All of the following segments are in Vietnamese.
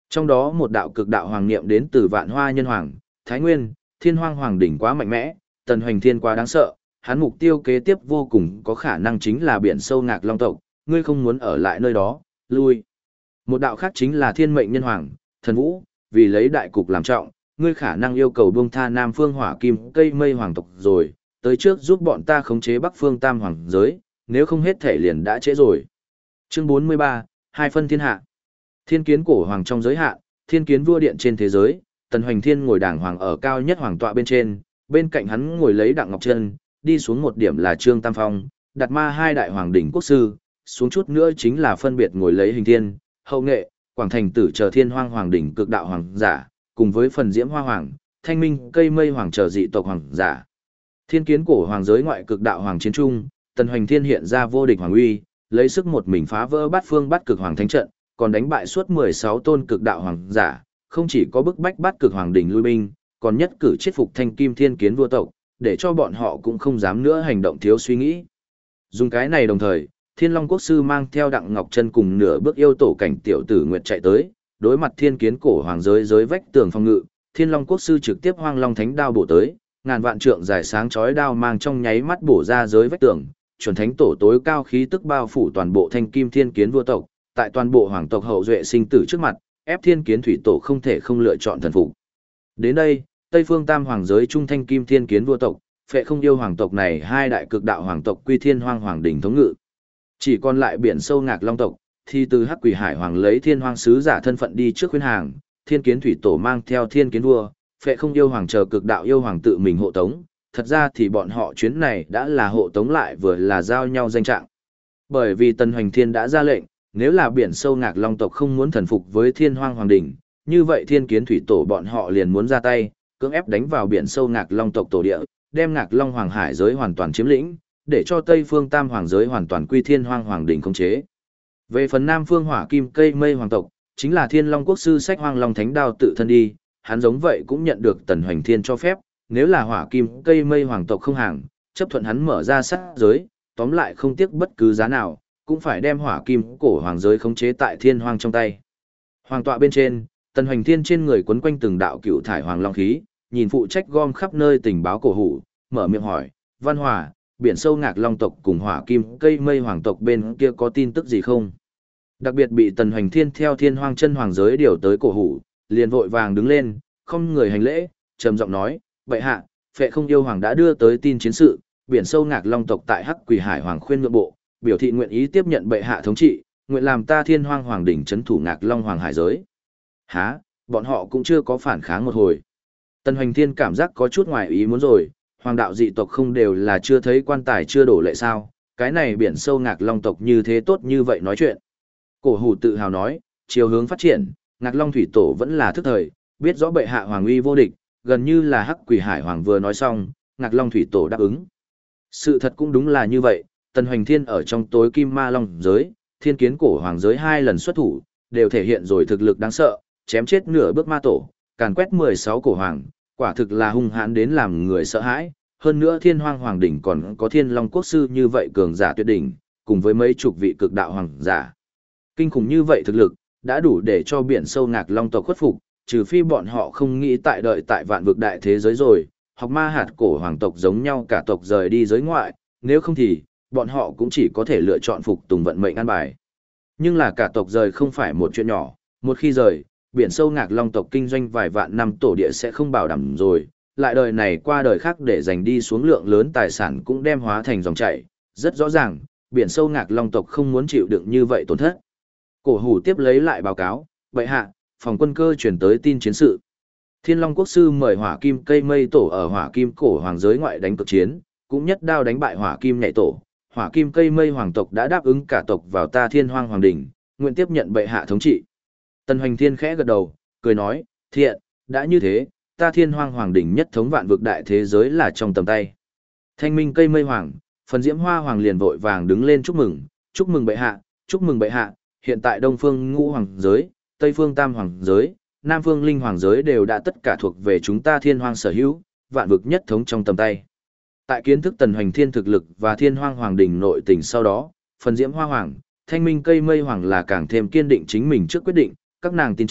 Trong đó một đạo cực đạo hoàng niệm đến từ Vạn Hoa Nhân Hoàng, Thái Nguyên, Thiên Hoang Hoàng đỉnh quá mạnh mẽ, Tần Hoành Thiên quá đáng sợ, hắn mục tiêu kế tiếp vô cùng có khả năng chính là biển sâu Ngạc Long tộc, ngươi không muốn ở lại nơi đó, lui. Một đạo khác chính là Thiên Mệnh Nhân Hoàng, Thần Vũ, vì lấy đại cục làm trọng, ngươi khả năng yêu cầu buông tha Nam Phương Hỏa Kim Cây Mây Hoàng tộc rồi, tới trước giúp bọn ta khống chế Bắc Phương Tam Hoàng giới, nếu không hết thể liền đã trễ rồi. Chương 43, Hai phân thiên hạ. Thiên kiến cổ hoàng trong giới hạn, thiên kiến vua điện trên thế giới, Tần Hoành Thiên ngồi đàng hoàng ở cao nhất hoàng tọa bên trên, bên cạnh hắn ngồi lấy Đặng Ngọc Trân, đi xuống một điểm là Trương Tam Phong, Đạt Ma hai đại hoàng đỉnh quốc sư, xuống chút nữa chính là phân biệt ngồi lấy Hình Thiên, Hậu Nghệ, Quảng Thành Tử chờ Thiên Hoang hoàng đỉnh cực đạo hoàng giả, cùng với phần Diễm Hoa hoàng, Thanh Minh Cây Mây hoàng chờ dị tộc hoàng giả. Thiên kiến cổ hoàng giới ngoại cực đạo hoàng chiến trung, Tần Hoành Thiên hiện ra vô địch hoàng uy, lấy sức một mình phá vỡ bát phương bát cực hoàng thánh trận, còn đánh bại suốt 16 tôn cực đạo hoàng giả, không chỉ có bức bách bát cực hoàng đỉnh lui binh, còn nhất cử chết phục Thanh Kim Thiên Kiến vua tộc, để cho bọn họ cũng không dám nữa hành động thiếu suy nghĩ. Dùng cái này đồng thời, Thiên Long Quốc sư mang theo Đặng Ngọc Trân cùng nửa bước yêu tổ cảnh tiểu tử Nguyệt chạy tới, đối mặt Thiên Kiến cổ hoàng giới vách tường phòng ngự, Thiên Long Quốc sư trực tiếp Hoang Long Thánh đao bổ tới, ngàn vạn trượng dài sáng chói đao mang trong nháy mắt bổ ra giới vách tường, chuẩn thánh tổ tối cao khí tức bao phủ toàn bộ Thanh Kim Thiên Kiến vua tộc, tại toàn bộ hoàng tộc hậu duệ sinh tử trước mặt, ép Thiên Kiến thủy tổ không thể không lựa chọn thần phục. Đến đây, Tây Phương Tam hoàng giới trung Thanh Kim Thiên Kiến vua tộc, phệ không yêu hoàng tộc này hai đại cực đạo hoàng tộc quy Thiên Hoang hoàng đỉnh thống ngự. Chỉ còn lại biển sâu Ngạc Long tộc, thì từ Hắc Quỷ Hải hoàng lấy Thiên Hoang sứ giả thân phận đi trước khuyên hàng, Thiên Kiến thủy tổ mang theo Thiên Kiến vua, phệ không yêu hoàng chờ cực đạo yêu hoàng tự mình hộ tống. Thật ra thì bọn họ chuyến này đã là hộ tống lại vừa là giao nhau danh trạng. Bởi vì Tần Hoành Thiên đã ra lệnh, nếu là biển sâu Ngạc Long tộc không muốn thần phục với Thiên Hoang hoàng đỉnh, như vậy Thiên Kiến thủy tổ bọn họ liền muốn ra tay, cưỡng ép đánh vào biển sâu Ngạc Long tộc tổ địa, đem Ngạc Long hoàng hải giới hoàn toàn chiếm lĩnh, để cho Tây Phương Tam hoàng giới hoàn toàn quy Thiên Hoang hoàng đỉnh khống chế. Về phần Nam Phương Hỏa Kim Cây Mây hoàng tộc, chính là Thiên Long quốc sư sách Hoang Long Thánh đao tự thân đi, hắn giống vậy cũng nhận được Tần Hoành Thiên cho phép, nếu là Hỏa Kim Cây Mây hoàng tộc không hàng, chấp thuận hắn mở ra sát giới, tóm lại không tiếc bất cứ giá nào, cũng phải đem Hỏa Kim cổ hoàng giới khống chế tại Thiên Hoang trong tay. Hoàng tọa bên trên, Tần Hoành Thiên trên người quấn quanh từng đạo cựu thải hoàng long khí, nhìn phụ trách gom khắp nơi tình báo cổ hủ, mở miệng hỏi, Văn Hòa, biển sâu Ngạc Long tộc cùng Hỏa Kim Cây Mây hoàng tộc bên kia có tin tức gì không? Đặc biệt bị Tần Hoành Thiên theo Thiên Hoang chân hoàng giới điều tới cổ hủ, liền vội vàng đứng lên, không người hành lễ, trầm giọng nói, bệ hạ, phệ không yêu hoàng đã đưa tới tin chiến sự, biển sâu Ngạc Long tộc tại Hắc Quỷ Hải hoàng khuyên nhượng bộ, biểu thị nguyện ý tiếp nhận bệ hạ thống trị, nguyện làm ta Thiên Hoang hoàng đỉnh trấn thủ Ngạc Long hoàng hải giới. Hả, bọn họ cũng chưa có phản kháng một hồi. Tần Hoành Thiên cảm giác có chút ngoài ý muốn rồi, hoàng đạo dị tộc không đều là chưa thấy quan tài chưa đổ lệ sao, cái này biển sâu Ngạc Long tộc như thế tốt như vậy nói chuyện. Cổ hủ tự hào nói, chiều hướng phát triển, Ngạc Long thủy tổ vẫn là thức thời, biết rõ bệ hạ hoàng uy vô địch, gần như là Hắc Quỷ Hải hoàng vừa nói xong, Ngạc Long thủy tổ đáp ứng. Sự thật cũng đúng là như vậy, Tần Hoành Thiên ở trong tối Kim Ma Long giới, Thiên Kiến cổ hoàng giới 2 lần xuất thủ, đều thể hiện rồi thực lực đáng sợ, chém chết nửa bước ma tổ, càn quét 16 cổ hoàng, quả thực là hung hãn đến làm người sợ hãi. Hơn nữa Thiên Hoang hoàng đỉnh còn có Thiên Long quốc sư như vậy cường giả tuyệt đỉnh, cùng với mấy chục vị cực đạo hoàng giả. Kinh khủng như vậy thực lực, đã đủ để cho biển sâu Ngạc Long tộc khuất phục, trừ phi bọn họ không nghĩ tại đợi tại vạn vực đại thế giới rồi, hoặc ma hạt cổ hoàng tộc giống nhau cả tộc rời đi giới ngoại, nếu không thì, bọn họ cũng chỉ có thể lựa chọn phục tùng vận mệnh an bài. Nhưng là cả tộc rời không phải một chuyện nhỏ, một khi rời, biển sâu Ngạc Long tộc kinh doanh vài vạn năm tổ địa sẽ không bảo đảm rồi, lại đời này qua đời khác để giành đi xuống lượng lớn tài sản cũng đem hóa thành dòng chảy, rất rõ ràng, biển sâu Ngạc Long tộc không muốn chịu đựng như vậy tổn thất. Cổ hủ tiếp lấy lại báo cáo, bệ hạ, phòng quân cơ chuyển tới tin chiến sự. Thiên Long quốc sư mời Hỏa Kim Cây Mây tổ ở Hỏa Kim cổ hoàng giới ngoại đánh cực chiến, cũng nhất đao đánh bại Hỏa Kim nhảy tổ. Hỏa Kim Cây Mây hoàng tộc đã đáp ứng cả tộc vào ta Thiên Hoang hoàng đỉnh, nguyện tiếp nhận bệ hạ thống trị. Tần Hoành Thiên khẽ gật đầu, cười nói, thiện, đã như thế, ta Thiên Hoang hoàng đỉnh nhất thống vạn vực đại thế giới là trong tầm tay. Thanh Minh Cây Mây hoàng, phần Diễm Hoa hoàng liền vội vàng đứng lên chúc mừng bệ hạ, chúc mừng bệ hạ. Hiện tại Đông Phương Ngũ hoàng giới, Tây Phương Tam hoàng giới, Nam Phương Linh hoàng giới đều đã tất cả thuộc về chúng ta Thiên Hoang sở hữu, vạn vực nhất thống trong tầm tay. Tại kiến thức Tần Hoành Thiên thực lực và Thiên Hoang hoàng đỉnh nội tình sau đó, phần Diễm Hoa hoàng, Thanh Minh Cây Mây hoàng là càng thêm kiên định chính mình trước quyết định, các nàng tin chắc,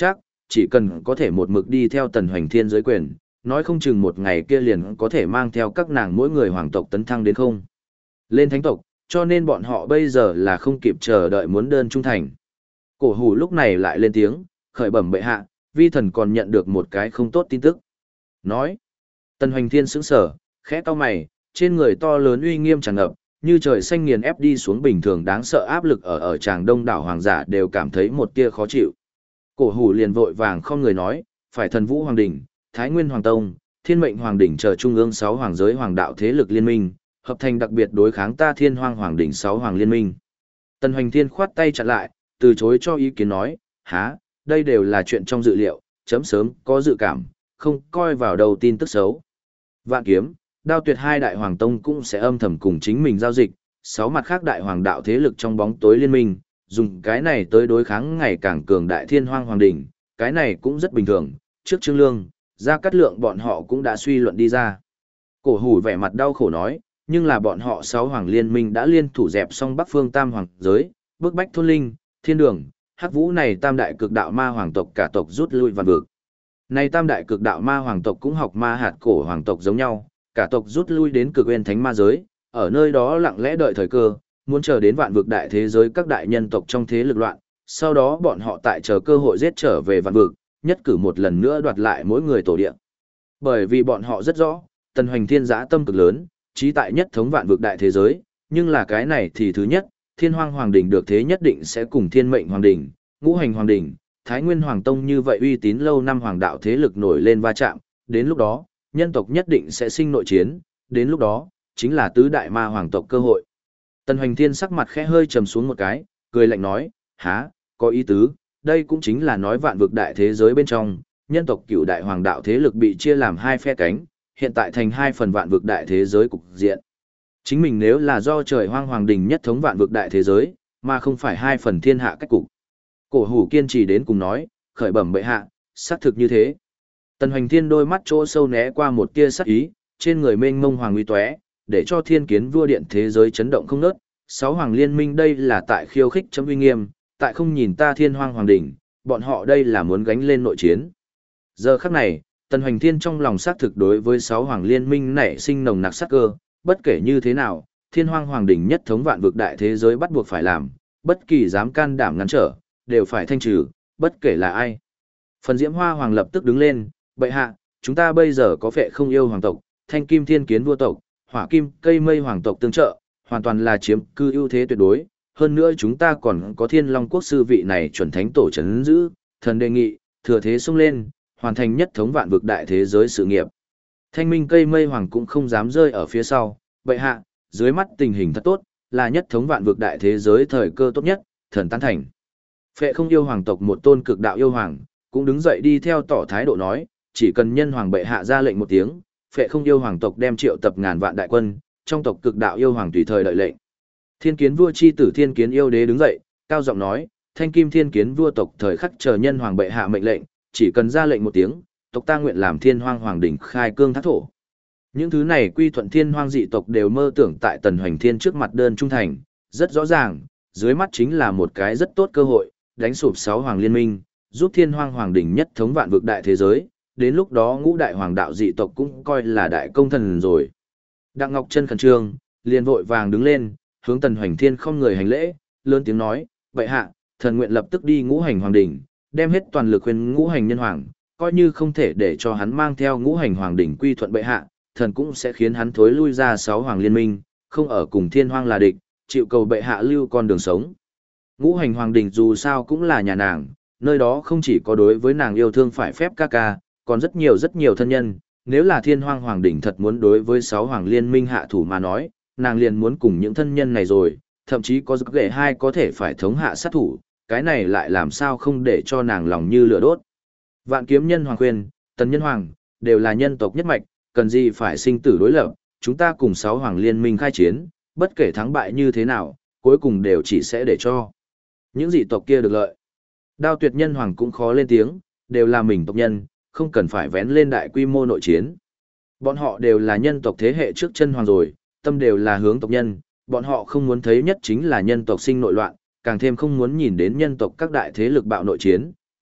chỉ cần có thể một mực đi theo Tần Hoành Thiên dưới quyền, nói không chừng một ngày kia liền có thể mang theo các nàng mỗi người hoàng tộc tấn thăng đến không. Lên thánh tộc, cho nên bọn họ bây giờ là không kịp chờ đợi muốn đơn trung thành. Cổ hủ lúc này lại lên tiếng, khởi bẩm bệ hạ, vi thần còn nhận được một cái không tốt tin tức. Nói, Tần Hoành Thiên sững sờ, khẽ cau mày, trên người to lớn uy nghiêm tràn ngập, như trời xanh nghiền ép đi xuống bình thường đáng sợ áp lực ở tràng đông đảo hoàng giả đều cảm thấy một tia khó chịu. Cổ hủ liền vội vàng không người nói, phải Thần Vũ Hoàng Đỉnh, Thái Nguyên Hoàng Tông, Thiên Mệnh Hoàng Đỉnh chờ trung ương 6 hoàng giới hoàng đạo thế lực liên minh, hợp thành đặc biệt đối kháng ta Thiên Hoang Hoàng Đỉnh 6 hoàng liên minh. Tần Hoành Thiên khoát tay chặn lại, từ chối cho ý kiến nói, há, đây đều là chuyện trong dự liệu, chấm sớm có dự cảm, không coi vào đầu tin tức xấu. Vạn Kiếm, Đao Tuyệt hai đại hoàng tông cũng sẽ âm thầm cùng chính mình giao dịch, 6 mặt khác đại hoàng đạo thế lực trong bóng tối liên minh, dùng cái này tới đối kháng ngày càng cường đại Thiên Hoang Hoàng Đỉnh, cái này cũng rất bình thường, trước Trương Lương, Gia Cát Lượng bọn họ cũng đã suy luận đi ra. Cổ hủ vẻ mặt đau khổ nói, nhưng là bọn họ 6 hoàng liên minh đã liên thủ dẹp xong Bắc Phương Tam hoàng giới, bức bách Thôn Linh, Thiên Đường, Hắc Vũ này tam đại cực đạo ma hoàng tộc cả tộc rút lui vạn vực. Này tam đại cực đạo ma hoàng tộc cũng học ma hạt cổ hoàng tộc giống nhau, cả tộc rút lui đến Cực Nguyên Thánh Ma giới, ở nơi đó lặng lẽ đợi thời cơ, muốn chờ đến vạn vực đại thế giới các đại nhân tộc trong thế lực loạn, sau đó bọn họ tại chờ cơ hội giết trở về vạn vực, nhất cử một lần nữa đoạt lại mỗi người tổ địa. Bởi vì bọn họ rất rõ, Tần Hoành Thiên dã tâm cực lớn, chí tại nhất thống vạn vực đại thế giới, nhưng là cái này thì thứ nhất, Thiên Hoang Hoàng Đỉnh được thế nhất định sẽ cùng Thiên Mệnh Hoàng Đỉnh, Ngũ Hành Hoàng Đỉnh, Thái Nguyên Hoàng Tông như vậy uy tín lâu năm hoàng đạo thế lực nổi lên va chạm, đến lúc đó, nhân tộc nhất định sẽ sinh nội chiến, đến lúc đó, chính là tứ đại ma hoàng tộc cơ hội. Tần Hoành Thiên sắc mặt khẽ hơi trầm xuống một cái, cười lạnh nói, há, có ý tứ, đây cũng chính là nói vạn vực đại thế giới bên trong, nhân tộc cửu đại hoàng đạo thế lực bị chia làm hai phe cánh, hiện tại thành hai phần vạn vực đại thế giới cục diện. Chính mình nếu là do trời hoang hoàng đình nhất thống vạn vực đại thế giới, mà không phải hai phần thiên hạ cách cục. Cổ hủ kiên trì đến cùng nói, khởi bẩm bệ hạ, xác thực như thế. Tần Hoành Thiên đôi mắt chỗ sâu né qua một tia sắc ý, trên người mênh mông hoàng uy tóe, để cho thiên kiến vua điện thế giới chấn động không ngớt. 6 hoàng liên minh đây là tại khiêu khích chấm uy nghiêm, tại không nhìn ta thiên hoang hoàng đỉnh, bọn họ đây là muốn gánh lên nội chiến. Giờ khắc này, Tần Hoành Thiên trong lòng xác thực đối với 6 hoàng liên minh nảy sinh nồng nặc sát cơ, bất kể như thế nào, thiên hoang hoàng đỉnh nhất thống vạn vực đại thế giới bắt buộc phải làm, bất kỳ dám can đảm ngăn trở, đều phải thanh trừ, bất kể là ai. Phần Diễm Hoa Hoàng lập tức đứng lên, bệ hạ, chúng ta bây giờ có phệ không yêu hoàng tộc, thanh kim thiên kiến vua tộc, hỏa kim cây mây hoàng tộc tương trợ, hoàn toàn là chiếm cư ưu thế tuyệt đối. Hơn nữa chúng ta còn có thiên long quốc sư vị này chuẩn thánh tổ chấn giữ, thần đề nghị, thừa thế xông lên, hoàn thành nhất thống vạn vực đại thế giới sự nghiệp. Thanh minh cây mây hoàng cũng không dám rơi ở phía sau, bệ hạ, dưới mắt tình hình thật tốt, là nhất thống vạn vực đại thế giới thời cơ tốt nhất, thần tán thành. Phệ không yêu hoàng tộc một tôn cực đạo yêu hoàng, cũng đứng dậy đi theo tỏ thái độ nói, chỉ cần nhân hoàng bệ hạ ra lệnh một tiếng, phệ không yêu hoàng tộc đem triệu tập ngàn vạn đại quân, trong tộc cực đạo yêu hoàng tùy thời đợi lệnh. Thiên kiến vua chi tử thiên kiến yêu đế đứng dậy, cao giọng nói, thanh kim thiên kiến vua tộc thời khắc chờ nhân hoàng bệ hạ mệnh lệnh, chỉ cần ra lệnh một tiếng, tộc ta nguyện làm thiên hoang hoàng đỉnh khai cương thác thổ. Những thứ này quy thuận thiên hoang dị tộc đều mơ tưởng tại Tần Hoành Thiên trước mặt đơn trung thành, rất rõ ràng, dưới mắt chính là một cái rất tốt cơ hội, đánh sụp 6 hoàng liên minh, giúp thiên hoang hoàng đỉnh nhất thống vạn vực đại thế giới, đến lúc đó ngũ đại hoàng đạo dị tộc cũng coi là đại công thần rồi. Đặng Ngọc Chân khẩn trương, liền vội vàng đứng lên, hướng Tần Hoành Thiên không người hành lễ, lớn tiếng nói, bệ hạ, thần nguyện lập tức đi ngũ hành hoàng đỉnh, đem hết toàn lực khuyên ngũ hành nhân hoàng, coi như không thể để cho hắn mang theo ngũ hành hoàng đỉnh quy thuận bệ hạ, thần cũng sẽ khiến hắn thối lui ra 6 hoàng liên minh, không ở cùng thiên hoang là địch, chịu cầu bệ hạ lưu con đường sống. Ngũ hành hoàng đỉnh dù sao cũng là nhà nàng, nơi đó không chỉ có đối với nàng yêu thương phải phép ca ca, còn rất nhiều thân nhân, nếu là thiên hoang hoàng đỉnh thật muốn đối với 6 hoàng liên minh hạ thủ mà nói, nàng liền muốn cùng những thân nhân này rồi, thậm chí có giấc ghệ hai có thể phải thống hạ sát thủ, cái này lại làm sao không để cho nàng lòng như lửa đốt. Vạn kiếm nhân hoàng khuyên, tần nhân hoàng, đều là nhân tộc nhất mạch, cần gì phải sinh tử đối lập, chúng ta cùng 6 hoàng liên minh khai chiến, bất kể thắng bại như thế nào, cuối cùng đều chỉ sẽ để cho những dị tộc kia được lợi. Đao Tuyệt nhân hoàng cũng khó lên tiếng, đều là mình tộc nhân, không cần phải vén lên đại quy mô nội chiến. Bọn họ đều là nhân tộc thế hệ trước chân hoàng rồi, tâm đều là hướng tộc nhân, bọn họ không muốn thấy nhất chính là nhân tộc sinh nội loạn, càng thêm không muốn nhìn đến nhân tộc các đại thế lực bạo nội chiến,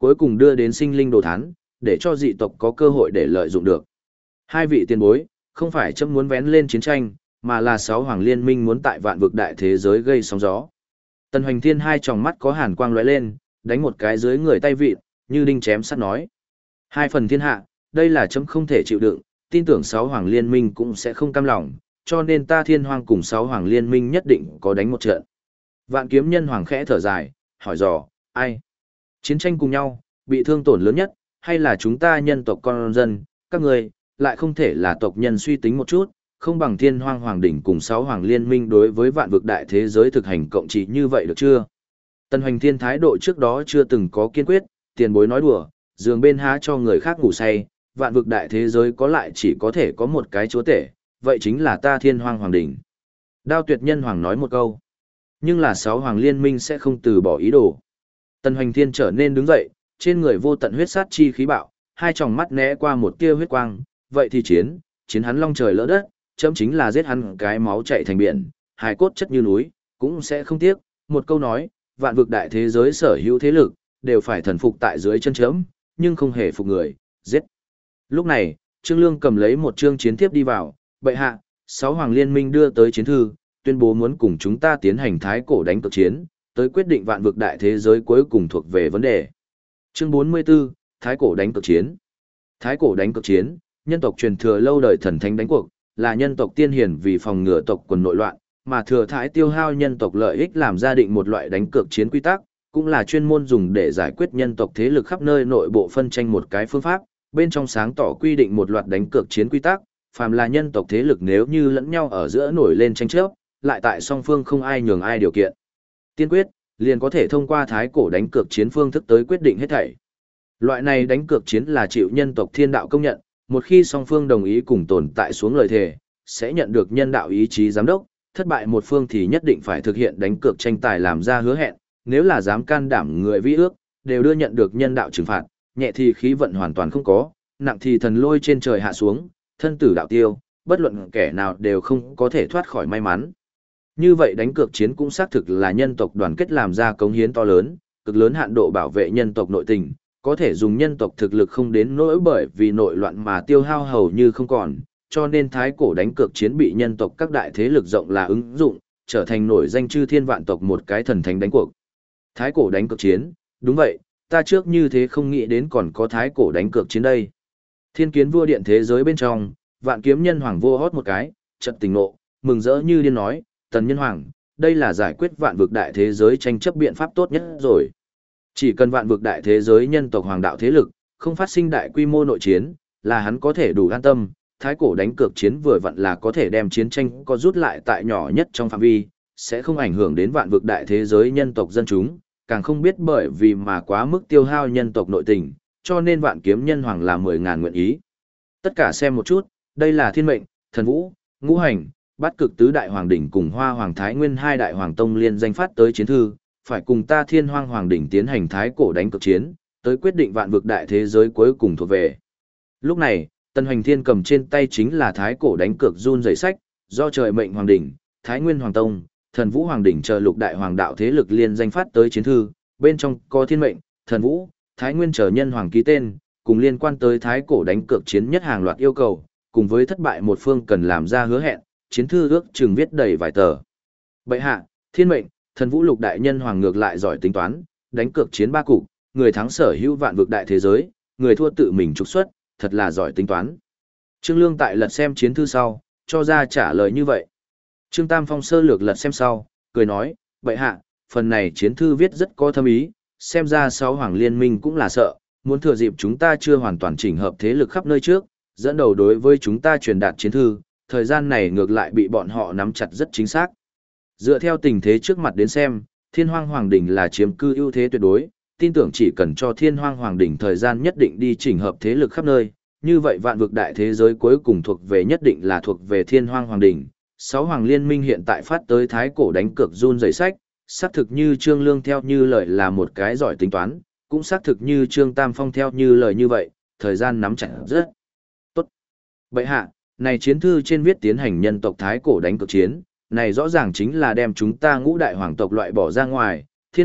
cuối cùng đưa đến sinh linh đồ thán, để cho dị tộc có cơ hội để lợi dụng được. Hai vị tiền bối, không phải chấm muốn vén lên chiến tranh, mà là sáu hoàng liên minh muốn tại vạn vực đại thế giới gây sóng gió. Tần Hoành Thiên hai tròng mắt có hàn quang lóe lên, đánh một cái dưới người tay vịn, như đinh chém sắt nói. Hai phần thiên hạ, đây là chấm không thể chịu đựng, tin tưởng sáu hoàng liên minh cũng sẽ không cam lòng, cho nên ta thiên hoang cùng sáu hoàng liên minh nhất định có đánh một trận. Vạn kiếm nhân hoàng khẽ thở dài, hỏi dò, ai? Chiến tranh cùng nhau, bị thương tổn lớn nhất, hay là chúng ta nhân tộc con dân, các người, lại không thể là tộc nhân suy tính một chút, không bằng thiên hoang hoàng đỉnh cùng sáu hoàng liên minh đối với vạn vực đại thế giới thực hành cộng trị như vậy được chưa? Tần Hoành Thiên thái độ trước đó chưa từng có kiên quyết, tiền bối nói đùa, giường bên há cho người khác ngủ say, vạn vực đại thế giới có lại chỉ có thể có một cái chúa tể, vậy chính là ta thiên hoang hoàng đỉnh. Đao tuyệt nhân hoàng nói một câu, nhưng là sáu hoàng liên minh sẽ không từ bỏ ý đồ. Tần Hoành Thiên trở nên đứng dậy, trên người vô tận huyết sát chi khí bạo, hai tròng mắt né qua một tia huyết quang, vậy thì chiến hắn long trời lỡ đất, chấm chính là giết hắn cái máu chảy thành biển, hài cốt chất như núi, cũng sẽ không tiếc. Một câu nói, vạn vực đại thế giới sở hữu thế lực, đều phải thần phục tại dưới chân chấm, nhưng không hề phục người, giết. Lúc này, Trương Lương cầm lấy một chương chiến thiếp đi vào, bệ hạ, sáu hoàng liên minh đưa tới chiến thư, tuyên bố muốn cùng chúng ta tiến hành thái cổ đánh cược chiến, tới quyết định vạn vực đại thế giới cuối cùng thuộc về vấn đề. Chương 44, Thái cổ đánh cược chiến. Thái cổ đánh cược chiến, nhân tộc truyền thừa lâu đời thần thánh đánh cuộc, là nhân tộc tiên hiền vì phòng ngừa tộc quần nội loạn, mà thừa thãi tiêu hao nhân tộc lợi ích làm ra định một loại đánh cược chiến quy tắc, cũng là chuyên môn dùng để giải quyết nhân tộc thế lực khắp nơi nội bộ phân tranh một cái phương pháp, bên trong sáng tỏ quy định một loạt đánh cược chiến quy tắc, phàm là nhân tộc thế lực nếu như lẫn nhau ở giữa nổi lên tranh chấp, lại tại song phương không ai nhường ai điều kiện. Tiên quyết, liền có thể thông qua thái cổ đánh cược chiến phương thức tới quyết định hết thảy. Loại này đánh cược chiến là chịu nhân tộc thiên đạo công nhận, một khi song phương đồng ý cùng tồn tại xuống lời thề, sẽ nhận được nhân đạo ý chí giám đốc, thất bại một phương thì nhất định phải thực hiện đánh cược tranh tài làm ra hứa hẹn, nếu là dám can đảm người vi ước, đều đưa nhận được nhân đạo trừng phạt, nhẹ thì khí vận hoàn toàn không có, nặng thì thần lôi trên trời hạ xuống, thân tử đạo tiêu, bất luận kẻ nào đều không có thể thoát khỏi may mắn. Như vậy đánh cược chiến cũng xác thực là nhân tộc đoàn kết làm ra cống hiến to lớn, cực lớn hạn độ bảo vệ nhân tộc nội tình, có thể dùng nhân tộc thực lực không đến nỗi bởi vì nội loạn mà tiêu hao hầu như không còn, cho nên thái cổ đánh cược chiến bị nhân tộc các đại thế lực rộng là ứng dụng, trở thành nổi danh chư thiên vạn tộc một cái thần thánh đánh cuộc. Thái cổ đánh cược chiến, đúng vậy, ta trước như thế không nghĩ đến còn có thái cổ đánh cược chiến đây. Thiên kiến vua điện thế giới bên trong, vạn kiếm nhân hoàng vô hót một cái, chợt tỉnh ngộ, mừng rỡ như điên nói, Tần nhân hoàng, đây là giải quyết vạn vực đại thế giới tranh chấp biện pháp tốt nhất rồi. Chỉ cần vạn vực đại thế giới nhân tộc hoàng đạo thế lực, không phát sinh đại quy mô nội chiến, là hắn có thể đủ an tâm, thái cổ đánh cược chiến vừa vặn là có thể đem chiến tranh có rút lại tại nhỏ nhất trong phạm vi, sẽ không ảnh hưởng đến vạn vực đại thế giới nhân tộc dân chúng, càng không biết bởi vì mà quá mức tiêu hao nhân tộc nội tình, cho nên vạn kiếm nhân hoàng là 10.000 nguyện ý. Tất cả xem một chút, đây là thiên mệnh, thần vũ, ngũ hành, bát cực tứ đại hoàng đỉnh cùng hoa hoàng thái nguyên hai đại hoàng tông liên danh phát tới chiến thư, phải cùng ta thiên hoang hoàng đỉnh tiến hành thái cổ đánh cược chiến, tới quyết định vạn vực đại thế giới cuối cùng thuộc về. Lúc này, Tần Hoành Thiên cầm trên tay chính là thái cổ đánh cược run rẩy sách, do trời mệnh hoàng đỉnh, thái nguyên hoàng tông, thần vũ hoàng đỉnh chờ lục đại hoàng đạo thế lực liên danh phát tới chiến thư, bên trong có thiên mệnh, thần vũ, thái nguyên chờ nhân hoàng ký tên, cùng liên quan tới thái cổ đánh cược chiến nhất hàng loạt yêu cầu, cùng với thất bại một phương cần làm ra hứa hẹn, chiến thư ước chừng viết đầy vài tờ. Bệ hạ, thiên mệnh, thần vũ lục đại nhân hoàng ngược lại giỏi tính toán, đánh cược chiến ba cục, người thắng sở hữu vạn vực đại thế giới, người thua tự mình trục xuất, thật là giỏi tính toán. Trương Lương tại lật xem chiến thư sau, cho ra trả lời như vậy. Trương Tam Phong sơ lược lật xem sau, cười nói, bệ hạ, phần này chiến thư viết rất có thâm ý, xem ra sáu hoàng liên minh cũng là sợ, muốn thừa dịp chúng ta chưa hoàn toàn chỉnh hợp thế lực khắp nơi trước, dẫn đầu đối với chúng ta truyền đạt chiến thư, thời gian này ngược lại bị bọn họ nắm chặt rất chính xác. Dựa theo tình thế trước mặt đến xem, Thiên Hoang Hoàng Đỉnh là chiếm cư ưu thế tuyệt đối, tin tưởng chỉ cần cho Thiên Hoang Hoàng Đỉnh thời gian nhất định đi chỉnh hợp thế lực khắp nơi, như vậy vạn vực đại thế giới cuối cùng thuộc về nhất định là thuộc về Thiên Hoang Hoàng Đỉnh. Sáu hoàng liên minh hiện tại phát tới thái cổ đánh cược run rẩy sách, xác thực như Trương Lương theo như lời là một cái giỏi tính toán, cũng xác thực như Trương Tam Phong theo như lời như vậy, thời gian nắm chặt rất tốt. Bệ hạ, này chiến thư trên viết tiến hành nhân tộc thái cổ đánh cược chiến, này rõ ràng chính là đem chúng ta ngũ đại hoàng tộc loại bỏ ra ngoài, thiên mệnh,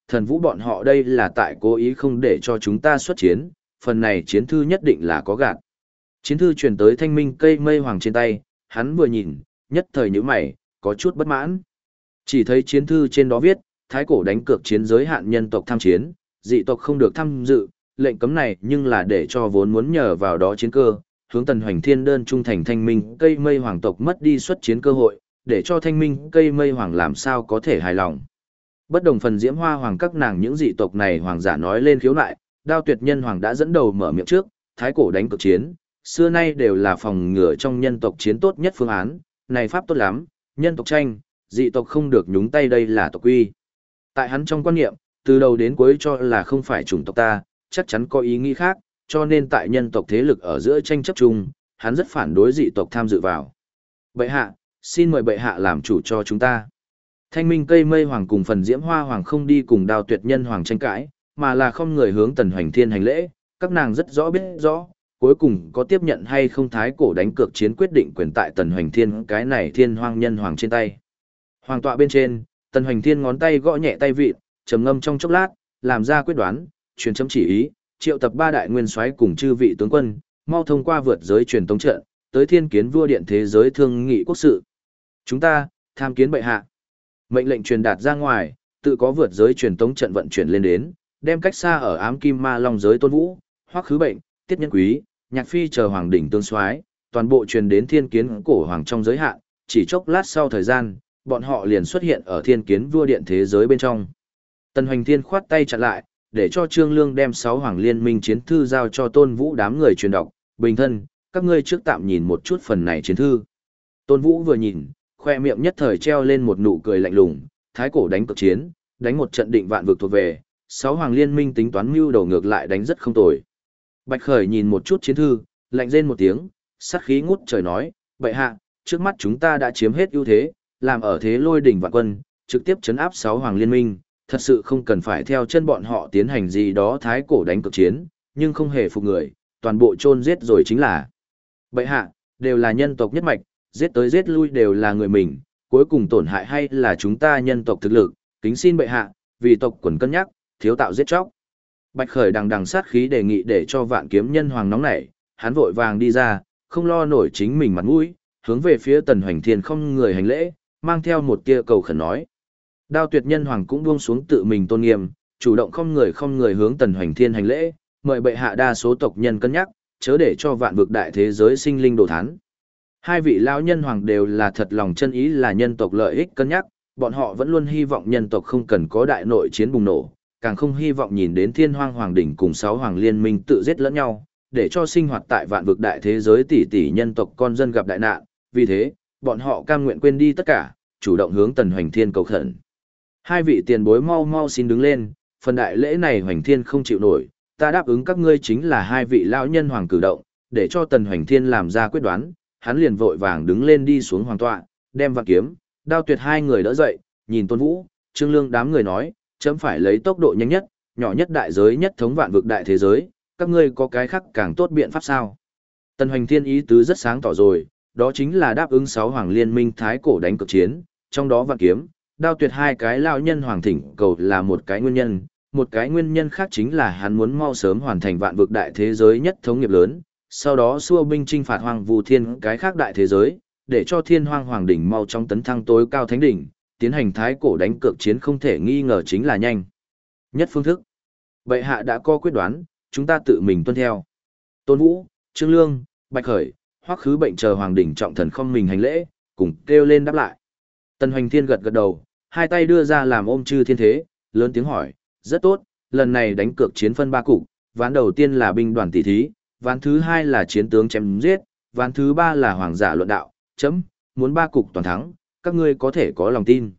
thần vũ bọn họ đây là tại cố ý không để cho chúng ta xuất chiến, phần này chiến thư nhất định là có gạt. Chiến thư truyền tới thanh minh cây mây hoàng trên tay, hắn vừa nhìn, nhất thời nhíu mày, có chút bất mãn. Chỉ thấy chiến thư trên đó viết, thái cổ đánh cược chiến giới hạn nhân tộc tham chiến, dị tộc không được tham dự, lệnh cấm này nhưng là để cho vốn muốn nhờ vào đó chiến cơ, hướng Tần Hoành Thiên đơn trung thành thanh minh cây mây hoàng tộc mất đi xuất chiến cơ hội, để cho thanh minh cây mây hoàng làm sao có thể hài lòng. Bất đồng phần diễm hoa hoàng các nàng những dị tộc này hoàng giả nói lên khiếu nại, Đao Tuyệt Nhân hoàng đã dẫn đầu mở miệng trước, thái cổ đánh cược chiến, xưa nay đều là phòng ngừa trong nhân tộc chiến tốt nhất phương án, này pháp tốt lắm, nhân tộc tranh, dị tộc không được nhúng tay đây là tộc quy. Tại hắn trong quan niệm, từ đầu đến cuối cho là không phải chủng tộc ta, chắc chắn có ý nghĩ khác, cho nên tại nhân tộc thế lực ở giữa tranh chấp chung, hắn rất phản đối dị tộc tham dự vào. Bệ hạ, xin mời bệ hạ làm chủ cho chúng ta. Thanh minh cây mây hoàng cùng phần diễm hoa hoàng không đi cùng Đao Tuyệt Nhân hoàng tranh cãi, mà là không người hướng Tần Hoành Thiên hành lễ, các nàng rất rõ biết rõ, cuối cùng có tiếp nhận hay không thái cổ đánh cược chiến quyết định quyền tại Tần Hoành Thiên cái này thiên hoang nhân hoàng trên tay. Hoàng tọa bên trên, Tần Hoành Thiên ngón tay gõ nhẹ tay vịt, trầm ngâm trong chốc lát, làm ra quyết đoán, truyền chấm chỉ ý, triệu tập 3 đại nguyên soái cùng chư vị tướng quân, mau thông qua vượt giới truyền tống trận, tới Thiên Kiến vua điện thế giới thương nghị quốc sự. Chúng ta tham kiến bệ hạ. Mệnh lệnh truyền đạt ra ngoài, tự có vượt giới truyền tống trận vận chuyển lên đến, đem cách xa ở ám kim ma long giới Tôn Vũ, Hoắc Khứ Bệnh, Tiết Nhân Quý, Nhạc Phi chờ hoàng đỉnh tương soái, toàn bộ truyền đến Thiên Kiến cổ hoàng trong giới hạn, chỉ chốc lát sau thời gian, bọn họ liền xuất hiện ở Thiên Kiến vua điện thế giới bên trong. Tần Hoành Thiên khoát tay chặn lại, để cho Trương Lương đem 6 hoàng liên minh chiến thư giao cho Tôn Vũ đám người truyền đọc, bình thân, các ngươi trước tạm nhìn một chút phần này chiến thư. Tôn Vũ vừa nhìn, khoe miệng nhất thời treo lên một nụ cười lạnh lùng, thái cổ đánh cược chiến, đánh một trận định vạn vực thuộc về, 6 hoàng liên minh tính toán mưu đầu ngược lại đánh rất không tồi. Bạch Khởi nhìn một chút chiến thư, lạnh rên một tiếng, sát khí ngút trời nói, bệ hạ, trước mắt chúng ta đã chiếm hết ưu thế, làm ở thế lôi đỉnh vạn quân, trực tiếp chấn áp 6 hoàng liên minh, thật sự không cần phải theo chân bọn họ tiến hành gì đó thái cổ đánh cược chiến, nhưng không hề phục người, toàn bộ chôn giết rồi chính là. Bệ hạ, đều là nhân tộc nhất mạch, giết tới giết lui đều là người mình, cuối cùng tổn hại hay là chúng ta nhân tộc thực lực, kính xin bệ hạ, vì tộc quần cân nhắc, thiếu tạo giết chóc. Bạch Khởi đằng đằng sát khí đề nghị để cho Vạn Kiếm Nhân hoàng nóng nảy, hắn vội vàng đi ra, không lo nổi chính mình mặt mũi, hướng về phía Tần Hoành Thiên không người hành lễ, mang theo một tia cầu khẩn nói. Đao Tuyệt Nhân hoàng cũng buông xuống tự mình tôn nghiêm, chủ động không người hướng Tần Hoành Thiên hành lễ, mời bệ hạ đa số tộc nhân cân nhắc, chớ để cho vạn vực đại thế giới sinh linh đồ thán. Hai vị lão nhân hoàng đều là thật lòng chân ý là nhân tộc lợi ích cân nhắc, bọn họ vẫn luôn hy vọng nhân tộc không cần có đại nội chiến bùng nổ, càng không hy vọng nhìn đến Thiên Hoang Hoàng đỉnh cùng 6 hoàng liên minh tự giết lẫn nhau, để cho sinh hoạt tại vạn vực đại thế giới tỷ tỷ nhân tộc con dân gặp đại nạn, vì thế, bọn họ cam nguyện quên đi tất cả, chủ động hướng Tần Hoành Thiên cầu khẩn. Hai vị tiền bối mau mau xin đứng lên, phần đại lễ này Hoành Thiên không chịu nổi, ta đáp ứng các ngươi chính là hai vị lão nhân hoàng cử động, để cho Tần Hoành Thiên làm ra quyết đoán, hắn liền vội vàng đứng lên đi xuống hoàng tọa, đem Vạn Kiếm, Đao Tuyệt hai người đỡ dậy, nhìn Tôn Vũ, Trương Lương đám người nói, chấm phải lấy tốc độ nhanh nhất, nhỏ nhất đại giới nhất thống vạn vực đại thế giới, các ngươi có cái khác càng tốt biện pháp sao? Tần Hoành Thiên ý tứ rất sáng tỏ rồi, đó chính là đáp ứng 6 hoàng liên minh thái cổ đánh cực chiến, trong đó Vạn Kiếm, Đao Tuyệt hai cái lão nhân hoàng thỉnh cầu là một cái nguyên nhân, một cái nguyên nhân khác chính là hắn muốn mau sớm hoàn thành vạn vực đại thế giới nhất thống nghiệp lớn, sau đó xua binh chinh phạt Hoàng Vu Thiên cái khác đại thế giới, để cho Thiên Hoang Hoàng đỉnh mau trong tấn thăng tối cao thánh đỉnh, tiến hành thái cổ đánh cược chiến không thể nghi ngờ chính là nhanh nhất phương thức. Bệ hạ đã có quyết đoán, chúng ta tự mình tuân theo. Tôn Vũ, Trương Lương, Bạch Khởi, Hoắc Khứ Bệnh chờ hoàng đỉnh trọng thần không mình hành lễ, cùng kêu lên đáp lại. Tần Hoành Thiên gật gật đầu, hai tay đưa ra làm ôm chư thiên thế, lớn tiếng hỏi, rất tốt, lần này đánh cược chiến phân 3 cục, ván đầu tiên là binh đoàn tỷ thí, ván thứ 2 là chiến tướng chém giết, ván thứ 3 là hoàng giả luận đạo, chấm, muốn 3 cục toàn thắng, các ngươi có thể có lòng tin.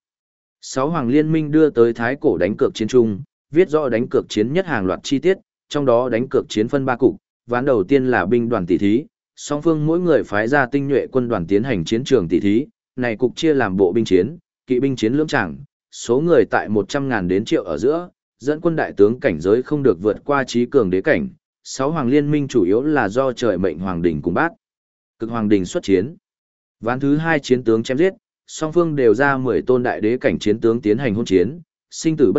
6 hoàng liên minh đưa tới thái cổ đánh cược chiến trung, viết rõ đánh cược chiến nhất hàng loạt chi tiết, trong đó đánh cược chiến phân 3 cục, ván đầu tiên là binh đoàn tỷ thí, song phương mỗi người phái ra tinh nhuệ quân đoàn tiến hành chiến trường tỷ thí, này cục chia làm bộ binh chiến, kỵ binh chiến lưỡng tràng, số người tại 100.000 đến triệu ở giữa, dẫn quân đại tướng cảnh giới không được vượt qua trí cường đế cảnh. 6 hoàng liên minh chủ yếu là do trời mệnh hoàng đỉnh cùng bát cực hoàng đỉnh xuất chiến. Ván thứ 2 chiến tướng chém giết, song phương đều ra 10 tôn đại đế cảnh chiến tướng tiến hành hôn chiến, sinh tử bất luận,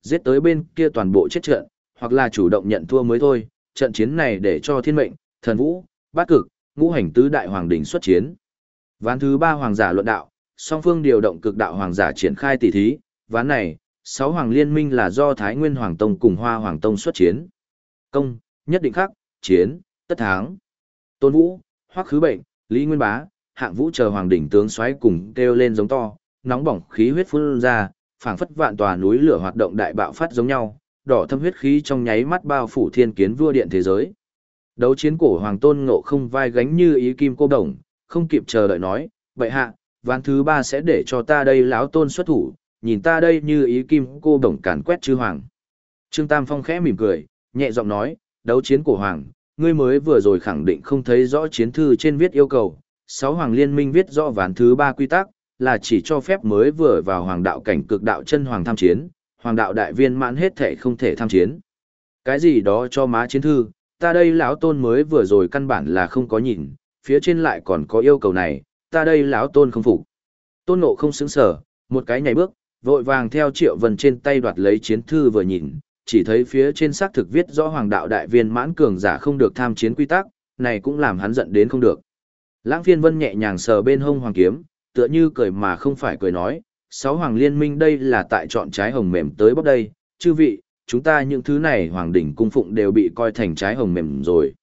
giết tới bên kia toàn bộ chết trận, hoặc là chủ động nhận thua mới thôi, trận chiến này để cho thiên mệnh, thần vũ, bát cực, ngũ hành tứ đại hoàng đỉnh xuất chiến. Ván thứ 3 hoàng giả luận đạo, song phương điều động cực đạo hoàng giả triển khai tỷ thí, ván này, 6 hoàng liên minh là do Thái Nguyên Hoàng Tông cùng Hoa Hoàng Tông xuất chiến. Công, nhất định khắc, chiến, tất thắng. Tôn Vũ, Hoắc Khứ Bệnh, Lý Nguyên Bá, Hạng Vũ chờ hoàng đỉnh tướng xoáy cùng kêu lên giống to, nóng bỏng khí huyết phun ra, phảng phất vạn tòa núi lửa hoạt động đại bạo phát giống nhau, đỏ thâm huyết khí trong nháy mắt bao phủ thiên kiến vua điện thế giới. Đấu chiến cổ hoàng Tôn Ngộ Không vai gánh như ý kim cô đồng, không kịp chờ đợi nói, vậy hạ, ván thứ 3 sẽ để cho ta đây lão tôn xuất thủ, nhìn ta đây như ý kim cô đồng càn quét chư hoàng. Trương Tam Phong khẽ mỉm cười, nhẹ giọng nói, đấu chiến cổ hoàng, ngươi mới vừa rồi khẳng định không thấy rõ chiến thư trên viết yêu cầu, 6 hoàng liên minh viết rõ ván thứ 3 quy tắc, là chỉ cho phép mới vừa vào hoàng đạo cảnh cực đạo chân hoàng tham chiến, hoàng đạo đại viên mãn hết thể không thể tham chiến. Cái gì đó cho má chiến thư, ta đây lão tôn mới vừa rồi căn bản là không có nhìn, phía trên lại còn có yêu cầu này, ta đây lão tôn không phục. Tôn Ngộ Không sững sờ, một cái nhảy bước, vội vàng theo Triệu Vân trên tay đoạt lấy chiến thư vừa nhìn, chỉ thấy phía trên xác thực viết rõ hoàng đạo đại viên mãn cường giả không được tham chiến quy tắc, này cũng làm hắn giận đến không được. Lãng Phiên Vân nhẹ nhàng sờ bên hông hoàng kiếm, tựa như cười mà không phải cười nói, 6 hoàng liên minh đây là tại chọn trái hồng mềm tới bóc đây, chư vị, chúng ta những thứ này hoàng đỉnh cung phụng đều bị coi thành trái hồng mềm rồi.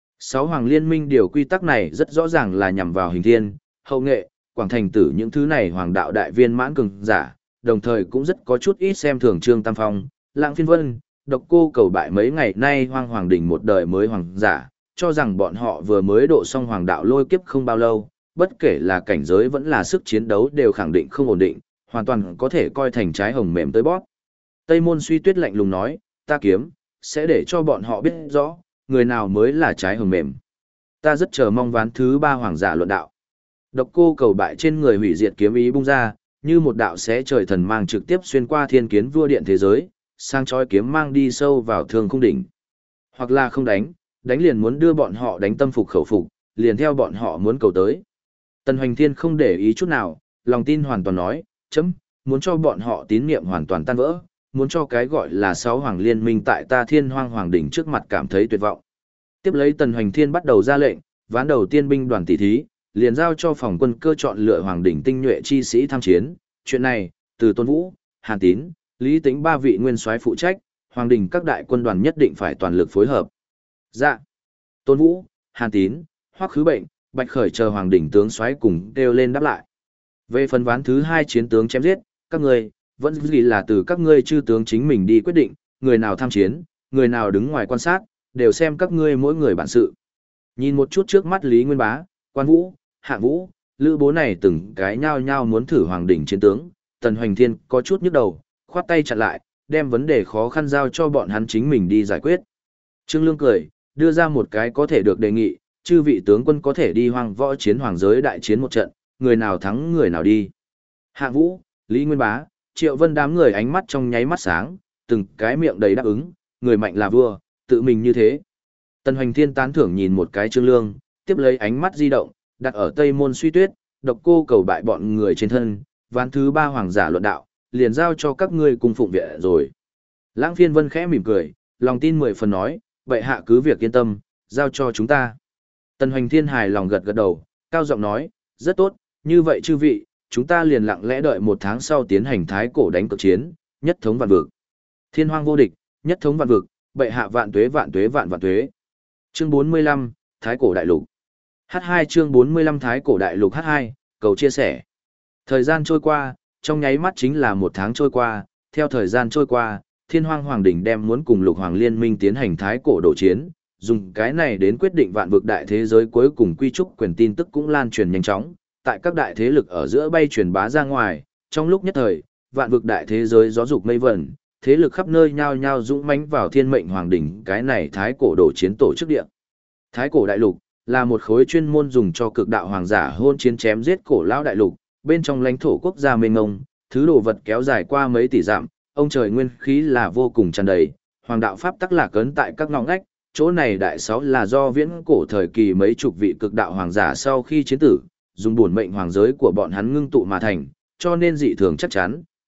6 hoàng liên minh điều quy tắc này rất rõ ràng là nhằm vào Hình Thiên, Hậu Nghệ, Quảng Thành Tử những thứ này hoàng đạo đại viên mãn cường giả, đồng thời cũng rất có chút ít xem thường Trương Tam Phong, Lãng Phiên Vân, Độc Cô Cầu Bại mấy ngày nay hoang hoàng đỉnh một đời mới hoàng giả, cho rằng bọn họ vừa mới độ xong hoàng đạo lôi kiếp không bao lâu, bất kể là cảnh giới vẫn là sức chiến đấu đều khẳng định không ổn định, hoàn toàn có thể coi thành trái hồng mềm tới bóp. Tây Môn Suy Tuyết lạnh lùng nói, ta kiếm, sẽ để cho bọn họ biết rõ, người nào mới là trái hồng mềm. Ta rất chờ mong ván thứ 3 hoàng giả luận đạo. Độc Cô Cầu Bại trên người hủy diệt kiếm ý bung ra, như một đạo xé trời thần mang trực tiếp xuyên qua thiên kiến vua điện thế giới, sang chói kiếm mang đi sâu vào thương khung đỉnh. Hoặc là không đánh, đánh liền muốn đưa bọn họ đánh tâm phục khẩu phục, liền theo bọn họ muốn cầu tới. Tần Hoành Thiên không để ý chút nào, lòng tin hoàn toàn nói, chấm, muốn cho bọn họ tín niệm hoàn toàn tan vỡ, muốn cho cái gọi là 6 hoàng liên minh tại ta Thiên Hoang Hoàng đỉnh trước mặt cảm thấy tuyệt vọng. Tiếp lấy Tần Hoành Thiên bắt đầu ra lệnh, ván đầu tiên binh đoàn tỷ thí, liền giao cho phòng quân cơ chọn lựa hoàng đỉnh tinh nhuệ chi sĩ tham chiến. Chuyện này, từ Tôn Vũ, Hàn Tín, Lý Tĩnh 3 vị nguyên soái phụ trách, hoàng đỉnh các đại quân đoàn nhất định phải toàn lực phối hợp. Dạ. Tôn Vũ, Hàn Tín, Hoắc Khứ Bệnh, Bạch Khởi chờ hoàng đỉnh tướng soái cùng kêu lên đáp lại. Về phần ván thứ 2 chiến tướng chém giết, các ngươi vẫn gì là từ các ngươi chư tướng chính mình đi quyết định, người nào tham chiến, người nào đứng ngoài quan sát, đều xem các ngươi mỗi người bản sự. Nhìn một chút trước mắt Lý Nguyên Bá, Quan Vũ, Hạng Vũ, Lữ Bố này từng cái nhao nhao muốn thử hoàng đỉnh chiến tướng, Tần Hoành Thiên có chút nhức đầu, khoát tay chặn lại, đem vấn đề khó khăn giao cho bọn hắn chính mình đi giải quyết. Trương Lương cười, đưa ra một cái có thể được đề nghị, chư vị tướng quân có thể đi hoang võ chiến hoàng giới đại chiến một trận, người nào thắng người nào đi. Hạng Vũ, Lý Nguyên Bá, Triệu Vân đám người ánh mắt trong nháy mắt sáng, từng cái miệng đầy đáp ứng, người mạnh là vua, tự mình như thế. Tần Hoành Thiên tán thưởng nhìn một cái Trương Lương, tiếp lấy ánh mắt di động, đặt ở Tây Môn Suy Tuyết, Độc Cô Cầu Bại bọn người trên thân, ván thứ 3 hoàng giả luận đạo, liền giao cho các ngươi cùng phụng viện rồi. Lãng Phiên Vân khẽ mỉm cười, lòng tin 10 phần nói, vậy hạ cứ việc yên tâm, giao cho chúng ta. Tần Hoành Thiên hài lòng gật gật đầu, cao giọng nói, rất tốt, như vậy chư vị, chúng ta liền lặng lẽ đợi 1 tháng sau tiến hành thái cổ đánh cược chiến, nhất thống vạn vực. Thiên hoang vô địch, nhất thống vạn vực, bệ hạ vạn tuế vạn tuế vạn vạn tuế. Chương 45, Thái cổ đại lục. H2 chương 45 Thái cổ đại lục H2, cầu chia sẻ. Thời gian trôi qua, trong nháy mắt chính là 1 tháng trôi qua, theo thời gian trôi qua, Thiên Hoang Hoàng đỉnh đem muốn cùng Lục Hoàng liên minh tiến hành thái cổ đổ chiến, dùng cái này đến quyết định vạn vực đại thế giới cuối cùng quy trúc quyền tin tức cũng lan truyền nhanh chóng, tại các đại thế lực ở giữa bay truyền bá ra ngoài, trong lúc nhất thời, vạn vực đại thế giới gió dục mây vẩn, thế lực khắp nơi nhao nhao dũng mãnh vào Thiên Mệnh Hoàng đỉnh cái này thái cổ đổ chiến tổ chức địa. Thái cổ đại lục là một khối chuyên môn dùng cho cực đạo hoàng giả hôn chiến chém giết cổ lão đại lục, bên trong lãnh thổ quốc gia mênh mông, thứ đồ vật kéo dài qua mấy tỷ dặm, ông trời nguyên khí là vô cùng tràn đầy, hoàng đạo pháp tắc lạc ấn tại các ngõ ngách, chỗ này đại sáu là do viễn cổ thời kỳ mấy chục vị cực đạo hoàng giả sau khi chiến tử, dùng bổn mệnh hoàng giới của bọn hắn ngưng tụ mà thành, cho nên dị thường chắc chắn,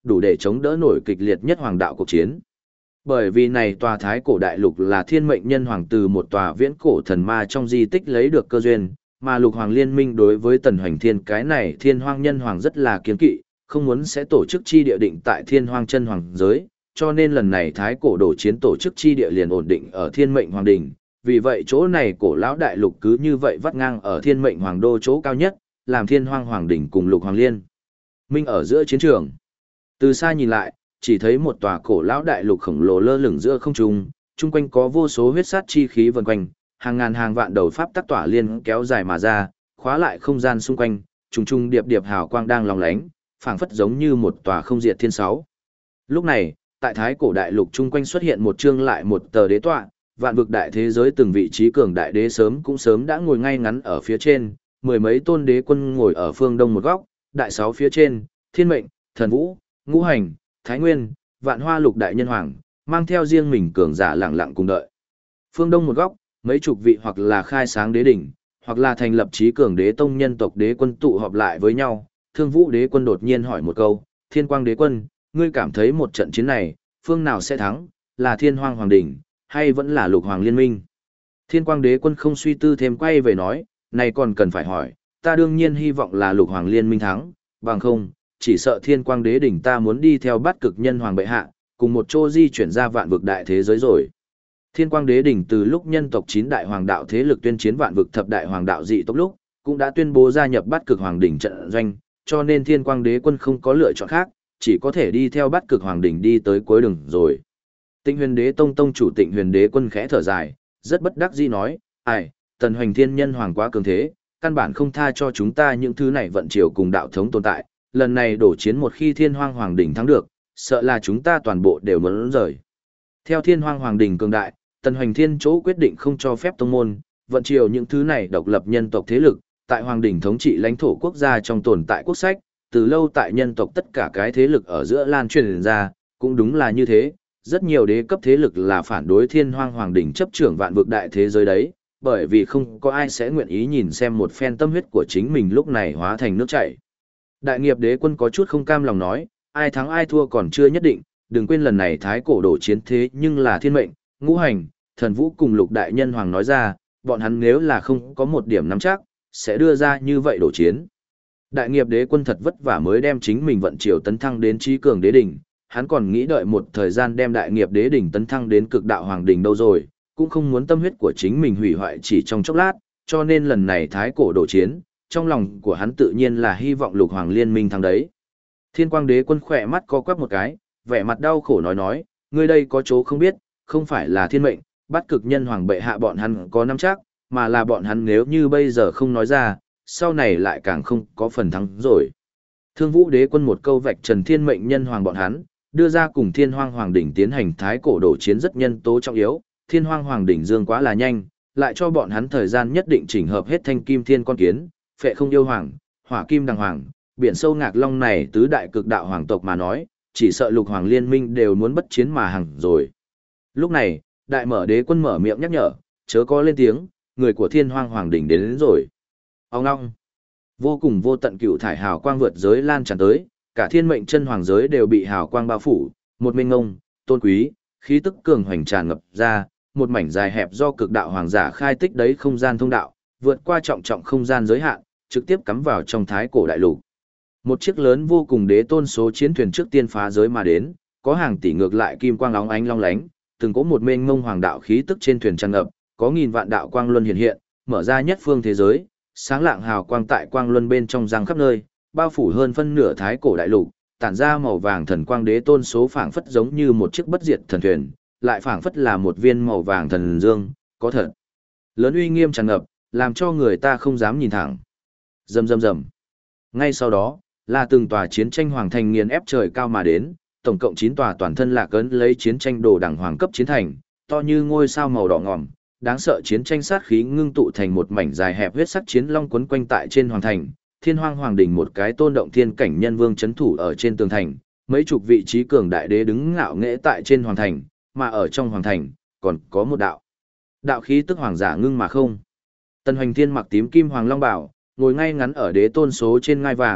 đủ để chống đỡ nổi kịch liệt nhất hoàng đạo cuộc chiến. Bởi vì này tòa thái cổ đại lục là thiên mệnh nhân hoàng từ một tòa viễn cổ thần ma trong di tích lấy được cơ duyên, mà lục hoàng liên minh đối với tần hoành thiên cái này thiên hoang nhân hoàng rất là kiêng kỵ, không muốn sẽ tổ chức chi địa định tại thiên hoang chân hoàng giới, cho nên lần này thái cổ đổ chiến tổ chức chi địa liền ổn định ở thiên mệnh hoàng đình. Vì vậy chỗ này cổ lão đại lục cứ như vậy vắt ngang ở thiên mệnh hoàng đô chỗ cao nhất, làm thiên hoang hoàng đỉnh cùng lục hoàng liên minh ở giữa chiến trường. Từ xa nhìn lại, chỉ thấy một tòa cổ lão đại lục khổng lồ lơ lửng giữa không trung, chung quanh có vô số huyết sát chi khí vần quanh, hàng ngàn hàng vạn đầu pháp tắc tỏa liên kéo dài mà ra, khóa lại không gian xung quanh, trùng trùng điệp điệp hào quang đang lóng lánh, phảng phất giống như một tòa không diệt thiên sáu. Lúc này, tại thái cổ đại lục chung quanh xuất hiện một chương lại một tờ đế tọa, vạn vực đại thế giới từng vị trí cường đại đế sớm đã ngồi ngay ngắn ở phía trên, mười mấy tôn đế quân ngồi ở phương đông một góc, đại sáu phía trên, thiên mệnh, thần vũ, ngũ hành, thái nguyên, vạn hoa lục đại nhân hoàng, mang theo riêng mình cường giả lặng lặng cùng đợi. Phương đông một góc, mấy chục vị hoặc là khai sáng đế đỉnh, hoặc là thành lập trí cường đế tông nhân tộc đế quân tụ họp lại với nhau. Thương vũ đế quân đột nhiên hỏi một câu, thiên quang đế quân, ngươi cảm thấy một trận chiến này, phương nào sẽ thắng, là thiên hoang hoàng đỉnh, hay vẫn là lục hoàng liên minh? Thiên quang đế quân không suy tư thêm quay về nói, này còn cần phải hỏi, ta đương nhiên hy vọng là lục hoàng liên minh thắng, bằng không, chỉ sợ thiên quang đế đỉnh ta muốn đi theo bát cực nhân hoàng bệ hạ, cùng một chỗ di chuyển ra vạn vực đại thế giới rồi. Thiên quang đế đỉnh từ lúc nhân tộc 9 đại hoàng đạo thế lực tuyên chiến vạn vực thập đại hoàng đạo dị tộc lúc, cũng đã tuyên bố gia nhập bát cực hoàng đỉnh trận doanh, cho nên thiên quang đế quân không có lựa chọn khác, chỉ có thể đi theo bát cực hoàng đỉnh đi tới cuối đường rồi. Tịnh huyền đế tông tông chủ Tịnh huyền đế quân khẽ thở dài, rất bất đắc dĩ nói, ai, tần hoành thiên nhân hoàng quá cường thế, căn bản không tha cho chúng ta những thứ này vận triều cùng đạo thống tồn tại, lần này đổ chiến một khi thiên hoang hoàng đỉnh thắng được, sợ là chúng ta toàn bộ đều muốn rời. Theo thiên hoang hoàng đỉnh cường đại, tần hoành thiên chỗ quyết định không cho phép tông môn, vận triều những thứ này độc lập nhân tộc thế lực, tại hoàng đỉnh thống trị lãnh thổ quốc gia trong tồn tại quốc sách, từ lâu tại nhân tộc tất cả cái thế lực ở giữa lan truyền ra, cũng đúng là như thế, rất nhiều đế cấp thế lực là phản đối thiên hoang hoàng đỉnh chấp trưởng vạn vực đại thế giới đấy, bởi vì không có ai sẽ nguyện ý nhìn xem một phen tâm huyết của chính mình lúc này hóa thành nước chảy. Đại nghiệp đế quân có chút không cam lòng nói, ai thắng ai thua còn chưa nhất định, đừng quên lần này thái cổ đổ chiến thế nhưng là thiên mệnh, ngũ hành, thần vũ cùng lục đại nhân hoàng nói ra, bọn hắn nếu là không có một điểm nắm chắc, sẽ đưa ra như vậy đổ chiến. Đại nghiệp đế quân thật vất vả mới đem chính mình vận triều tấn thăng đến trí cường đế đỉnh, hắn còn nghĩ đợi một thời gian đem đại nghiệp đế đỉnh tấn thăng đến cực đạo hoàng đỉnh đâu rồi, cũng không muốn tâm huyết của chính mình hủy hoại chỉ trong chốc lát, cho nên lần này thái cổ đổ chiến, trong lòng của hắn tự nhiên là hy vọng lục hoàng liên minh thắng đấy. Thiên quang đế quân khỏe mắt co quắp một cái, vẻ mặt đau khổ nói, ngươi đây có chỗ không biết, không phải là thiên mệnh, bắt cực nhân hoàng bệ hạ bọn hắn có nắm chắc, mà là bọn hắn nếu như bây giờ không nói ra, sau này lại càng không có phần thắng rồi. Thương vũ đế quân một câu vạch trần thiên mệnh nhân hoàng bọn hắn, đưa ra cùng thiên hoang hoàng đỉnh tiến hành thái cổ đổ chiến rất nhân tố trọng yếu, thiên hoang hoàng đỉnh dương quá là nhanh, lại cho bọn hắn thời gian nhất định chỉnh hợp hết thanh kim thiên con kiến, phệ không yêu hoàng, hỏa kim đằng hoàng, biển sâu ngạc long này tứ đại cực đạo hoàng tộc mà nói, chỉ sợ lục hoàng liên minh đều muốn bất chiến mà hằng rồi. Lúc này, đại mở đế quân mở miệng nhắc nhở, chớ có lên tiếng, người của thiên hoang hoàng đỉnh đến rồi. Ông ngong, vô cùng vô tận cựu thải hào quang vượt giới lan tràn tới, cả thiên mệnh chân hoàng giới đều bị hào quang bao phủ, một mênh ngông, tôn quý, khí tức cường hoành tràn ngập ra, một mảnh dài hẹp do cực đạo hoàng giả khai tích đấy không gian thông đạo, vượt qua trọng trọng không gian giới hạn, trực tiếp cắm vào trong thái cổ đại lục. Một chiếc lớn vô cùng đế tôn số chiến thuyền trước tiên phá giới mà đến, có hàng tỷ ngược lại kim quang óng ánh long lánh, từng có một mênh mông hoàng đạo khí tức trên thuyền tràn ngập, có nghìn vạn đạo quang luân hiện hiện, mở ra nhất phương thế giới, sáng lạng hào quang tại quang luân bên trong giăng khắp nơi, bao phủ hơn phân nửa thái cổ đại lục, tản ra màu vàng thần quang đế tôn số phảng phất giống như một chiếc bất diệt thần thuyền, lại phảng phất là một viên màu vàng thần dương, có thật lớn uy nghiêm tràn ngập, làm cho người ta không dám nhìn thẳng. Rầm rầm rầm. Ngay sau đó, là từng tòa chiến tranh hoàng thành nghiền ép trời cao mà đến, tổng cộng 9 tòa toàn thân lạc ấn lấy chiến tranh đồ đẳng hoàng cấp chiến thành, to như ngôi sao màu đỏ ngòm, đáng sợ chiến tranh sát khí ngưng tụ thành một mảnh dài hẹp huyết sắc chiến long quấn quanh tại trên hoàng thành, thiên hoang hoàng đỉnh một cái tôn động thiên cảnh nhân vương chấn thủ ở trên tường thành, mấy chục vị trí cường đại đế đứng ngạo nghễ tại trên hoàng thành, mà ở trong hoàng thành, còn có một đạo khí tức hoàng giả ngưng mà không. Tần Hoành Thiên mặc tím kim hoàng long bảo, ngồi ngay ngắn ở đế tôn số trên ngai vàng,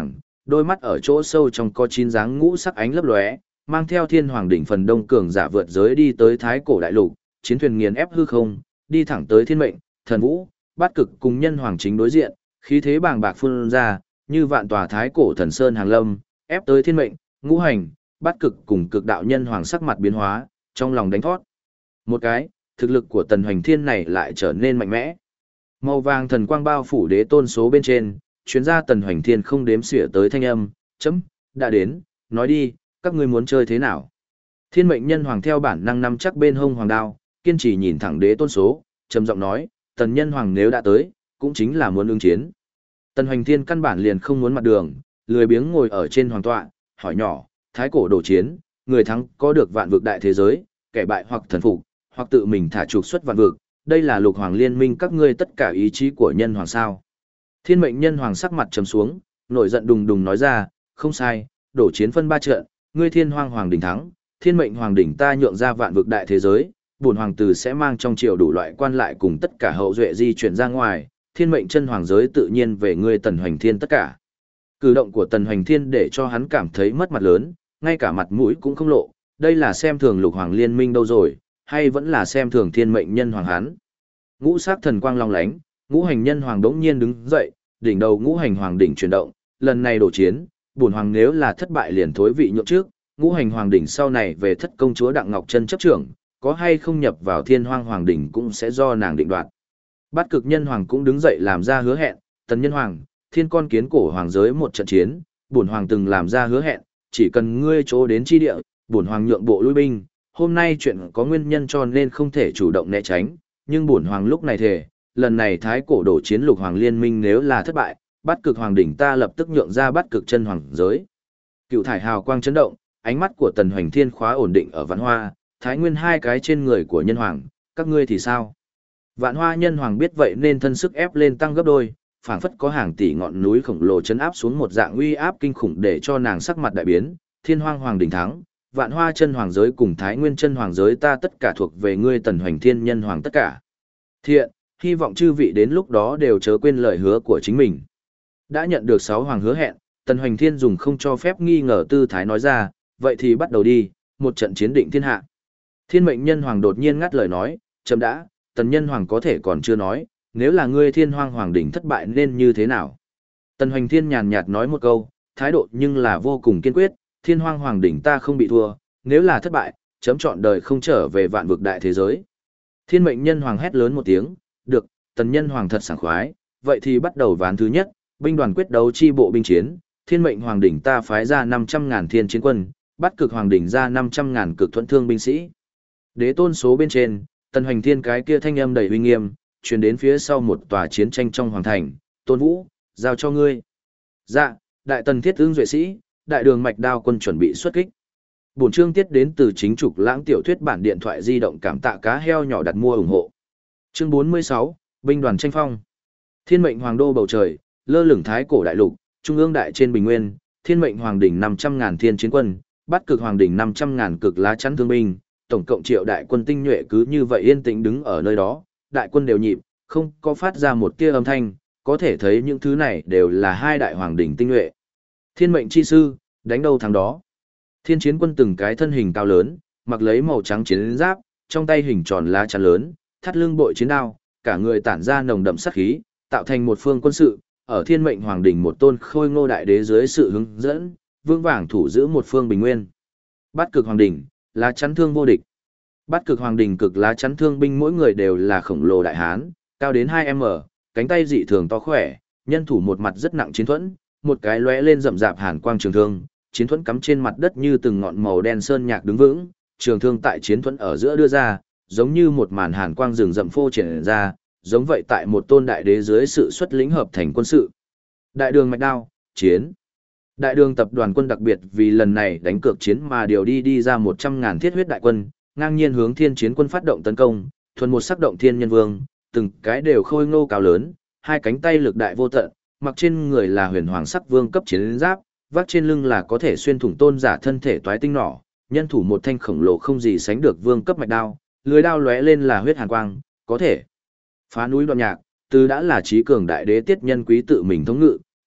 đôi mắt ở chỗ sâu trong có chín dáng ngũ sắc ánh lấp lóe, mang theo thiên hoàng đỉnh phần đông cường giả vượt giới đi tới thái cổ đại lục, chiến thuyền nghiền ép hư không, đi thẳng tới thiên mệnh, thần vũ, bát cực cùng nhân hoàng chính đối diện, khí thế bàng bạc phun ra, như vạn tòa thái cổ thần sơn hàng lâm, ép tới thiên mệnh, ngũ hành, bát cực cùng cực đạo nhân hoàng sắc mặt biến hóa, trong lòng đánh thót. Một cái, thực lực của Tần Hoành Thiên này lại trở nên mạnh mẽ. Màu vàng thần quang bao phủ đế tôn số bên trên, chuyến ra Tần Hoành Thiên không đếm xỉa tới thanh âm, chấm, đã đến, nói đi, các ngươi muốn chơi thế nào? Thiên mệnh nhân hoàng theo bản năng nắm chắc bên hông hoàng đao, kiên trì nhìn thẳng đế tôn số, trầm giọng nói, Tần nhân hoàng nếu đã tới, cũng chính là muốn ứng chiến. Tần Hoành Thiên căn bản liền không muốn mặt đường, lười biếng ngồi ở trên hoàng tọa, hỏi nhỏ, thái cổ đổ chiến, người thắng có được vạn vực đại thế giới, kẻ bại hoặc thần phục, hoặc tự mình thả trục xuất vạn vực, đây là lục hoàng liên minh các ngươi tất cả ý chí của nhân hoàng sao. Thiên mệnh nhân hoàng sắc mặt trầm xuống, nổi giận đùng đùng nói ra, không sai, đổ chiến phân ba trận, ngươi thiên hoang hoàng đỉnh thắng, thiên mệnh hoàng đỉnh ta nhượng ra vạn vực đại thế giới, bổn hoàng tử sẽ mang trong triều đủ loại quan lại cùng tất cả hậu duệ di chuyển ra ngoài, thiên mệnh chân hoàng giới tự nhiên về ngươi Tần Hoành Thiên tất cả. Cử động của Tần Hoành Thiên để cho hắn cảm thấy mất mặt lớn, ngay cả mặt mũi cũng không lộ, đây là xem thường lục hoàng liên minh đâu rồi, hay vẫn là xem thường thiên mệnh nhân hoàng hắn. Ngũ sắc thần quang long lánh, ngũ hành nhân hoàng đống nhiên đứng dậy, đỉnh đầu ngũ hành hoàng đỉnh chuyển động, lần này đổ chiến, bổn hoàng nếu là thất bại liền thối vị nhượng trước, ngũ hành hoàng đỉnh sau này về thất công chúa Đặng Ngọc Chân chấp trưởng, có hay không nhập vào thiên hoang hoàng đỉnh cũng sẽ do nàng định đoạt. Bát cực nhân hoàng cũng đứng dậy làm ra hứa hẹn, Tần nhân hoàng, thiên con kiến cổ hoàng giới một trận chiến, bổn hoàng từng làm ra hứa hẹn, chỉ cần ngươi chỗ đến chi địa, bổn hoàng nhượng bộ lui binh, hôm nay chuyện có nguyên nhân cho nên không thể chủ động né tránh, nhưng bổn hoàng lúc này thề, lần này thái cổ đổ chiến lục hoàng liên minh nếu là thất bại, bát cực hoàng đỉnh ta lập tức nhượng ra bát cực chân hoàng giới. Cựu thải hào quang chấn động, ánh mắt của Tần Hoành Thiên khóa ổn định ở Vạn Hoa, Thái Nguyên hai cái trên người của nhân hoàng, các ngươi thì sao? Vạn Hoa nhân hoàng biết vậy nên thân sức ép lên tăng gấp đôi, phảng phất có hàng tỷ ngọn núi khổng lồ chấn áp xuống một dạng uy áp kinh khủng để cho nàng sắc mặt đại biến, Thiên Hoang hoàng đỉnh thắng, Vạn Hoa chân hoàng giới cùng Thái Nguyên chân hoàng giới ta tất cả thuộc về ngươi Tần Hoành Thiên nhân hoàng tất cả. Thiện, hy vọng chư vị đến lúc đó đều chớ quên lời hứa của chính mình. Đã nhận được 6 hoàng hứa hẹn, Tần Hoành Thiên dùng không cho phép nghi ngờ tư thái nói ra, vậy thì bắt đầu đi, một trận chiến định thiên hạ. Thiên mệnh nhân hoàng đột nhiên ngắt lời nói, chấm đã, Tần nhân hoàng có thể còn chưa nói, nếu là ngươi thiên hoang hoàng đỉnh thất bại nên như thế nào? Tần Hoành Thiên nhàn nhạt nói một câu, thái độ nhưng là vô cùng kiên quyết, thiên hoang hoàng đỉnh ta không bị thua, nếu là thất bại, chấm chọn đời không trở về vạn vực đại thế giới. Thiên mệnh nhân hoàng hét lớn một tiếng, được, Tần nhân hoàng thật sảng khoái, vậy thì bắt đầu ván thứ nhất, binh đoàn quyết đấu chi bộ binh chiến, thiên mệnh hoàng đỉnh ta phái ra 500.000 thiên chiến quân, bắt cực hoàng đỉnh ra 500.000 cực thuẫn thương binh sĩ. Đế tôn số bên trên, Tần Hoành Thiên cái kia thanh âm đầy uy nghiêm, truyền đến phía sau một tòa chiến tranh trong hoàng thành, Tôn Vũ, giao cho ngươi. Dạ, đại tần thiết ương duệ sĩ, đại đường mạch đao quân chuẩn bị xuất kích. Bổn chương tiết đến từ chính trục lãng tiểu thuyết bản điện thoại di động cảm tạ cá heo nhỏ đặt mua ủng hộ. Chương 46, binh đoàn tranh phong. Thiên mệnh hoàng đô bầu trời, lơ lửng thái cổ đại lục, trung ương đại trên bình nguyên, thiên mệnh hoàng đỉnh 500.000 thiên chiến quân, bắt cực hoàng đỉnh 500.000 cực lá chắn thương binh, tổng cộng triệu đại quân tinh nhuệ cứ như vậy yên tĩnh đứng ở nơi đó, đại quân đều nhịp, không có phát ra một tia âm thanh, có thể thấy những thứ này đều là hai đại hoàng đỉnh tinh nhuệ. Thiên mệnh chi sư, đánh đâu thắng đó. Thiên chiến quân từng cái thân hình cao lớn, mặc lấy màu trắng chiến giáp, trong tay hình tròn lá chắn lớn, thắt lưng bội chiến đao, cả người tản ra nồng đậm sát khí, tạo thành một phương quân sự, ở thiên mệnh hoàng đỉnh một tôn khôi ngô đại đế dưới sự hướng dẫn, vương vàng thủ giữ một phương bình nguyên. Bát cực hoàng đỉnh, lá chắn thương vô địch. Bát cực hoàng đỉnh cực lá chắn thương binh mỗi người đều là khổng lồ đại hán, cao đến 2m, cánh tay dị thường to khỏe, nhân thủ một mặt rất nặng chiến thuẫn, một cái lóe lên rậm rạp hàn quang trường thương, chiến thuẫn cắm trên mặt đất như từng ngọn màu đen sơn nhạc đứng vững, trường thương tại chiến thuẫn ở giữa đưa ra, giống như một màn hàn quang rừng rậm phô triển ra, giống vậy tại một tôn đại đế dưới sự xuất lĩnh hợp thành quân sự. Đại đường mạch đao, chiến. Đại đường tập đoàn quân đặc biệt vì lần này đánh cược chiến mà điều đi ra 100.000 thiết huyết đại quân, ngang nhiên hướng thiên chiến quân phát động tấn công, thuần một sắc động thiên nhân vương, từng cái đều khôi ngô cao lớn, hai cánh tay lực đại vô tận, mặc trên người là huyền hoàng sắc vương cấp chiến giáp, vác trên lưng là có thể xuyên thủng tôn giả thân thể toái tinh nỏ, nhân thủ một thanh khổng lồ không gì sánh được vương cấp mạch đao, lưới đao lóe lên là huyết hàn quang, có thể phá núi đoạn nhạc, từ đã là trí cường đại đế tiết nhân quý tự mình thống ngự,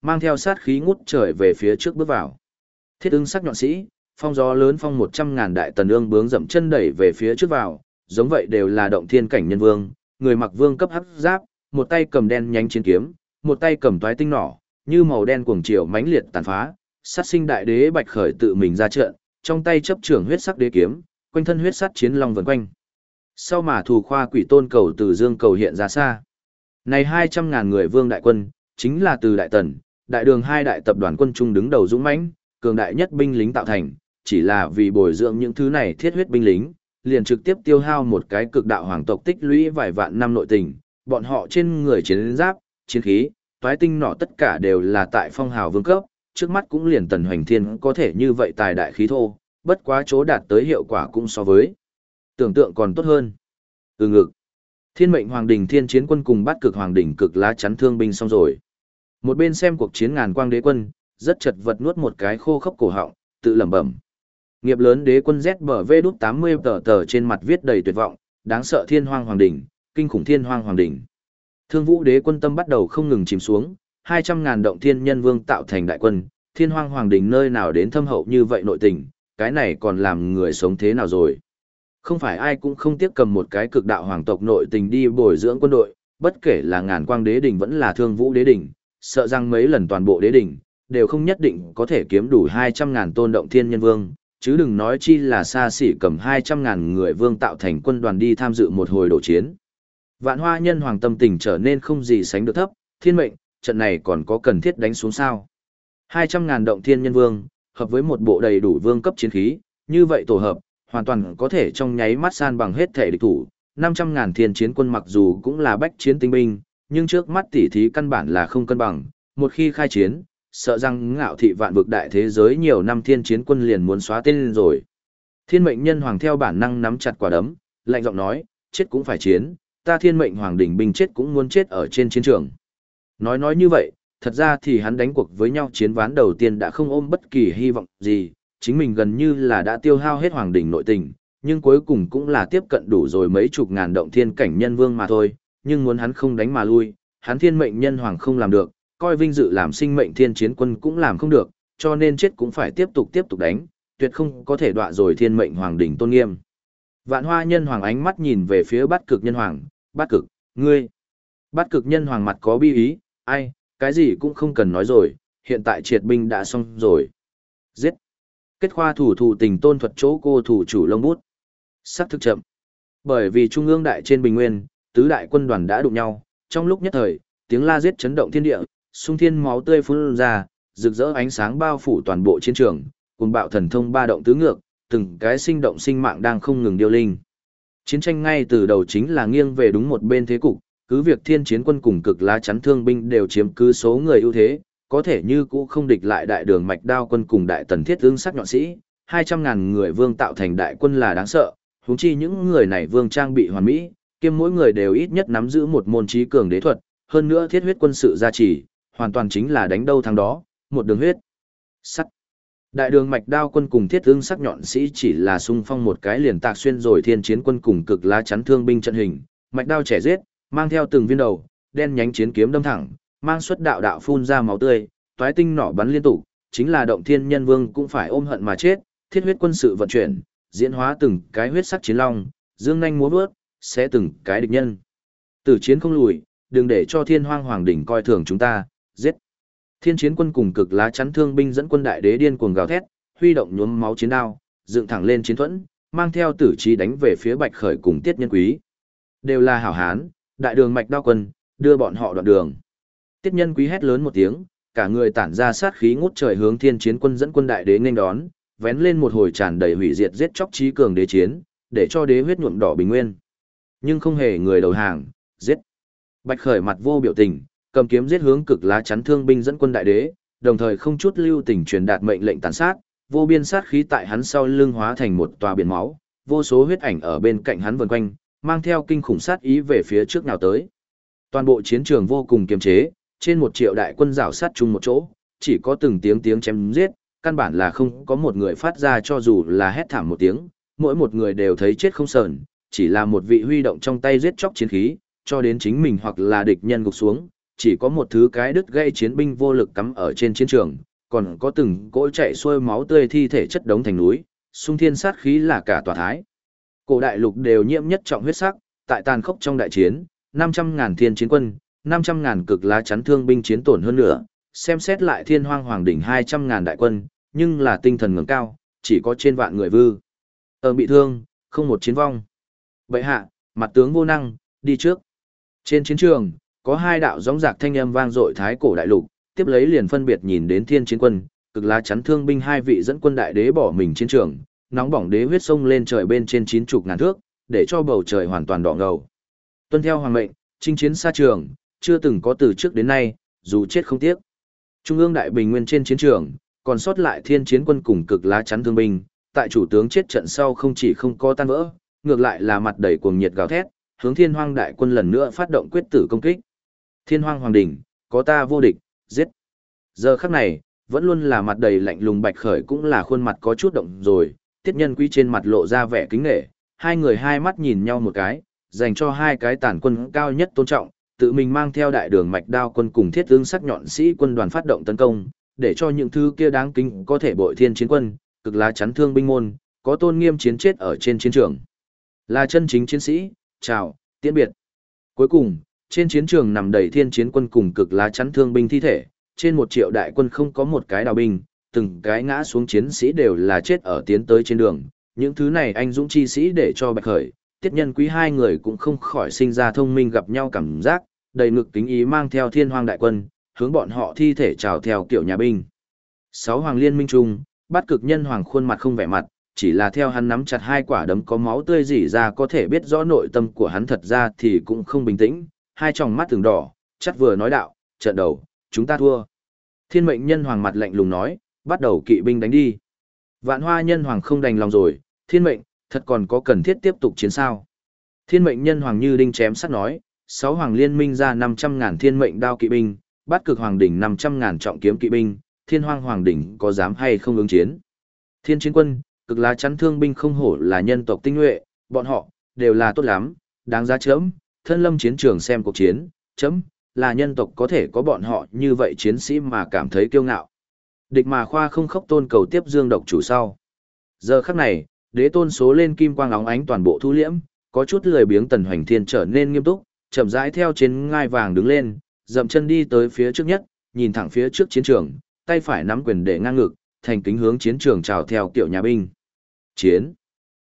mang theo sát khí ngút trời về phía trước bước vào. Thiết ưng sắc nhọn sĩ, phong gió lớn phong 100.000 đại tần ương bướng dậm chân đẩy về phía trước vào, giống vậy đều là động thiên cảnh nhân vương, người mặc vương cấp hắc giáp, một tay cầm đen nhánh chiến kiếm, một tay cầm toái tinh nỏ, như màu đen cuồng triều mãnh liệt tàn phá, sát sinh đại đế Bạch Khởi tự mình ra trận, trong tay chấp trưởng huyết sắc đế kiếm, quanh thân huyết sát chiến long vần quanh. Sau mà thủ khoa quỷ tôn cầu từ dương cầu hiện ra xa. Này 200.000 người vương đại quân, chính là từ đại tần, đại đường hai đại tập đoàn quân trung đứng đầu dũng mãnh, cường đại nhất binh lính tạo thành, chỉ là vì bồi dưỡng những thứ này thiết huyết binh lính, liền trực tiếp tiêu hao một cái cực đạo hoàng tộc tích lũy vài vạn năm nội tình, bọn họ trên người chiến giáp, chiến khí, toái tinh nỏ tất cả đều là tại phong hào vương cấp, trước mắt cũng liền Tần Hoành Thiên có thể như vậy tài đại khí thô, bất quá chỗ đạt tới hiệu quả cũng so với tưởng tượng còn tốt hơn. Từ ngực, Thiên mệnh hoàng đỉnh thiên chiến quân cùng Bát cực hoàng đỉnh cực lá chắn thương binh xong rồi. Một bên xem cuộc chiến ngàn quang đế quân, rất chật vật nuốt một cái khô khốc cổ họng, tự lẩm bẩm. Nghiệp lớn đế quân ZBV đút 80 tờ trên mặt viết đầy tuyệt vọng, đáng sợ thiên hoang hoàng đỉnh, kinh khủng thiên hoang hoàng đỉnh. Thương vũ đế quân tâm bắt đầu không ngừng chìm xuống, 200.000 động thiên nhân vương tạo thành đại quân, thiên hoang hoàng đỉnh nơi nào đến thâm hậu như vậy nội tình, cái này còn làm người sống thế nào rồi. Không phải ai cũng không tiếc cầm một cái cực đạo hoàng tộc nội tình đi bồi dưỡng quân đội, bất kể là ngàn quang đế đỉnh vẫn là thương vũ đế đỉnh, sợ rằng mấy lần toàn bộ đế đỉnh, đều không nhất định có thể kiếm đủ 200.000 tôn động thiên nhân vương, chứ đừng nói chi là xa xỉ cầm 200.000 người vương tạo thành quân đoàn đi tham dự một hồi đổ chiến. Vạn Hoa nhân hoàng tâm tình trở nên không gì sánh được thấp, thiên mệnh, trận này còn có cần thiết đánh xuống sao. 200.000 động thiên nhân vương, hợp với một bộ đầy đủ vương cấp chiến khí, như vậy tổ hợp, hoàn toàn có thể trong nháy mắt san bằng hết thể địch thủ. 500.000 thiên chiến quân mặc dù cũng là bách chiến tinh binh, nhưng trước mắt tỉ thí căn bản là không cân bằng, một khi khai chiến, sợ rằng ngạo thị vạn vực đại thế giới nhiều năm thiên chiến quân liền muốn xóa tên lên rồi. Thiên mệnh nhân hoàng theo bản năng nắm chặt quả đấm, lạnh giọng nói, chết cũng phải chiến, ta thiên mệnh hoàng đỉnh binh chết cũng muốn chết ở trên chiến trường. Nói như vậy, thật ra thì hắn đánh cuộc với nhau chiến ván đầu tiên đã không ôm bất kỳ hy vọng gì, chính mình gần như là đã tiêu hao hết hoàng đỉnh nội tình, nhưng cuối cùng cũng là tiếp cận đủ rồi mấy chục ngàn động thiên cảnh nhân vương mà thôi, nhưng muốn hắn không đánh mà lui, hắn thiên mệnh nhân hoàng không làm được, coi vinh dự làm sinh mệnh thiên chiến quân cũng làm không được, cho nên chết cũng phải tiếp tục đánh, tuyệt không có thể đọa rồi thiên mệnh hoàng đỉnh tôn nghiêm. Vạn Hoa nhân hoàng ánh mắt nhìn về phía Bát cực nhân hoàng, Bát cực, ngươi. Bát cực nhân hoàng mặt có bi ý, ai, cái gì cũng không cần nói rồi, hiện tại triệt binh đã xong rồi. Giết. Kết khoa thủ tình tôn thuật chỗ cô thủ chủ lông bút. Sắc thực chậm. Bởi vì trung ương đại trên bình nguyên, tứ đại quân đoàn đã đụng nhau, trong lúc nhất thời, tiếng la giết chấn động thiên địa, sung thiên máu tươi phun ra, rực rỡ ánh sáng bao phủ toàn bộ chiến trường, cùng bạo thần thông ba động tứ ngược, từng cái sinh động sinh mạng đang không ngừng điêu linh. Chiến tranh ngay từ đầu chính là nghiêng về đúng một bên thế cục, cứ việc thiên chiến quân cùng cực lá chắn thương binh đều chiếm cứ số người ưu thế, có thể như cũ không địch lại đại đường mạch đao quân cùng đại tần thiết ương sắc nhọn sĩ, 200.000 người vương tạo thành đại quân là đáng sợ, huống chi những người này vương trang bị hoàn mỹ, kiêm mỗi người đều ít nhất nắm giữ một môn trí cường đế thuật, hơn nữa thiết huyết quân sự gia trì, hoàn toàn chính là đánh đâu thắng đó, một đường huyết sắt. Đại đường mạch đao quân cùng thiết ương sắc nhọn sĩ chỉ là xung phong một cái liền tạc xuyên rồi thiên chiến quân cùng cực lá chắn thương binh trận hình, mạch đao trẻ giết, mang theo từng viên đầu, đen nhánh chiến kiếm đâm thẳng, mang xuất đạo đạo phun ra máu tươi, toái tinh nỏ bắn liên tục, chính là động thiên nhân vương cũng phải ôm hận mà chết, thiết huyết quân sự vận chuyển, diễn hóa từng cái huyết sắc chiến long, dương nhanh múa vớt, sẽ từng cái địch nhân. Tử chiến không lùi, đừng để cho thiên hoang hoàng đỉnh coi thường chúng ta, giết. Thiên chiến quân cùng cực lá chắn thương binh dẫn quân đại đế điên cuồng gào thét, huy động nhuốm máu chiến đao, dựng thẳng lên chiến thuẫn, mang theo tử trí đánh về phía Bạch Khởi cùng Tiết Nhân Quý. Đều là hảo hán, đại đường mạch đao quân, đưa bọn họ đoạn đường. Tiết Nhân Quý hét lớn một tiếng, cả người tản ra sát khí ngút trời hướng thiên chiến quân dẫn quân đại đế nghênh đón, vén lên một hồi tràn đầy hủy diệt giết chóc trí cường đế chiến, để cho đế huyết nhuộm đỏ bình nguyên. Nhưng không hề người đầu hàng, giết. Bạch Khởi mặt vô biểu tình, cầm kiếm giết hướng cực lá chắn thương binh dẫn quân đại đế, đồng thời không chút lưu tình truyền đạt mệnh lệnh tàn sát, vô biên sát khí tại hắn sau lưng hóa thành một tòa biển máu, vô số huyết ảnh ở bên cạnh hắn vần quanh, mang theo kinh khủng sát ý về phía trước nào tới. Toàn bộ chiến trường vô cùng kiềm chế, trên 1 triệu đại quân rảo sát chung một chỗ, chỉ có từng tiếng chém giết, căn bản là không có một người phát ra cho dù là hét thảm một tiếng, mỗi một người đều thấy chết không sờn, chỉ là một vị huy động trong tay giết chóc chiến khí, cho đến chính mình hoặc là địch nhân gục xuống, chỉ có một thứ cái đứt gãy chiến binh vô lực cắm ở trên chiến trường, còn có từng cỗ chạy xuôi máu tươi thi thể chất đống thành núi, xung thiên sát khí là cả tòa thái. Cổ đại lục đều nhiễm nhất trọng huyết sắc, tại tàn khốc trong đại chiến, 500.000 thiên chiến quân, 500.000 cực lá chắn thương binh chiến tổn hơn nữa, xem xét lại thiên hoang hoàng đỉnh 200.000 đại quân, nhưng là tinh thần ngẩng cao, chỉ có trên vạn người vư. Bị thương, không một chiến vong. Bệ hạ, mặt tướng vô năng, đi trước. Trên chiến trường, có hai đạo gióng giạc thanh âm vang dội thái cổ đại lục, tiếp lấy liền phân biệt nhìn đến thiên chiến quân, cực lá chắn thương binh hai vị dẫn quân đại đế bỏ mình chiến trường, nóng bỏng đế huyết sông lên trời bên trên 90.000 thước, để cho bầu trời hoàn toàn đỏ ngầu. Tuân theo hoàng mệnh, chinh chiến xa trường, chưa từng có từ trước đến nay, dù chết không tiếc. Trung ương đại bình nguyên trên chiến trường, còn sót lại thiên chiến quân cùng cực lá chắn thương binh, tại chủ tướng chết trận sau không chỉ không có tan vỡ, ngược lại là mặt đầy cuồng nhiệt gào thét, hướng thiên hoang đại quân lần nữa phát động quyết tử công kích. Thiên hoang hoàng đỉnh, có ta vô địch, giết. Giờ khắc này, vẫn luôn là mặt đầy lạnh lùng Bạch Khởi cũng là khuôn mặt có chút động rồi, Tiết Nhân Quý trên mặt lộ ra vẻ kính nể, hai người hai mắt nhìn nhau một cái, dành cho hai cái tàn quân cao nhất tôn trọng, tự mình mang theo đại đường mạch đao quân cùng thiết tướng sắc nhọn sĩ quân đoàn phát động tấn công, để cho những thứ kia đáng kính có thể bội thiên chiến quân, cực lá chắn thương binh môn, có tôn nghiêm chiến chết ở trên chiến trường. Là chân chính chiến sĩ, chào, tiễn biệt. Cuối cùng, trên chiến trường nằm đầy thiên chiến quân cùng cực lá chắn thương binh thi thể, trên 1 triệu đại quân không có một cái đào binh, từng cái ngã xuống chiến sĩ đều là chết ở tiến tới trên đường. Những thứ này anh dũng chi sĩ để cho Bạch Khởi, Tiết Nhân Quý hai người cũng không khỏi sinh ra thông minh gặp nhau cảm giác, đầy ngực kính ý mang theo thiên hoang đại quân, hướng bọn họ thi thể chào theo kiểu nhà binh. 6 hoàng liên minh chung, Bát Cực Nhân Hoàng khuôn mặt không vẻ mặt, chỉ là theo hắn nắm chặt hai quả đấm có máu tươi rỉ ra có thể biết rõ nội tâm của hắn thật ra thì cũng không bình tĩnh, hai tròng mắt từng đỏ, chắt vừa nói đạo, trận đầu, chúng ta thua. Thiên mệnh nhân hoàng mặt lạnh lùng nói, bắt đầu kỵ binh đánh đi. Vạn Hoa nhân hoàng không đành lòng rồi, thiên mệnh, thật còn có cần thiết tiếp tục chiến sao. Thiên mệnh nhân hoàng như đinh chém sắt nói, 6 hoàng liên minh ra 500.000 thiên mệnh đao kỵ binh, Bát Cực hoàng đỉnh 500.000 trọng kiếm kỵ binh, thiên hoang hoàng đỉnh có dám hay không ứng chiến. Thiên chiến quân, cực lá chắn thương binh không hổ là nhân tộc tinh nhuệ, bọn họ, đều là tốt lắm, đáng giá chấm, thân lâm chiến trường xem cuộc chiến, chấm, là nhân tộc có thể có bọn họ như vậy chiến sĩ mà cảm thấy kiêu ngạo. Địch mà khoa không khóc tôn cầu tiếp dương độc chủ sau. Giờ khắc này, đế tôn số lên kim quang óng ánh toàn bộ thu liễm, có chút lười biếng Tần Hoành Thiên trở nên nghiêm túc, chậm rãi theo trên ngai vàng đứng lên, dậm chân đi tới phía trước nhất, nhìn thẳng phía trước chiến trường, tay phải nắm quyền để ngang ngực, thành kính hướng chiến trường chào theo kiểu nhà binh. Chiến.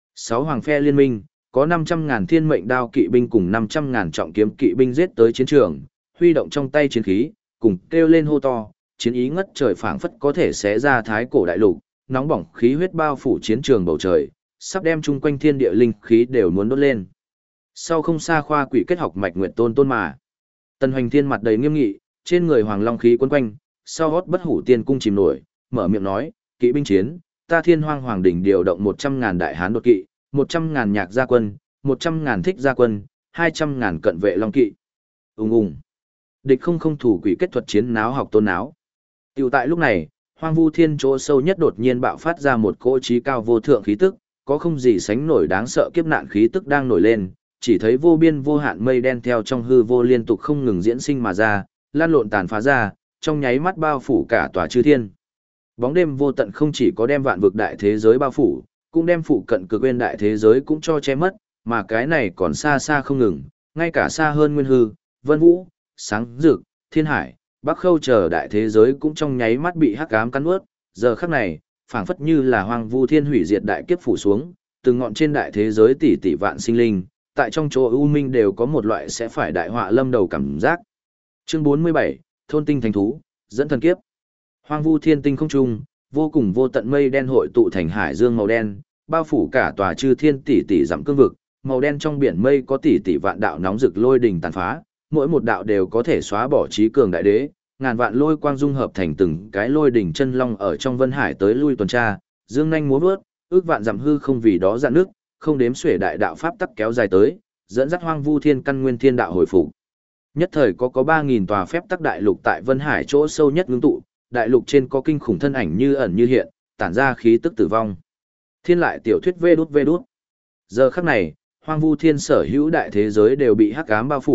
6 hoàng phe liên minh, có 500.000 thiên mệnh đao kỵ binh cùng 500.000 trọng kiếm kỵ binh giết tới chiến trường, huy động trong tay chiến khí, cùng kêu lên hô to, chiến ý ngất trời phảng phất có thể xé ra thái cổ đại lục, nóng bỏng khí huyết bao phủ chiến trường bầu trời, sắp đem chung quanh thiên địa linh khí đều muốn đốt lên. Sau không xa khoa quỷ kết học mạch nguyện tôn tôn mà. Tần Hoành Thiên mặt đầy nghiêm nghị, trên người hoàng long khí quấn quanh, sau hót bất hủ tiên cung chìm nổi, mở miệng nói, kỵ binh chiến, ta thiên hoang hoàng đỉnh điều động 100.000 đại hán đột kỵ, 100.000 nhạc gia quân, 100.000 thích gia quân, 200.000 cận vệ long kỵ. Ung ung. Địch không thủ quỷ kết thuật chiến náo học tôn náo. Tiểu tại lúc này, hoang vu thiên chỗ sâu nhất đột nhiên bạo phát ra một cỗ trí cao vô thượng khí tức, có không gì sánh nổi đáng sợ kiếp nạn khí tức đang nổi lên, chỉ thấy vô biên vô hạn mây đen theo trong hư vô liên tục không ngừng diễn sinh mà ra, lan lộn tàn phá ra, trong nháy mắt bao phủ cả tòa chư thiên. Bóng đêm vô tận không chỉ có đem vạn vực đại thế giới bao phủ, cũng đem phụ cận cực nguyên đại thế giới cũng cho che mất, mà cái này còn xa xa không ngừng, ngay cả xa hơn nguyên hư, vân vũ, sáng rực, thiên hải, bắc khâu chờ đại thế giới cũng trong nháy mắt bị hắc ám cắn nuốt. Giờ khắc này, phảng phất như là hoang vu thiên hủy diệt đại kiếp phủ xuống, từng ngọn trên đại thế giới tỷ tỷ vạn sinh linh, tại trong chỗ u minh đều có một loại sẽ phải đại họa lâm đầu cảm giác. Chương 47, thôn tinh thành thú, dẫn thần kiếp. Hoang vu thiên tinh không trung, vô cùng vô tận mây đen hội tụ thành hải dương màu đen, bao phủ cả tòa chư thiên tỷ tỷ dặm cương vực, màu đen trong biển mây có tỷ tỷ vạn đạo nóng rực lôi đình tàn phá, mỗi một đạo đều có thể xóa bỏ trí cường đại đế, ngàn vạn lôi quang dung hợp thành từng cái lôi đỉnh chân long ở trong vân hải tới lui tuần tra, dương nhanh múa vớt, ước vạn dặm hư không vì đó dạn nước, không đếm xuể đại đạo pháp tắc kéo dài tới, dẫn dắt hoang vu thiên căn nguyên thiên đạo hồi phục. Nhất thời có 3000 tòa phép tắc đại lục tại vân hải chỗ sâu nhất ngưng tụ, đại lục trên có kinh khủng thân ảnh như ẩn như hiện, tản ra khí tức tử vong. Thiên lại tiểu thuyết vê đút. Giờ khắc này, hoang vu thiên sở hữu đại thế giới đều bị hắc ám bao phủ,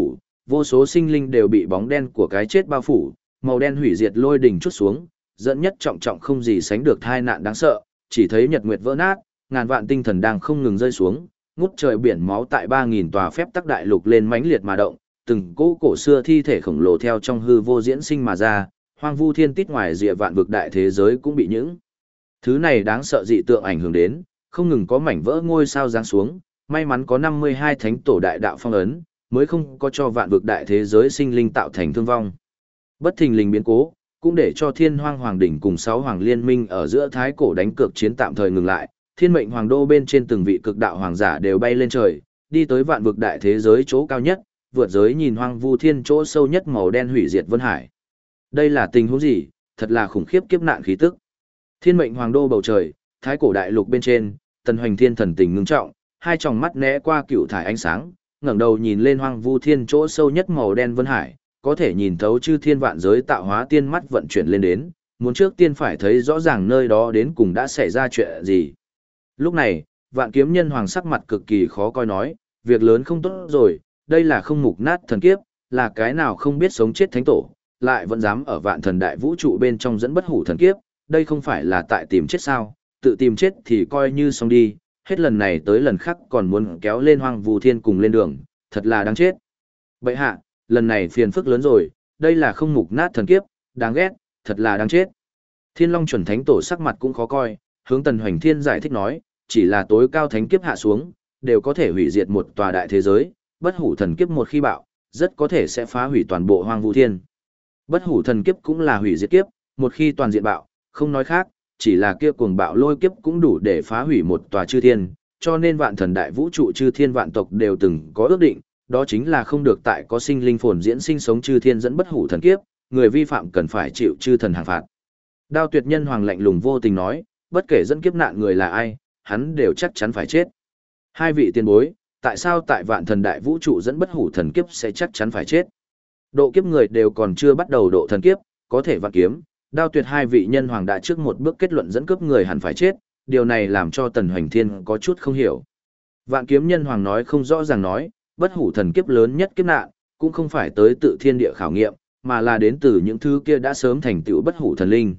vô số sinh linh đều bị bóng đen của cái chết bao phủ, màu đen hủy diệt lôi đỉnh chút xuống, dẫn nhất trọng trọng không gì sánh được tai nạn đáng sợ, chỉ thấy nhật nguyệt vỡ nát, ngàn vạn tinh thần đang không ngừng rơi xuống, ngút trời biển máu tại 3000 tòa phép tắc đại lục lên mãnh liệt mà động, từng cỗ cổ xưa thi thể khổng lồ theo trong hư vô diễn sinh mà ra, hoang vu thiên tít ngoài rìa vạn vực đại thế giới cũng bị những thứ này đáng sợ dị tượng ảnh hưởng đến, không ngừng có mảnh vỡ ngôi sao giáng xuống, may mắn có 52 thánh tổ đại đạo phong ấn, mới không có cho vạn vực đại thế giới sinh linh tạo thành thương vong. Bất thình lình biến cố, cũng để cho Thiên Hoang Hoàng đỉnh cùng 6 hoàng liên minh ở giữa thái cổ đánh cược chiến tạm thời ngừng lại, Thiên Mệnh Hoàng đô bên trên từng vị cực đạo hoàng giả đều bay lên trời, đi tới vạn vực đại thế giới chỗ cao nhất, vượt giới nhìn hoang vu thiên chỗ sâu nhất màu đen hủy diệt vân hải. Đây là tình huống gì, thật là khủng khiếp kiếp nạn khí tức. Thiên Mệnh Hoàng đô bầu trời, thái cổ đại lục bên trên, Tần Hoành Thiên thần tình ngưng trọng, hai tròng mắt né qua cựu thải ánh sáng, ngẩng đầu nhìn lên hoang vu thiên chỗ sâu nhất màu đen vân hải, có thể nhìn thấu chư thiên vạn giới tạo hóa tiên mắt vận chuyển lên đến, muốn trước tiên phải thấy rõ ràng nơi đó đến cùng đã xảy ra chuyện gì. Lúc này, Vạn Kiếm Nhân Hoàng sắc mặt cực kỳ khó coi nói, việc lớn không tốt rồi, đây là không mục nát thần kiếp, là cái nào không biết sống chết thánh tổ, lại vẫn dám ở vạn thần đại vũ trụ bên trong dẫn bất hủ thần kiếp, đây không phải là tại tìm chết sao, tự tìm chết thì coi như xong đi, hết lần này tới lần khác còn muốn kéo lên hoang vu thiên cùng lên đường, thật là đáng chết. Bệ hạ, lần này phiền phức lớn rồi, đây là không mục nát thần kiếp, đáng ghét, thật là đáng chết. Thiên Long chuẩn thánh tổ sắc mặt cũng khó coi, hướng Tần Hoành Thiên giải thích nói, chỉ là tối cao thánh kiếp hạ xuống, đều có thể hủy diệt một tòa đại thế giới, bất hủ thần kiếp một khi bạo, rất có thể sẽ phá hủy toàn bộ hoang vu thiên. Bất hủ thần kiếp cũng là hủy diệt kiếp, một khi toàn diện bạo, không nói khác, chỉ là kia cuồng bạo lôi kiếp cũng đủ để phá hủy một tòa chư thiên, cho nên vạn thần đại vũ trụ chư thiên vạn tộc đều từng có ước định, đó chính là không được tại có sinh linh phồn diễn sinh sống chư thiên dẫn bất hủ thần kiếp, người vi phạm cần phải chịu chư thần hàng phạt. Đao Tuyệt Nhân Hoàng lạnh lùng vô tình nói, bất kể dẫn kiếp nạn người là ai, hắn đều chắc chắn phải chết. Hai vị tiền bối, tại sao tại vạn thần đại vũ trụ dẫn bất hủ thần kiếp sẽ chắc chắn phải chết? Độ kiếp người đều còn chưa bắt đầu độ thần kiếp, có thể vạn kiếm, Đao Tuyệt hai vị nhân hoàng đã trước một bước kết luận dẫn cướp người hẳn phải chết, điều này làm cho Tần Hoành Thiên có chút không hiểu. Vạn kiếm nhân hoàng nói không rõ ràng nói, bất hủ thần kiếp lớn nhất kiếp nạn, cũng không phải tới tự thiên địa khảo nghiệm, mà là đến từ những thứ kia đã sớm thành tựu bất hủ thần linh.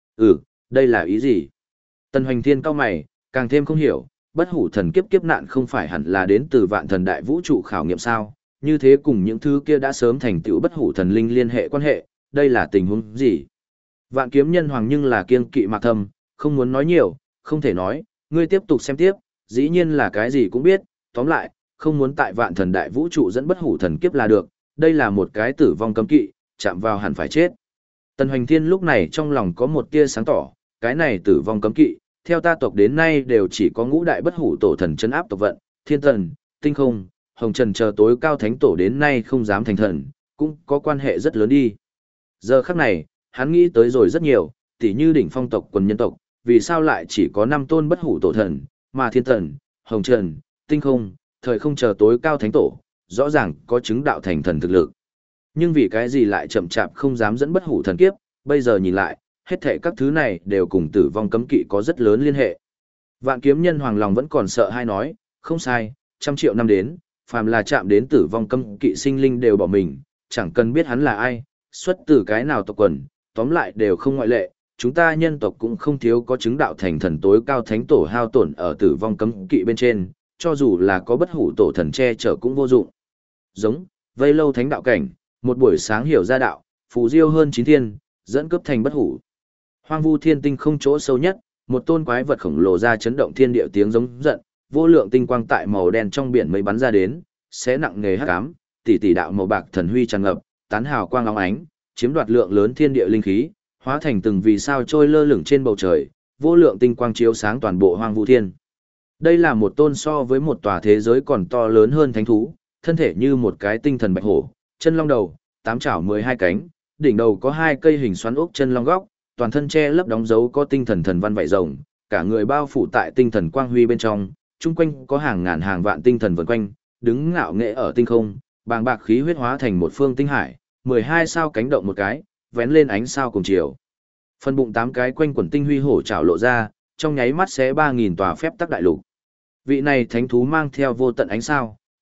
Đây là ý gì? Tần Hoành Thiên cau mày, càng thêm không hiểu, bất hủ thần kiếp kiếp nạn không phải hẳn là đến từ vạn thần đại vũ trụ khảo nghiệm sao? Như thế cùng những thứ kia đã sớm thành tựu bất hủ thần linh liên hệ quan hệ, đây là tình huống gì? Vạn kiếm nhân hoàng nhưng là kiêng kỵ Mạc Thâm, không muốn nói nhiều, không thể nói, ngươi tiếp tục xem tiếp, dĩ nhiên là cái gì cũng biết, tóm lại, không muốn tại vạn thần đại vũ trụ dẫn bất hủ thần kiếp là được, đây là một cái tử vong cấm kỵ, chạm vào hẳn phải chết. Tần Hoành Thiên lúc này trong lòng có một tia sáng tỏ, cái này tử vong cấm kỵ, theo ta tộc đến nay đều chỉ có ngũ đại bất hủ tổ thần chấn áp tộc vận, Thiên Thần, Tinh Không, Hồng Trần chờ tối cao thánh tổ đến nay không dám thành thần, cũng có quan hệ rất lớn đi. Giờ khắc này, hắn nghĩ tới rồi rất nhiều, tỉ như đỉnh phong tộc quần nhân tộc, vì sao lại chỉ có 5 tôn bất hủ tổ thần, mà Thiên Thần, Hồng Trần, Tinh Không, thời không chờ tối cao thánh tổ, rõ ràng có chứng đạo thành thần thực lực. Nhưng vì cái gì lại chậm chạp không dám dẫn bất hủ thần kiếp, bây giờ nhìn lại, hết thảy các thứ này đều cùng tử vong cấm kỵ có rất lớn liên hệ. Vạn kiếm nhân hoàng lòng vẫn còn sợ hay nói, không sai, 100 triệu năm đến, phàm là chạm đến tử vong cấm kỵ sinh linh đều bỏ mình, chẳng cần biết hắn là ai, xuất từ cái nào tộc quần, tóm lại đều không ngoại lệ, chúng ta nhân tộc cũng không thiếu có chứng đạo thành thần tối cao thánh tổ hao tổn ở tử vong cấm kỵ bên trên, cho dù là có bất hủ tổ thần che chở cũng vô dụng. Giống, vây lâu thánh đạo cảnh, một buổi sáng hiểu ra đạo, phù diêu hơn 9 thiên, dẫn cấp thành bất hủ. Hoang vu thiên tinh không chỗ sâu nhất, một tôn quái vật khổng lồ ra chấn động thiên địa tiếng giống giận, vô lượng tinh quang tại màu đen trong biển mây bắn ra đến, xé nặng nề hắc ám, tỷ tỷ đạo màu bạc thần huy tràn ngập, tán hào quang óng ánh, chiếm đoạt lượng lớn thiên địa linh khí, hóa thành từng vì sao trôi lơ lửng trên bầu trời, vô lượng tinh quang chiếu sáng toàn bộ hoang vu thiên. Đây là một tôn so với một tòa thế giới còn to lớn hơn thánh thú, thân thể như một cái tinh thần bạch hổ, chân long đầu, 8 chảo 12 cánh, đỉnh đầu có 2 cây hình xoắn ốc chân long góc, toàn thân che lấp đóng dấu có tinh thần thần văn vảy rồng, cả người bao phủ tại tinh thần quang huy bên trong, chung quanh có hàng ngàn hàng vạn tinh thần vần quanh, đứng ngạo nghệ ở tinh không, bàng bạc khí huyết hóa thành một phương tinh hải, 12 sao cánh động một cái, vén lên ánh sao cùng chiều. Phần bụng 8 cái quanh quần tinh huy hổ trảo lộ ra, trong nháy mắt xé 3000 tòa phép tắc đại lục. Vị này thánh thú mang theo vô tận ánh sao,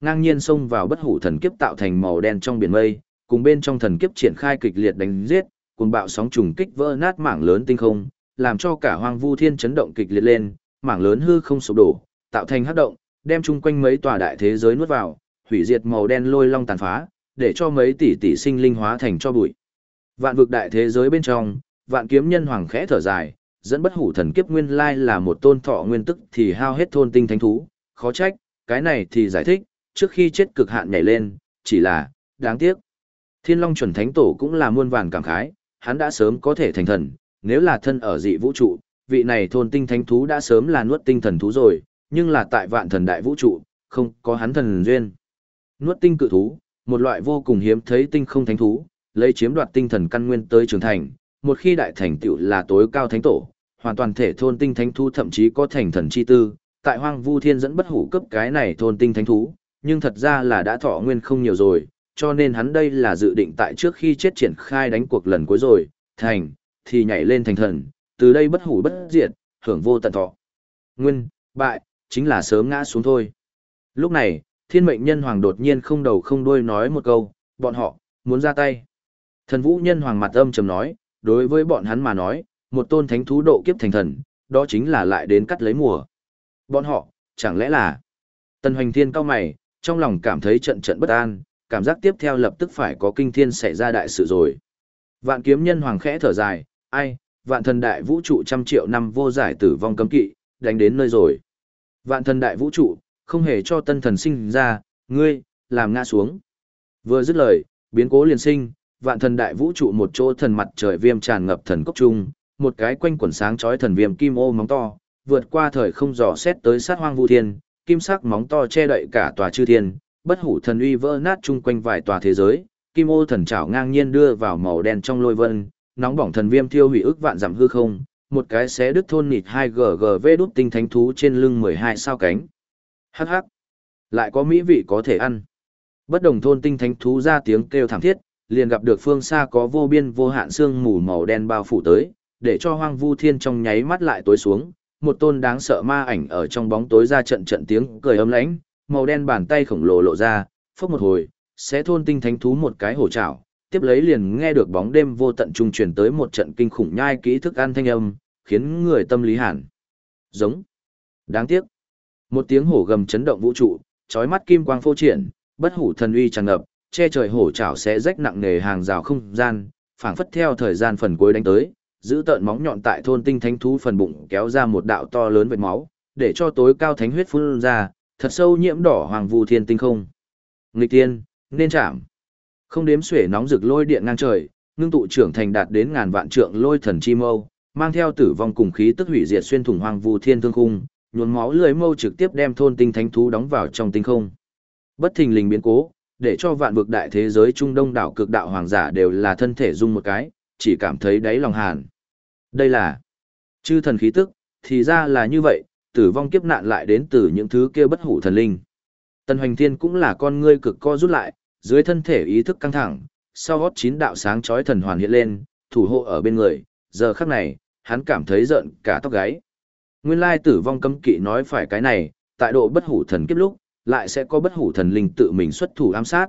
ngang nhiên xông vào bất hủ thần kiếp tạo thành màu đen trong biển mây, cùng bên trong thần kiếp triển khai kịch liệt đánh giết, cuồng bạo sóng trùng kích vỡ nát mảng lớn tinh không, làm cho cả hoang vu thiên chấn động kịch liệt lên, mảng lớn hư không sụp đổ, tạo thành hắc động, đem chung quanh mấy tòa đại thế giới nuốt vào, hủy diệt màu đen lôi long tàn phá, để cho mấy tỷ tỷ sinh linh hóa thành cho bụi. Vạn vực đại thế giới bên trong, Vạn Kiếm Nhân Hoàng khẽ thở dài, dẫn bất hủ thần kiếp nguyên lai là một tôn thọ nguyên tức thì hao hết thôn tinh thánh thú, khó trách, cái này thì giải thích, trước khi chết cực hạn nhảy lên, chỉ là, đáng tiếc. Thiên Long chuẩn thánh tổ cũng là muôn vàn cảm khái, hắn đã sớm có thể thành thần, nếu là thân ở dị vũ trụ, vị này thôn tinh thánh thú đã sớm là nuốt tinh thần thú rồi, nhưng là tại vạn thần đại vũ trụ, không có hắn thần duyên. Nuốt tinh cự thú, một loại vô cùng hiếm thấy tinh không thánh thú, lấy chiếm đoạt tinh thần căn nguyên tới trưởng thành, một khi đại thành tựu là tối cao thánh tổ, hoàn toàn thể thôn tinh thánh thú thậm chí có thành thần chi tư, tại Hoang Vu Thiên dẫn bất hủ cấp cái này thôn tinh thánh thú, nhưng thật ra là đã thọ nguyên không nhiều rồi, cho nên hắn đây là dự định tại trước khi chết triển khai đánh cuộc lần cuối rồi, thành thì nhảy lên thành thần, từ đây bất hủ bất diệt, hưởng vô tận thọ. Nguyên, bại, chính là sớm ngã xuống thôi. Lúc này, Thiên Mệnh Nhân Hoàng đột nhiên không đầu không đuôi nói một câu, bọn họ muốn ra tay. Thần Vũ Nhân Hoàng mặt âm trầm nói, đối với bọn hắn mà nói, một tôn thánh thú độ kiếp thành thần, đó chính là lại đến cắt lấy mùa. Bọn họ, chẳng lẽ là... Tần Hoành Thiên cao mày, trong lòng cảm thấy trận trận bất an, cảm giác tiếp theo lập tức phải có kinh thiên xảy ra đại sự rồi. Vạn Kiếm Nhân Hoàng khẽ thở dài, ai, vạn thần đại vũ trụ trăm triệu năm vô giải tử vong cấm kỵ, đánh đến nơi rồi. Vạn thần đại vũ trụ, không hề cho tân thần sinh ra, ngươi, làm ngã xuống. Vừa dứt lời, biến cố liền sinh, vạn thần đại vũ trụ một chỗ thần mặt trời viêm tràn ngập thần cốc trung, một cái quanh quần sáng chói thần viêm kim ô móng to, vượt qua thời không dò xét tới sát hoang vu thiên, kim sắc móng to che đậy cả tòa chư thiên, bất hủ thần uy vỡ nát chung quanh vài tòa thế giới, kim ô thần trảo ngang nhiên đưa vào màu đen trong lôi vân, nóng bỏng thần viêm thiêu hủy ức vạn dặm hư không, một cái xé đứt thôn nịt 2GGV đút tinh thánh thú trên lưng 12 sao cánh. Hắc hắc, lại có mỹ vị có thể ăn. Bất đồng thôn tinh thánh thú ra tiếng kêu thảm thiết, liền gặp được phương xa có vô biên vô hạn sương mù màu đen bao phủ tới, để cho hoang vu thiên trong nháy mắt lại tối xuống, một tôn đáng sợ ma ảnh ở trong bóng tối ra trận trận tiếng cười ấm lãnh, màu đen bàn tay khổng lồ lộ ra, phốc một hồi, sẽ thôn tinh thánh thú một cái hổ trảo, tiếp lấy liền nghe được bóng đêm vô tận trung truyền tới một trận kinh khủng nhai kỹ thức ăn thanh âm, khiến người tâm lý hẳn. Giống. Đáng tiếc. Một tiếng hổ gầm chấn động vũ trụ, chói mắt kim quang phô triển, bất hủ thần uy tràn ngập, che trời hổ trảo sẽ rách nặng nề hàng rào không gian, phảng phất theo thời gian phần cuối đánh tới, giữ tợn móng nhọn tại thôn tinh thánh thú phần bụng kéo ra một đạo to lớn vệt máu, để cho tối cao thánh huyết phun ra, thật sâu nhiễm đỏ hoàng vu thiên tinh không. Nghịch tiên, nên chạm. Không đếm xuể nóng rực lôi điện ngang trời, ngưng tụ trưởng thành đạt đến ngàn vạn trượng lôi thần chi mâu, mang theo tử vong cùng khí tức hủy diệt xuyên thủng hoàng vu thiên thương khung, nhuốm máu lưỡi mâu trực tiếp đem thôn tinh thánh thú đóng vào trong tinh không. Bất thình lình biến cố, để cho vạn vực đại thế giới trung đông đảo cực đạo hoàng giả đều là thân thể rung một cái, chỉ cảm thấy đáy lòng hàn. Đây là chư thần khí tức, thì ra là như vậy, tử vong kiếp nạn lại đến từ những thứ kia bất hủ thần linh. Tần Hoành Thiên cũng là con ngươi cực co rút lại, dưới thân thể ý thức căng thẳng, sau gót 9 đạo sáng chói thần hoàn hiện lên, thủ hộ ở bên người, giờ khắc này, hắn cảm thấy rợn cả tóc gáy. Nguyên lai tử vong cấm kỵ nói phải cái này, tại độ bất hủ thần kiếp lúc, lại sẽ có bất hủ thần linh tự mình xuất thủ ám sát,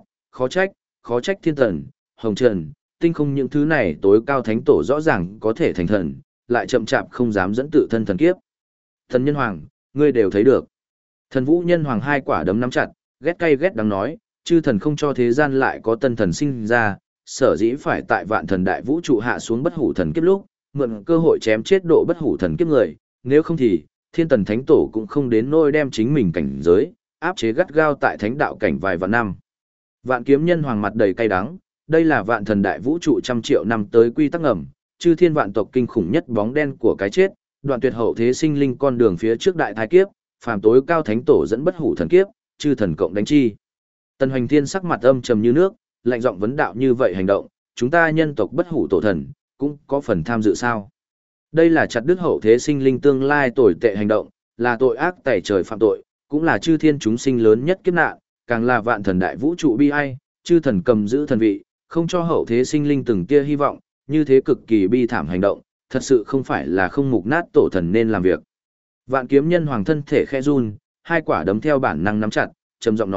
khó trách thiên thần, hồng trần, tinh không những thứ này tối cao thánh tổ rõ ràng có thể thành thần, lại chậm chạp không dám dẫn tự thân thần kiếp. Thần nhân hoàng, ngươi đều thấy được. Thần vũ nhân hoàng hai quả đấm nắm chặt, ghét cay ghét đắng nói, chư thần không cho thế gian lại có tân thần sinh ra, sở dĩ phải tại vạn thần đại vũ trụ hạ xuống bất hủ thần kiếp lúc, mượn cơ hội chém chết độ bất hủ thần kiếp người, nếu không thì, thiên tần thánh tổ cũng không đến nôi đem chính mình cảnh giới, áp chế gắt gao tại thánh đạo cảnh vài vạn năm. Vạn kiếm nhân hoàng mặt đầy cay đắng, đây là vạn thần đại vũ trụ trăm triệu năm tới quy tắc ngầm, chư thiên vạn tộc kinh khủng nhất bóng đen của cái chết, đoạn tuyệt hậu thế sinh linh con đường phía trước đại thái kiếp, phàm tối cao thánh tổ dẫn bất hủ thần kiếp, chư thần cộng đánh chi. Tần Hoành Thiên sắc mặt âm trầm như nước, lạnh giọng vấn đạo như vậy hành động, chúng ta nhân tộc bất hủ tổ thần, cũng có phần tham dự sao? Đây là chặt đứt hậu thế sinh linh tương lai tồi tệ hành động, là tội ác tẩy trời phạm tội, cũng là chư thiên chúng sinh lớn nhất kiếp nạn, càng là vạn thần đại vũ trụ bi ai, chư thần cầm giữ thần vị, không cho hậu thế sinh linh từng tia hy vọng, như thế cực kỳ bi thảm hành động, thật sự không phải là không mục nát tổ thần nên làm việc. Vạn kiếm nhân hoàng thân thể khẽ run, hai quả đấm theo bản năng nắm chặt, trầm giọng nói,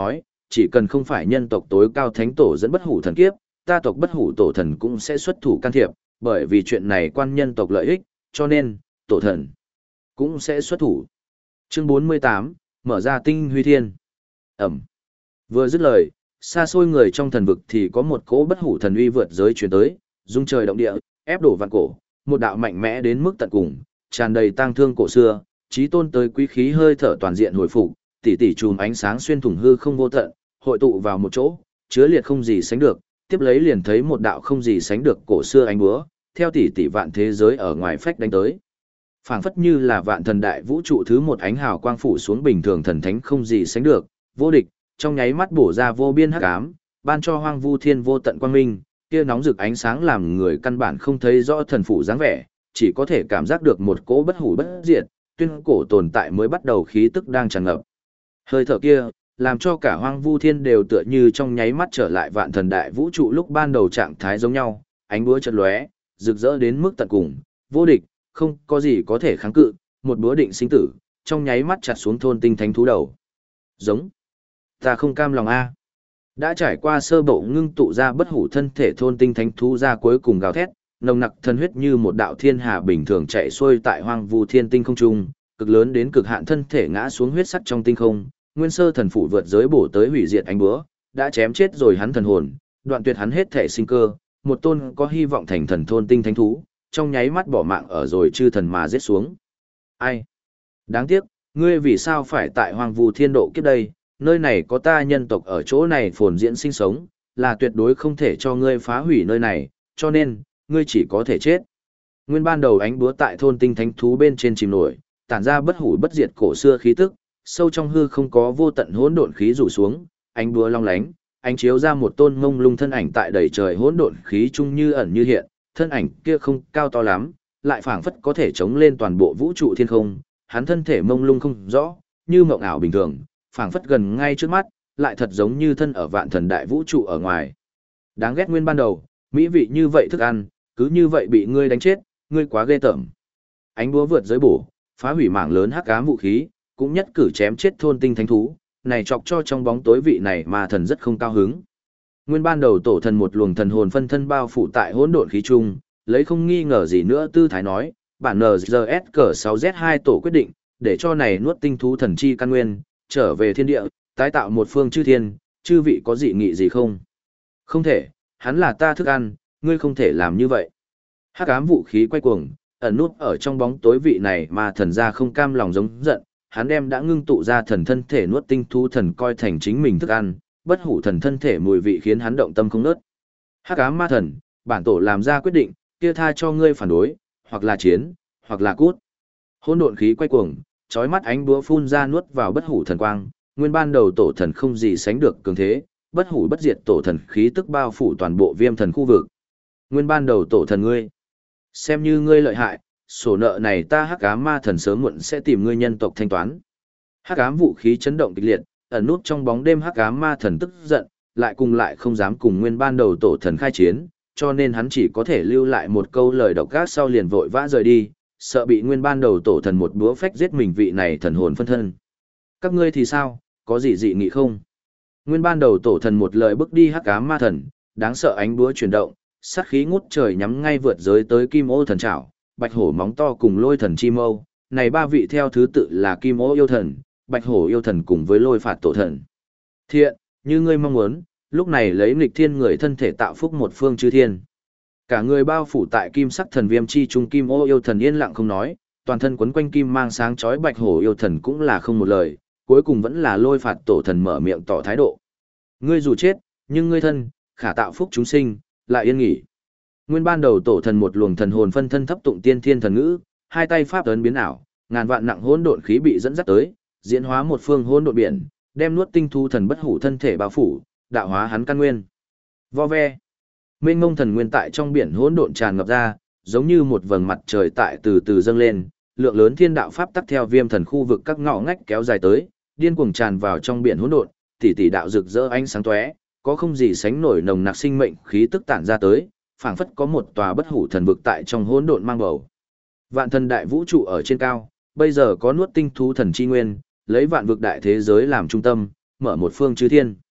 chỉ cần không phải nhân tộc tối cao thánh tổ dẫn bất hủ thần kiếp, ta tộc bất hủ tổ thần cũng sẽ xuất thủ can thiệp, bởi vì chuyện này quan nhân tộc lợi ích, cho nên, tổ thần cũng sẽ xuất thủ. Chương 48, mở ra tinh huy thiên. Ẩm. Vừa dứt lời, xa xôi người trong thần vực thì có một cỗ bất hủ thần uy vượt giới truyền tới, rung trời động địa, ép đổ vạn cổ, một đạo mạnh mẽ đến mức tận cùng, tràn đầy tang thương cổ xưa, chí tôn tới quý khí hơi thở toàn diện hồi phục, tỷ tỷ chùm ánh sáng xuyên thủng hư không vô tận, hội tụ vào một chỗ, chứa liệt không gì sánh được, tiếp lấy liền thấy một đạo không gì sánh được cổ xưa ánh búa, theo tỷ tỷ vạn thế giới ở ngoài phách đánh tới. Phảng phất như là vạn thần đại vũ trụ thứ một ánh hào quang phủ xuống bình thường thần thánh không gì sánh được, vô địch, trong nháy mắt bổ ra vô biên hắc ám, ban cho hoang vu thiên vô tận quang minh, kia nóng rực ánh sáng làm người căn bản không thấy rõ thần phủ dáng vẻ, chỉ có thể cảm giác được một cỗ bất hủ bất diệt, tuyên cổ tồn tại mới bắt đầu khí tức đang tràn ngập. Hơi thở kia, làm cho cả hoang vu thiên đều tựa như trong nháy mắt trở lại vạn thần đại vũ trụ lúc ban đầu trạng thái giống nhau, ánh búa chợt lóe, rực rỡ đến mức tận cùng, vô địch, không có gì có thể kháng cự, một búa định sinh tử, trong nháy mắt chặt xuống thôn tinh thánh thú đầu. Giống. Ta không cam lòng a. Đã trải qua sơ bộ ngưng tụ ra bất hủ thân thể thôn tinh thánh thú ra cuối cùng gào thét, nồng nặc thần huyết như một đạo thiên hà bình thường chạy xuôi tại hoang vu thiên tinh không trung, cực lớn đến cực hạn thân thể ngã xuống huyết sắc trong tinh không, nguyên sơ thần phủ vượt giới bổ tới hủy diệt ánh búa, đã chém chết rồi hắn thần hồn, đoạn tuyệt hắn hết thể sinh cơ, một tôn có hy vọng thành thần thôn tinh thánh thú, trong nháy mắt bỏ mạng ở rồi chư thần mà giết xuống. Ai? Đáng tiếc, ngươi vì sao phải tại hoang vu thiên độ kiếp đây, nơi này có ta nhân tộc ở chỗ này phồn diễn sinh sống, là tuyệt đối không thể cho ngươi phá hủy nơi này, cho nên, ngươi chỉ có thể chết. Nguyên ban đầu ánh búa tại thôn tinh thánh thú bên trên chìm nổi, tản ra bất hủ bất diệt cổ xưa khí tức, sâu trong hư không có vô tận hỗn độn khí rủ xuống, ánh búa long lánh, ánh chiếu ra một tôn ngông lung thân ảnh tại đầy trời hỗn độn khí chung như ẩn như hiện, thân ảnh kia không cao to lắm, lại phảng phất có thể chống lên toàn bộ vũ trụ thiên không, hắn thân thể mông lung không rõ, như mộng ảo bình thường, phảng phất gần ngay trước mắt, lại thật giống như thân ở vạn thần đại vũ trụ ở ngoài. Đáng ghét nguyên ban đầu, mỹ vị như vậy thức ăn, cứ như vậy bị ngươi đánh chết, ngươi quá ghê tởm. Ánh búa vượt giới bổ, phá hủy mảng lớn hắc ám vũ khí, cũng nhất cử chém chết thôn tinh thánh thú, này chọc cho trong bóng tối vị này mà thần rất không cao hứng. Nguyên ban đầu tổ thần một luồng thần hồn phân thân bao phủ tại hỗn độn khí trung, lấy không nghi ngờ gì nữa tư thái nói, bản NZS cỡ 6Z2 tổ quyết định, để cho này nuốt tinh thú thần chi căn nguyên, trở về thiên địa, tái tạo một phương chư thiên, chư vị có dị nghị gì không? Không thể, hắn là ta thức ăn, ngươi không thể làm như vậy. Hắc ám vũ khí quay cuồng, ẩn nút ở trong bóng tối vị này mà thần ra không cam lòng giống giận, hắn đem đã ngưng tụ ra thần thân thể nuốt tinh thú thần coi thành chính mình thức ăn, bất hủ thần thân thể mùi vị khiến hắn động tâm không nớt. Hắc ám ma thần, bản tổ làm ra quyết định, kia tha cho ngươi phản đối, hoặc là chiến, hoặc là cút. Hỗn độn khí quay cuồng, chói mắt ánh búa phun ra nuốt vào bất hủ thần quang, nguyên ban đầu tổ thần không gì sánh được cường thế, bất hủ bất diệt tổ thần khí tức bao phủ toàn bộ viêm thần khu vực. Nguyên ban đầu tổ thần ngươi, xem như ngươi lợi hại, sổ nợ này ta hắc ám ma thần sớm muộn sẽ tìm ngươi nhân tộc thanh toán. Hắc ám vũ khí chấn động kịch liệt, ẩn nút trong bóng đêm hắc ám ma thần tức giận, lại không dám cùng nguyên ban đầu tổ thần khai chiến, cho nên hắn chỉ có thể lưu lại một câu lời độc ác sau liền vội vã rời đi, sợ bị nguyên ban đầu tổ thần một búa phách giết mình vị này thần hồn phân thân. Các ngươi thì sao, có gì dị nghị không? Nguyên ban đầu tổ thần một lời bước đi hắc ám ma thần, đáng sợ ánh búa chuyển động, sát khí ngút trời nhắm ngay vượt giới tới kim ô thần trảo, bạch hổ móng to cùng lôi thần chi mâu, này ba vị theo thứ tự là kim ô yêu thần, bạch hổ yêu thần cùng với lôi phạt tổ thần. Thiện, như ngươi mong muốn, lúc này lấy nghịch thiên người thân thể tạo phúc một phương chư thiên. Cả người bao phủ tại kim sắc thần viêm chi trung kim ô yêu thần yên lặng không nói, toàn thân quấn quanh kim mang sáng chói bạch hổ yêu thần cũng là không một lời, cuối cùng vẫn là lôi phạt tổ thần mở miệng tỏ thái độ. Ngươi dù chết, nhưng ngươi thân, khả tạo phúc chúng sinh, lại yên nghỉ. Nguyên ban đầu tổ thần một luồng thần hồn phân thân thấp tụng tiên thiên thần ngữ, hai tay pháp ấn biến ảo, ngàn vạn nặng hỗn độn khí bị dẫn dắt tới, diễn hóa một phương hỗn độn biển, đem nuốt tinh thu thần bất hủ thân thể bao phủ, đạo hóa hắn căn nguyên. Vo ve. Mênh mông thần nguyên tại trong biển hỗn độn tràn ngập ra, giống như một vầng mặt trời tại từ từ dâng lên, lượng lớn thiên đạo pháp tắc theo viêm thần khu vực các ngõ ngách kéo dài tới, điên cuồng tràn vào trong biển hỗn độn, tỷ đạo rực rỡ ánh sáng tóe, có không gì sánh nổi nồng nặc sinh mệnh khí tức tản ra tới, phảng phất có một tòa bất hủ thần vực tại trong hỗn độn mang bầu. Vạn thần đại vũ trụ ở trên cao, bây giờ có nuốt tinh thú thần chi nguyên, lấy vạn vực đại thế giới làm trung tâm, mở một phương chư thiên.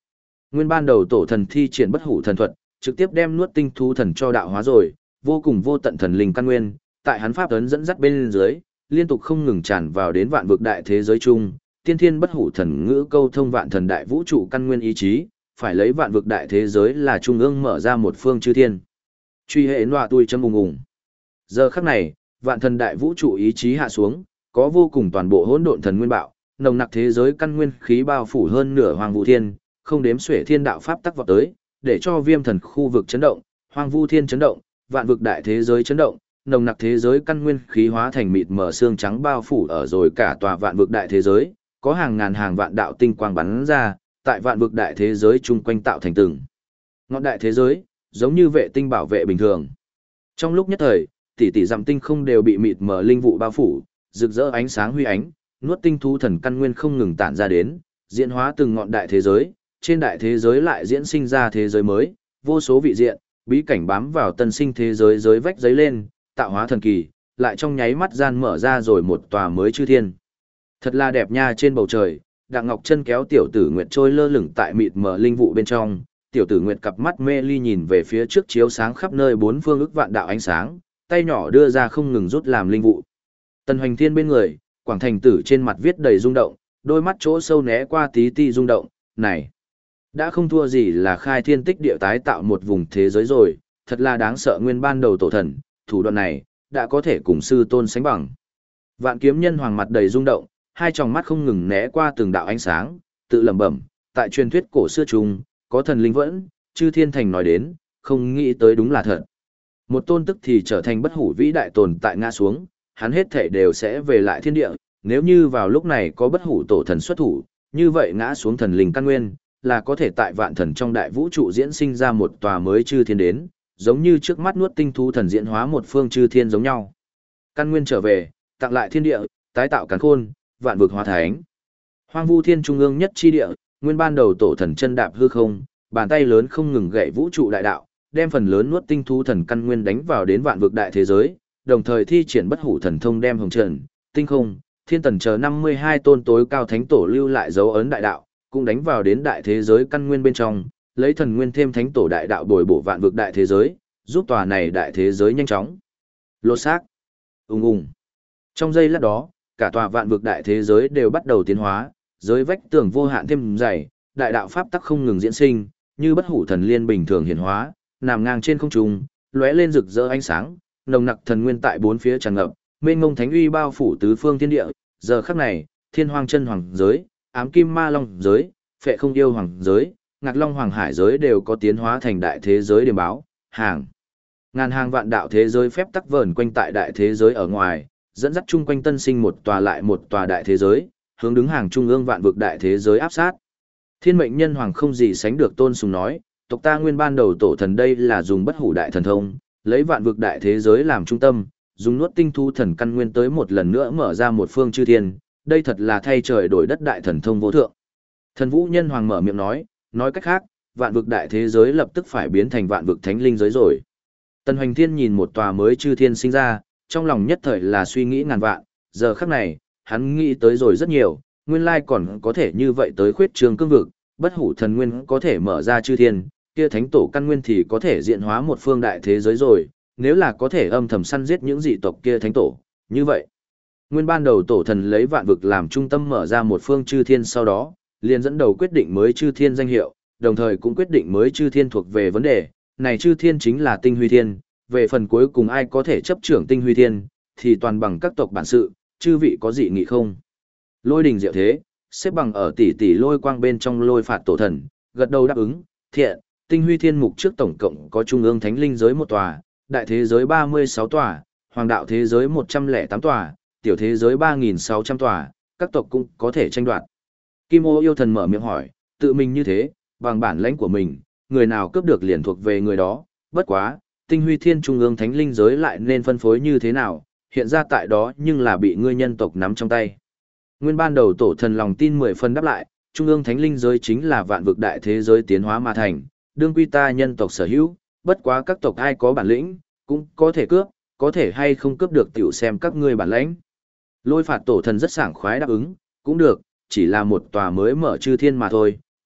Nguyên ban đầu tổ thần thi triển bất hủ thần thuật, trực tiếp đem nuốt tinh thú thần cho đạo hóa rồi, vô cùng vô tận thần linh căn nguyên, tại hắn pháp ấn dẫn dắt bên dưới, liên tục không ngừng tràn vào đến vạn vực đại thế giới chung, tiên thiên bất hủ thần ngữ câu thông vạn thần đại vũ trụ căn nguyên ý chí, phải lấy vạn vực đại thế giới là trung ương mở ra một phương chư thiên. Truy hệ nọa tui châm ùng ùng. Giờ khắc này, vạn thần đại vũ trụ ý chí hạ xuống, có vô cùng toàn bộ hỗn độn thần nguyên bạo, nồng nặc thế giới căn nguyên khí bao phủ hơn nửa hoàng vũ thiên, không đếm xuể thiên đạo pháp tắc vọt tới, để cho viêm thần khu vực chấn động, hoàng vu thiên chấn động, vạn vực đại thế giới chấn động, nồng nặc thế giới căn nguyên khí hóa thành mịt mờ xương trắng bao phủ ở rồi cả tòa vạn vực đại thế giới, có hàng ngàn hàng vạn đạo tinh quang bắn ra, tại vạn vực đại thế giới chung quanh tạo thành từng ngọn đại thế giới, giống như vệ tinh bảo vệ bình thường. Trong lúc nhất thời, tỷ tỷ dặm tinh không đều bị mịt mờ linh vụ bao phủ, rực rỡ ánh sáng huy ánh, nuốt tinh thú thần căn nguyên không ngừng tản ra đến, diễn hóa từng ngọn đại thế giới, trên đại thế giới lại diễn sinh ra thế giới mới, vô số vị diện, bí cảnh bám vào tân sinh thế giới giới vách giấy lên, tạo hóa thần kỳ, lại trong nháy mắt gian mở ra rồi một tòa mới chư thiên. Thật là đẹp nha. Trên bầu trời, Đặng Ngọc Chân kéo tiểu tử Nguyệt trôi lơ lửng tại mịt mờ linh vụ bên trong, tiểu tử Nguyệt cặp mắt mê ly nhìn về phía trước chiếu sáng khắp nơi bốn phương ức vạn đạo ánh sáng, tay nhỏ đưa ra không ngừng rút làm linh vụ. Tần Hoành Thiên bên người, Quảng Thành Tử trên mặt viết đầy rung động, đôi mắt chỗ sâu né qua tí ti rung động, này, đã không thua gì là khai thiên tích địa tái tạo một vùng thế giới rồi, thật là đáng sợ. Nguyên ban đầu tổ thần, thủ đoạn này, đã có thể cùng sư tôn sánh bằng. Vạn Kiếm Nhân Hoàng mặt đầy rung động, hai tròng mắt không ngừng né qua từng đạo ánh sáng, tự lẩm bẩm, tại truyền thuyết cổ xưa chung, có thần linh vẫn, chư thiên thành nói đến, không nghĩ tới đúng là thật. Một tôn tức thì trở thành bất hủ vĩ đại tồn tại ngã xuống, hắn hết thể đều sẽ về lại thiên địa, nếu như vào lúc này có bất hủ tổ thần xuất thủ, như vậy ngã xuống thần linh căn nguyên, là có thể tại vạn thần trong đại vũ trụ diễn sinh ra một tòa mới chư thiên đến, giống như trước mắt nuốt tinh thú thần diễn hóa một phương chư thiên giống nhau. Căn nguyên trở về, tặng lại thiên địa, tái tạo càn khôn, vạn vực hóa thánh. Hoang vu thiên trung ương nhất chi địa, nguyên ban đầu tổ thần chân đạp hư không, bàn tay lớn không ngừng gậy vũ trụ đại đạo, đem phần lớn nuốt tinh thú thần căn nguyên đánh vào đến vạn vực đại thế giới, đồng thời thi triển bất hủ thần thông đem hồng trần, tinh không, thiên tần chờ 52 tôn tối cao thánh tổ lưu lại dấu ấn đại đạo, cũng đánh vào đến đại thế giới căn nguyên bên trong, lấy thần nguyên thêm thánh tổ đại đạo bồi bổ vạn vực đại thế giới, giúp tòa này đại thế giới nhanh chóng lột xác. Ùng ùng. Trong giây lát đó, cả tòa vạn vực đại thế giới đều bắt đầu tiến hóa, giới vách tường vô hạn thêm dày, đại đạo pháp tắc không ngừng diễn sinh, như bất hủ thần liên bình thường hiển hóa, nằm ngang trên không trung, lóe lên rực rỡ ánh sáng, nồng nặc thần nguyên tại bốn phía tràn ngập, mênh mông thánh uy bao phủ tứ phương thiên địa. Giờ khắc này, Thiên Hoang Chân Hoàng giới, Ám Kim Ma Long giới, Phệ Không Yêu Hoàng giới, Ngạc Long Hoàng Hải giới đều có tiến hóa thành đại thế giới điểm báo, hàng ngàn hàng vạn đạo thế giới phép tắc vờn quanh tại đại thế giới ở ngoài, dẫn dắt chung quanh tân sinh một tòa lại một tòa đại thế giới, hướng đứng hàng trung ương vạn vực đại thế giới áp sát. Thiên Mệnh Nhân Hoàng không gì sánh được tôn sùng nói, tộc ta nguyên ban đầu tổ thần đây là dùng bất hủ đại thần thông, lấy vạn vực đại thế giới làm trung tâm, dùng nuốt tinh thú thần căn nguyên tới một lần nữa mở ra một phương chư thiên, đây thật là thay trời đổi đất đại thần thông vô thượng. Thần Vũ Nhân Hoàng mở miệng nói cách khác, vạn vực đại thế giới lập tức phải biến thành vạn vực thánh linh giới rồi. Tần Hoành Thiên nhìn một tòa mới chư thiên sinh ra, trong lòng nhất thời là suy nghĩ ngàn vạn, giờ khắc này, hắn nghĩ tới rồi rất nhiều, nguyên lai còn có thể như vậy tới khuyết trường cương vực, bất hủ thần nguyên có thể mở ra chư thiên, kia thánh tổ căn nguyên thì có thể diện hóa một phương đại thế giới rồi, nếu là có thể âm thầm săn giết những dị tộc kia thánh tổ, như vậy. Nguyên ban đầu tổ thần lấy vạn vực làm trung tâm mở ra một phương chư thiên sau đó, liền dẫn đầu quyết định mới chư thiên danh hiệu, đồng thời cũng quyết định mới chư thiên thuộc về vấn đề, này chư thiên chính là tinh huy thiên, về phần cuối cùng ai có thể chấp trưởng tinh huy thiên, thì toàn bằng các tộc bản sự, chư vị có dị nghị không? Lôi đình diệu thế, xếp bằng ở tỷ tỷ lôi quang bên trong lôi phạt tổ thần, gật đầu đáp ứng, thiện, tinh huy thiên mục trước tổng cộng có trung ương thánh linh giới một tòa, đại thế giới 36 tòa, hoàng đạo thế giới 108 tòa, tiểu thế giới 3.600 tòa, các tộc cũng có thể tranh đoạt. Kim ô yêu thần mở miệng hỏi, tự mình như thế, bằng bản lãnh của mình, người nào cướp được liền thuộc về người đó, bất quá, tinh huy thiên trung ương thánh linh giới lại nên phân phối như thế nào, hiện ra tại đó nhưng là bị ngươi nhân tộc nắm trong tay. Nguyên ban đầu tổ thần lòng tin 10 phần đáp lại, trung ương thánh linh giới chính là vạn vực đại thế giới tiến hóa mà thành, đương quy ta nhân tộc sở hữu, bất quá các tộc ai có bản lĩnh, cũng có thể cướp, có thể hay không cướp được tiểu xem các ngươi bản lãnh. Lôi phạt tổ thần rất sảng khoái đáp ứng, cũng được, chỉ là một tòa mới mở chư thiên mà thôi,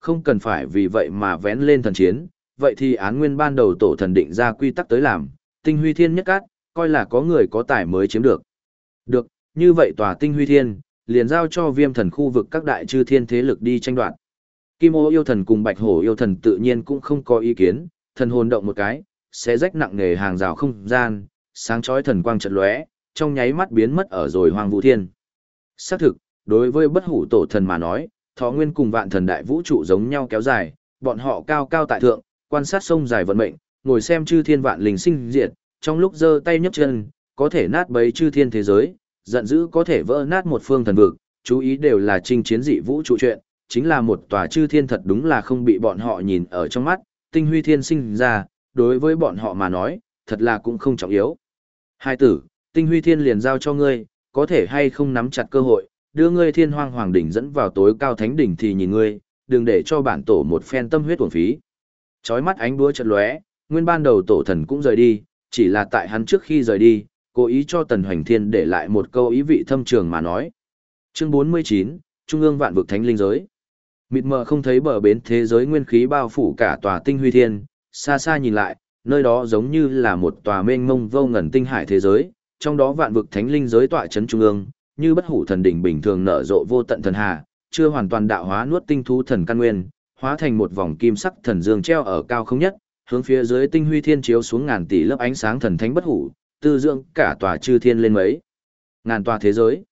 không cần phải vì vậy mà vén lên thần chiến, vậy thì án nguyên ban đầu tổ thần định ra quy tắc tới làm, tinh huy thiên nhất cát, coi là có người có tài mới chiếm được. Được, như vậy tòa tinh huy thiên, liền giao cho viêm thần khu vực các đại chư thiên thế lực đi tranh đoạt. Kim ô yêu thần cùng bạch hổ yêu thần tự nhiên cũng không có ý kiến, thần hồn động một cái, sẽ rách nặng nề hàng rào không gian, sáng chói thần quang chợt lóe, trong nháy mắt biến mất ở rồi hoang vũ thiên. Xác thực, đối với bất hủ tổ thần mà nói, thọ nguyên cùng vạn thần đại vũ trụ giống nhau kéo dài, bọn họ cao cao tại thượng, quan sát sông dài vận mệnh, ngồi xem chư thiên vạn linh sinh diệt, trong lúc giơ tay nhấc chân, có thể nát bấy chư thiên thế giới, giận dữ có thể vỡ nát một phương thần vực, chú ý đều là chinh chiến dị vũ trụ chuyện, chính là một tòa chư thiên thật đúng là không bị bọn họ nhìn ở trong mắt, tinh huy thiên sinh ra, đối với bọn họ mà nói, thật là cũng không trọng yếu. Hai tử, tinh huy thiên liền giao cho ngươi, có thể hay không nắm chặt cơ hội, đưa ngươi thiên hoang hoàng đỉnh dẫn vào tối cao thánh đỉnh thì nhìn ngươi, đừng để cho bản tổ một phen tâm huyết uổng phí. Chói mắt ánh đuốc chợt lóe, nguyên ban đầu tổ thần cũng rời đi, chỉ là tại hắn trước khi rời đi, cố ý cho Tần Hoành Thiên để lại một câu ý vị thâm trường mà nói. Chương 49, Trung ương vạn vực thánh linh giới. Mịt mờ không thấy bờ bến thế giới nguyên khí bao phủ cả tòa tinh huy thiên, xa xa nhìn lại, nơi đó giống như là một tòa mênh mông vô ngần tinh hải thế giới, trong đó vạn vực thánh linh giới tọa chấn trung ương, như bất hủ thần đỉnh bình thường nở rộ vô tận thần hà, chưa hoàn toàn đạo hóa nuốt tinh thú thần căn nguyên, hóa thành một vòng kim sắc thần dương treo ở cao không nhất, hướng phía dưới tinh huy thiên chiếu xuống ngàn tỷ lớp ánh sáng thần thánh bất hủ, tư dưỡng cả tòa chư thiên lên mấy ngàn tòa thế giới.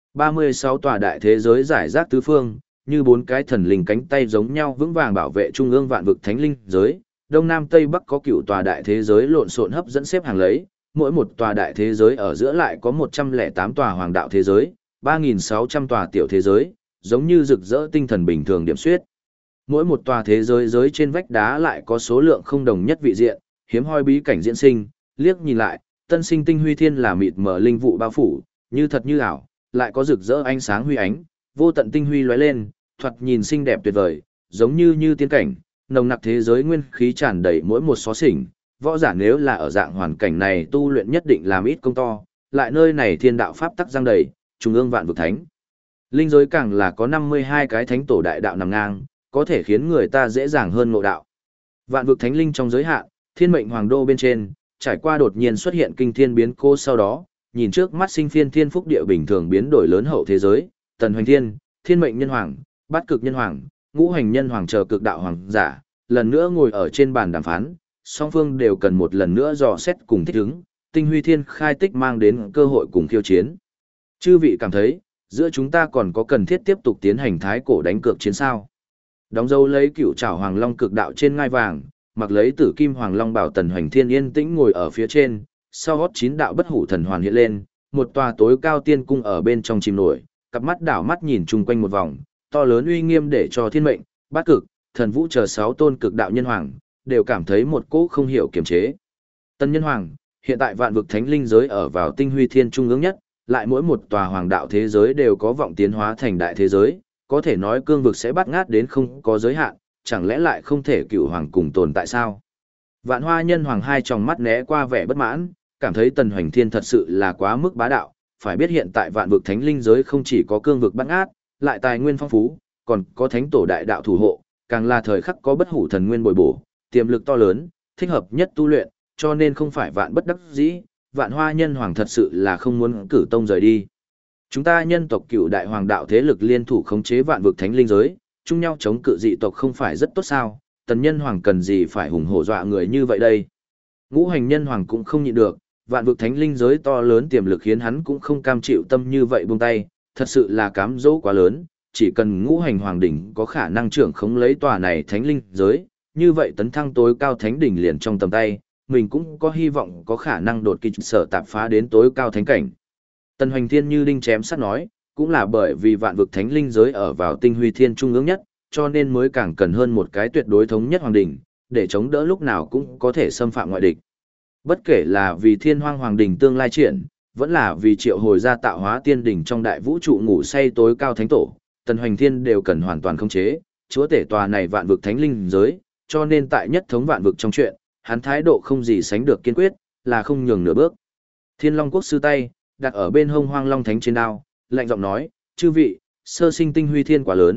36 tòa đại thế giới giải rác tứ phương, như bốn cái thần linh cánh tay giống nhau vững vàng bảo vệ trung ương vạn vực thánh linh giới, đông nam tây bắc có cựu tòa đại thế giới lộn xộn hấp dẫn xếp hàng lấy, mỗi một tòa đại thế giới ở giữa lại có 108 tòa hoàng đạo thế giới, 3.600 tòa tiểu thế giới, giống như rực rỡ tinh thần bình thường điểm xuyết. Mỗi một tòa thế giới giới trên vách đá lại có số lượng không đồng nhất vị diện, hiếm hoi bí cảnh diễn sinh, liếc nhìn lại, tân sinh tinh huy thiên là mịt mờ linh vụ bao phủ, như thật như ảo, lại có rực rỡ ánh sáng huy ánh, vô tận tinh huy lóe lên, thoạt nhìn xinh đẹp tuyệt vời, giống như tiên cảnh, nồng nặc thế giới nguyên khí tràn đầy mỗi một xó xỉnh, võ giả nếu là ở dạng hoàn cảnh này tu luyện nhất định làm ít công to, lại nơi này thiên đạo pháp tắc giang đầy, trung ương vạn vực thánh. Linh giới càng là có 52 cái thánh tổ đại đạo nằm ngang, có thể khiến người ta dễ dàng hơn ngộ đạo. Vạn vực thánh linh trong giới hạn, thiên mệnh hoàng đô bên trên, trải qua đột nhiên xuất hiện kinh thiên biến cố sau đó, nhìn trước mắt sinh phiên thiên phúc địa bình thường biến đổi lớn hậu thế giới, Tần Hoành Thiên, Thiên mệnh nhân hoàng, Bát cực nhân hoàng, Ngũ hành nhân hoàng chờ cực đạo hoàng giả, lần nữa ngồi ở trên bàn đàm phán, song phương đều cần một lần nữa dò xét cùng thích ứng, tinh huy thiên khai tích mang đến cơ hội cùng khiêu chiến. Chư vị cảm thấy, giữa chúng ta còn có cần thiết tiếp tục tiến hành thái cổ đánh cược chiến sao? Đóng dấu lấy cựu trảo hoàng long cực đạo trên ngai vàng, mặc lấy tử kim hoàng long bảo Tần Hoành Thiên yên tĩnh ngồi ở phía trên, sau gót 9 đạo bất hủ thần hoàn hiện lên, một tòa tối cao tiên cung ở bên trong chìm nổi, cặp mắt đảo mắt nhìn chung quanh một vòng, to lớn uy nghiêm để cho thiên mệnh, bát cực, thần vũ chờ 6 tôn cực đạo nhân hoàng, đều cảm thấy một cỗ không hiểu kiềm chế. Tân nhân hoàng, hiện tại vạn vực thánh linh giới ở vào tinh huy thiên trung ương nhất, lại mỗi một tòa hoàng đạo thế giới đều có vọng tiến hóa thành đại thế giới, có thể nói cương vực sẽ bắt ngát đến không có giới hạn, chẳng lẽ lại không thể cựu hoàng cùng tồn tại sao? Vạn hoa nhân hoàng hai tròng mắt né qua vẻ bất mãn, cảm thấy Tần Hoành Thiên thật sự là quá mức bá đạo, phải biết hiện tại vạn vực thánh linh giới không chỉ có cương vực bắt ngát, lại tài nguyên phong phú, còn có thánh tổ đại đạo thủ hộ, càng là thời khắc có bất hủ thần nguyên bồi bổ, tiềm lực to lớn, thích hợp nhất tu luyện, cho nên không phải vạn bất đắc dĩ, vạn hoa nhân hoàng thật sự là không muốn cử tông rời đi. Chúng ta nhân tộc cựu đại hoàng đạo thế lực liên thủ khống chế vạn vực thánh linh giới, chung nhau chống cự dị tộc không phải rất tốt sao, Tần nhân hoàng cần gì phải hùng hổ dọa người như vậy đây. Ngũ hành nhân hoàng cũng không nhịn được, vạn vực thánh linh giới to lớn tiềm lực khiến hắn cũng không cam chịu tâm như vậy buông tay, thật sự là cám dỗ quá lớn, chỉ cần ngũ hành hoàng đỉnh có khả năng trưởng khống lấy tòa này thánh linh giới, như vậy tấn thăng tối cao thánh đỉnh liền trong tầm tay, mình cũng có hy vọng có khả năng đột kích sở tạp phá đến tối cao thánh cảnh. Tần Hoành Thiên như đinh chém sắt nói, cũng là bởi vì vạn vực thánh linh giới ở vào tinh huy thiên trung ương nhất, cho nên mới càng cần hơn một cái tuyệt đối thống nhất hoàng đỉnh, để chống đỡ lúc nào cũng có thể xâm phạm ngoại địch. Bất kể là vì thiên hoang hoàng đỉnh tương lai triển, vẫn là vì triệu hồi ra tạo hóa tiên đỉnh trong đại vũ trụ ngủ say tối cao thánh tổ, Tần Hoành Thiên đều cần hoàn toàn khống chế, chúa tể tòa này vạn vực thánh linh giới, cho nên tại nhất thống vạn vực trong chuyện, hắn thái độ không gì sánh được kiên quyết, là không nhường nửa bước. Thiên Long Quốc sư tay, đặt ở bên hông Hoang Long Thánh trên đao, lạnh giọng nói, chư vị, sơ sinh tinh huy thiên quá lớn,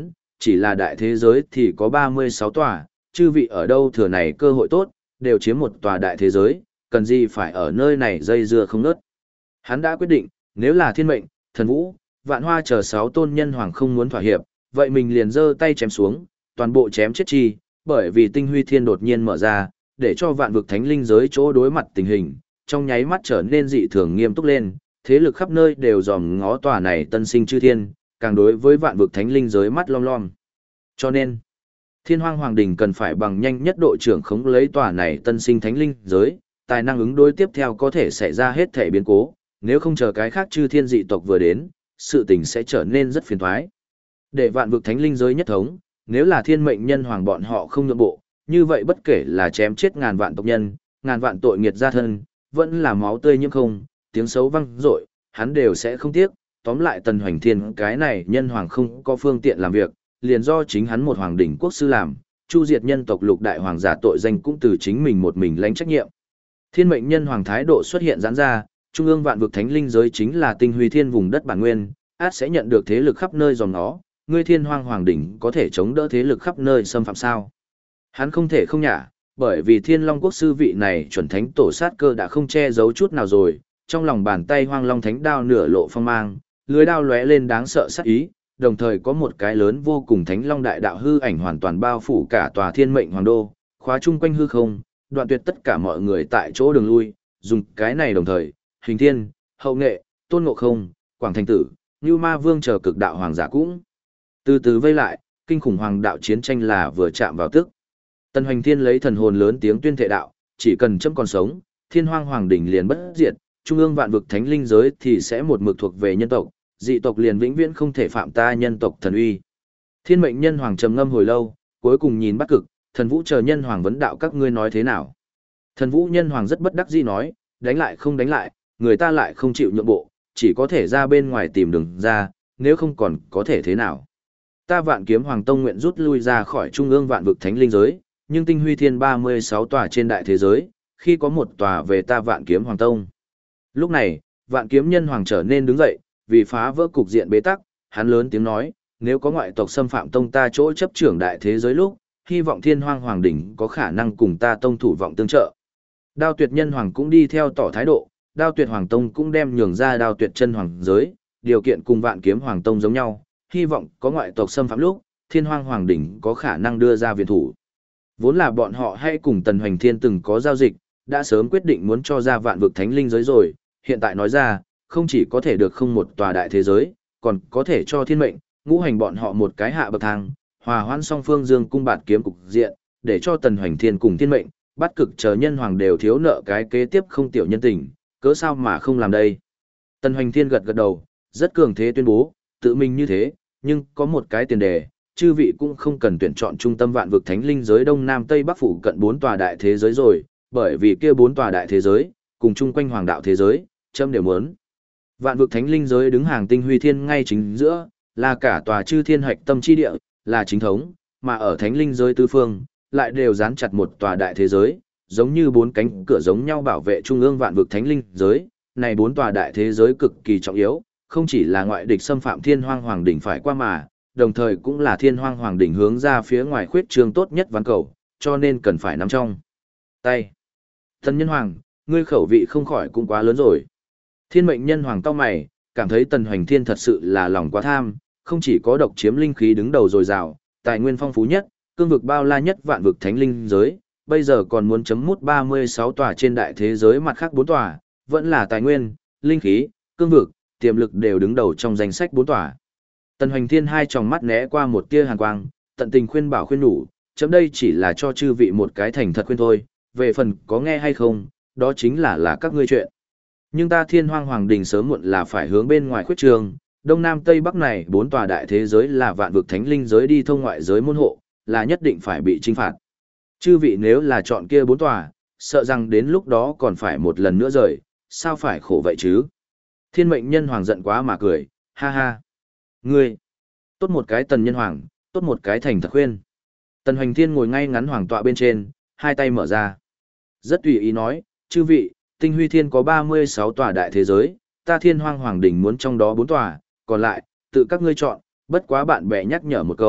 chỉ là đại thế giới thì có 36 tòa, chư vị ở đâu thừa này cơ hội tốt, đều chiếm một tòa đại thế giới, cần gì phải ở nơi này dây dưa không nớt. Hắn đã quyết định, nếu là thiên mệnh, thần vũ, vạn hoa chờ 6 tôn nhân hoàng không muốn thỏa hiệp, vậy mình liền giơ tay chém xuống, toàn bộ chém chết chi, bởi vì tinh huy thiên đột nhiên mở ra, để cho vạn vực thánh linh giới chỗ đối mặt tình hình, trong nháy mắt trở nên dị thường nghiêm túc lên, thế lực khắp nơi đều dòm ngó tòa này tân sinh chư thiên, càng đối với vạn vực thánh linh giới mắt lom lom. Cho nên, Thiên Hoang Hoàng Đình cần phải bằng nhanh nhất độ trưởng khống lấy tòa này tân sinh thánh linh giới, tài năng ứng đối tiếp theo có thể xảy ra hết thể biến cố, nếu không chờ cái khác chư thiên dị tộc vừa đến, sự tình sẽ trở nên rất phiền toái. Để vạn vực thánh linh giới nhất thống, nếu là thiên mệnh nhân hoàng bọn họ không nhượng bộ, như vậy bất kể là chém chết ngàn vạn tộc nhân, ngàn vạn tội nghiệt gia thân, vẫn là máu tươi nhiễm không, tiếng xấu vang dội, hắn đều sẽ không tiếc. Tóm lại Tần Hoành Thiên cái này nhân hoàng không có phương tiện làm việc, liền do chính hắn một hoàng đỉnh quốc sư làm, chu diệt nhân tộc lục đại hoàng giả tội danh cũng từ chính mình một mình lãnh trách nhiệm. Thiên mệnh nhân hoàng thái độ xuất hiện giãn ra, trung ương vạn vực thánh linh giới chính là tinh huy thiên vùng đất bản nguyên, át sẽ nhận được thế lực khắp nơi dòm ngó, ngươi Thiên Hoang Hoàng đỉnh có thể chống đỡ thế lực khắp nơi xâm phạm sao? Hắn không thể không nhả, bởi vì Thiên Long quốc sư vị này chuẩn thánh tổ sát cơ đã không che giấu chút nào rồi, trong lòng bàn tay Hoang Long thánh đao nửa lộ phong mang, lưới đao lóe lên đáng sợ sát ý, đồng thời có một cái lớn vô cùng thánh long đại đạo hư ảnh hoàn toàn bao phủ cả tòa thiên mệnh hoàng đô, khóa chung quanh hư không, đoạn tuyệt tất cả mọi người tại chỗ đường lui, dùng cái này đồng thời, Hình Thiên, Hậu Nghệ, Tôn Ngộ Không, Quảng Thành Tử, Như Ma Vương chờ cực đạo hoàng giả cũng từ từ vây lại, kinh khủng hoàng đạo chiến tranh là vừa chạm vào tức. Tần Hoành Thiên lấy thần hồn lớn tiếng tuyên thệ đạo, chỉ cần chấm còn sống, Thiên Hoang Hoàng đỉnh liền bất diệt, trung ương vạn vực thánh linh giới thì sẽ một mực thuộc về nhân tộc, dị tộc liền vĩnh viễn không thể phạm ta nhân tộc thần uy. Thiên mệnh nhân hoàng trầm ngâm hồi lâu, cuối cùng nhìn Bắc Cực, Thần Vũ chờ nhân hoàng vấn đạo các ngươi nói thế nào. Thần Vũ nhân hoàng rất bất đắc dĩ nói, đánh lại không đánh lại, người ta lại không chịu nhượng bộ, chỉ có thể ra bên ngoài tìm đường ra, nếu không còn có thể thế nào. Ta Vạn Kiếm Hoàng Tông nguyện rút lui ra khỏi trung ương vạn vực thánh linh giới, nhưng tinh huy thiên 36 tòa trên đại thế giới, khi có một tòa về ta Vạn Kiếm Hoàng Tông. Lúc này, Vạn Kiếm nhân hoàng trở nên đứng dậy, vì phá vỡ cục diện bế tắc, hắn lớn tiếng nói, nếu có ngoại tộc xâm phạm tông ta chỗ chấp trưởng đại thế giới lúc, hy vọng Thiên Hoang Hoàng đỉnh có khả năng cùng ta tông thủ vọng tương trợ. Đao Tuyệt nhân hoàng cũng đi theo tỏ thái độ, Đao Tuyệt Hoàng Tông cũng đem nhường ra Đao Tuyệt chân hoàng giới, điều kiện cùng Vạn Kiếm Hoàng Tông giống nhau, hy vọng có ngoại tộc xâm phạm lúc, Thiên Hoang Hoàng đỉnh có khả năng đưa ra viện thủ. Vốn là bọn họ hay cùng Tần Hoành Thiên từng có giao dịch, đã sớm quyết định muốn cho ra vạn vực thánh linh giới rồi, hiện tại nói ra, không chỉ có thể được không một tòa đại thế giới, còn có thể cho thiên mệnh, ngũ hành bọn họ một cái hạ bậc thang, hòa hoãn song phương dương cung bạt kiếm cục diện, để cho Tần Hoành Thiên cùng thiên mệnh, bắt cực chờ nhân hoàng đều thiếu nợ cái kế tiếp không tiểu nhân tình, cớ sao mà không làm đây. Tần Hoành Thiên gật gật đầu, rất cường thế tuyên bố, tự mình như thế, nhưng có một cái tiền đề, chư vị cũng không cần tuyển chọn trung tâm vạn vực thánh linh giới đông nam tây bắc phủ cận 4 tòa đại thế giới rồi, bởi vì kia 4 tòa đại thế giới, cùng chung quanh hoàng đạo thế giới, châm đều muốn. Vạn vực thánh linh giới đứng hàng tinh huy thiên ngay chính giữa, là cả tòa chư thiên hạch tâm chi địa, là chính thống, mà ở thánh linh giới tứ phương, lại đều dán chặt một tòa đại thế giới, giống như 4 cánh cửa giống nhau bảo vệ trung ương vạn vực thánh linh giới, này 4 tòa đại thế giới cực kỳ trọng yếu, không chỉ là ngoại địch xâm phạm Thiên Hoang Hoàng đỉnh phải qua mà, đồng thời cũng là Thiên Hoang Hoàng đỉnh hướng ra phía ngoài khuyết trương tốt nhất ván cầu, cho nên cần phải nắm trong tay. Tần Nhân Hoàng, ngươi khẩu vị không khỏi cũng quá lớn rồi. Thiên mệnh nhân hoàng cau mày, cảm thấy Tần Hoành Thiên thật sự là lòng quá tham, không chỉ có độc chiếm linh khí đứng đầu dồi dào, tài nguyên phong phú nhất, cương vực bao la nhất vạn vực thánh linh giới, bây giờ còn muốn chấm mút 36 tòa trên đại thế giới mặt khác 4 tòa, vẫn là tài nguyên, linh khí, cương vực, tiềm lực đều đứng đầu trong danh sách 4 tòa. Tần Hoành Thiên hai tròng mắt né qua một tia hàn quang, tận tình khuyên bảo khuyên nhủ, chấm đây chỉ là cho chư vị một cái thành thật khuyên thôi, về phần có nghe hay không, đó chính là các ngươi chuyện. Nhưng ta Thiên Hoang Hoàng đình sớm muộn là phải hướng bên ngoài khuyết trường, đông nam tây bắc này 4 tòa đại thế giới là vạn vực thánh linh giới đi thông ngoại giới môn hộ, là nhất định phải bị trinh phạt. Chư vị nếu là chọn kia 4 tòa, sợ rằng đến lúc đó còn phải một lần nữa rời, sao phải khổ vậy chứ? Thiên mệnh nhân hoàng giận quá mà cười, ha ha. Ngươi, tốt một cái Tần Nhân Hoàng, tốt một cái thành thật khuyên. Tần Hoành Thiên ngồi ngay ngắn hoàng tọa bên trên, hai tay mở ra. Rất tùy ý nói, chư vị, tinh huy thiên có 36 tòa đại thế giới, ta Thiên Hoang Hoàng đỉnh muốn trong đó 4 tòa, còn lại, tự các ngươi chọn, bất quá bạn bè nhắc nhở một câu,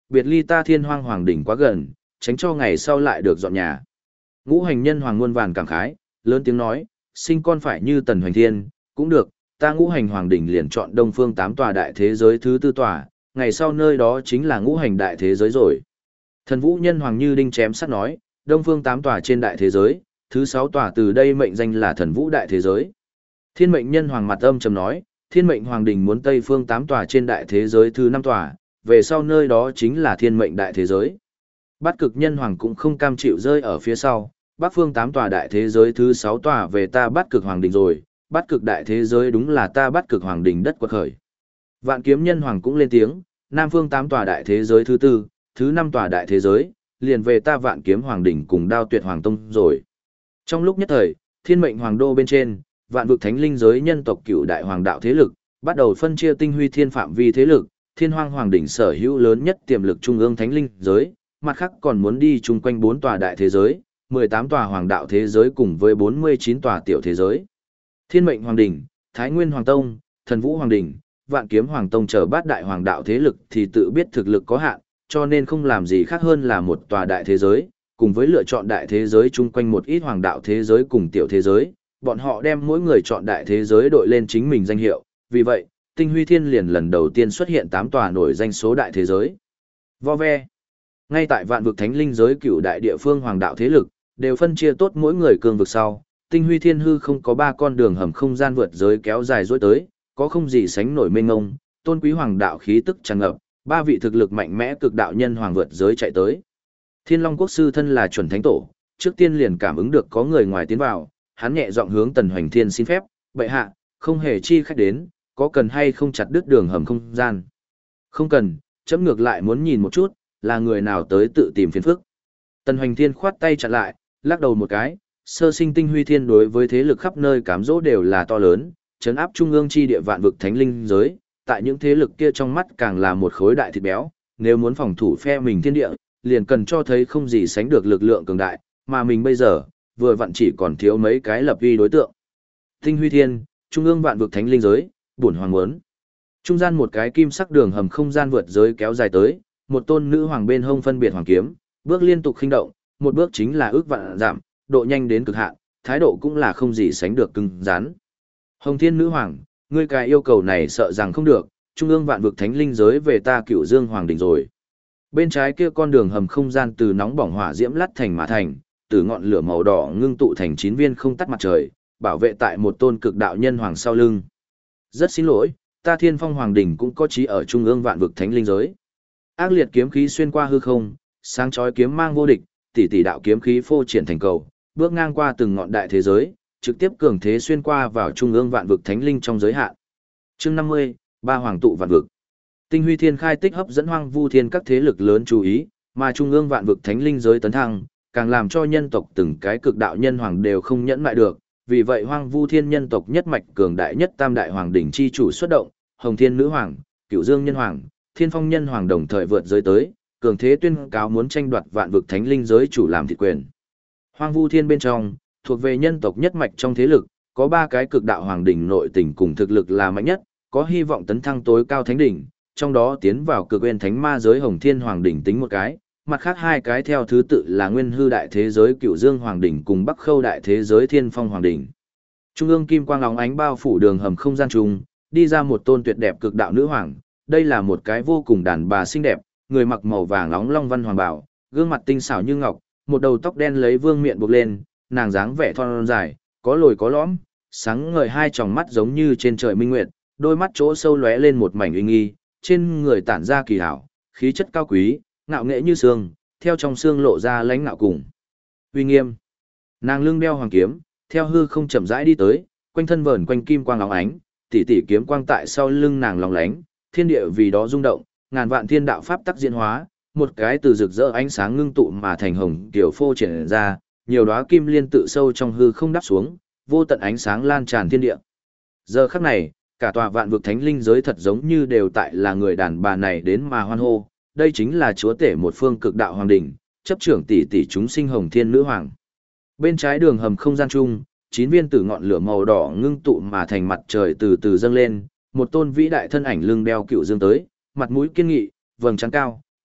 biệt ly ta Thiên Hoang Hoàng đỉnh quá gần, tránh cho ngày sau lại được dọn nhà. Ngũ hành nhân hoàng muôn vàn cảm khái, lớn tiếng nói, sinh con phải như Tần Hoành Thiên, cũng được, ta Ngũ hành Hoàng đỉnh liền chọn Đông Phương 8 tòa đại thế giới thứ 4 tòa, ngày sau nơi đó chính là ngũ hành đại thế giới rồi. Thần Vũ nhân hoàng như đinh chém sắt nói, Đông Phương 8 tòa trên đại thế giới, thứ 6 tòa từ đây mệnh danh là Thần Vũ đại thế giới. Thiên mệnh nhân hoàng mặt âm trầm nói, Thiên mệnh hoàng đỉnh muốn Tây Phương 8 tòa trên đại thế giới thứ 5 tòa, về sau nơi đó chính là Thiên mệnh đại thế giới. Bát cực nhân hoàng cũng không cam chịu rơi ở phía sau, Bắc phương 8 tòa đại thế giới thứ 6 tòa về ta Bát cực hoàng đỉnh rồi, Bát cực đại thế giới đúng là ta Bát cực hoàng đỉnh đất quật khởi. Vạn kiếm nhân hoàng cũng lên tiếng, Nam phương 8 tòa đại thế giới thứ 4, thứ 5 tòa đại thế giới, liền về ta Vạn kiếm hoàng đỉnh cùng Đao Tuyệt hoàng tông rồi. Trong lúc nhất thời, Thiên mệnh hoàng đô bên trên, vạn vực thánh linh giới nhân tộc cựu đại hoàng đạo thế lực, bắt đầu phân chia tinh huy thiên phạm vi thế lực, Thiên Hoang Hoàng đỉnh sở hữu lớn nhất tiềm lực trung ương thánh linh giới, mặt khác còn muốn đi chung quanh 4 tòa đại thế giới, 18 tòa hoàng đạo thế giới cùng với 49 tòa tiểu thế giới. Thiên mệnh hoàng đỉnh, Thái Nguyên hoàng tông, Thần Vũ hoàng đỉnh, Vạn kiếm hoàng tông chờ bát đại hoàng đạo thế lực thì tự biết thực lực có hạn, cho nên không làm gì khác hơn là một tòa đại thế giới, cùng với lựa chọn đại thế giới chung quanh một ít hoàng đạo thế giới cùng tiểu thế giới, bọn họ đem mỗi người chọn đại thế giới đội lên chính mình danh hiệu, vì vậy, Tinh Huy Thiên liền lần đầu tiên xuất hiện 8 tòa nổi danh số đại thế giới. Vo ve. Ngay tại vạn vực thánh linh giới cựu đại địa phương hoàng đạo thế lực, đều phân chia tốt mỗi người cương vực sau, Tinh Huy Thiên hư không có 3 con đường hầm không gian vượt giới kéo dài dối tới, có không gì sánh nổi mênh ngông, tôn quý hoàng đạo khí tức tràn ngập, 3 vị thực lực mạnh mẽ cực đạo nhân hoàng vượt giới chạy tới. Thiên Long Quốc sư thân là chuẩn thánh tổ, trước tiên liền cảm ứng được có người ngoài tiến vào, hắn nhẹ giọng hướng Tần Hoành Thiên xin phép, bệ hạ, không hề chi khách đến, có cần hay không chặt đứt đường hầm không gian? Không cần, chấm ngược lại muốn nhìn một chút, là người nào tới tự tìm phiền phức. Tần Hoành Thiên khoát tay chặn lại, lắc đầu một cái, sơ sinh Tinh Huy Thiên đối với thế lực khắp nơi cám dỗ đều là to lớn, trấn áp trung ương chi địa vạn vực thánh linh giới, tại những thế lực kia trong mắt càng là một khối đại thịt béo, nếu muốn phòng thủ phe mình thiên địa, liền cần cho thấy không gì sánh được lực lượng cường đại, mà mình bây giờ, vừa vặn chỉ còn thiếu mấy cái lập uy đối tượng. Tinh Huy Thiên, trung ương vạn vực thánh linh giới, bổn hoàng muốn. Trung gian một cái kim sắc đường hầm không gian vượt giới kéo dài tới, một tôn nữ hoàng bên hông phân biệt hoàng kiếm, bước liên tục khinh động, một bước chính là ước vạn giảm, độ nhanh đến cực hạn, thái độ cũng là không gì sánh được cứng rắn. Hồng Thiên nữ hoàng, ngươi cái yêu cầu này sợ rằng không được, trung ương vạn vực thánh linh giới về ta Cửu Dương hoàng đỉnh rồi. Bên trái kia con đường hầm không gian từ nóng bỏng hỏa diễm lắt thành mà thành, từ ngọn lửa màu đỏ ngưng tụ thành 9 viên không tắt mặt trời, bảo vệ tại một tôn cực đạo nhân hoàng sau lưng. Rất xin lỗi, ta Thiên Phong Hoàng đỉnh cũng có chí ở trung ương vạn vực thánh linh giới. Ác liệt kiếm khí xuyên qua hư không, sáng chói kiếm mang vô địch, tỷ tỷ đạo kiếm khí phô triển thành cầu, bước ngang qua từng ngọn đại thế giới, trực tiếp cường thế xuyên qua vào trung ương vạn vực thánh linh trong giới hạn. Chương 50, ba hoàng tụ vạn vực. Tinh Huy Thiên khai tích hấp dẫn Hoang Vu Thiên các thế lực lớn chú ý, mà trung ương vạn vực thánh linh giới tấn thăng, càng làm cho nhân tộc từng cái cực đạo nhân hoàng đều không nhẫn lại được. Vì vậy Hoang Vu Thiên nhân tộc nhất mạch cường đại nhất tam đại hoàng đỉnh chi chủ xuất động, Hồng Thiên nữ hoàng, Cửu Dương nhân hoàng, Thiên Phong nhân hoàng đồng thời vượt giới tới, cường thế tuyên cáo muốn tranh đoạt vạn vực thánh linh giới chủ làm thị quyền. Hoang Vu Thiên bên trong, thuộc về nhân tộc nhất mạch trong thế lực, có 3 cái cực đạo hoàng đỉnh nội tình cùng thực lực là mạnh nhất, có hy vọng tấn thăng tối cao thánh đỉnh, trong đó tiến vào cực nguyên thánh ma giới Hồng Thiên hoàng đỉnh tính một cái, mặt khác 2 cái theo thứ tự là Nguyên Hư đại thế giới Cửu Dương hoàng đỉnh cùng Bắc Khâu đại thế giới Thiên Phong hoàng đỉnh. Trung ương kim quang óng ánh bao phủ đường hầm không gian trùng, đi ra một tôn tuyệt đẹp cực đạo nữ hoàng, đây là một cái vô cùng đàn bà xinh đẹp, người mặc màu vàng nóng long văn hoàng bào, gương mặt tinh xảo như ngọc, một đầu tóc đen lấy vương miện buộc lên, nàng dáng vẻ thon dài, có lồi có lõm, sáng ngời 2 tròng mắt giống như trên trời minh nguyệt, đôi mắt chỗ sâu lóe lên một mảnh uy nghi, trên người tản ra kỳ hảo, khí chất cao quý, ngạo nghễ như sương, theo trong xương lộ ra lãnh ngạo cùng uy nghiêm. Nàng lưng đeo hoàng kiếm, theo hư không chậm rãi đi tới, quanh thân vờn quanh kim quang óng ánh, tỷ tỷ kiếm quang tại sau lưng nàng lóng lánh, thiên địa vì đó rung động, ngàn vạn thiên đạo pháp tắc diễn hóa, một cái từ rực rỡ ánh sáng ngưng tụ mà thành hồng tiểu phô triển ra, nhiều đóa kim liên tự sâu trong hư không đắp xuống, vô tận ánh sáng lan tràn thiên địa. Giờ khắc này, cả tòa vạn vực thánh linh giới thật giống như đều tại là người đàn bà này đến mà hoan hô, đây chính là chúa tể một phương cực đạo hoàng đỉnh, chấp trưởng tỷ tỷ chúng sinh Hồng Thiên nữ hoàng. Bên trái đường hầm không gian chung, 9 viên tử ngọn lửa màu đỏ ngưng tụ mà thành mặt trời từ từ dâng lên, một tôn vĩ đại thân ảnh lưng đeo Cửu Dương tới, mặt mũi kiên nghị, vầng trán cao,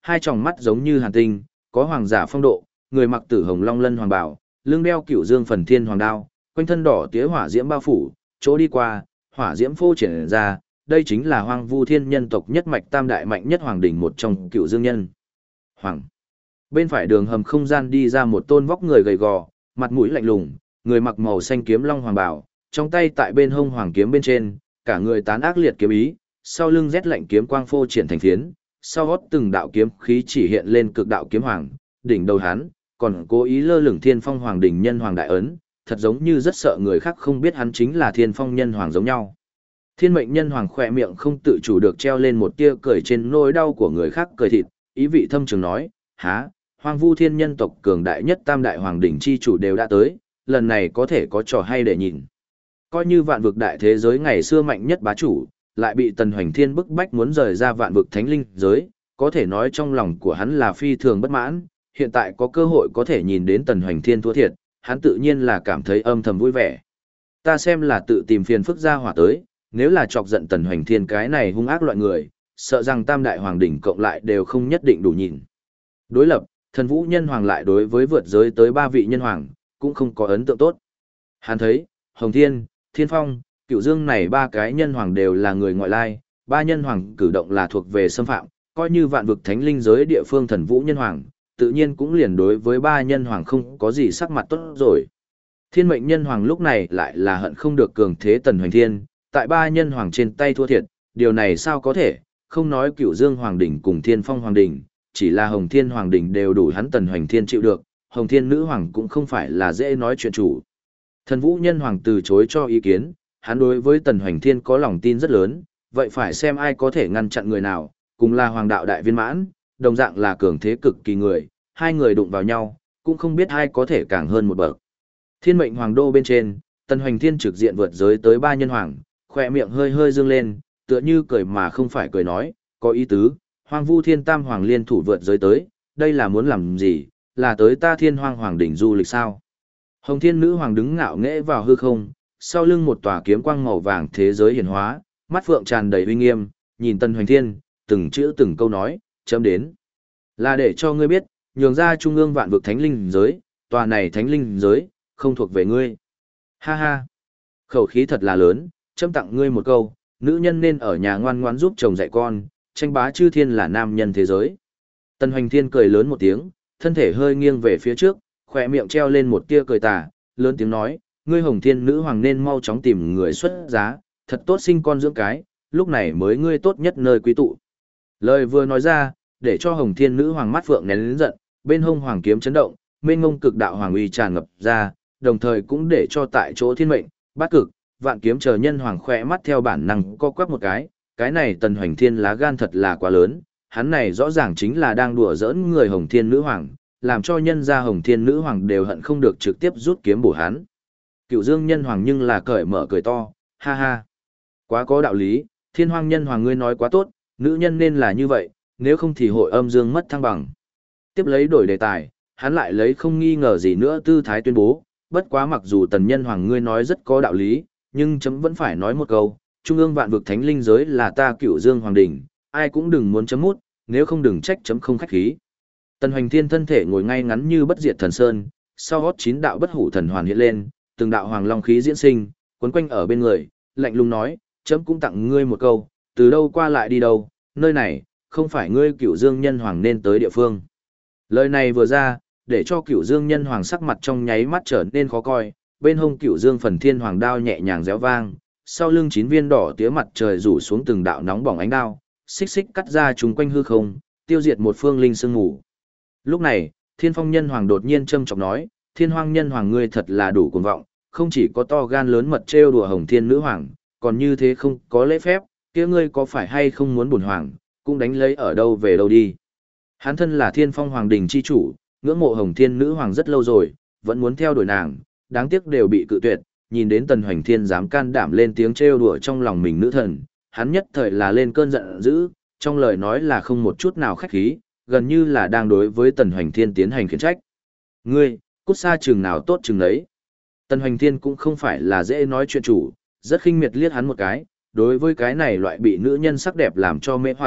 hai tròng mắt giống như hàn tinh, có hoàng giả phong độ, người mặc tử hồng long lân hoàng bào, lưng đeo cửu dương phần thiên hoàng đao, quanh thân đỏ tía hỏa diễm bao phủ, chỗ đi qua, hỏa diễm phô triển ra, đây chính là Hoang Vu Thiên nhân tộc nhất mạch tam đại mạnh nhất hoàng đỉnh một trong cựu dương nhân. Hoàng. Bên phải đường hầm không gian đi ra một tôn vóc người gầy gò, mặt mũi lạnh lùng, người mặc màu xanh kiếm long hoàng bảo, trong tay tại bên hông hoàng kiếm bên trên, cả người tán ác liệt kiếm ý, sau lưng rét lạnh kiếm quang phô triển thành phiến, sau gót từng đạo kiếm khí chỉ hiện lên cực đạo kiếm hoàng, đỉnh đầu hắn, còn cố ý lơ lửng Thiên Phong Hoàng đỉnh nhân hoàng đại ấn, thật giống như rất sợ người khác không biết hắn chính là Thiên Phong nhân hoàng giống nhau. Thiên mệnh nhân hoàng khỏe miệng không tự chủ được treo lên một tia cười trên nỗi đau của người khác cười thịt, ý vị thâm trường nói, há, Hoang Vu Thiên nhân tộc cường đại nhất tam đại hoàng đỉnh chi chủ đều đã tới, lần này có thể có trò hay để nhìn. Coi như vạn vực đại thế giới ngày xưa mạnh nhất bá chủ, lại bị Tần Hoành Thiên bức bách muốn rời ra vạn vực thánh linh giới, có thể nói trong lòng của hắn là phi thường bất mãn, hiện tại có cơ hội có thể nhìn đến Tần Hoành Thiên thua thiệt, hắn tự nhiên là cảm thấy âm thầm vui vẻ. Ta xem là tự tìm phiền phức ra hỏa tới, nếu là chọc giận Tần Hoành Thiên cái này hung ác loại người, sợ rằng tam đại hoàng đỉnh cộng lại đều không nhất định đủ nhìn. Đối lập, Thần Vũ nhân hoàng lại đối với vượt giới tới ba vị nhân hoàng, cũng không có ấn tượng tốt. Hắn thấy, Hồng Thiên, Thiên Phong, Cửu Dương này ba cái nhân hoàng đều là người ngoại lai, ba nhân hoàng cử động là thuộc về xâm phạm, coi như vạn vực thánh linh giới địa phương Thần Vũ nhân hoàng, tự nhiên cũng liền đối với ba nhân hoàng không có gì sắc mặt tốt rồi. Thiên mệnh nhân hoàng lúc này lại là hận không được cường thế Tần Hoành Thiên, tại ba nhân hoàng trên tay thua thiệt, điều này sao có thể, không nói Cửu Dương hoàng đỉnh cùng Thiên Phong hoàng đỉnh, chỉ là Hồng Thiên hoàng đỉnh đều đủ hắn Tần Hoành Thiên chịu được, Hồng Thiên nữ hoàng cũng không phải là dễ nói chuyện chủ. Thần Vũ nhân hoàng từ chối cho ý kiến, hắn đối với Tần Hoành Thiên có lòng tin rất lớn, vậy phải xem ai có thể ngăn chặn người nào, cùng là hoàng đạo đại viên mãn, đồng dạng là cường thế cực kỳ người, hai người đụng vào nhau, cũng không biết ai có thể càng hơn một bậc. Thiên mệnh hoàng đô bên trên, Tần Hoành Thiên trực diện vượt giới tới ba nhân hoàng, khỏe miệng hơi hơi dương lên, tựa như cười mà không phải cười nói, có ý tứ, Hoang Vu Thiên tam hoàng liên thủ vượt giới tới, đây là muốn làm gì, là tới ta Thiên Hoang hoàng đỉnh du lịch sao? Hồng Thiên nữ hoàng đứng ngạo nghễ vào hư không, sau lưng một tòa kiếm quang màu vàng thế giới hiển hóa, mắt phượng tràn đầy uy nghiêm, nhìn Tần Hoành Thiên, từng chữ từng câu nói, chấm đến. Là để cho ngươi biết, nhường ra trung ương vạn vực thánh linh giới, tòa này thánh linh giới, không thuộc về ngươi. Ha ha, khẩu khí thật là lớn, chấm tặng ngươi một câu, nữ nhân nên ở nhà ngoan ngoãn giúp chồng dạy con, tranh bá chư thiên là nam nhân thế giới. Tần Hoành Thiên cười lớn một tiếng, thân thể hơi nghiêng về phía trước, khỏe miệng treo lên một tia cười tà, lớn tiếng nói, ngươi Hồng Thiên nữ hoàng nên mau chóng tìm người xuất giá, thật tốt sinh con dưỡng cái, lúc này mới ngươi tốt nhất nơi quý tụ. Lời vừa nói ra, để cho Hồng Thiên nữ hoàng mắt phượng nén lớn giận, bên hông hoàng kiếm chấn động, mênh ngông cực đạo hoàng uy tràn ngập ra, đồng thời cũng để cho tại chỗ thiên mệnh, bát cực, vạn kiếm chờ nhân hoàng khỏe mắt theo bản năng co quắp một cái này Tần Hoành Thiên lá gan thật là quá lớn, hắn này rõ ràng chính là đang đùa giỡn người Hồng Thiên nữ hoàng, làm cho nhân gia Hồng Thiên nữ hoàng đều hận không được trực tiếp rút kiếm bổ hắn. Cựu Dương nhân hoàng nhưng là cởi mở cười to, ha ha. Quá có đạo lý, Thiên Hoang nhân hoàng ngươi nói quá tốt, nữ nhân nên là như vậy, nếu không thì hội âm dương mất thăng bằng. Tiếp lấy đổi đề tài, hắn lại lấy không nghi ngờ gì nữa tư thái tuyên bố, bất quá mặc dù Tần nhân hoàng ngươi nói rất có đạo lý, nhưng chấm vẫn phải nói một câu, trung ương vạn vực thánh linh giới là ta Cựu Dương hoàng đỉnh, ai cũng đừng muốn chấm mút, nếu không đừng trách chấm không khách khí. Tần Hoành Thiên thân thể ngồi ngay ngắn như bất diệt thần sơn, sau gót 9 đạo bất hủ thần hoàn hiện lên, từng đạo hoàng long khí diễn sinh, quấn quanh ở bên người, lạnh lùng nói, chấm cũng tặng ngươi một câu, từ đâu qua lại đi đâu, nơi này, không phải ngươi Cựu Dương nhân hoàng nên tới địa phương. Lời này vừa ra, để cho Cựu Dương nhân hoàng sắc mặt trong nháy mắt trở nên khó coi, bên hông Cựu Dương phần thiên hoàng đao nhẹ nhàng réo vang, sau lưng 9 viên đỏ tía mặt trời rủ xuống từng đạo nóng bỏng ánh đao, xích xích cắt ra chúng quanh hư không, tiêu diệt một phương linh sương ngủ. Lúc này, Thiên Phong nhân hoàng đột nhiên châm chọc nói, Thiên Hoang nhân hoàng ngươi thật là đủ cuồng vọng, không chỉ có to gan lớn mật trêu đùa Hồng Thiên nữ hoàng, còn như thế không có lễ phép, kia ngươi có phải hay không muốn bổn hoàng, cũng đánh lấy ở đâu về đâu đi. Hắn thân là Thiên Phong hoàng đình chi chủ, ngưỡng mộ Hồng Thiên nữ hoàng rất lâu rồi, vẫn muốn theo đuổi nàng, đáng tiếc đều bị cự tuyệt, nhìn đến Tần Hoành Thiên dám can đảm lên tiếng trêu đùa trong lòng mình nữ thần, hắn nhất thời là lên cơn giận dữ, trong lời nói là không một chút nào khách khí, gần như là đang đối với Tần Hoành Thiên tiến hành khiển trách. Ngươi, cút xa chừng nào tốt chừng đấy. Tần Hoành Thiên cũng không phải là dễ nói chuyện chủ, rất khinh miệt liếc hắn một cái, đối với cái này loại bị nữ nhân sắc đẹp làm cho mê hoặc,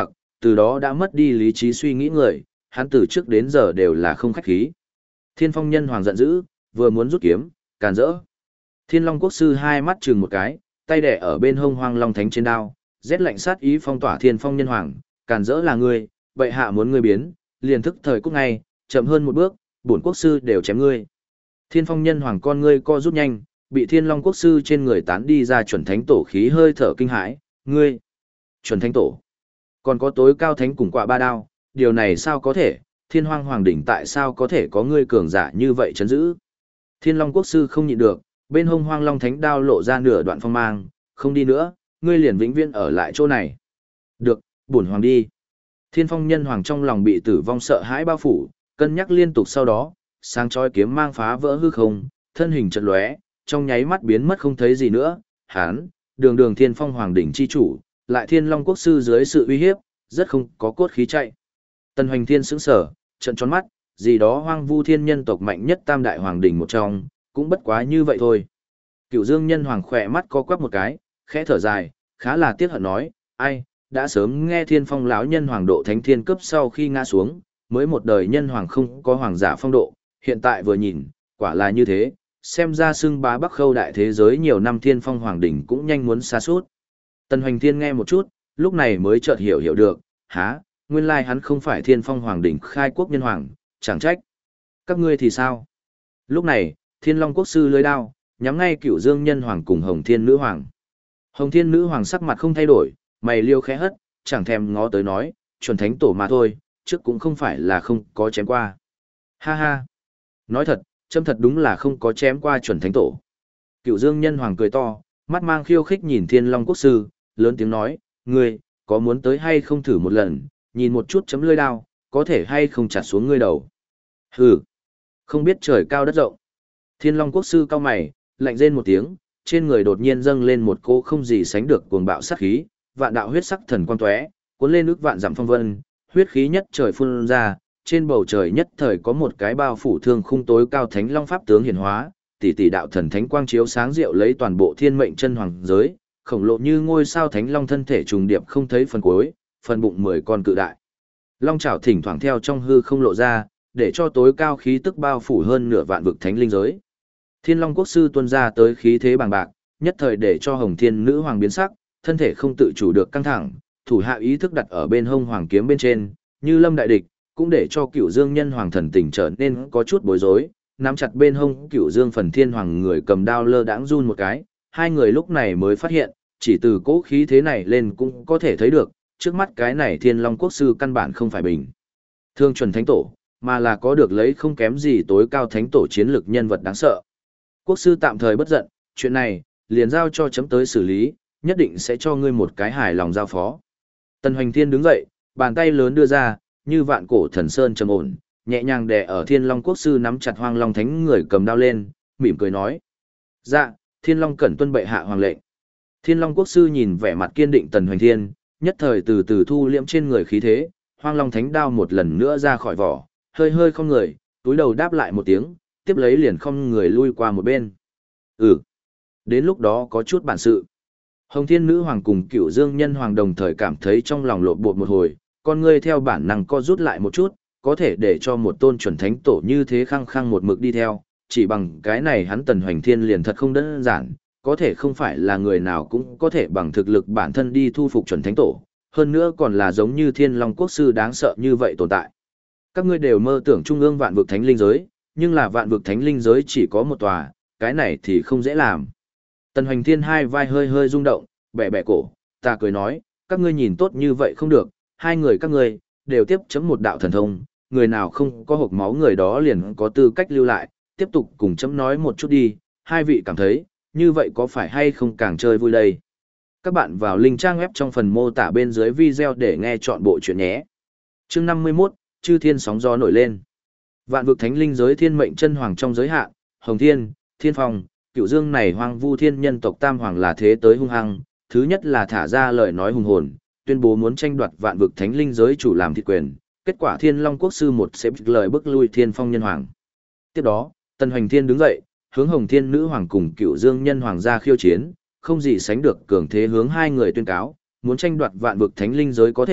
từ đó đã mất đi lý trí suy nghĩ người, hắn từ trước đến giờ đều là không khách khí. Thiên Phong Nhân Hoàng giận dữ, vừa muốn rút kiếm, càn rỡ. Thiên Long Quốc sư hai mắt chừng một cái, tay đẻ ở bên hông Hoang Long Thánh trên đao, rét lạnh sát ý phong tỏa Thiên Phong Nhân Hoàng, càn rỡ là ngươi, bệ hạ muốn ngươi biến, liền thức thời cúc ngay, chậm hơn một bước, bổn quốc sư đều chém ngươi. Thiên Phong Nhân Hoàng con ngươi co rút nhanh, bị Thiên Long Quốc sư trên người tán đi ra chuẩn thánh tổ khí hơi thở kinh hãi, ngươi, chuẩn thánh tổ, còn có tối cao thánh cùng quạ ba đao, điều này sao có thể, Thiên Hoang Hoàng đỉnh tại sao có thể có ngươi cường giả như vậy chấn giữ. Thiên Long Quốc sư không nhịn được, bên hông Hoang Long Thánh đao lộ ra nửa đoạn phong mang, không đi nữa, ngươi liền vĩnh viễn ở lại chỗ này. Được, bổn hoàng đi. Thiên Phong Nhân Hoàng trong lòng bị tử vong sợ hãi bao phủ, cân nhắc liên tục sau đó, sáng chói kiếm mang phá vỡ hư không, thân hình chợt lóe, trong nháy mắt biến mất không thấy gì nữa. Hán, đường Thiên Phong Hoàng đỉnh chi chủ, lại Thiên Long Quốc sư dưới sự uy hiếp, rất không có cốt khí chạy. Tần Hoành Thiên sững sờ, trợn tròn mắt, gì đó Hoang Vu Thiên nhân tộc mạnh nhất tam đại hoàng đỉnh một trong, cũng bất quá như vậy thôi. Cửu Dương Nhân Hoàng khỏe mắt co quắp một cái, khẽ thở dài, khá là tiếc hận nói, ai, đã sớm nghe Thiên Phong lão nhân hoàng độ thánh thiên cấp sau khi ngã xuống, mới một đời nhân hoàng không có hoàng giả phong độ, hiện tại vừa nhìn, quả là như thế, xem ra xưng bá Bắc Khâu đại thế giới nhiều năm Thiên Phong hoàng đỉnh cũng nhanh muốn sa sút. Tần Hoành Thiên nghe một chút, lúc này mới chợt hiểu được, há, nguyên lai hắn không phải Thiên Phong hoàng đỉnh khai quốc nhân hoàng, chẳng trách. Các ngươi thì sao? Lúc này, Thiên Long Quốc sư lưỡi đao, nhắm ngay Cửu Dương Nhân Hoàng cùng Hồng Thiên Nữ Hoàng. Hồng Thiên Nữ Hoàng sắc mặt không thay đổi, mày liêu khẽ hất, chẳng thèm ngó tới nói, chuẩn thánh tổ mà thôi, trước cũng không phải là không có chém qua. Ha ha. Nói thật, châm thật đúng là không có chém qua chuẩn thánh tổ. Cửu Dương Nhân Hoàng cười to, mắt mang khiêu khích nhìn Thiên Long Quốc sư, lớn tiếng nói, ngươi, có muốn tới hay không thử một lần, nhìn một chút chấm lưỡi đao, có thể hay không chặt xuống ngươi đầu. Hừ, không biết trời cao đất rộng. Thiên Long Quốc sư cao mày, lạnh rên một tiếng, trên người đột nhiên dâng lên một cỗ không gì sánh được cuồng bạo sát khí, vạn đạo huyết sắc thần quang tóe, cuốn lên ước vạn dặm phong vân, huyết khí nhất trời phun ra, trên bầu trời nhất thời có một cái bao phủ thương khung tối cao thánh long pháp tướng hiển hóa, tỷ tỷ đạo thần thánh quang chiếu sáng diệu lấy toàn bộ thiên mệnh chân hoàng giới, khổng lồ như ngôi sao thánh long thân thể trùng điệp không thấy phần cuối, phần bụng 10 con cự đại. Long chảo thỉnh thoảng theo trong hư không lộ ra, để cho tối cao khí tức bao phủ hơn nửa vạn vực thánh linh giới. Thiên Long Quốc sư tuôn ra tới khí thế bằng bạc, nhất thời để cho Hồng Thiên Nữ Hoàng biến sắc, thân thể không tự chủ được căng thẳng, thủ hạ ý thức đặt ở bên hông hoàng kiếm bên trên, như lâm đại địch, cũng để cho Cửu Dương Nhân Hoàng thần tình trở nên có chút bối rối, nắm chặt bên hông Cửu Dương Phần Thiên Hoàng người cầm đao lơ đãng run một cái, hai người lúc này mới phát hiện, chỉ từ cỗ khí thế này lên cũng có thể thấy được, trước mắt cái này Thiên Long Quốc sư căn bản không phải bình thường chuẩn thánh tổ, mà là có được lấy không kém gì tối cao thánh tổ chiến lực nhân vật đáng sợ. Quốc sư tạm thời bất giận, chuyện này, liền giao cho chấm tới xử lý, nhất định sẽ cho ngươi một cái hài lòng giao phó. Tần Hoành Thiên đứng dậy, bàn tay lớn đưa ra, như vạn cổ thần sơn trầm ổn, nhẹ nhàng đè ở Thiên Long Quốc sư nắm chặt Hoang Long Thánh người cầm đao lên, mỉm cười nói. Dạ, Thiên Long cẩn tuân bệ hạ hoàng lệnh. Thiên Long Quốc sư nhìn vẻ mặt kiên định Tần Hoành Thiên, nhất thời từ từ thu liễm trên người khí thế, Hoang Long Thánh đao một lần nữa ra khỏi vỏ, hơi hơi không người, túi đầu đáp lại một tiếng, tiếp lấy liền không người lui qua một bên. Đến lúc đó có chút bản sự. Hồng Thiên Nữ Hoàng cùng Cửu Dương Nhân Hoàng đồng thời cảm thấy trong lòng lộn bột một hồi, con ngươi theo bản năng co rút lại một chút, có thể để cho một tôn chuẩn thánh tổ như thế khăng khăng một mực đi theo, chỉ bằng cái này hắn Tần Hoành Thiên liền thật không đơn giản, có thể không phải là người nào cũng có thể bằng thực lực bản thân đi thu phục chuẩn thánh tổ, hơn nữa còn là giống như Thiên Long Quốc sư đáng sợ như vậy tồn tại. Các ngươi đều mơ tưởng trung ương vạn vực thánh linh giới, nhưng là vạn vực thánh linh giới chỉ có một tòa, cái này thì không dễ làm. Tần Hoành Thiên hai vai hơi hơi rung động, bẻ bẻ cổ, ta cười nói, các ngươi nhìn tốt như vậy không được, hai người các ngươi đều tiếp chấm một đạo thần thông, người nào không có hộc máu người đó liền có tư cách lưu lại, tiếp tục cùng chấm nói một chút đi, hai vị cảm thấy, như vậy có phải hay không càng chơi vui đây. Các bạn vào link trang web trong phần mô tả bên dưới video để nghe chọn bộ chuyện nhé. Chương 51, Chư Thiên sóng gió nổi lên. Vạn vực thánh linh giới thiên mệnh chân hoàng trong giới hạn, Hồng Thiên, Thiên Phong, Cửu Dương này Hoang Vu Thiên nhân tộc tam hoàng là thế tới hung hăng, thứ nhất là thả ra lời nói hùng hồn, tuyên bố muốn tranh đoạt vạn vực thánh linh giới chủ làm thị quyền, kết quả Thiên Long Quốc sư một sẽ lời bức lui Thiên Phong nhân hoàng. Tiếp đó, Tần Hoành Thiên đứng dậy, hướng Hồng Thiên nữ hoàng cùng Cửu Dương nhân hoàng ra khiêu chiến, không gì sánh được cường thế hướng hai người tuyên cáo, muốn tranh đoạt vạn vực thánh linh giới có thể,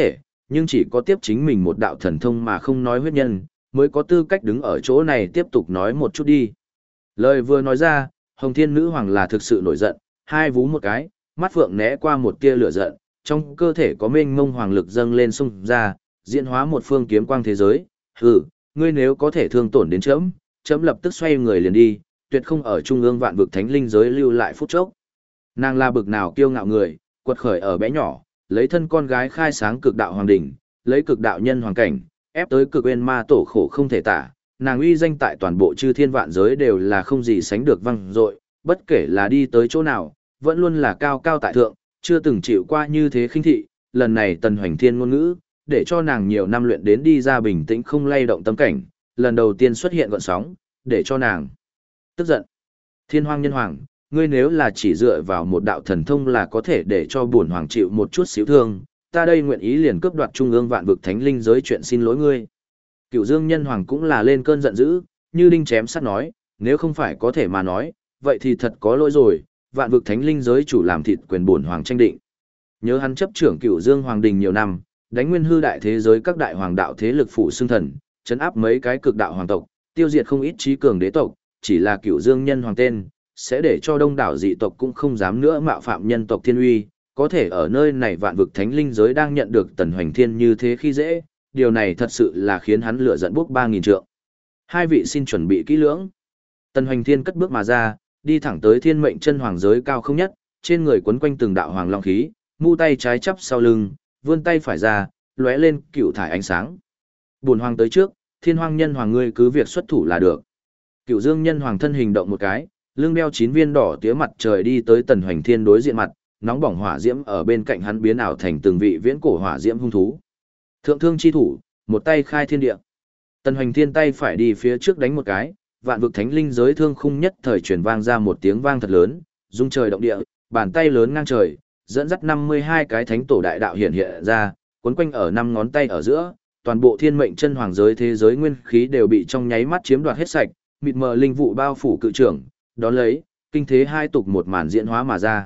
nhưng chỉ có tiếp chính mình một đạo thần thông mà không nói huyết nhân, mới có tư cách đứng ở chỗ này tiếp tục nói một chút đi. Lời vừa nói ra, Hồng Thiên Nữ Hoàng là thực sự nổi giận, hai vú một cái, mắt phượng né qua một tia lửa giận, trong cơ thể có mênh mông hoàng lực dâng lên xung ra, diễn hóa một phương kiếm quang thế giới. Hừ, ngươi nếu có thể thương tổn đến chấm, chấm lập tức xoay người liền đi, tuyệt không ở trung ương vạn vực thánh linh giới lưu lại phút chốc. Nàng là bực nào kiêu ngạo người, quật khởi ở bé nhỏ, lấy thân con gái khai sáng cực đạo hoàng đỉnh, lấy cực đạo nhân hoàng cảnh, ép tới cực uyên ma tổ khổ không thể tả, nàng uy danh tại toàn bộ chư thiên vạn giới đều là không gì sánh được vang dội, bất kể là đi tới chỗ nào, vẫn luôn là cao cao tại thượng, chưa từng chịu qua như thế khinh thị, lần này Tần Hoành Thiên ngôn ngữ, để cho nàng nhiều năm luyện đến đi ra bình tĩnh không lay động tâm cảnh, lần đầu tiên xuất hiện gợn sóng, để cho nàng tức giận. Thiên Hoang Nhân Hoàng, ngươi nếu là chỉ dựa vào một đạo thần thông là có thể để cho bổn hoàng chịu một chút xíu thương, ta đây nguyện ý liền cướp đoạt trung ương vạn vực thánh linh giới chuyện xin lỗi ngươi. Cựu Dương Nhân Hoàng cũng là lên cơn giận dữ, như đinh chém sắt nói, nếu không phải có thể mà nói, vậy thì thật có lỗi rồi, vạn vực thánh linh giới chủ làm thịt quyền bổn hoàng tranh định. Nhớ hắn chấp trưởng Cựu Dương Hoàng đình nhiều năm, đánh nguyên hư đại thế giới các đại hoàng đạo thế lực phụ xưng thần, chấn áp mấy cái cực đạo hoàng tộc, tiêu diệt không ít trí cường đế tộc, chỉ là Cựu Dương Nhân Hoàng tên, sẽ để cho đông đảo dị tộc cũng không dám nữa mạo phạm nhân tộc thiên uy, có thể ở nơi này vạn vực thánh linh giới đang nhận được Tần Hoành Thiên như thế khi dễ, điều này thật sự là khiến hắn lửa giận bốc 3.000 trượng. Hai vị xin chuẩn bị kỹ lưỡng. Tần Hoành Thiên cất bước mà ra, đi thẳng tới thiên mệnh chân hoàng giới cao không nhất, trên người quấn quanh từng đạo hoàng long khí, mu tay trái chắp sau lưng, vươn tay phải ra, lóe lên cựu thải ánh sáng. Bổn hoàng tới trước, Thiên Hoang Nhân Hoàng ngươi cứ việc xuất thủ là được. Cựu Dương Nhân Hoàng thân hình động một cái, lưng đeo 9 viên đỏ tía mặt trời đi tới Tần Hoành Thiên đối diện mặt, nóng bỏng hỏa diễm ở bên cạnh hắn biến ảo thành từng vị viễn cổ hỏa diễm hung thú. Thượng thương chi thủ, một tay khai thiên địa. Tần Hoành Thiên tay phải đi phía trước đánh một cái, vạn vực thánh linh giới thương khung nhất thời truyền vang ra một tiếng vang thật lớn, rung trời động địa, bàn tay lớn ngang trời, dẫn dắt 52 cái thánh tổ đại đạo hiện hiện ra, quấn quanh ở 5 ngón tay ở giữa, toàn bộ thiên mệnh chân hoàng giới thế giới nguyên khí đều bị trong nháy mắt chiếm đoạt hết sạch, mịt mờ linh vụ bao phủ cự trưởng, đón lấy, kinh thế hai tục một màn diễn hóa mà ra.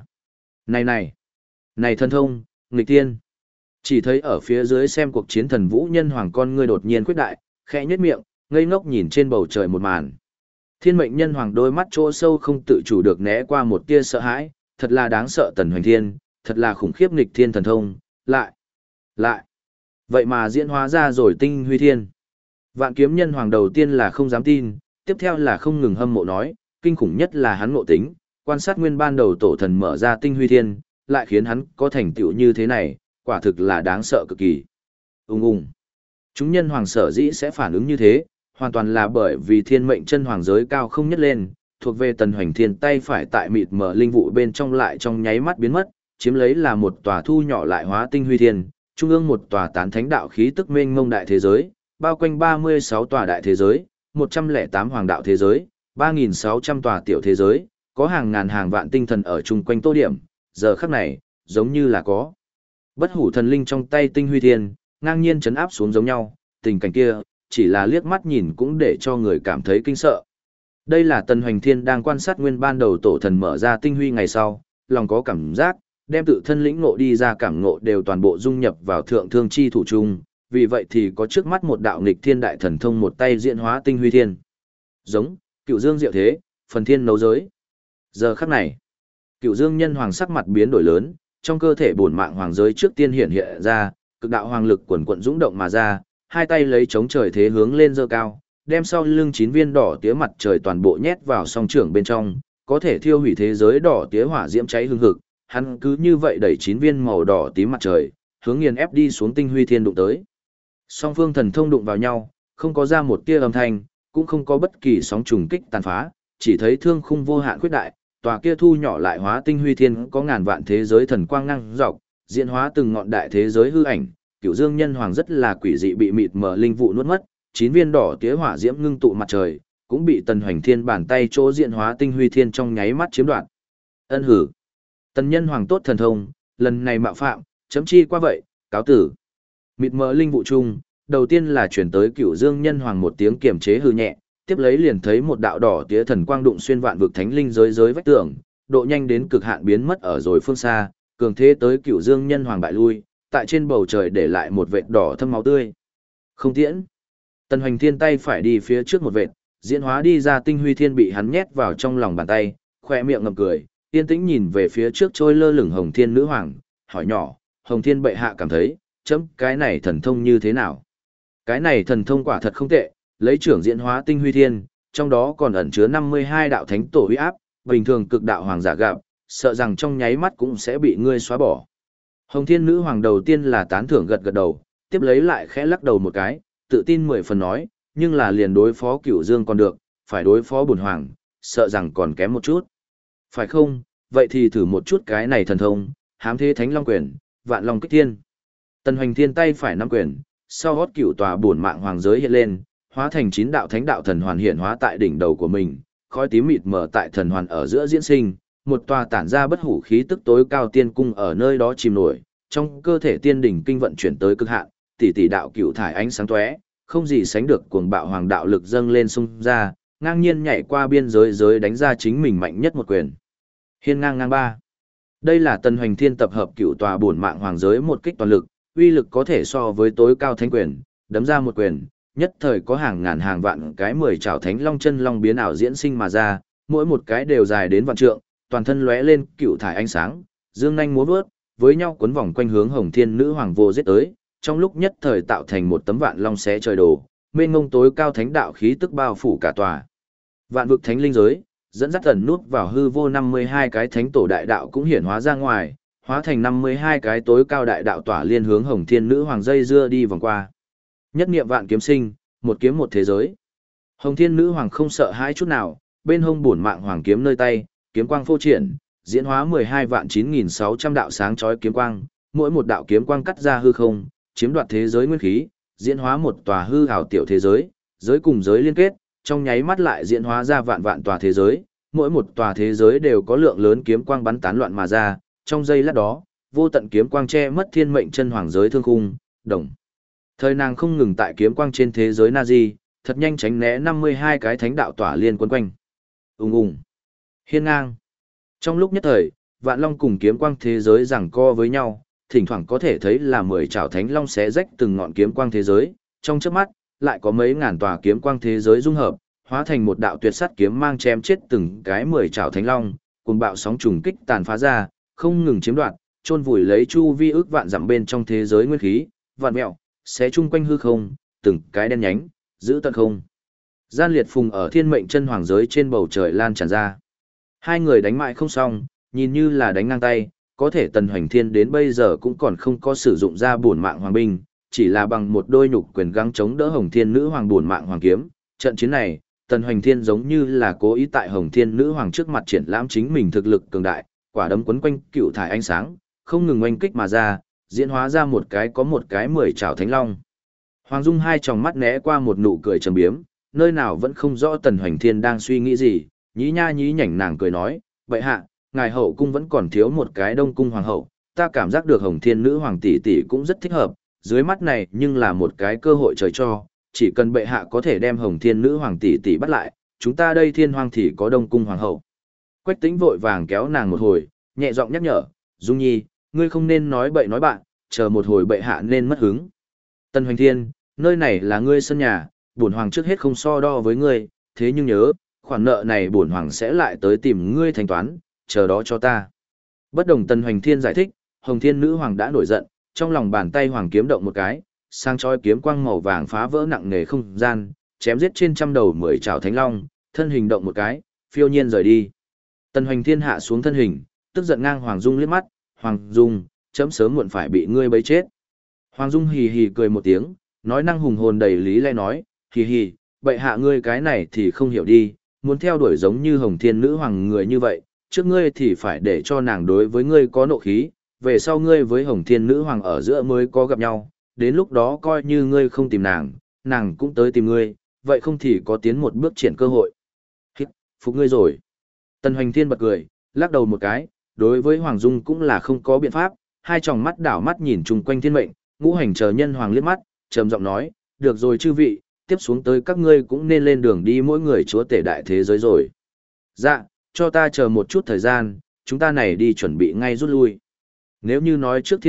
Này thân thông, nghịch tiên. Chỉ thấy ở phía dưới xem cuộc chiến thần vũ nhân hoàng con ngươi đột nhiên quyết đại, khẽ nhếch miệng, ngây ngốc nhìn trên bầu trời một màn. Thiên mệnh nhân hoàng đôi mắt chỗ sâu không tự chủ được né qua một tia sợ hãi, thật là đáng sợ Tần Hoành Thiên, thật là khủng khiếp nghịch thiên thần thông, lại. Vậy mà diễn hóa ra rồi tinh huy thiên. Vạn kiếm nhân hoàng đầu tiên là không dám tin, tiếp theo là không ngừng hâm mộ nói, kinh khủng nhất là hắn ngộ tính, quan sát nguyên ban đầu tổ thần mở ra tinh huy thiên, lại khiến hắn có thành tựu như thế này, quả thực là đáng sợ cực kỳ. Chúng nhân hoàng sở dĩ sẽ phản ứng như thế, hoàn toàn là bởi vì thiên mệnh chân hoàng giới cao không nhất lên, thuộc về Tần Hoành Thiên tay phải tại mịt mở linh vụ bên trong lại trong nháy mắt biến mất, chiếm lấy là một tòa thu nhỏ lại hóa tinh huy thiên, trung ương một tòa tán thánh đạo khí tức mênh mông đại thế giới, bao quanh 36 tòa đại thế giới, 108 hoàng đạo thế giới, 3.600 tòa tiểu thế giới, có hàng ngàn hàng vạn tinh thần ở chung quanh tô điểm, giờ khắc này, giống như là có bất hủ thần linh trong tay tinh huy thiên, ngang nhiên chấn áp xuống giống nhau, tình cảnh kia, chỉ là liếc mắt nhìn cũng để cho người cảm thấy kinh sợ. Đây là Tần Hoành Thiên đang quan sát nguyên ban đầu tổ thần mở ra tinh huy ngày sau, lòng có cảm giác, đem tự thân lĩnh ngộ đi ra cảm ngộ đều toàn bộ dung nhập vào thượng thương chi thủ chung, vì vậy thì có trước mắt một đạo nghịch thiên đại thần thông một tay diễn hóa tinh huy thiên. Giống, Cựu Dương diệu thế, phần thiên nấu giới. Giờ khắc này, Cựu Dương nhân hoàng sắc mặt biến đổi lớn, trong cơ thể bổn mạng hoàng giới trước tiên hiện hiện ra, cực đạo hoàng lực quần quận dũng động mà ra, hai tay lấy chống trời thế hướng lên giơ cao, đem sau lưng 9 viên đỏ tía mặt trời toàn bộ nhét vào song trưởng bên trong, có thể thiêu hủy thế giới đỏ tía hỏa diễm cháy hương hực, hắn cứ như vậy đẩy 9 viên màu đỏ tím mặt trời, hướng nghiền ép đi xuống tinh huy thiên đụng tới. Song phương thần thông đụng vào nhau, không có ra một tia âm thanh, cũng không có bất kỳ sóng trùng kích tàn phá, chỉ thấy thương khung vô hạn khuyết đại, tòa kia thu nhỏ lại hóa tinh huy thiên có ngàn vạn thế giới thần quang năng dọc, diễn hóa từng ngọn đại thế giới hư ảnh, Cửu Dương nhân hoàng rất là quỷ dị bị mịt mờ linh vụ nuốt mất, 9 viên đỏ tía hỏa diễm ngưng tụ mặt trời, cũng bị Tần Hoành Thiên bàn tay chỗ diễn hóa tinh huy thiên trong nháy mắt chiếm đoạt. Ân hử. Tần nhân hoàng tốt thần thông, lần này mạo phạm, chấm chi qua vậy, cáo tử. Mịt mờ linh vụ chung, đầu tiên là chuyển tới Cửu Dương nhân hoàng một tiếng kiềm chế hư nhẹ, tiếp lấy liền thấy một đạo đỏ tía thần quang đụng xuyên vạn vực thánh linh giới vách tường, độ nhanh đến cực hạn biến mất ở rồi phương xa, cường thế tới Cửu Dương nhân hoàng bại lui, tại trên bầu trời để lại một vệt đỏ thâm máu tươi. Không tiễn. Tần Hoành Thiên tay phải đi phía trước một vệt, diễn hóa đi ra tinh huy thiên bị hắn nhét vào trong lòng bàn tay, khoe miệng ngậm cười, yên tĩnh nhìn về phía trước trôi lơ lửng Hồng Thiên nữ hoàng, hỏi nhỏ, Hồng Thiên bệ hạ cảm thấy, chấm cái này thần thông như thế nào? Cái này thần thông quả thật không tệ, lấy trưởng diễn hóa tinh huy thiên, trong đó còn ẩn chứa 52 đạo thánh tổ huy áp, bình thường cực đạo hoàng giả gặp, sợ rằng trong nháy mắt cũng sẽ bị ngươi xóa bỏ. Hồng Thiên nữ hoàng đầu tiên là tán thưởng gật gật đầu, tiếp lấy lại khẽ lắc đầu một cái, tự tin 10 phần nói, nhưng là liền đối phó Cửu Dương còn được, phải đối phó bổn hoàng, sợ rằng còn kém một chút. Phải không, vậy thì thử một chút cái này thần thông, hám thế thánh long quyền, vạn long kích thiên. Tần Hoành Thiên tay phải nắm quyền, sau gót cửu tòa bổn mạng hoàng giới hiện lên, hóa thành 9 đạo thánh đạo thần hoàn hiện hóa tại đỉnh đầu của mình, khói tím mịt mờ tại thần hoàn ở giữa diễn sinh, một tòa tản ra bất hủ khí tức tối cao tiên cung ở nơi đó chìm nổi, trong cơ thể tiên đỉnh kinh vận chuyển tới cực hạn, tỷ tỷ đạo cửu thải ánh sáng tóe, không gì sánh được cuồng bạo hoàng đạo lực dâng lên xung ra, ngang nhiên nhảy qua biên giới đánh ra chính mình mạnh nhất một quyền. Hiên ngang ngang ba. Đây là Tần Hoành Thiên tập hợp cửu tòa bổn mạng hoàng giới một kích toàn lực, uy lực có thể so với tối cao thánh quyền, đấm ra một quyền, nhất thời có hàng ngàn hàng vạn cái 10 trảo thánh long chân long biến ảo diễn sinh mà ra, mỗi một cái đều dài đến vạn trượng, toàn thân lóe lên cựu thải ánh sáng, dương nhanh múa vớt, với nhau cuốn vòng quanh hướng Hồng Thiên nữ hoàng vô giết tới, trong lúc nhất thời tạo thành một tấm vạn long xé trời đồ, mênh mông tối cao thánh đạo khí tức bao phủ cả tòa. Vạn vực thánh linh giới, dẫn dắt ẩn nút vào hư vô 52 cái thánh tổ đại đạo cũng hiển hóa ra ngoài, hóa thành 52 cái tối cao đại đạo tỏa liên hướng Hồng Thiên nữ hoàng dây dưa đi vòng qua. Nhất niệm vạn kiếm sinh, một kiếm một thế giới. Hồng Thiên nữ hoàng không sợ hãi chút nào, bên hông bổn mạng hoàng kiếm nơi tay, kiếm quang phô triển, diễn hóa 12 vạn 9600 đạo sáng chói kiếm quang, mỗi một đạo kiếm quang cắt ra hư không, chiếm đoạt thế giới nguyên khí, diễn hóa một tòa hư ảo tiểu thế giới, giới cùng giới liên kết, trong nháy mắt lại diễn hóa ra vạn vạn tòa thế giới, mỗi một tòa thế giới đều có lượng lớn kiếm quang bắn tán loạn mà ra, trong giây lát đó, vô tận kiếm quang che mất thiên mệnh chân hoàng giới thương khung, đồng. Thời nàng không ngừng tại kiếm quang trên thế giới Nazi, thật nhanh tránh né 52 cái thánh đạo tỏa liên quân quanh. Ùng ùng. Hiên ngang. Trong lúc nhất thời, vạn long cùng kiếm quang thế giới giằng co với nhau, thỉnh thoảng có thể thấy là 10 trảo thánh long xé rách từng ngọn kiếm quang thế giới, trong chớp mắt, lại có mấy ngàn tòa kiếm quang thế giới dung hợp, hóa thành một đạo tuyệt sắt kiếm mang chém chết từng cái 10 trảo thánh long, cùng bạo sóng trùng kích tàn phá ra, không ngừng chiếm đoạt, chôn vùi lấy chu vi ước vạn dặm bên trong thế giới nguyên khí, vạn mẹo, xé chung quanh hư không, từng cái đen nhánh, giữ tận không. Gian liệt phùng ở thiên mệnh chân hoàng giới trên bầu trời lan tràn ra. Hai người đánh mãi không xong, nhìn như là đánh ngang tay, có thể Tần Hoành Thiên đến bây giờ cũng còn không có sử dụng ra bổn mạng hoàng binh, chỉ là bằng một đôi nhục quyền gắng chống đỡ Hồng Thiên nữ hoàng bổn mạng hoàng kiếm. Trận chiến này, Tần Hoành Thiên giống như là cố ý tại Hồng Thiên nữ hoàng trước mặt triển lãm chính mình thực lực cường đại, quả đấm quấn quanh cựu thải ánh sáng, không ngừng oanh kích mà ra, diễn hóa ra một cái 10 trảo thánh long. Hoàng Dung hai tròng mắt né qua một nụ cười trầm biếm, nơi nào vẫn không rõ Tần Hoành Thiên đang suy nghĩ gì, nhí nha nhí nhảnh nàng cười nói, vậy hạ, ngài hậu cung vẫn còn thiếu một cái đông cung hoàng hậu, ta cảm giác được Hồng Thiên nữ hoàng tỷ tỷ cũng rất thích hợp, dưới mắt này nhưng là một cái cơ hội trời cho, chỉ cần bệ hạ có thể đem Hồng Thiên nữ hoàng tỷ tỷ bắt lại, chúng ta đây thiên hoàng thì có đông cung hoàng hậu. Quách Tĩnh vội vàng kéo nàng một hồi, nhẹ giọng nhắc nhở, Dung Nhi, ngươi không nên nói bậy nói bạn, chờ một hồi bệ hạ nên mất hứng. Tần Hoành Thiên, nơi này là ngươi sân nhà, bổn hoàng trước hết không so đo với ngươi, thế nhưng nhớ, khoản nợ này bổn hoàng sẽ lại tới tìm ngươi thanh toán, chờ đó cho ta. Bất đồng Tần Hoành Thiên giải thích, Hồng Thiên nữ hoàng đã nổi giận, trong lòng bàn tay hoàng kiếm động một cái, sang chói kiếm quang màu vàng phá vỡ nặng nề không gian, chém giết trên trăm đầu 10 trảo thánh long, thân hình động một cái, phiêu nhiên rời đi. Tần Hoành Thiên hạ xuống thân hình, tức giận ngang Hoàng Dung liếc mắt, Hoàng Dung, chấm sớm muộn phải bị ngươi bấy chết. Hoàng Dung hì hì cười một tiếng, nói năng hùng hồn đầy lý lẽ nói, hì hì, bệ hạ ngươi cái này thì không hiểu đi, muốn theo đuổi giống như Hồng Thiên nữ hoàng người như vậy, trước ngươi thì phải để cho nàng đối với ngươi có nộ khí, về sau ngươi với Hồng Thiên nữ hoàng ở giữa mới có gặp nhau, đến lúc đó coi như ngươi không tìm nàng, nàng cũng tới tìm ngươi, vậy không thì có tiến một bước triển cơ hội. Hít, phục ngươi rồi. Tần Hoành Thiên bật cười, lắc đầu một cái, đối với Hoàng Dung cũng là không có biện pháp, hai tròng mắt đảo mắt nhìn chung quanh thiên mệnh, ngũ hành chờ nhân hoàng liếc mắt, trầm giọng nói, được rồi chư vị, tiếp xuống tới các ngươi cũng nên lên đường đi mỗi người chúa tể đại thế giới rồi. Dạ, cho ta chờ một chút thời gian, chúng ta này đi chuẩn bị ngay rút lui. Nếu như nói trước thiên mệnh,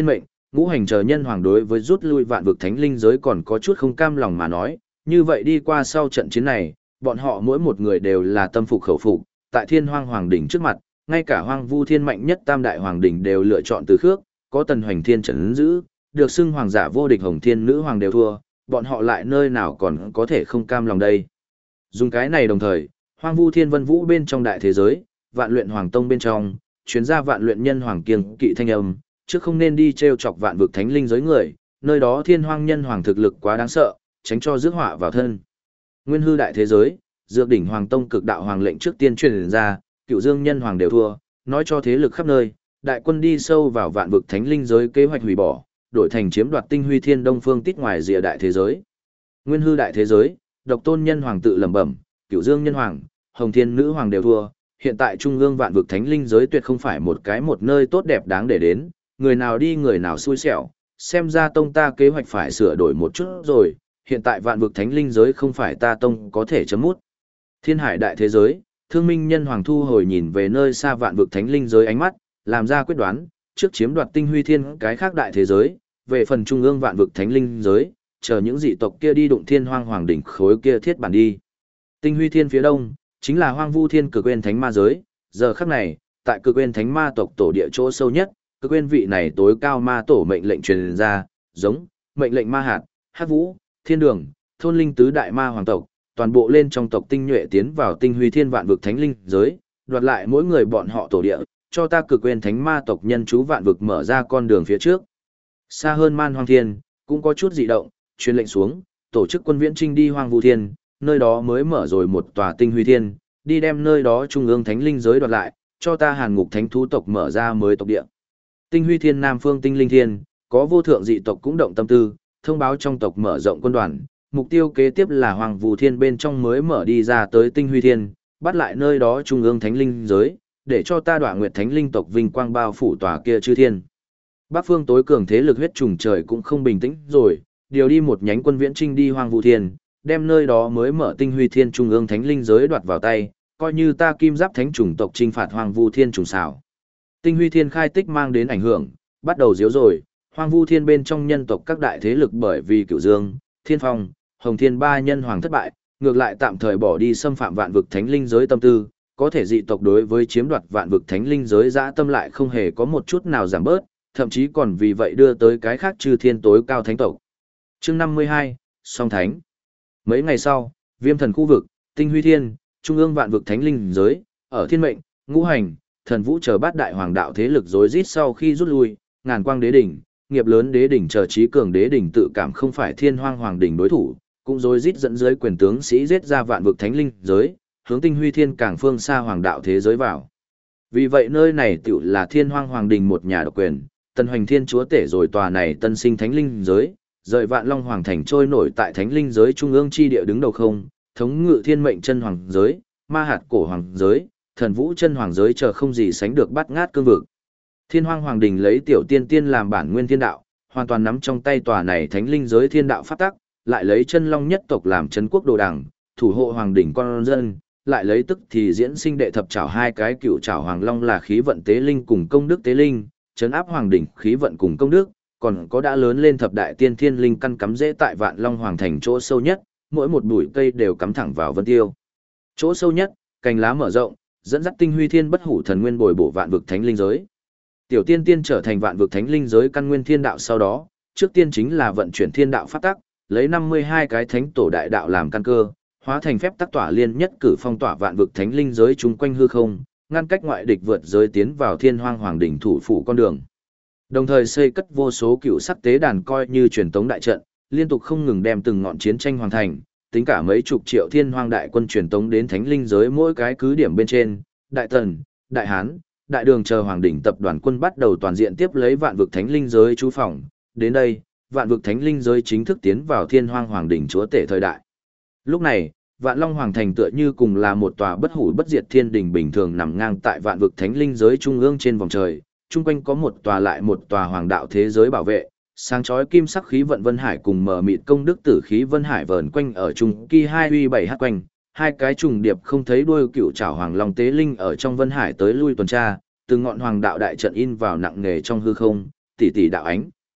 Ngũ hành chờ nhân hoàng đối với rút lui vạn vực thánh linh giới còn có chút không cam lòng mà nói, như vậy đi qua sau trận chiến này, bọn họ mỗi một người đều là tâm phục khẩu phục, tại Thiên Hoang Hoàng đỉnh trước mặt, ngay cả Hoang Vu Thiên mạnh nhất Tam đại hoàng đỉnh đều lựa chọn từ khước, có Tần Hoành Thiên trấn giữ, được xưng hoàng giả vô địch Hồng Thiên nữ hoàng đều thua, bọn họ lại nơi nào còn có thể không cam lòng đây. Dùng cái này đồng thời, Hoang Vu Thiên Vân Vũ bên trong đại thế giới, Vạn Luyện Hoàng Tông bên trong, chuyến ra Vạn Luyện Nhân Hoàng kiêng kỵ thanh âm, trước không nên đi trêu chọc vạn vực thánh linh giới người, nơi đó Thiên Hoang Nhân Hoàng thực lực quá đáng sợ, tránh cho rước họa vào thân. Nguyên hư đại thế giới, Dược đỉnh Hoàng Tông cực đạo hoàng lệnh trước tiên truyền ra, Cựu Dương Nhân Hoàng đều thua, nói cho thế lực khắp nơi, đại quân đi sâu vào vạn vực thánh linh giới kế hoạch hủy bỏ, đổi thành chiếm đoạt Tinh Huy Thiên Đông phương tít ngoài rìa đại thế giới. Nguyên hư đại thế giới, Độc Tôn Nhân Hoàng tự lẩm bẩm, Cựu Dương Nhân Hoàng, Hồng Thiên Nữ Hoàng đều thua, hiện tại trung ương vạn vực thánh linh giới tuyệt không phải một nơi tốt đẹp đáng để đến, người nào đi người nào xui xẻo, xem ra tông ta kế hoạch phải sửa đổi một chút rồi, hiện tại vạn vực thánh linh giới không phải ta tông có thể chấm mút. Thiên hải đại thế giới, Thương Minh Nhân Hoàng thu hồi nhìn về nơi xa vạn vực thánh linh giới ánh mắt, làm ra quyết đoán, trước chiếm đoạt Tinh Huy Thiên cái khác đại thế giới, về phần trung ương vạn vực thánh linh giới, chờ những dị tộc kia đi đụng Thiên Hoang Hoàng đỉnh khối kia thiết bản đi. Tinh Huy Thiên phía đông, chính là Hoang Vu Thiên Cực Nguyên Thánh Ma giới, giờ khắc này, tại Cực Nguyên Thánh Ma tộc tổ địa chỗ sâu nhất, Cực Nguyên vị này tối cao ma tổ mệnh lệnh truyền ra, giống mệnh lệnh Ma Hạt, Hắc Vũ, Thiên Đường, thôn linh tứ đại ma hoàng tộc, toàn bộ lên trong tộc tinh nhuệ tiến vào Tinh Huy Thiên vạn vực thánh linh giới, đoạt lại mỗi người bọn họ tổ địa, cho ta Cực Nguyên Thánh Ma tộc nhân chú vạn vực mở ra con đường phía trước. Xa hơn Man Hoang Thiên, cũng có chút dị động, truyền lệnh xuống, tổ chức quân viễn trinh đi Hoang Vu Thiên, nơi đó mới mở rồi một tòa Tinh Huy Thiên, đi đem nơi đó trung ương thánh linh giới đoạt lại, cho ta Hàn Ngục Thánh thú tộc mở ra mới tộc địa. Tinh Huy Thiên Nam Phương Tinh Linh Thiên, có vô thượng dị tộc cũng động tâm tư, thông báo trong tộc mở rộng quân đoàn, mục tiêu kế tiếp là Hoàng Vu Thiên bên trong mới mở đi ra tới Tinh Huy Thiên, bắt lại nơi đó trung ương thánh linh giới, để cho ta Đoạ Nguyệt Thánh linh tộc vinh quang bao phủ tòa kia chư thiên. Bắc phương tối cường thế lực huyết trùng trời cũng không bình tĩnh rồi, điều đi một nhánh quân viễn trinh đi Hoàng Vu Thiên, đem nơi đó mới mở Tinh Huy Thiên trung ương thánh linh giới đoạt vào tay, coi như ta Kim Giáp Thánh chủng tộc chinh phạt Hoàng Vu Thiên trùng xảo. Tinh Huy Thiên khai tích mang đến ảnh hưởng, bắt đầu diếu rồi, Hoàng Vu Thiên bên trong nhân tộc các đại thế lực bởi vì Cửu Dương, Thiên Phong, Hồng Thiên ba nhân hoàng thất bại, ngược lại tạm thời bỏ đi xâm phạm vạn vực thánh linh giới tâm tư, có thể dị tộc đối với chiếm đoạt vạn vực thánh linh giới dã tâm lại không hề có một chút nào giảm bớt, thậm chí còn vì vậy đưa tới cái khác chư thiên tối cao thánh tộc. Chương 52, Song Thánh. Mấy ngày sau, Viêm Thần khu vực, Tinh Huy Thiên, trung ương vạn vực thánh linh giới, ở Thiên Mệnh, Ngũ Hành, Thần Vũ chờ bát đại hoàng đạo thế lực rối rít sau khi rút lui, Ngàn Quang Đế đỉnh, Nghiệp Lớn Đế đỉnh chờ trí cường đế đỉnh tự cảm không phải Thiên Hoang Hoàng đỉnh đối thủ, cũng rối rít dẫn dưới quyền tướng sĩ giết ra vạn vực thánh linh giới, hướng Tinh Huy Thiên càng phương xa hoàng đạo thế giới vào. Vì vậy nơi này tựu là Thiên Hoang Hoàng đỉnh một nhà độc quyền, Tần Hoành Thiên chúa tể rồi tòa này tân sinh thánh linh giới, rời Vạn Long Hoàng thành trôi nổi tại thánh linh giới trung ương chi địa đứng đầu không, thống ngự thiên mệnh chân hoàng giới, ma hạt cổ hoàng giới, thần vũ chân hoàng giới chờ không gì sánh được bắt ngát cương vực. Thiên Hoang Hoàng đình lấy tiểu tiên tiên làm bản nguyên thiên đạo, hoàn toàn nắm trong tay tòa này thánh linh giới thiên đạo pháp tắc, lại lấy chân long nhất tộc làm trấn quốc đồ đẳng, thủ hộ hoàng đỉnh con dân, lại lấy tức thì diễn sinh đệ thập trảo hai cái cựu trảo hoàng long là khí vận tế linh cùng công đức tế linh, trấn áp hoàng đỉnh khí vận cùng công đức, còn có đã lớn lên thập đại tiên thiên linh căn cắm rễ tại Vạn Long Hoàng thành chỗ sâu nhất, mỗi một bụi cây đều cắm thẳng vào vân tiêu. Chỗ sâu nhất, cành lá mở rộng, dẫn dắt Tinh Huy Thiên bất hủ thần nguyên bồi bổ vạn vực thánh linh giới. Tiểu tiên tiên trở thành vạn vực thánh linh giới căn nguyên thiên đạo sau đó, trước tiên chính là vận chuyển thiên đạo pháp tắc, lấy 52 cái thánh tổ đại đạo làm căn cơ, hóa thành phép tắc tỏa liên nhất cử phong tỏa vạn vực thánh linh giới chung quanh hư không, ngăn cách ngoại địch vượt giới tiến vào Thiên Hoang Hoàng đỉnh thủ phủ con đường. Đồng thời xây cất vô số cựu sắc tế đàn coi như truyền tống đại trận, liên tục không ngừng đem từng ngọn chiến tranh hoàn thành, tính cả mấy chục triệu thiên hoang đại quân truyền tống đến thánh linh giới mỗi cái cứ điểm bên trên, Đại Tần, Đại Hán, Đại Đường chờ hoàng đỉnh tập đoàn quân bắt đầu toàn diện tiếp lấy vạn vực thánh linh giới trú phòng, đến đây, vạn vực thánh linh giới chính thức tiến vào thiên hoang hoàng đỉnh chúa tể thời đại. Lúc này, Vạn Long Hoàng thành tựa như cùng là một tòa bất hủ bất diệt thiên đình bình thường nằm ngang tại vạn vực thánh linh giới trung ương trên vòng trời, chung quanh có một tòa lại một tòa hoàng đạo thế giới bảo vệ, sáng chói kim sắc khí vận vân hải cùng mờ mịt công đức tử khí vân hải vờn quanh ở trung kỳ 2 uy 7 hát quanh, hai cái trùng điệp không thấy đuôi cựu trảo hoàng long tế linh ở trong vân hải tới lui tuần tra, từng ngọn hoàng đạo đại trận in vào nặng nề trong hư không, tỷ tỷ đạo ánh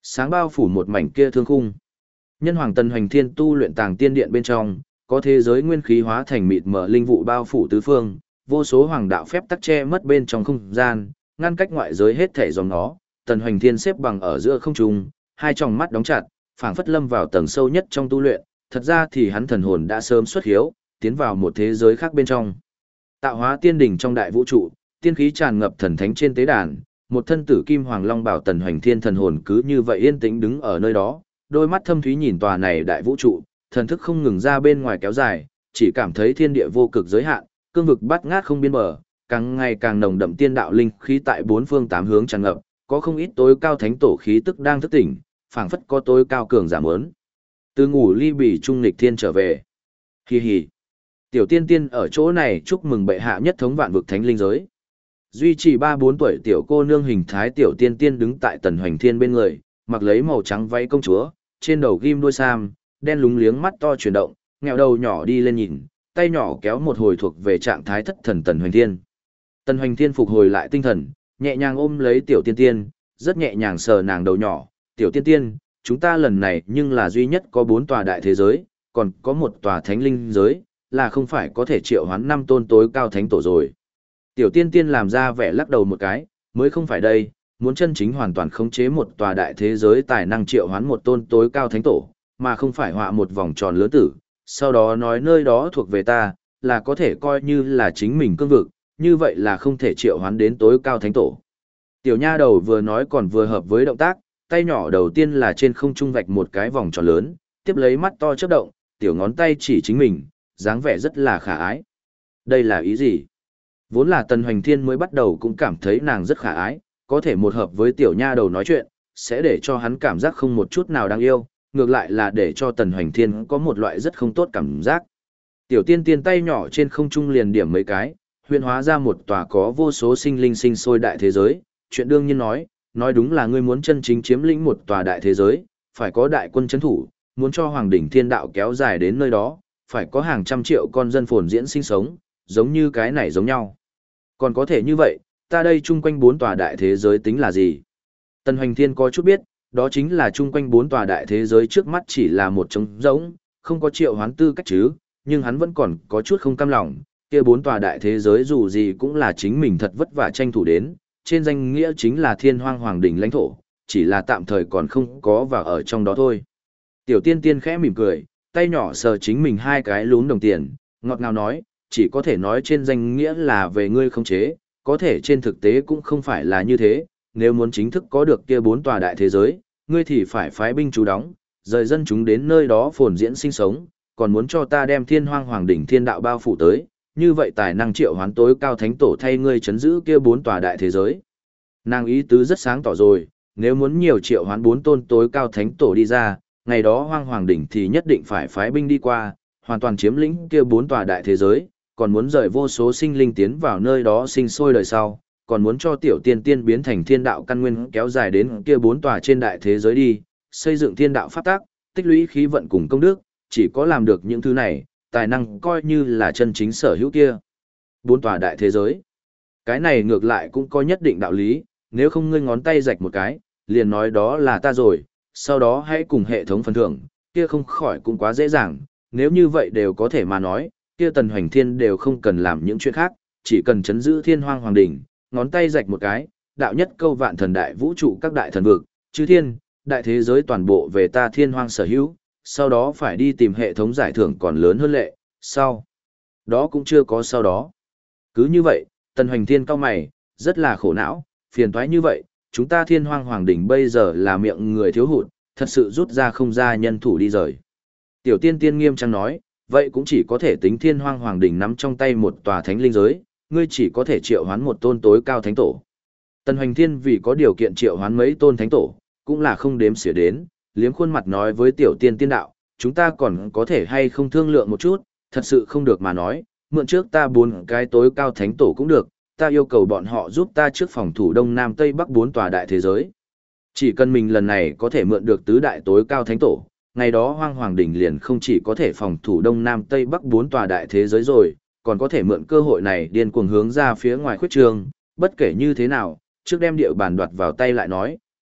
Sáng bao phủ một mảnh kia thương khung. Nhân hoàng Tần Hoành Thiên tu luyện tàng tiên điện bên trong, có thế giới nguyên khí hóa thành mịt mờ linh vụ bao phủ tứ phương, vô số hoàng đạo phép tắc che mất bên trong không gian, ngăn cách ngoại giới hết thể dòng nó. Tần Hoành Thiên xếp bằng ở giữa không trung, hai tròng mắt đóng chặt, phảng phất lâm vào tầng sâu nhất trong tu luyện, thật ra thì hắn thần hồn đã sớm xuất hiếu, tiến vào một thế giới khác bên trong. Tạo hóa tiên đỉnh trong đại vũ trụ, tiên khí tràn ngập thần thánh trên tế đàn, một thân tử kim hoàng long bảo Tần Hoành Thiên thần hồn cứ như vậy yên tĩnh đứng ở nơi đó, đôi mắt thâm thúy nhìn tòa này đại vũ trụ, thần thức không ngừng ra bên ngoài kéo dài, chỉ cảm thấy thiên địa vô cực giới hạn, cương vực bát ngát không biên bờ, càng ngày càng nồng đậm tiên đạo linh khí tại bốn phương tám hướng tràn ngập, có không ít tối cao thánh tổ khí tức đang thức tỉnh, phảng phất có tối cao cường giả muốn từ ngủ ly bì trung nghịch thiên trở về. Hi hi. Tiểu tiên tiên ở chỗ này chúc mừng bệ hạ nhất thống vạn vực thánh linh giới. Duy trì 3-4 tuổi tiểu cô nương hình thái tiểu tiên tiên đứng tại Tần Hoành Thiên bên người, mặc lấy màu trắng váy công chúa, trên đầu ghim đuôi sam, đen lúng liếng mắt to chuyển động, nghẹo đầu nhỏ đi lên nhìn, tay nhỏ kéo một hồi thuộc về trạng thái thất thần Tần Hoành Thiên. Tần Hoành Thiên phục hồi lại tinh thần, nhẹ nhàng ôm lấy tiểu tiên tiên, rất nhẹ nhàng sờ nàng đầu nhỏ, tiểu tiên tiên, chúng ta lần này nhưng là duy nhất có 4 tòa đại thế giới, còn có một tòa thánh linh giới, là không phải có thể triệu hoán 5 tôn tối cao thánh tổ rồi. Tiểu tiên tiên làm ra vẻ lắc đầu một cái, mới không phải đây, muốn chân chính hoàn toàn khống chế một tòa đại thế giới tài năng triệu hoán một tôn tối cao thánh tổ, mà không phải họa một vòng tròn lớn tử, sau đó nói nơi đó thuộc về ta, là có thể coi như là chính mình cương vực, như vậy là không thể triệu hoán đến tối cao thánh tổ. Tiểu nha đầu vừa nói còn vừa hợp với động tác, tay nhỏ đầu tiên là trên không trung vạch một cái vòng tròn lớn, tiếp lấy mắt to chớp động, tiểu ngón tay chỉ chính mình, dáng vẻ rất là khả ái. Đây là ý gì? Vốn là Tần Hoành Thiên mới bắt đầu cũng cảm thấy nàng rất khả ái, có thể một hợp với tiểu nha đầu nói chuyện, sẽ để cho hắn cảm giác không một chút nào đáng yêu, ngược lại là để cho Tần Hoành Thiên có một loại rất không tốt cảm giác. Tiểu tiên tiên tay nhỏ trên không trung liền điểm mấy cái, huyễn hóa ra một tòa có vô số sinh linh sinh sôi đại thế giới, chuyện đương nhiên nói đúng là ngươi muốn chân chính chiếm lĩnh một tòa đại thế giới, phải có đại quân chấn thủ, muốn cho hoàng đỉnh thiên đạo kéo dài đến nơi đó, phải có hàng trăm triệu con dân phồn diễn sinh sống, giống như cái này giống nhau. Còn có thể như vậy, ta đây chung quanh 4 tòa đại thế giới tính là gì? Tần Hoành Thiên có chút biết, đó chính là chung quanh 4 tòa đại thế giới trước mắt chỉ là một trống rỗng, không có triệu hoán tư cách chứ, nhưng hắn vẫn còn có chút không cam lòng, kia 4 tòa đại thế giới dù gì cũng là chính mình thật vất vả tranh thủ đến, trên danh nghĩa chính là Thiên Hoang Hoàng đỉnh lãnh thổ, chỉ là tạm thời còn không có vào ở trong đó thôi. Tiểu tiên tiên khẽ mỉm cười, tay nhỏ sờ chính mình hai cái lún đồng tiền, ngọt ngào nói, chỉ có thể nói trên danh nghĩa là về ngươi không chế, có thể trên thực tế cũng không phải là như thế, nếu muốn chính thức có được kia 4 tòa đại thế giới, ngươi thì phải phái binh trú đóng, rời dân chúng đến nơi đó phồn diễn sinh sống, còn muốn cho ta đem Thiên Hoang Hoàng đỉnh thiên đạo bao phủ tới, như vậy tài năng triệu hoán tối cao thánh tổ thay ngươi chấn giữ kia 4 tòa đại thế giới. Nàng ý tứ rất sáng tỏ rồi, nếu muốn nhiều triệu hoán 4 tôn tối cao thánh tổ đi ra, ngày đó Hoang Hoàng đỉnh thì nhất định phải phái binh đi qua, hoàn toàn chiếm lĩnh kia 4 tòa đại thế giới, còn muốn rời vô số sinh linh tiến vào nơi đó sinh sôi đời sau, còn muốn cho tiểu tiên tiên biến thành thiên đạo căn nguyên kéo dài đến kia 4 tòa trên đại thế giới đi, xây dựng thiên đạo pháp tác, tích lũy khí vận cùng công đức, chỉ có làm được những thứ này, tài năng coi như là chân chính sở hữu kia. 4 tòa đại thế giới. Cái này ngược lại cũng có nhất định đạo lý, nếu không ngươi ngón tay rạch một cái, liền nói đó là ta rồi, sau đó hãy cùng hệ thống phần thưởng, kia không khỏi cũng quá dễ dàng, nếu như vậy đều có thể mà nói, kia Tần Hoành Thiên đều không cần làm những chuyện khác, chỉ cần chấn giữ Thiên Hoang Hoàng đỉnh, ngón tay rạch một cái, đạo nhất câu vạn thần đại vũ trụ các đại thần vực, chư thiên, đại thế giới toàn bộ về ta Thiên Hoang sở hữu, sau đó phải đi tìm hệ thống giải thưởng còn lớn hơn lệ, sau đó cũng chưa có sau đó. Cứ như vậy, Tần Hoành Thiên cao mày, rất là khổ não, phiền toái như vậy, chúng ta Thiên Hoang Hoàng đỉnh bây giờ là miệng người thiếu hụt, thật sự rút ra không ra nhân thủ đi rời. Tiểu tiên tiên nghiêm trang nói, vậy cũng chỉ có thể tính Thiên Hoang Hoàng đỉnh nắm trong tay một tòa thánh linh giới, ngươi chỉ có thể triệu hoán một tôn tối cao thánh tổ. Tần Hoành Thiên vì có điều kiện triệu hoán mấy tôn thánh tổ, cũng là không đếm xỉa đến, liếm khuôn mặt nói với tiểu tiên tiên đạo, chúng ta còn có thể hay không thương lượng một chút, thật sự không được mà nói, mượn trước ta 4 cái tối cao thánh tổ cũng được, ta yêu cầu bọn họ giúp ta trước phòng thủ Đông Nam Tây Bắc 4 tòa đại thế giới. Chỉ cần mình lần này có thể mượn được tứ đại tối cao thánh tổ, ngày đó Hoang Hoàng đỉnh liền không chỉ có thể phòng thủ Đông Nam Tây Bắc 4 tòa đại thế giới rồi, còn có thể mượn cơ hội này điên cuồng hướng ra phía ngoài khuyết trường, bất kể như thế nào, trước đem địa bàn đoạt vào tay lại nói,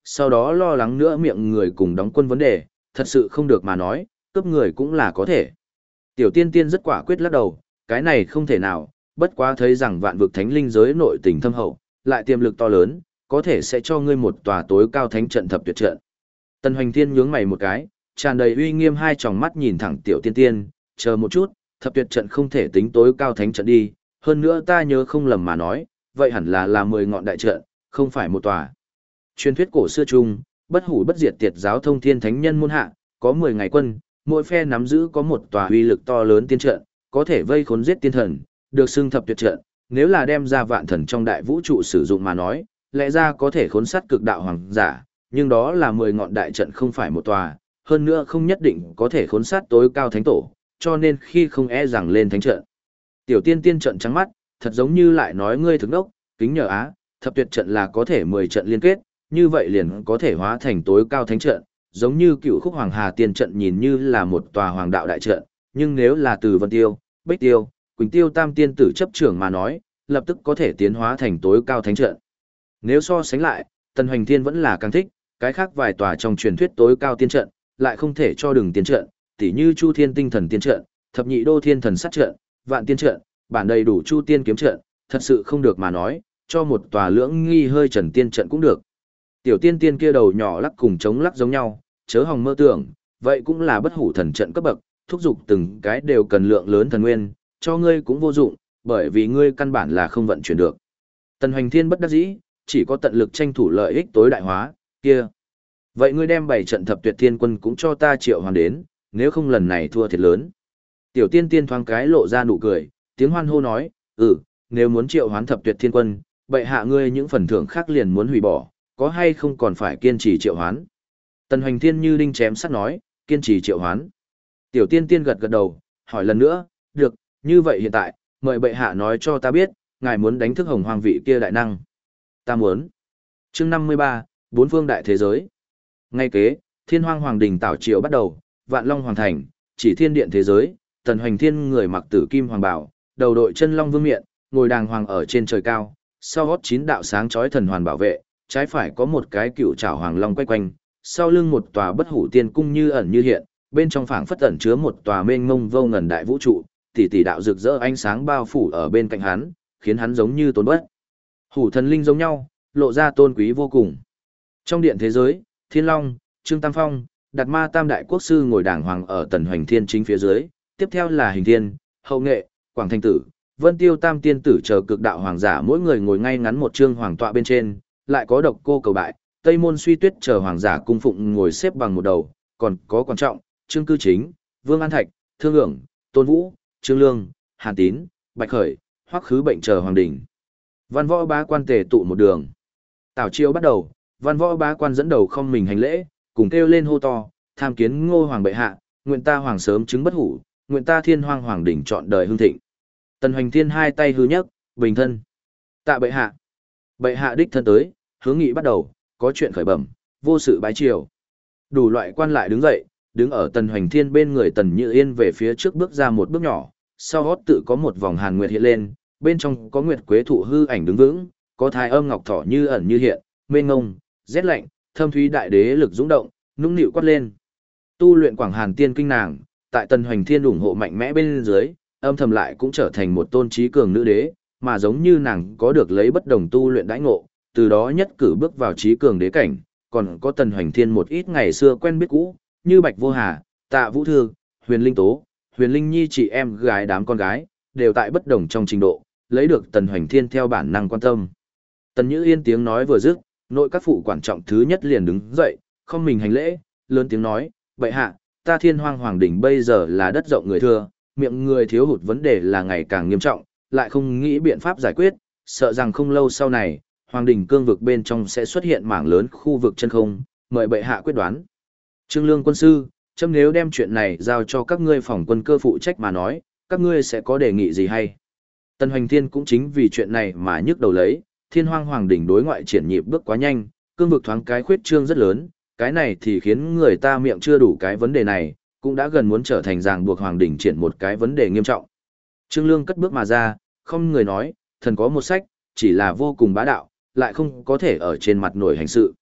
sau đó lo lắng nữa miệng người cùng đóng quân vấn đề, thật sự không được mà nói, cướp người cũng là có thể. Tiểu tiên tiên rất quả quyết lắc đầu, cái này không thể nào, bất quá thấy rằng vạn vực thánh linh giới nội tình thâm hậu, lại tiềm lực to lớn, có thể sẽ cho ngươi một tòa tối cao thánh trận thập tuyệt trận. Tần Hoành Thiên nhướng mày một cái, tràn đầy uy nghiêm hai tròng mắt nhìn thẳng tiểu tiên tiên, chờ một chút, thập tuyệt trận không thể tính tối cao thánh trận đi, hơn nữa ta nhớ không lầm mà nói, vậy hẳn là 10 ngọn đại trận, không phải một tòa. Truyền thuyết cổ xưa chung, bất hủ bất diệt tiệt giáo thông thiên thánh nhân môn hạ, có 10 ngày quân, mỗi phe nắm giữ có một tòa uy lực to lớn tiên trận, có thể vây khốn giết tiên thần, được xưng thập tuyệt trận, nếu là đem ra vạn thần trong đại vũ trụ sử dụng mà nói, lẽ ra có thể khốn sát cực đạo hoàng giả, nhưng đó là 10 ngọn đại trận không phải một tòa, hơn nữa không nhất định có thể khốn sát tối cao thánh tổ, cho nên khi không e rằng lên thánh trận. Tiểu tiên tiên trận trắng mắt, thật giống như lại nói ngươi thực đốc, kính nhờ á, thập tuyệt trận là có thể 10 trận liên kết, như vậy liền có thể hóa thành tối cao thánh trận, giống như cựu khúc hoàng hà tiên trận nhìn như là một tòa hoàng đạo đại trận, nhưng nếu là từ Vân Tiêu, Bích Tiêu, Quỳnh Tiêu tam tiên tử chấp trưởng mà nói, lập tức có thể tiến hóa thành tối cao thánh trận. Nếu so sánh lại, Tần Hoành Thiên vẫn là càng thích, cái khác vài tòa trong truyền thuyết tối cao tiên trận, lại không thể cho đừng tiên trận, tỉ như Chu Thiên Tinh Thần tiên trận, Thập Nhị Đô Thiên Thần Sát trận, Vạn Tiên trận, bản đầy đủ Chu Tiên kiếm trận, thật sự không được mà nói, cho một tòa lưỡng nghi hơi trần tiên trận cũng được. Tiểu tiên tiên kia đầu nhỏ lắc cùng chống lắc giống nhau, chớ hòng mơ tưởng, vậy cũng là bất hủ thần trận cấp bậc, thúc giục từng cái đều cần lượng lớn thần nguyên, cho ngươi cũng vô dụng, bởi vì ngươi căn bản là không vận chuyển được. Tần Hoành Thiên bất đắc dĩ, chỉ có tận lực tranh thủ lợi ích tối đại hóa, kia. Vậy ngươi đem 7 trận thập tuyệt thiên quân cũng cho ta triệu hoàn đến, nếu không lần này thua thiệt lớn. Tiểu tiên tiên thoáng cái lộ ra nụ cười, tiếng hoan hô nói, nếu muốn triệu hoán thập tuyệt thiên quân, bệ hạ ngươi những phần thưởng khác liền muốn hủy bỏ, có hay không còn phải kiên trì triệu hoán. Tần Hoành Thiên như đinh chém sắt nói, kiên trì triệu hoán. Tiểu tiên tiên gật gật đầu, hỏi lần nữa, được, như vậy hiện tại, mời bệ hạ nói cho ta biết, ngài muốn đánh thức hồng hoàng vị kia đại năng. Ta muốn. Chương 53, bốn phương đại thế giới. Ngay kế, Thiên Hoang Hoàng đình tảo triều bắt đầu, Vạn Long Hoàng thành, chỉ thiên điện thế giới, Tần Hoành Thiên người mặc tử kim hoàng bào, đầu đội chân long vương miện, ngồi đàng hoàng ở trên trời cao, sau gót 9 đạo sáng chói thần hoàn bảo vệ, trái phải có một cái cựu trảo hoàng long quay quanh, sau lưng một tòa bất hủ tiên cung như ẩn như hiện, bên trong phảng phất ẩn chứa một tòa mênh mông vô ngần đại vũ trụ, tỷ tỷ đạo rực rỡ ánh sáng bao phủ ở bên cạnh hắn, khiến hắn giống như tôn bất hủ thần linh giống nhau, lộ ra tôn quý vô cùng. Trong điện thế giới, Thiên Long, Trương Tam Phong, Đạt Ma Tam đại quốc sư ngồi đàng hoàng ở Tần Hoành Thiên chính phía dưới, tiếp theo là Hình Thiên, Hậu Nghệ, Quảng Thanh Tử, Vân Tiêu Tam tiên tử chờ cực đạo hoàng giả mỗi người ngồi ngay ngắn một trương hoàng tọa bên trên, lại có Độc Cô Cầu Bại, Tây Môn Suy Tuyết chờ hoàng giả cung phụng ngồi xếp bằng một đầu, còn có Quan Trọng, Trương Cư Chính, Vương An Thạch, Thương Ưởng, Tôn Vũ, Trương Lương, Hàn Tín, Bạch Khởi, Hoắc Khứ Bệnh chờ hoàng đỉnh. Văn Võ bá quan tề tụ một đường. Tảo chiêu bắt đầu, Văn Võ bá quan dẫn đầu không mình hành lễ, cùng kêu lên hô to, tham kiến Ngô hoàng bệ hạ, nguyện ta hoàng sớm chứng bất hủ, nguyện ta Thiên Hoang hoàng đỉnh trọn đời hưng thịnh. Tần Hoành Thiên hai tay hư nhấc, bình thân. Tạ bệ hạ. Bệ hạ đích thân tới, hướng nghị bắt đầu, có chuyện khởi bẩm, vô sự bái triều. Đủ loại quan lại đứng dậy, đứng ở Tần Hoành Thiên bên người Tần Như Yên về phía trước bước ra một bước nhỏ, sau gót tự có một vòng hàn nguyệt hiện lên, bên trong có nguyệt quế thụ hư ảnh đứng vững, có thái âm ngọc thỏ như ẩn như hiện, mênh ngông, rét lạnh, thâm thúy đại đế lực dũng động, nũng nịu quát lên. Tu luyện Quảng Hàn Tiên kinh nàng, tại Tần Hoành Thiên ủng hộ mạnh mẽ bên dưới, âm thầm lại cũng trở thành một tôn trí cường nữ đế, mà giống như nàng có được lấy bất đồng tu luyện đãi ngộ, từ đó nhất cử bước vào trí cường đế cảnh, còn có Tần Hoành Thiên một ít ngày xưa quen biết cũ, như Bạch Vô Hà, Tạ Vũ Thư, Huyền Linh Tố, Huyền Linh Nhi chị em gái đám con gái, đều tại bất đồng trong trình độ, lấy được Tần Hoành Thiên theo bản năng quan tâm. Tần Như Yên tiếng nói vừa dứt, nội các phụ quan trọng thứ nhất liền đứng dậy, không mình hành lễ, lớn tiếng nói, bệ hạ, ta Thiên Hoang hoàng đỉnh bây giờ là đất rộng người thưa, miệng người thiếu hụt vấn đề là ngày càng nghiêm trọng, lại không nghĩ biện pháp giải quyết, sợ rằng không lâu sau này, hoàng đỉnh cương vực bên trong sẽ xuất hiện mảng lớn khu vực chân không, mời bệ hạ quyết đoán. Trương Lương quân sư, chấm nếu đem chuyện này giao cho các ngươi phòng quân cơ phụ trách mà nói, các ngươi sẽ có đề nghị gì hay? Tần Hoành Thiên cũng chính vì chuyện này mà nhức đầu lấy, Thiên Hoang hoàng đỉnh đối ngoại triển nhịp bước quá nhanh, cương vực thoáng cái khuyết trương rất lớn, cái này thì khiến người ta miệng chưa đủ cái vấn đề này, cũng đã gần muốn trở thành ràng buộc hoàng đỉnh triển một cái vấn đề nghiêm trọng. Trương Lương cất bước mà ra, không người nói, thần có một sách, chỉ là vô cùng bá đạo, lại không có thể ở trên mặt nổi hành sự.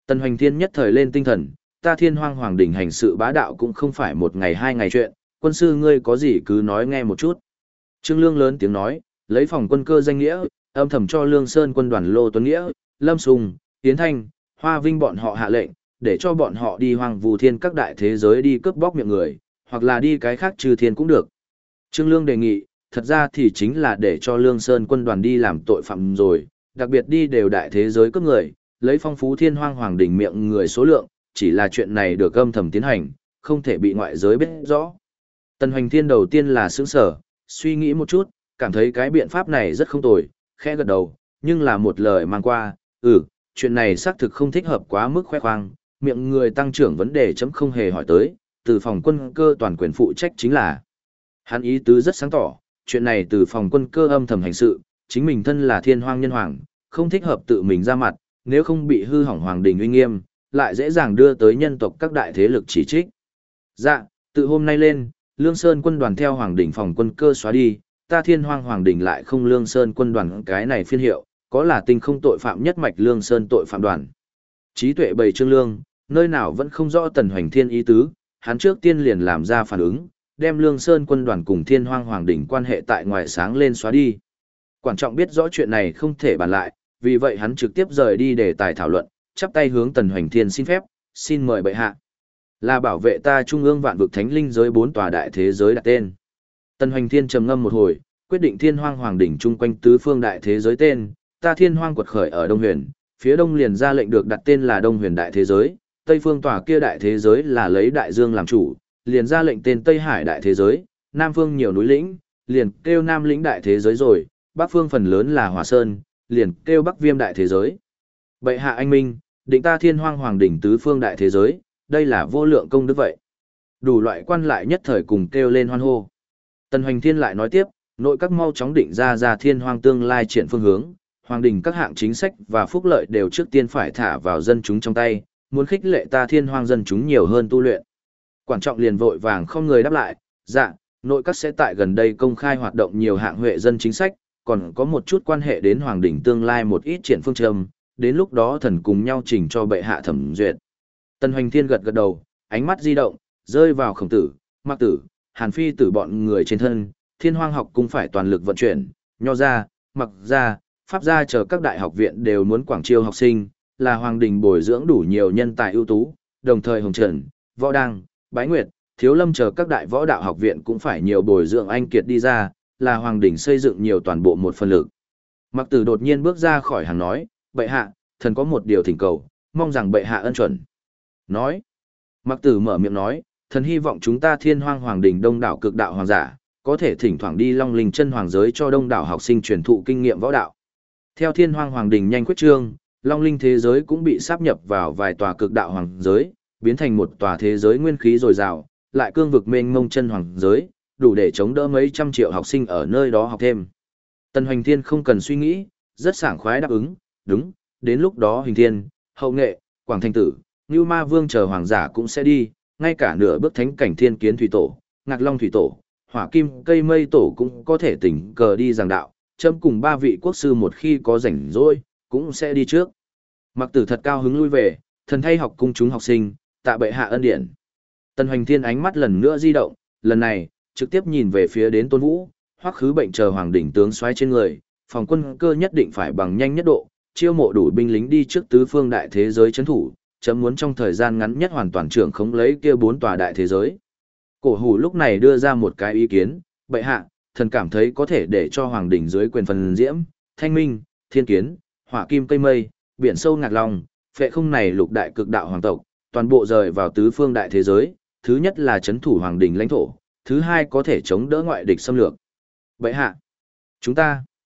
Tần Hoành Thiên nhất thời lên tinh thần, ta Thiên Hoang Hoàng đỉnh hành sự bá đạo cũng không phải một ngày hai ngày chuyện, quân sư ngươi có gì cứ nói nghe một chút. Trương Lương lớn tiếng nói, lấy phòng quân cơ danh nghĩa, âm thầm cho Lương Sơn quân đoàn Lô Tuấn Nghĩa, Lâm Sùng, Tiến Thanh, Hoa Vinh bọn họ hạ lệnh, để cho bọn họ đi hoang vu thiên các đại thế giới đi cướp bóc miệng người, hoặc là đi cái khác trừ thiên cũng được. Trương Lương đề nghị, thật ra thì chính là để cho Lương Sơn quân đoàn đi làm tội phạm rồi, đặc biệt đi đều đại thế giới cướp người, lấy phong phú Thiên Hoang Hoàng đỉnh miệng người số lượng, chỉ là chuyện này được âm thầm tiến hành, không thể bị ngoại giới biết rõ. Tần Hoành Thiên đầu tiên là sững sở, suy nghĩ một chút, cảm thấy cái biện pháp này rất không tồi, khẽ gật đầu, nhưng là một lời mang qua, chuyện này xác thực không thích hợp quá mức khoe khoang, miệng người tăng trưởng vấn đề chấm không hề hỏi tới, từ phòng quân cơ toàn quyền phụ trách chính là. Hắn ý tứ rất sáng tỏ, chuyện này từ phòng quân cơ âm thầm hành sự, chính mình thân là Thiên Hoang nhân hoàng, không thích hợp tự mình ra mặt, nếu không bị hư hỏng hoàng đình uy nghiêm, lại dễ dàng đưa tới nhân tộc các đại thế lực chỉ trích. Dạ, từ hôm nay lên, Lương Sơn quân đoàn theo hoàng đình phòng quân cơ xóa đi, ta Thiên Hoang hoàng đình lại không Lương Sơn quân đoàn cái này phiên hiệu, có là tinh không tội phạm nhất mạch Lương Sơn tội phạm đoàn. Trí tuệ bầy Trương Lương, nơi nào vẫn không rõ Tần Hoành Thiên ý tứ, hắn trước tiên liền làm ra phản ứng, đem Lương Sơn quân đoàn cùng Thiên Hoang hoàng đình quan hệ tại ngoài sáng lên xóa đi. Quản trọng biết rõ chuyện này không thể bàn lại, vì vậy hắn trực tiếp rời đi để tài thảo luận, chắp tay hướng Tần Hoành Thiên xin phép, xin mời bệ hạ. Là bảo vệ ta trung ương vạn vực thánh linh giới 4 tòa đại thế giới đặt tên. Tần Hoành Thiên trầm ngâm một hồi, quyết định Thiên Hoang Hoàng đỉnh chung quanh tứ phương đại thế giới tên, ta Thiên Hoang quật khởi ở Đông Huyền, phía đông liền ra lệnh được đặt tên là Đông Huyền đại thế giới, tây phương tòa kia đại thế giới là lấy đại dương làm chủ, liền ra lệnh tên Tây Hải đại thế giới, nam phương nhiều núi lĩnh, liền kêu Nam lĩnh đại thế giới rồi, bắc phương phần lớn là Hỏa Sơn, liền kêu Bắc Viêm đại thế giới. Bệ hạ anh minh, định ta Thiên Hoang Hoàng đỉnh tứ phương đại thế giới, đây là vô lượng công đức vậy. Đủ loại quan lại nhất thời cùng kêu lên hoan hô. Tần Hoành Thiên lại nói tiếp, nội các mau chóng định ra Thiên Hoang tương lai triển phương hướng, hoàng đình các hạng chính sách và phúc lợi đều trước tiên phải thả vào dân chúng trong tay, muốn khích lệ ta Thiên Hoang dân chúng nhiều hơn tu luyện. Quản trọng liền vội vàng không người đáp lại, dạ, nội các sẽ tại gần đây công khai hoạt động nhiều hạng huệ dân chính sách, còn có một chút quan hệ đến hoàng đỉnh tương lai một ít triển phương châm, đến lúc đó thần cùng nhau chỉnh cho bệ hạ thẩm duyệt. Tần Hoành Thiên gật gật đầu, ánh mắt di động, rơi vào Khổng Tử, Mạc Tử, Hàn Phi Tử bọn người trên thân, Thiên Hoang học cung phải toàn lực vận chuyển, Nho gia, Mặc gia, Pháp gia chờ các đại học viện đều muốn quảng chiêu học sinh, là hoàng đình bồi dưỡng đủ nhiều nhân tài ưu tú, đồng thời Hồng Trần, Võ Đăng, Bái Nguyệt, Thiếu Lâm chờ các đại võ đạo học viện cũng phải nhiều bồi dưỡng anh kiệt đi ra, là hoàng đình xây dựng nhiều toàn bộ một phần lực. Mặc Tử đột nhiên bước ra khỏi hàng nói, bệ hạ, thần có một điều thỉnh cầu, mong rằng bệ hạ ân chuẩn. Nói, Mặc Tử mở miệng nói, thần hy vọng chúng ta Thiên Hoang Hoàng đình đông đảo cực đạo hoàng giả, có thể thỉnh thoảng đi Long Linh chân hoàng giới cho đông đảo học sinh truyền thụ kinh nghiệm võ đạo. Theo Thiên Hoang Hoàng đình nhanh quyết trương, Long Linh thế giới cũng bị sáp nhập vào vài tòa cực đạo hoàng giới, biến thành một tòa thế giới nguyên khí dồi dào, lại cương vực mênh mông chân hoàng giới, đủ để chống đỡ mấy trăm triệu học sinh ở nơi đó học thêm. Tần Hoành Thiên không cần suy nghĩ, rất sảng khoái đáp ứng, đúng, đến lúc đó Hình Thiên, Hậu Nghệ, Quảng Thanh Tử, Ngưu Ma Vương chờ hoàng giả cũng sẽ đi, ngay cả nửa bước thánh cảnh Thiên Kiến Thủy Tổ, Ngạc Long Thủy Tổ, Hỏa Kim Cây Mây Tổ cũng có thể tình cờ đi giảng đạo, châm cùng 3 vị quốc sư một khi có rảnh rỗi, cũng sẽ đi trước. Mặc Tử thật cao hứng lui về, thần thay học cung chúng học sinh, tạ bệ hạ ân điển. Tần Hoành Thiên ánh mắt lần nữa di động, lần này, trực tiếp nhìn về phía đến Tôn Vũ, Hoắc Khứ Bệnh chờ hoàng đỉnh tướng xoáy trên người, phòng quân cơ nhất định phải bằng nhanh nhất độ, chiêu mộ đủ binh lính đi trước tứ phương đại thế giới trấn thủ, chấm muốn trong thời gian ngắn nhất hoàn toàn trưởng khống lấy kia 4 tòa đại thế giới. Cổ Hủ lúc này đưa ra một cái ý kiến, bệ hạ, thần cảm thấy có thể để cho hoàng đỉnh dưới quyền phần diễm, thanh minh, thiên kiến, hỏa kim cây mây, biển sâu ngạc long, phệ không này lục đại cực đạo hoàng tộc, toàn bộ rời vào tứ phương đại thế giới, thứ nhất là trấn thủ hoàng đỉnh lãnh thổ, thứ hai có thể chống đỡ ngoại địch xâm lược. Bệ hạ, chúng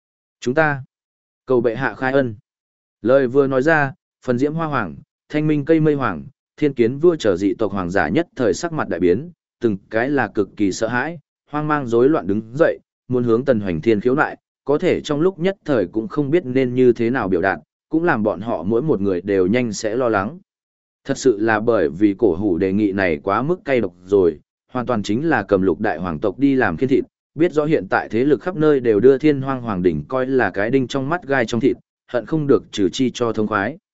ta, cầu bệ hạ khai ân. Lời vừa nói ra, phần diễm hoa hoàng, thanh minh cây mây hoàng, thiên kiến vua trở dị tộc hoàng giả nhất thời sắc mặt đại biến, từng cái là cực kỳ sợ hãi, hoang mang rối loạn đứng dậy, muốn hướng Tần Hoành Thiên khiếu nại, có thể trong lúc nhất thời cũng không biết nên như thế nào biểu đạt, cũng làm bọn họ mỗi một người đều nhanh sẽ lo lắng. Thật sự là bởi vì Cổ Hủ đề nghị này quá mức cay độc rồi, hoàn toàn chính là cầm lục đại hoàng tộc đi làm khiên thịt, biết rõ hiện tại thế lực khắp nơi đều đưa Thiên Hoang Hoàng đỉnh coi là cái đinh trong mắt gai trong thịt, hận không được trừ chi cho thông khoái.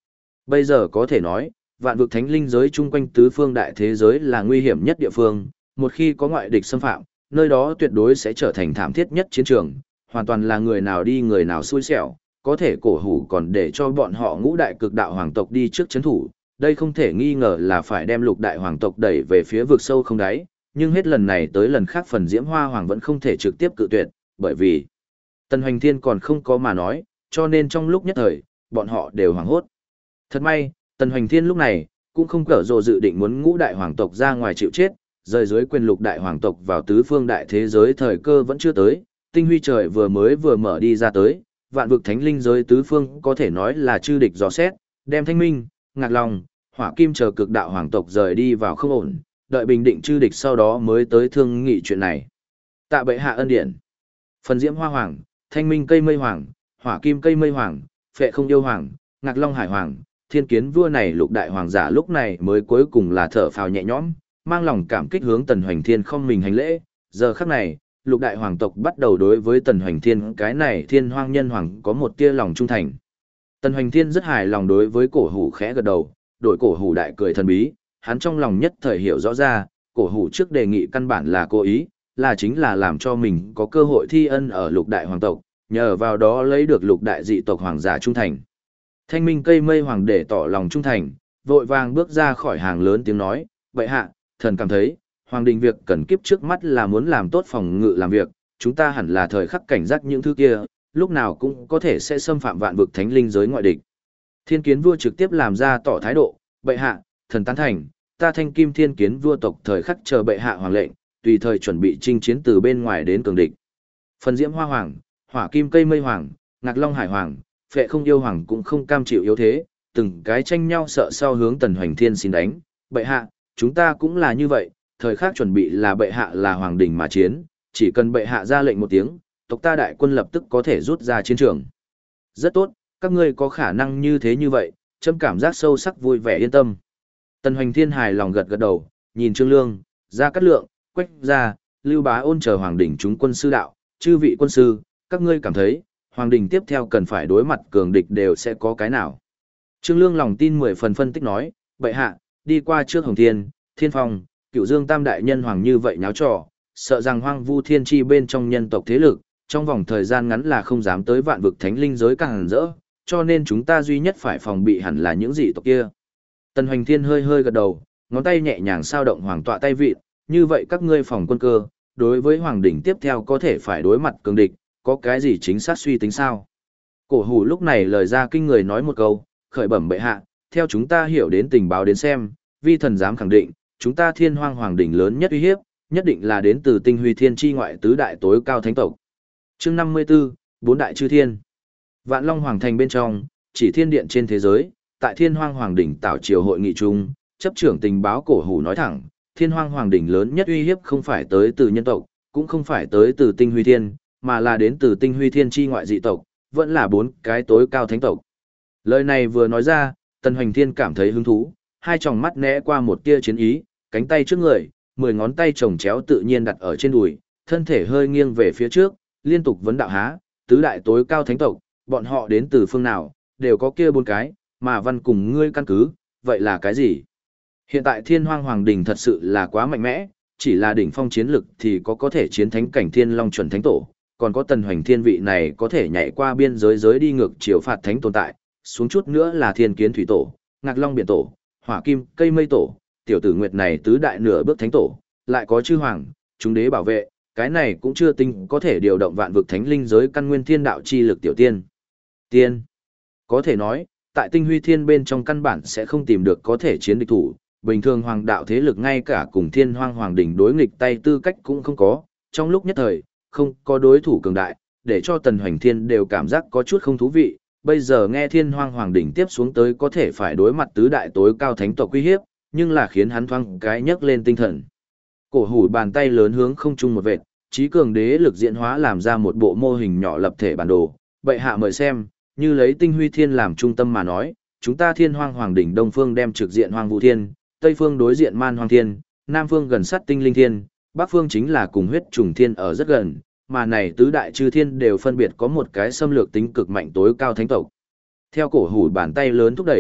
Bây giờ có thể nói, vạn vực thánh linh giới chung quanh tứ phương đại thế giới là nguy hiểm nhất địa phương, một khi có ngoại địch xâm phạm, nơi đó tuyệt đối sẽ trở thành thảm thiết nhất chiến trường, hoàn toàn là người nào đi người nào xui xẻo, có thể cổ hủ còn để cho bọn họ ngũ đại cực đạo hoàng tộc đi trước chấn thủ, đây không thể nghi ngờ là phải đem lục đại hoàng tộc đẩy về phía vực sâu không đáy, nhưng hết lần này tới lần khác phần Diễm Hoa Hoàng vẫn không thể trực tiếp cự tuyệt, bởi vì Tần Hoành Thiên còn không có mà nói, cho nên trong lúc nhất thời, bọn họ đều hoảng hốt. Thật may, Tần Hoành Thiên lúc này, cũng không cỡ rồ dự định muốn ngũ đại hoàng tộc ra ngoài chịu chết, rời dưới quyền lục đại hoàng tộc vào tứ phương đại thế giới thời cơ vẫn chưa tới, tinh huy trời vừa mở đi ra tới, vạn vực thánh linh giới tứ phương có thể nói là chư địch dò xét, đem Thanh Minh, Ngạc Long, Hỏa Kim chờ cực đạo hoàng tộc rời đi vào không ổn, đợi bình định chư địch sau đó mới tới thương nghị chuyện này. Tạ bệ hạ ân điển. Phần Diễm Hoa Hoàng, Thanh Minh cây mây hoàng, Hỏa Kim cây mây hoàng, Phệ không yêu hoàng, Ngạc Long hải hoàng, Thiên Kiến vua này lục đại hoàng giả lúc này mới cuối cùng là thở phào nhẹ nhõm, mang lòng cảm kích hướng Tần Hoành Thiên không mình hành lễ. Giờ khắc này, lục đại hoàng tộc bắt đầu đối với Tần Hoành Thiên cái này Thiên Hoang nhân hoàng có một tia lòng trung thành. Tần Hoành Thiên rất hài lòng đối với cổ hủ khẽ gật đầu, đổi cổ hủ đại cười thần bí, hắn trong lòng nhất thời hiểu rõ ra, cổ hủ trước đề nghị căn bản là cố ý, là chính là làm cho mình có cơ hội thi ân ở lục đại hoàng tộc, nhờ vào đó lấy được lục đại dị tộc hoàng giả trung thành. Thanh Minh cây mây hoàng để tỏ lòng trung thành, vội vàng bước ra khỏi hàng lớn tiếng nói, vậy hạ, thần cảm thấy, hoàng đình việc cần kiếp trước mắt là muốn làm tốt phòng ngự làm việc, chúng ta hẳn là thời khắc cảnh giác những thứ kia, lúc nào cũng có thể sẽ xâm phạm vạn vực thánh linh giới ngoại địch. Thiên Kiến vua trực tiếp làm ra tỏ thái độ, bệ hạ, thần tán thành, ta Thanh Kim Thiên Kiến vua tộc thời khắc chờ bệ hạ hoàng lệnh, tùy thời chuẩn bị chinh chiến từ bên ngoài đến cường địch. Phần Diễm Hoa Hoàng, Hỏa Kim cây mây hoàng, Ngạc Long hải hoàng, Phệ không yêu hoàng cũng không cam chịu yếu thế, từng cái tranh nhau sợ sau hướng Tần Hoành Thiên xin đánh, bệ hạ, chúng ta cũng là như vậy, thời khắc chuẩn bị là bệ hạ là hoàng đỉnh mà chiến, chỉ cần bệ hạ ra lệnh một tiếng, tộc ta đại quân lập tức có thể rút ra chiến trường. Rất tốt, các ngươi có khả năng như thế như vậy, châm cảm giác sâu sắc vui vẻ yên tâm. Tần Hoành Thiên hài lòng gật gật đầu, nhìn Trương Lương, Gia Cát Lượng, Quách Gia, Lưu Bá Ôn chờ hoàng đỉnh chúng quân sư đạo, chư vị quân sư, các ngươi cảm thấy, hoàng đỉnh tiếp theo cần phải đối mặt cường địch đều sẽ có cái nào. Trương Lương lòng tin 10 phần phân tích nói, bệ hạ, đi qua trước Hồng Thiên, Thiên Phong, Cửu Dương Tam đại nhân hoàng như vậy nháo trò, sợ rằng hoang vu thiên chi bên trong nhân tộc thế lực, trong vòng thời gian ngắn là không dám tới vạn vực thánh linh giới càng rỡ, cho nên chúng ta duy nhất phải phòng bị hẳn là những dị tộc kia. Tần Hoành Thiên hơi hơi gật đầu, ngón tay nhẹ nhàng sao động hoàng tọa tay vịn, như vậy các ngươi phòng quân cơ, đối với hoàng đỉnh tiếp theo có thể phải đối mặt cường địch, có cái gì chính xác suy tính sao? Cổ hủ lúc này lời ra kinh người nói một câu, khởi bẩm bệ hạ, theo chúng ta hiểu đến tình báo đến xem, vi thần dám khẳng định, chúng ta Thiên Hoang hoàng đỉnh lớn nhất uy hiếp, nhất định là đến từ tinh huy thiên chi ngoại tứ đại tối cao thánh tộc. Chương 54, bốn đại chư thiên. Vạn Long Hoàng thành bên trong, chỉ thiên điện trên thế giới, tại Thiên Hoang Hoàng đỉnh tạo triều hội nghị chung, chấp trưởng tình báo cổ hủ nói thẳng, Thiên Hoang Hoàng đỉnh lớn nhất uy hiếp không phải tới từ nhân tộc, cũng không phải tới từ tinh huy thiên, mà là đến từ tinh huy thiên chi ngoại dị tộc, vẫn là bốn cái tối cao thánh tộc. Lời này vừa nói ra, Tần Hoành Thiên cảm thấy hứng thú, hai tròng mắt né qua một tia chiến ý, cánh tay trước người, 10 ngón tay chồng chéo tự nhiên đặt ở trên đùi, thân thể hơi nghiêng về phía trước, liên tục vấn đạo há, tứ đại tối cao thánh tộc, bọn họ đến từ phương nào, đều có kia bốn cái, mà văn cùng ngươi căn cứ, vậy là cái gì? Hiện tại Thiên Hoang Hoàng đỉnh thật sự là quá mạnh mẽ, chỉ là đỉnh phong chiến lực thì có thể chiến thánh cảnh Thiên Long chuẩn thánh tổ, còn có Tần Hoành Thiên vị này có thể nhảy qua biên giới đi ngược chiều phạt thánh tồn tại, xuống chút nữa là Thiên Kiến thủy tổ, Ngạc Long biển tổ, Hỏa Kim cây mây tổ, tiểu tử nguyệt này tứ đại nửa bước thánh tổ, lại có chư hoàng, chúng đế bảo vệ, cái này cũng chưa tính có thể điều động vạn vực thánh linh giới căn nguyên thiên đạo chi lực tiểu tiên. Tiên. Có thể nói, tại tinh huy thiên bên trong căn bản sẽ không tìm được có thể chiến địch thủ, bình thường hoàng đạo thế lực ngay cả cùng Thiên Hoang Hoàng đỉnh đối nghịch tay tư cách cũng không có, trong lúc nhất thời, không có đối thủ cường đại, để cho Tần Hoành Thiên đều cảm giác có chút không thú vị, bây giờ nghe Thiên Hoang Hoàng đỉnh tiếp xuống tới có thể phải đối mặt tứ đại tối cao thánh tộc uy hiếp, nhưng là khiến hắn thoáng cái nhấc lên tinh thần. Cổ hủ bàn tay lớn hướng không trung một vệt, trí cường đế lực diễn hóa làm ra một bộ mô hình nhỏ lập thể bản đồ, bệ hạ mời xem, như lấy tinh huy thiên làm trung tâm mà nói, chúng ta Thiên Hoang Hoàng đỉnh đông phương đem trực diện Hoang Vũ Thiên, tây phương đối diện Man Hoang Thiên, nam phương gần sát Tinh Linh Thiên, bắc phương chính là cùng huyết trùng thiên ở rất gần, mà này tứ đại chư thiên đều phân biệt có một cái xâm lược tính cực mạnh tối cao thánh tộc. Theo cổ hủ bàn tay lớn thúc đẩy,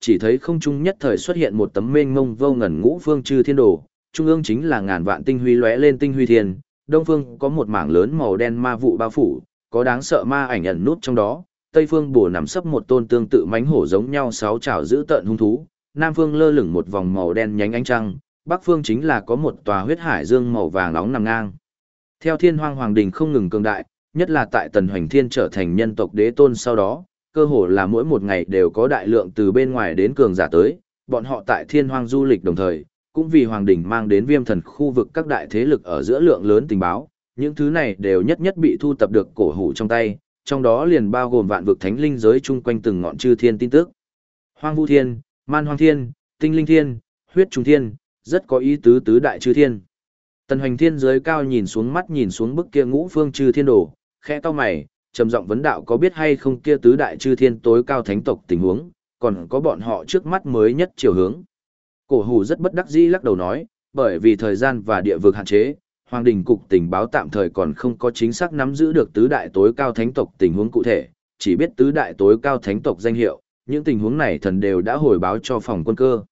chỉ thấy không trung nhất thời xuất hiện một tấm mênh mông vô ngần ngũ phương chư thiên đồ, trung ương chính là ngàn vạn tinh huy lóe lên tinh huy thiên, đông phương có một mảng lớn màu đen ma vụ bao phủ, có đáng sợ ma ảnh ẩn nút trong đó, tây phương bổ nằm sấp một tôn tương tự mãnh hổ giống nhau sáu chảo giữ tợn hung thú, nam phương lơ lửng một vòng màu đen nhánh ánh trăng, bắc phương chính là có một tòa huyết hải dương màu vàng nóng nằm ngang. Theo Thiên Hoang Hoàng Đình không ngừng cường đại, nhất là tại Tần Hoành Thiên trở thành nhân tộc đế tôn sau đó, cơ hồ là mỗi một ngày đều có đại lượng từ bên ngoài đến cường giả tới, bọn họ tại Thiên Hoang du lịch đồng thời, cũng vì Hoàng Đình mang đến Viêm Thần khu vực các đại thế lực ở giữa lượng lớn tình báo, những thứ này đều nhất nhất bị thu tập được cổ hủ trong tay, trong đó liền bao gồm vạn vực thánh linh giới chung quanh từng ngọn chư thiên tin tức. Hoang Vu Thiên, Man Hoang Thiên, Tinh Linh Thiên, Huyết Trùng Thiên, rất có ý tứ tứ đại chư thiên. Tần Hoành Thiên giới cao nhìn xuống mắt nhìn xuống bức kia ngũ phương chư thiên đồ, khẽ cau mày, trầm giọng vấn đạo có biết hay không kia tứ đại chư thiên tối cao thánh tộc tình huống, còn có bọn họ trước mắt mới nhất chiều hướng. Cổ hủ rất bất đắc dĩ lắc đầu nói, bởi vì thời gian và địa vực hạn chế, Hoàng Đình cục tình báo tạm thời còn không có chính xác nắm giữ được tứ đại tối cao thánh tộc tình huống cụ thể, chỉ biết tứ đại tối cao thánh tộc danh hiệu, những tình huống này thần đều đã hồi báo cho phòng quân cơ.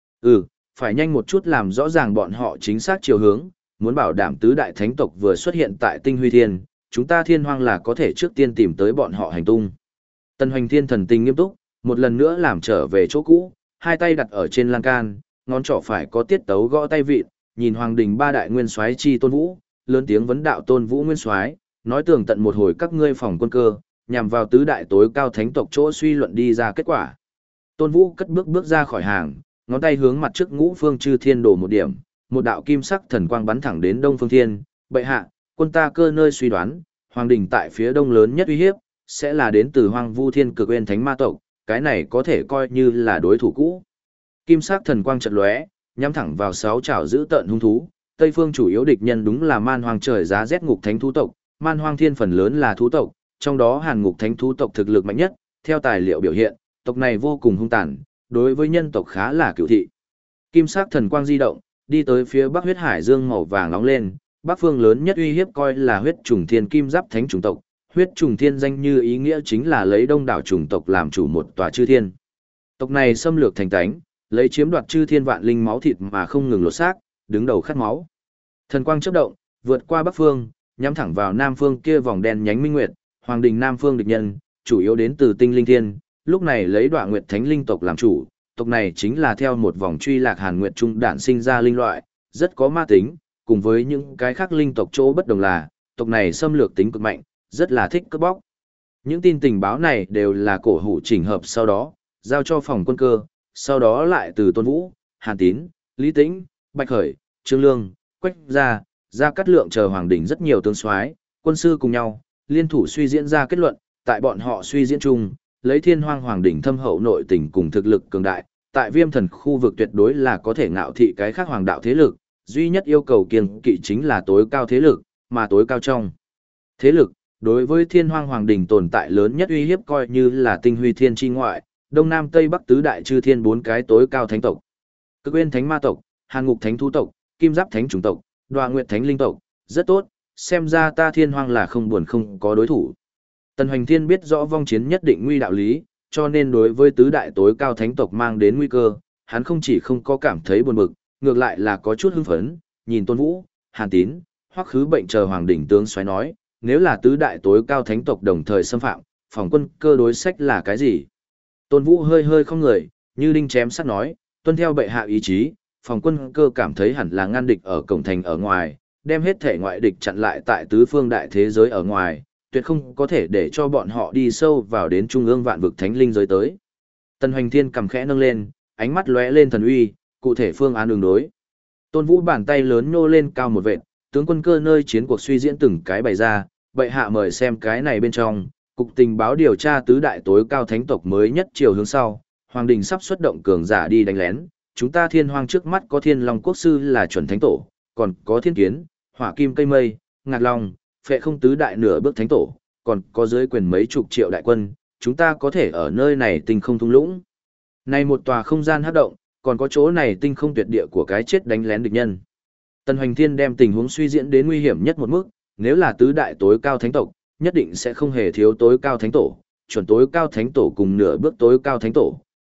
Phải nhanh một chút làm rõ ràng bọn họ chính xác chiều hướng, muốn bảo đảm tứ đại thánh tộc vừa xuất hiện tại Tinh Huy Thiên, chúng ta Thiên Hoang là có thể trước tiên tìm tới bọn họ hành tung. Tần Hoành Thiên thần tình nghiêm túc, một lần nữa làm trở về chỗ cũ, hai tay đặt ở trên lan can, ngón trỏ phải có tiết tấu gõ tay vịt, nhìn Hoàng Đình ba đại nguyên soái chi Tôn Vũ, lớn tiếng vấn đạo Tôn Vũ nguyên soái, nói tường tận một hồi các ngươi phòng quân cơ, nhằm vào tứ đại tối cao thánh tộc chỗ suy luận đi ra kết quả. Tôn Vũ cất bước bước ra khỏi hàng, ngón tay hướng mặt trước ngũ phương chư thiên đồ một điểm, một đạo kim sắc thần quang bắn thẳng đến Đông Phương Thiên, bệ hạ, quân ta cơ nơi suy đoán, Hoàng Đình tại phía đông lớn nhất uy hiếp, sẽ là đến từ Hoang Vu Thiên Cực Nguyên Thánh Ma tộc, cái này có thể coi như là đối thủ cũ. Kim sắc thần quang chợt lóe, nhắm thẳng vào sáu chảo giữ tợn hung thú, Tây phương chủ yếu địch nhân đúng là Man Hoang trời giá rét ngục thánh thú tộc, Man Hoang Thiên phần lớn là thú tộc, trong đó Hàn Ngục Thánh thú tộc thực lực mạnh nhất, theo tài liệu biểu hiện, tộc này vô cùng hung tàn, đối với nhân tộc khá là cựu thị. Kim sắc thần quang di động, đi tới phía Bắc huyết hải dương màu vàng nóng lên, Bắc phương lớn nhất uy hiếp coi là huyết trùng thiên kim giáp thánh chủng tộc, huyết trùng thiên danh như ý nghĩa chính là lấy đông đảo chủng tộc làm chủ một tòa chư thiên. Tộc này xâm lược thành tánh, lấy chiếm đoạt chư thiên vạn linh máu thịt mà không ngừng lột xác, đứng đầu khát máu. Thần quang chớp động, vượt qua Bắc phương, nhắm thẳng vào Nam phương kia vòng đen nhánh minh nguyệt, Hoàng Đình Nam phương địch nhân, chủ yếu đến từ Tinh Linh Thiên, lúc này lấy Đoạ Nguyệt Thánh linh tộc làm chủ, tộc này chính là theo một vòng truy lạc Hàn Nguyệt trung đản sinh ra linh loại, rất có ma tính, cùng với những cái khác linh tộc chỗ bất đồng là, tộc này xâm lược tính cực mạnh, rất là thích cướp bóc. Những tin tình báo này đều là cổ hủ chỉnh hợp sau đó, giao cho phòng quân cơ, sau đó lại từ Tôn Vũ, Hàn Tín, Lý Tĩnh, Bạch Khởi, Trương Lương, Quách Gia Cát Lượng chờ Hoàng Đình rất nhiều tướng soái, quân sư cùng nhau, liên thủ suy diễn ra kết luận, tại bọn họ suy diễn chung, lấy Thiên Hoang Hoàng Đình thâm hậu nội tình cùng thực lực cường đại, tại Viêm Thần khu vực tuyệt đối là có thể ngạo thị cái khác hoàng đạo thế lực, duy nhất yêu cầu kiêng kỵ chính là tối cao thế lực, mà tối cao trong thế lực, đối với Thiên Hoang Hoàng Đình tồn tại lớn nhất uy hiếp coi như là Tinh Huy Thiên chi ngoại, Đông Nam Tây Bắc tứ đại chư thiên bốn cái tối cao thánh tộc. Cực Nguyên Thánh Ma tộc, Hàn Ngục Thánh thú tộc, Kim Giáp Thánh chủng tộc, Đoạ Nguyệt Thánh linh tộc, rất tốt, xem ra ta Thiên Hoang là không buồn không có đối thủ. Tần Hoành Thiên biết rõ vong chiến nhất định nguy đạo lý, cho nên đối với tứ đại tối cao thánh tộc mang đến nguy cơ, hắn không chỉ không có cảm thấy buồn bực, ngược lại là có chút hưng phấn, nhìn Tôn Vũ, Hàn Tín, Hoắc Khứ Bệnh chờ Hoàng Đỉnh tướng xoáy nói, nếu là tứ đại tối cao thánh tộc đồng thời xâm phạm, phòng quân cơ đối sách là cái gì? Tôn Vũ hơi hơi không người, như đinh chém sắt nói, tuân theo bệ hạ ý chí, phòng quân cơ cảm thấy hẳn là ngăn địch ở cổng thành ở ngoài, đem hết thể ngoại địch chặn lại tại tứ phương đại thế giới ở ngoài, tuyệt không có thể để cho bọn họ đi sâu vào đến trung ương vạn vực thánh linh giới tới. Tần Hoành Thiên cầm khẽ nâng lên, ánh mắt lóe lên thần uy, cụ thể phương án đường đối. Tôn Vũ bàn tay lớn nhô lên cao một vệt, tướng quân cơ nơi chiến cuộc suy diễn từng cái bày ra, bệ hạ mời xem cái này bên trong, cục tình báo điều tra tứ đại tối cao thánh tộc mới nhất chiều hướng sau, Hoàng Đình sắp xuất động cường giả đi đánh lén, chúng ta Thiên Hoang trước mắt có Thiên Long quốc sư là chuẩn thánh tổ, còn có Thiên Kiến, Hỏa Kim cây mây, Ngạc Long, Phệ Không tứ đại nửa bước thánh tổ, còn có dưới quyền mấy chục triệu đại quân, chúng ta có thể ở nơi này tinh không thung lũng. Này một tòa không gian hấp động, còn có chỗ này tinh không tuyệt địa của cái chết đánh lén địch nhân. Tần Hoành Thiên đem tình huống suy diễn đến nguy hiểm nhất một mức, nếu là tứ đại tối cao thánh tộc, nhất định sẽ không hề thiếu tối cao thánh tổ, chuẩn tối cao thánh tổ cùng nửa bước tối cao thánh tổ,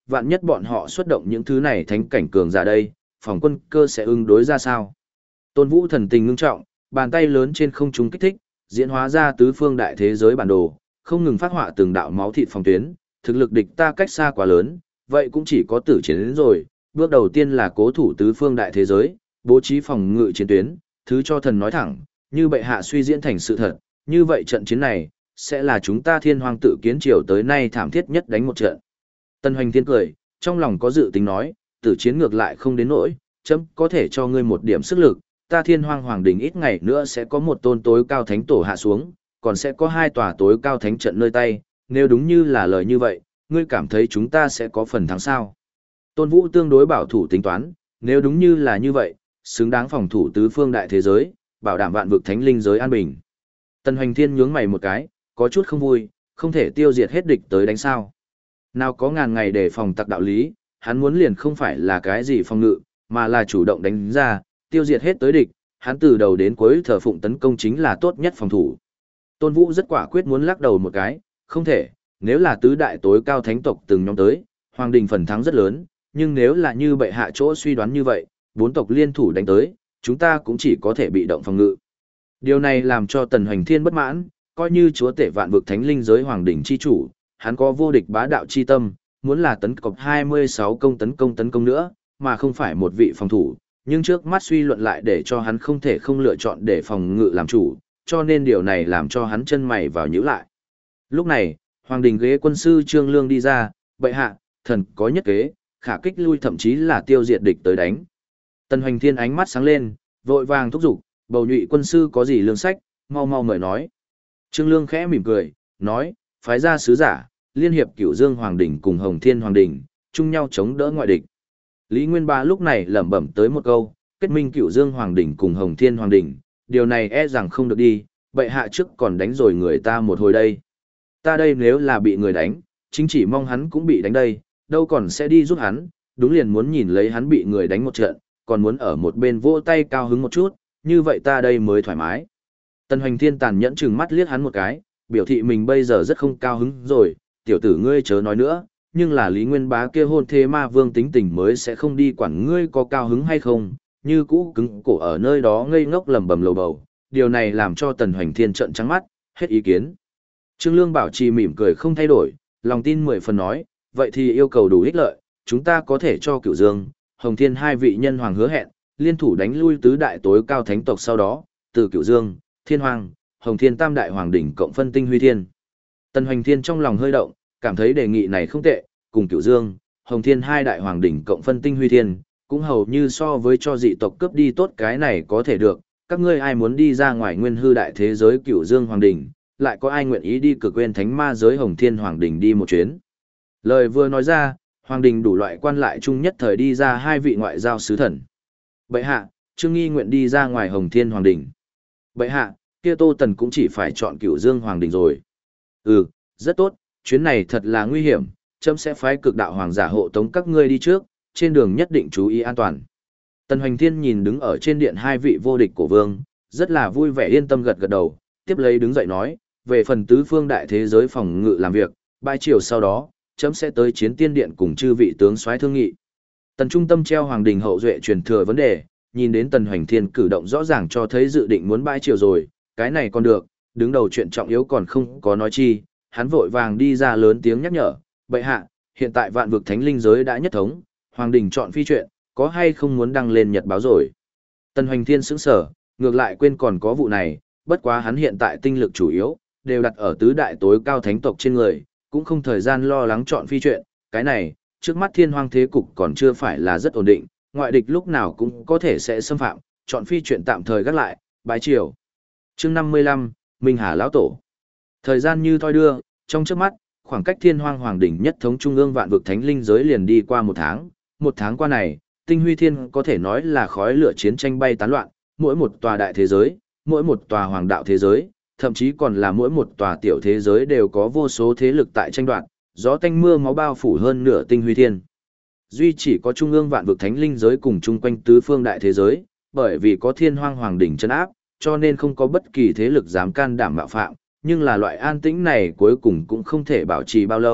vạn nhất bọn họ xuất động những thứ này thánh cảnh cường giả đây, phòng quân cơ sẽ ứng đối ra sao? Tôn Vũ thần tình ngưng trọng, bàn tay lớn trên không trung kích thích, diễn hóa ra tứ phương đại thế giới bản đồ, không ngừng phát họa từng đạo máu thịt phòng tuyến, thực lực địch ta cách xa quá lớn, vậy cũng chỉ có tử chiến đến rồi. Bước đầu tiên là cố thủ tứ phương đại thế giới, bố trí phòng ngự chiến tuyến, thứ cho thần nói thẳng, như bệ hạ suy diễn thành sự thật, như vậy trận chiến này sẽ là chúng ta Thiên Hoang tự kiến triều tới nay thảm thiết nhất đánh một trận. Tân Hoành Thiên cười, trong lòng có dự tính nói, tử chiến ngược lại không đến nỗi, chấm có thể cho ngươi một điểm sức lực, ta Thiên Hoang Hoàng Đình ít ngày nữa sẽ có một tôn tối cao thánh tổ hạ xuống, còn sẽ có 2 tòa tối cao thánh trận nơi tay, nếu đúng như là lời như vậy, ngươi cảm thấy chúng ta sẽ có phần thắng sao? Tôn Vũ tương đối bảo thủ tính toán, nếu đúng như là như vậy, xứng đáng phòng thủ tứ phương đại thế giới, bảo đảm vạn vực thánh linh giới an bình. Tần Hoành Thiên nhướng mày một cái, có chút không vui, không thể tiêu diệt hết địch tới đánh sao? Nào có ngàn ngày để phòng tặc đạo lý, hắn muốn liền không phải là cái gì phòng ngự, mà là chủ động đánh ra, tiêu diệt hết tới địch, hắn từ đầu đến cuối thờ phụng tấn công chính là tốt nhất phòng thủ. Tôn Vũ rất quả quyết muốn lắc đầu một cái, không thể, nếu là tứ đại tối cao thánh tộc từng nhóm tới, Hoàng Đình phần thắng rất lớn, nhưng nếu là như bệ hạ chỗ suy đoán như vậy, 4 tộc liên thủ đánh tới, chúng ta cũng chỉ có thể bị động phòng ngự. Điều này làm cho Tần Hoành Thiên bất mãn, coi như chúa tể vạn vực thánh linh giới Hoàng Đình chi chủ, hắn có vô địch bá đạo chi tâm, muốn là tấn cập 26 công tấn công nữa, mà không phải một vị phòng thủ, nhưng trước mắt suy luận lại để cho hắn không thể không lựa chọn để phòng ngự làm chủ, cho nên điều này làm cho hắn chân mày vào nhíu lại. Lúc này, Hoàng Đình ghế quân sư Trương Lương đi ra, bệ hạ, thần có nhất kế, khả kích lui thậm chí là tiêu diệt địch tới đánh. Tần Hoành Thiên ánh mắt sáng lên, vội vàng thúc giục, bầu nhụy quân sư có gì lương sách, mau mau mời nói. Trương Lương khẽ mỉm cười, nói, phái ra sứ giả, liên hiệp Cửu Dương Hoàng Đình cùng Hồng Thiên Hoàng Đình, chung nhau chống đỡ ngoại địch. Lý Nguyên Bá lúc này lẩm bẩm tới một câu, kết minh Cửu Dương Hoàng Đình cùng Hồng Thiên Hoàng Đình, điều này e rằng không được đi, bệ hạ trước còn đánh rồi người ta một hồi đây. Ta đây nếu là bị người đánh, chính chỉ mong hắn cũng bị đánh đây, đâu còn sẽ đi giúp hắn, đúng liền muốn nhìn lấy hắn bị người đánh một trận, còn muốn ở một bên vỗ tay cao hứng một chút, như vậy ta đây mới thoải mái. Tần Hoành Thiên tàn nhẫn chừng mắt liếc hắn một cái, biểu thị mình bây giờ rất không cao hứng rồi, tiểu tử ngươi chớ nói nữa, nhưng là Lý Nguyên Bá kia hôn thế ma vương tính tình mới sẽ không đi quản ngươi có cao hứng hay không, như cũ cứng cổ ở nơi đó ngây ngốc lẩm bẩm lầu bầu, điều này làm cho Tần Hoành Thiên trợn trắng mắt, hết ý kiến. Trương Lương bảo trì mỉm cười không thay đổi, lòng tin 10 phần nói, vậy thì yêu cầu đủ ích lợi, chúng ta có thể cho Cửu Dương, Hồng Thiên 2 vị nhân hoàng hứa hẹn, liên thủ đánh lui tứ đại tối cao thánh tộc sau đó, từ Cửu Dương, Thiên Hoàng, Hồng Thiên tam đại hoàng đỉnh cộng phân tinh huy thiên. Tần Hoành Thiên trong lòng hơi động, cảm thấy đề nghị này không tệ, cùng Cửu Dương, Hồng Thiên 2 đại hoàng đỉnh cộng phân tinh huy thiên, cũng hầu như so với cho dị tộc cướp đi tốt cái này có thể được, các ngươi ai muốn đi ra ngoài nguyên hư đại thế giới Cửu Dương hoàng đỉnh, lại có ai nguyện ý đi cực quên thánh ma giới Hồng Thiên hoàng đỉnh đi một chuyến. Lời vừa nói ra, hoàng đình đủ loại quan lại chung nhất thời đi ra 2 vị ngoại giao sứ thần. Bệ hạ, Trương Nghi nguyện đi ra ngoài Hồng Thiên hoàng đình. Bệ hạ, kia Tô Tần cũng chỉ phải chọn Cửu Dương hoàng đình rồi. Ừ, rất tốt, chuyến này thật là nguy hiểm, trẫm sẽ phái cực đạo hoàng giả hộ tống các ngươi đi trước, trên đường nhất định chú ý an toàn. Tần Hoành Thiên nhìn đứng ở trên điện 2 vị vô địch cổ vương, rất là vui vẻ yên tâm gật gật đầu, tiếp lấy đứng dậy nói, về phần tứ phương đại thế giới phòng ngự làm việc, bãi chiều sau đó, chấm sẽ tới chiến tiên điện cùng chư vị tướng soái thương nghị. Tần trung tâm treo hoàng đình hậu duệ truyền thừa vấn đề, nhìn đến Tần Hoành Thiên cử động rõ ràng cho thấy dự định muốn bãi chiều rồi, cái này còn được, đứng đầu chuyện trọng yếu còn không có nói chi, hắn vội vàng đi ra lớn tiếng nhắc nhở, bệ hạ, hiện tại vạn vực thánh linh giới đã nhất thống, hoàng đình chọn phi chuyện, có hay không muốn đăng lên nhật báo rồi. Tần Hoành Thiên sững sờ, ngược lại quên còn có vụ này, bất quá hắn hiện tại tinh lực chủ yếu, đều đặt ở tứ đại tối cao thánh tộc trên người, cũng không thời gian lo lắng chọn phi chuyện, cái này, trước mắt Thiên Hoang thế cục còn chưa phải là rất ổn định, ngoại địch lúc nào cũng có thể sẽ xâm phạm, chọn phi chuyện tạm thời gác lại, bái triều. Chương 55, Minh Hà lão tổ. Thời gian như thoi đưa, trong chớp mắt, khoảng cách Thiên Hoang hoàng đỉnh nhất thống trung ương vạn vực thánh linh giới liền đi qua một tháng qua này, tinh huy thiên có thể nói là khói lửa chiến tranh bay tán loạn, mỗi một tòa đại thế giới, mỗi một tòa hoàng đạo thế giới, thậm chí còn là mỗi một tòa tiểu thế giới đều có vô số thế lực tại tranh đoạt, gió tanh mưa máu bao phủ hơn nửa tinh huy thiên. Duy chỉ có trung ương vạn vực thánh linh giới cùng chung quanh tứ phương đại thế giới, bởi vì có Thiên Hoang hoàng đỉnh trấn áp, cho nên không có bất kỳ thế lực dám can đảm mạo phạm, nhưng là loại an tĩnh này cuối cùng cũng không thể bảo trì bao lâu,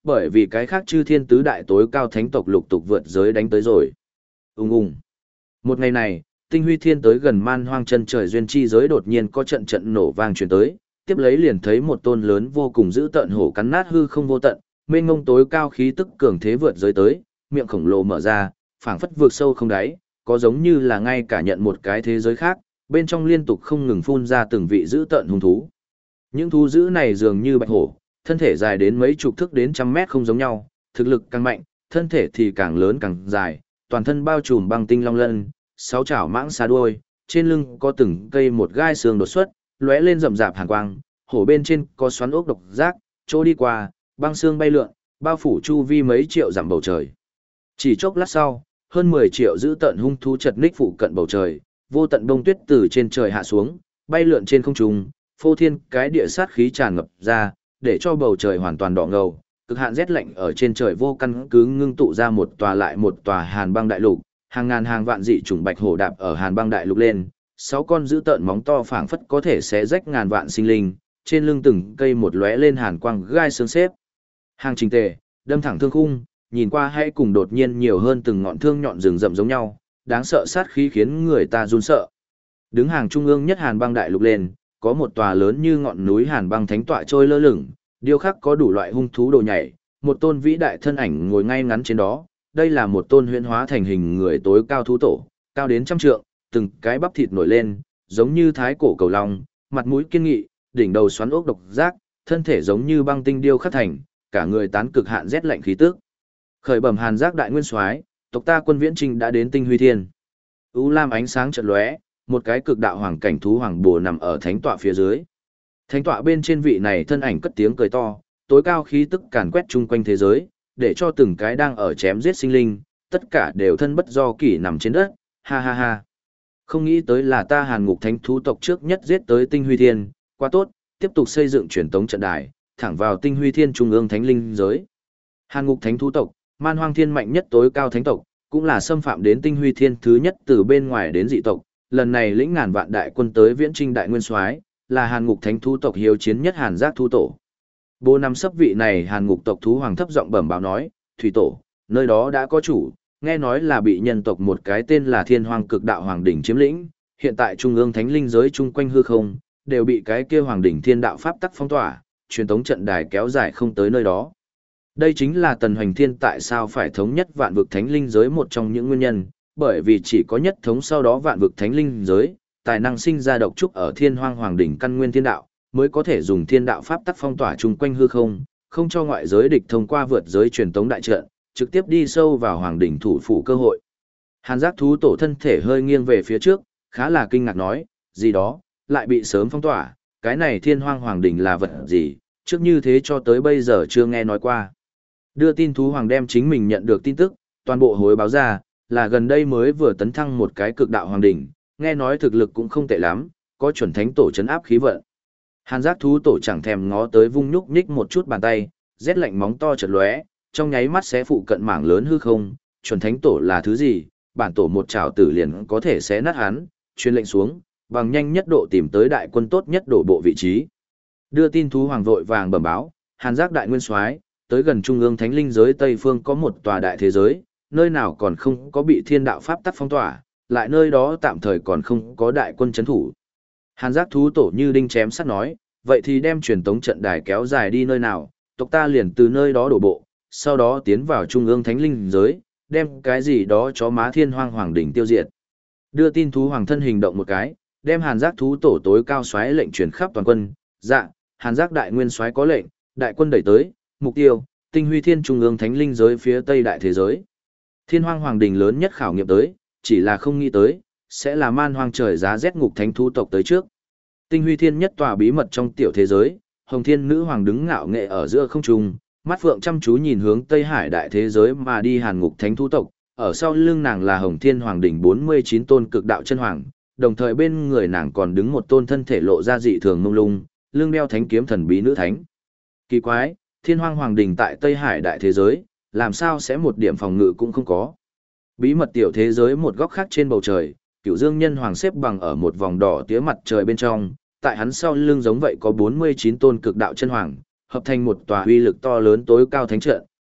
bởi vì cái khác chư thiên tứ đại tối cao thánh tộc lục tục vượt giới đánh tới rồi. Ung ung. Một ngày này, Tinh Huy Thiên tới gần Man Hoang chân trời duyên chi giới đột nhiên có trận trận nổ vang truyền tới, tiếp lấy liền thấy một tôn lớn vô cùng dữ tợn hổ cắn nát hư không vô tận, mênh mông tối cao khí tức cường thế vượt giới tới, miệng khổng lồ mở ra, phảng phất vượt sâu không đáy, có giống như là ngay cả nhận một cái thế giới khác, bên trong liên tục không ngừng phun ra từng vị dữ tợn hung thú. Những thú dữ này dường như bạch hổ, thân thể dài đến mấy chục thước đến trăm mét không giống nhau, thực lực càng mạnh, thân thể thì càng lớn càng dài, toàn thân bao trùm băng tinh long lân, sáu chảo mãng xà đuôi, trên lưng có từng cây một gai xương đột xuất, lóe lên rậm rạp hàn quang, hổ bên trên có xoắn ốc độc giác, chỗ đi qua, băng xương bay lượn, bao phủ chu vi mấy triệu dặm bầu trời. Chỉ chốc lát sau, hơn 10 triệu dữ tận hung thú chật ních phụ cận bầu trời, vô tận đông tuyết từ trên trời hạ xuống, bay lượn trên không trung, phô thiên cái địa sát khí tràn ngập ra, để cho bầu trời hoàn toàn đỏ ngầu, cực hạn rét lạnh ở trên trời vô căn cứ ngưng tụ ra một tòa lại một tòa hàn băng đại lục, hàng ngàn hàng vạn dị chủng bạch hổ đạp ở hàn băng đại lục lên, 6 con dữ tợn móng to phảng phất có thể xé rách ngàn vạn sinh linh, trên lưng từng cây một lóe lên hàn quang gai xương xếp. Hàng trình tề, đâm thẳng thương khung, nhìn qua hay cùng đột nhiên nhiều hơn từng ngọn thương nhọn rừng rậm giống nhau, đáng sợ sát khí khiến người ta run sợ. Đứng hàng trung ương nhất hàn băng đại lục lên, có một tòa lớn như ngọn núi hàn băng thánh tọa trôi lơ lửng, điêu khắc có đủ loại hung thú đồ nhảy, một tôn vĩ đại thân ảnh ngồi ngay ngắn trên đó. Đây là một tôn huyễn hóa thành hình người tối cao thú tổ, cao đến trăm trượng, từng cái bắp thịt nổi lên, giống như thái cổ cầu long, mặt mũi kiên nghị, đỉnh đầu xoắn ốc độc giác, thân thể giống như băng tinh điêu khắc thành, cả người tán cực hạn rét lạnh khí tức. Khởi bẩm Hàn Giác đại nguyên soái, tộc ta quân viễn trình đã đến Tinh Huy Thiên. U lam ánh sáng chợt lóe, một cái cực đạo hoàng cảnh thú hoàng bồ nằm ở thánh tọa phía dưới. Thánh tọa bên trên vị này thân ảnh cất tiếng cười to, tối cao khí tức càn quét chung quanh thế giới, để cho từng cái đang ở chém giết sinh linh, tất cả đều thân bất do kỷ nằm trên đất, ha ha ha. Không nghĩ tới là ta Hàn Ngục Thánh thú tộc trước nhất giết tới Tinh Huy Thiên, quá tốt, tiếp tục xây dựng truyền tống trận đài, thẳng vào Tinh Huy Thiên trung ương thánh linh giới. Hàn Ngục Thánh thú tộc, Man Hoang Thiên mạnh nhất tối cao thánh tộc, cũng là xâm phạm đến Tinh Huy Thiên thứ nhất từ bên ngoài đến dị tộc, lần này lĩnh ngàn vạn đại quân tới viễn trinh đại nguyên soái, là Hàn Ngục Thánh thú tộc hiếu chiến nhất Hàn Giác thú tổ. Bố năm sấp vị này Hàn Ngục tộc thú hoàng thấp giọng bẩm báo nói, thủy tổ, nơi đó đã có chủ, nghe nói là bị nhân tộc một cái tên là Thiên Hoang Cực Đạo Hoàng đỉnh chiếm lĩnh, hiện tại trung ương thánh linh giới chung quanh hư không, đều bị cái kia Hoàng đỉnh Thiên Đạo pháp tắc phong tỏa, truyền tống trận đài kéo dài không tới nơi đó. Đây chính là Tần Hoành Thiên tại sao phải thống nhất vạn vực thánh linh giới một trong những nguyên nhân, bởi vì chỉ có nhất thống sau đó vạn vực thánh linh giới, tài năng sinh ra độc trúc ở Thiên Hoang Hoàng đỉnh căn nguyên thiên đạo, mới có thể dùng thiên đạo pháp tắc phong tỏa chung quanh hư không, không cho ngoại giới địch thông qua vượt giới truyền tống đại trận, trực tiếp đi sâu vào hoàng đỉnh thủ phủ cơ hội. Hàn Giác thú tổ thân thể hơi nghiêng về phía trước, khá là kinh ngạc nói, gì đó, lại bị sớm phong tỏa, cái này Thiên Hoang Hoàng đỉnh là vật gì, trước như thế cho tới bây giờ chưa nghe nói qua. Đưa tin thú hoàng đem chính mình nhận được tin tức, toàn bộ hối báo ra, là gần đây mới vừa tấn thăng một cái cực đạo hoàng đỉnh, nghe nói thực lực cũng không tệ lắm, có chuẩn thánh tổ trấn áp khí vận. Hàn Giác thú tổ chẳng thèm ngó tới vung nhúc nhích một chút bàn tay, rét lạnh móng to chợt lóe, trong nháy mắt xé phụ cận mảng lớn hư không, chuẩn thánh tổ là thứ gì, bản tổ một trảo tử liền có thể xé nát hắn, truyền lệnh xuống, bằng nhanh nhất độ tìm tới đại quân tốt nhất đổ bộ vị trí. Đưa tin thú hoàng vội vàng bẩm báo, Hàn Giác đại nguyên soái, tới gần trung ương thánh linh giới Tây phương có một tòa đại thế giới, nơi nào còn không có bị thiên đạo pháp tắc phong tỏa, lại nơi đó tạm thời còn không có đại quân chấn thủ. Hàn Giác thú tổ như đinh chém sắt nói, vậy thì đem truyền tống trận đài kéo dài đi nơi nào, tộc ta liền từ nơi đó đổ bộ, sau đó tiến vào trung ương thánh linh giới, đem cái gì đó chó má Thiên Hoang Hoàng đỉnh tiêu diệt. Đưa tin thú hoàng thân hình động một cái, đem Hàn Giác thú tổ tối cao soái lệnh truyền khắp toàn quân, dạ, Hàn Giác đại nguyên soái có lệnh, đại quân đẩy tới, mục tiêu, Tinh Huy Thiên trung ương thánh linh giới phía tây đại thế giới. Thiên Hoang Hoàng đỉnh lớn nhất khảo nghiệm tới, chỉ là không nghĩ tới, sẽ là Man Hoang trời giá rét ngục thánh thú tộc tới trước. Tinh Huy Thiên nhất tòa bí mật trong tiểu thế giới, Hồng Thiên nữ hoàng đứng ngạo nghệ ở giữa không trung, mắt phượng chăm chú nhìn hướng Tây Hải đại thế giới mà đi Hàn Ngục thánh thú tộc, ở sau lưng nàng là Hồng Thiên Hoàng đỉnh 49 tôn cực đạo chân hoàng, đồng thời bên người nàng còn đứng một tôn thân thể lộ ra dị thường mông lung, lưng đeo thánh kiếm thần bí nữ thánh. Kỳ quái, Thiên Hoang Hoàng đỉnh tại Tây Hải đại thế giới, làm sao sẽ một điểm phòng ngự cũng không có. Bí mật tiểu thế giới một góc khác trên bầu trời, Cửu Dương Nhân Hoàng xếp bằng ở một vòng đỏ tía mặt trời bên trong, tại hắn sau lưng giống vậy có 49 tôn cực đạo chân hoàng, hợp thành một tòa uy lực to lớn tối cao thánh trận,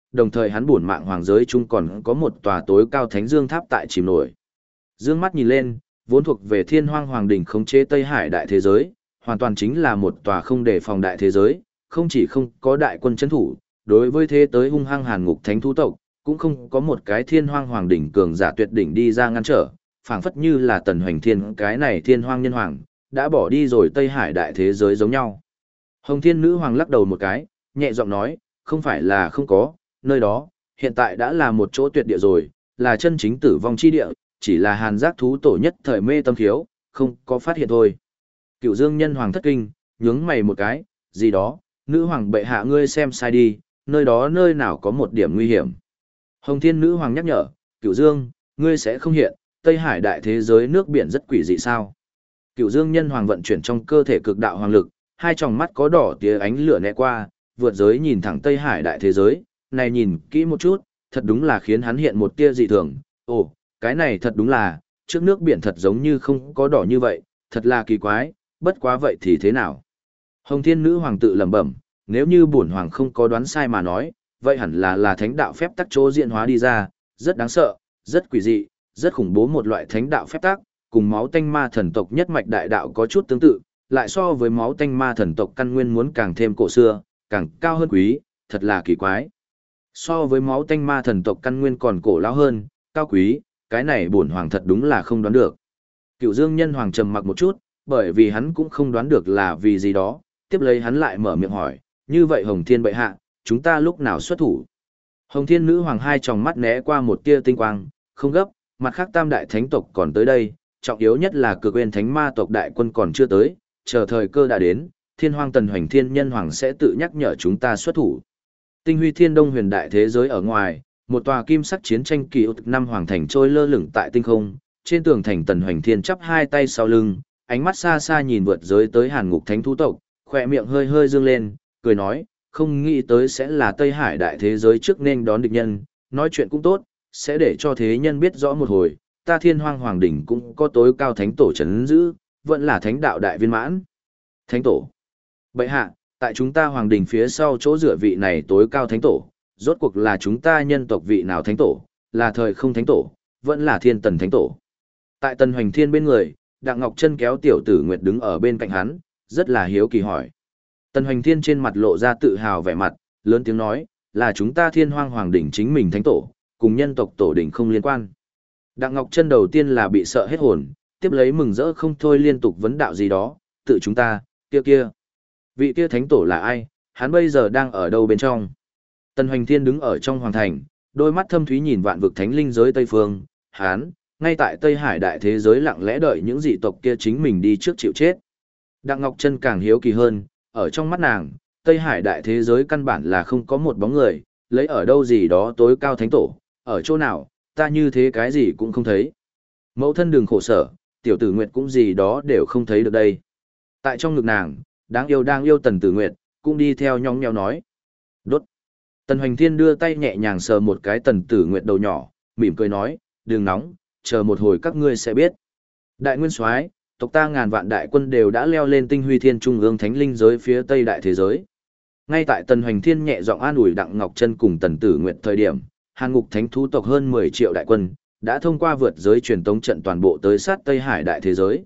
đồng thời hắn buồn mạng hoàng giới chung còn có một tòa tối cao thánh dương tháp tại chìm nổi. Dương mắt nhìn lên, vốn thuộc về Thiên Hoang Hoàng đỉnh khống chế Tây Hải đại thế giới, hoàn toàn chính là một tòa không đề phòng đại thế giới, không chỉ không có đại quân trấn thủ, đối với thế tới hung hăng hàn ngục thánh thú tộc, cũng không có một cái Thiên Hoang Hoàng đỉnh cường giả tuyệt đỉnh đi ra ngăn trở, phảng phất như là Tần Hoành Thiên cái này Thiên Hoang nhân hoàng, đã bỏ đi rồi Tây Hải đại thế giới giống nhau. Hồng Thiên Nữ Hoàng lắc đầu một cái, nhẹ giọng nói, không phải là không có, nơi đó, hiện tại đã là một chỗ tuyệt địa rồi, là chân chính tử vong chi địa, chỉ là hàn giác thú tổ nhất thời mê tâm khiếu, không có phát hiện thôi. Cựu Dương Nhân Hoàng thất kinh, nhướng mày một cái, gì đó, Nữ Hoàng bệ hạ ngươi xem sai đi, nơi đó nơi nào có một điểm nguy hiểm. Hồng Thiên Nữ Hoàng nhắc nhở, Cựu Dương, ngươi sẽ không hiện, Tây Hải đại thế giới nước biển rất quỷ dị sao. Cựu Dương Nhân Hoàng vận chuyển trong cơ thể cực đạo hoàng lực, hai tròng mắt có đỏ tía ánh lửa né qua, vượt giới nhìn thẳng Tây Hải đại thế giới, này nhìn kỹ một chút, thật đúng là khiến hắn hiện một tia dị thường. Ồ, cái này thật đúng là, trước nước biển thật giống như không có đỏ như vậy, thật là kỳ quái, bất quá vậy thì thế nào? Hồng Thiên Nữ Hoàng tự lẩm bẩm, nếu như bổn hoàng không có đoán sai mà nói, vậy hẳn là thánh đạo phép tắc chỗ diễn hóa đi ra, rất đáng sợ, rất quỷ dị, rất khủng bố một loại thánh đạo phép tắc, cùng máu tanh ma thần tộc nhất mạch đại đạo có chút tương tự, lại so với máu tanh ma thần tộc căn nguyên muốn càng thêm cổ xưa, càng cao hơn quý, thật là kỳ quái. So với máu tanh ma thần tộc căn nguyên còn cổ lão hơn, cao quý, cái này bổn hoàng thật đúng là không đoán được. Cựu Dương Nhân Hoàng trầm mặc một chút, bởi vì hắn cũng không đoán được là vì gì đó, tiếp lấy hắn lại mở miệng hỏi, như vậy Hồng Thiên bệ hạ, chúng ta lúc nào xuất thủ? Hồng Thiên Nữ Hoàng hai tròng mắt né qua một tia tinh quang, không gấp, mặt khác tam đại thánh tộc còn tới đây, trọng yếu nhất là Cực Uyên Thánh Ma tộc đại quân còn chưa tới, chờ thời cơ đã đến, Thiên Hoang Tần Hoành Thiên Nhân Hoàng sẽ tự nhắc nhở chúng ta xuất thủ. Tinh huy Thiên Đông huyền đại thế giới ở ngoài, một tòa kim sắc chiến tranh kỳ ức năm hoàng thành trôi lơ lửng tại tinh không, trên tường thành Tần Hoành Thiên chắp hai tay sau lưng, ánh mắt xa xa nhìn vượt giới tới Hàn Ngục Thánh thú tộc, khỏe miệng hơi hơi dương lên, cười nói, không nghĩ tới sẽ là Tây Hải đại thế giới trước nên đón địch nhân, nói chuyện cũng tốt, sẽ để cho thế nhân biết rõ một hồi, ta Thiên Hoang Hoàng đỉnh cũng có tối cao thánh tổ trấn giữ, vẫn là thánh đạo đại viên mãn. Thánh tổ. Bệ hạ, tại chúng ta hoàng đỉnh phía sau chỗ dựa vị này tối cao thánh tổ, rốt cuộc là chúng ta nhân tộc vị nào thánh tổ, là thời không thánh tổ, vẫn là thiên tần thánh tổ. Tại Tần Hoành Thiên bên người, Đặng Ngọc Chân kéo tiểu tử Nguyệt đứng ở bên cạnh hắn, rất là hiếu kỳ hỏi. Tần Hoành Thiên trên mặt lộ ra tự hào vẻ mặt, lớn tiếng nói, là chúng ta Thiên Hoang Hoàng đỉnh chính mình thánh tổ, cùng nhân tộc tổ đỉnh không liên quan. Đặng Ngọc Chân đầu tiên là bị sợ hết hồn, tiếp lấy mừng rỡ không thôi liên tục vấn đạo gì đó, tự chúng ta, kia. Vị kia thánh tổ là ai, hắn bây giờ đang ở đâu bên trong? Tần Hoành Thiên đứng ở trong hoàng thành, đôi mắt thâm thúy nhìn vạn vực thánh linh giới Tây Phương, hắn, ngay tại Tây Hải đại thế giới lặng lẽ đợi những dị tộc kia chính mình đi trước chịu chết. Đặng Ngọc Chân càng hiếu kỳ hơn, ở trong mắt nàng, Tây Hải đại thế giới căn bản là không có một bóng người, lấy ở đâu gì đó tối cao thánh tổ, ở chỗ nào, ta như thế cái gì cũng không thấy. Mẫu thân đừng khổ sở, tiểu tử Nguyệt cũng gì đó đều không thấy được đây. Tại trong ngực nàng, đang yêu Tần Tử Nguyệt, cũng đi theo nhóng nhẽo nói. Đốt. Tần Hoành Thiên đưa tay nhẹ nhàng sờ một cái Tần Tử Nguyệt đầu nhỏ, mỉm cười nói, đừng nóng, chờ một hồi các ngươi sẽ biết. Đại nguyên soái, tộc ta ngàn vạn đại quân đều đã leo lên Tinh Huy Thiên Trung ương thánh linh giới phía tây đại thế giới. Ngay tại Tần Hoành Thiên nhẹ giọng an ủi Đặng Ngọc Chân cùng Tần Tử Nguyệt thời điểm, Hàn Ngục Thánh thú tộc hơn 10 triệu đại quân đã thông qua vượt giới truyền tống trận toàn bộ tới sát Tây Hải đại thế giới.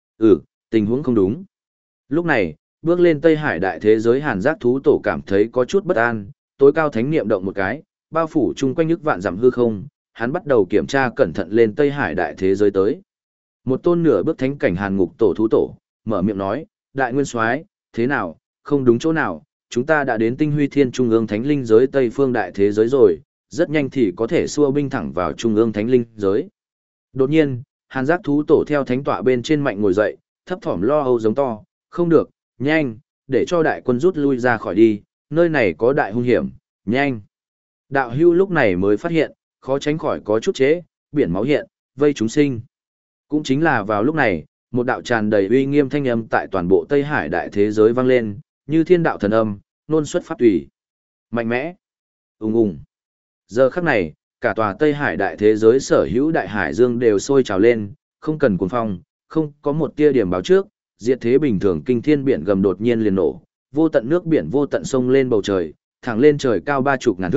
Tình huống không đúng. Lúc này, bước lên Tây Hải đại thế giới Hàn Giác thú tổ cảm thấy có chút bất an, tối cao thánh niệm động một cái, bao phủ chung quanh nước vạn dặm hư không, hắn bắt đầu kiểm tra cẩn thận lên Tây Hải đại thế giới tới. Một tôn nửa bước thánh cảnh Hàn Ngục tổ thú tổ, mở miệng nói, đại nguyên soái, thế nào, không đúng chỗ nào, chúng ta đã đến Tinh Huy Thiên Trung ương thánh linh giới Tây phương đại thế giới rồi, rất nhanh thì có thể xua binh thẳng vào Trung ương thánh linh giới. Đột nhiên, Hàn Giác thú tổ theo thánh tọa bên trên mạnh ngồi dậy, thấp thỏm lo âu giống to, không được, nhanh, để cho đại quân rút lui ra khỏi đi, nơi này có đại hung hiểm, nhanh. Đạo hưu lúc này mới phát hiện, khó tránh khỏi có chút chế, biển máu hiện, vây chúng sinh. Cũng chính là vào lúc này, một đạo tràn đầy uy nghiêm thanh âm tại toàn bộ Tây Hải đại thế giới vang lên, như thiên đạo thần âm, nôn xuất pháp tùy. Mạnh mẽ. Ùng ùng. Giờ khắc này, cả tòa Tây Hải đại thế giới sở hữu đại hải dương đều sôi trào lên, không cần cuồng phong, không có một tia điểm báo trước, diệt thế bình thường kinh thiên biển gầm đột nhiên liền nổ, vô tận nước biển vô tận sông lên bầu trời, thẳng lên trời cao 30 ngàn thước,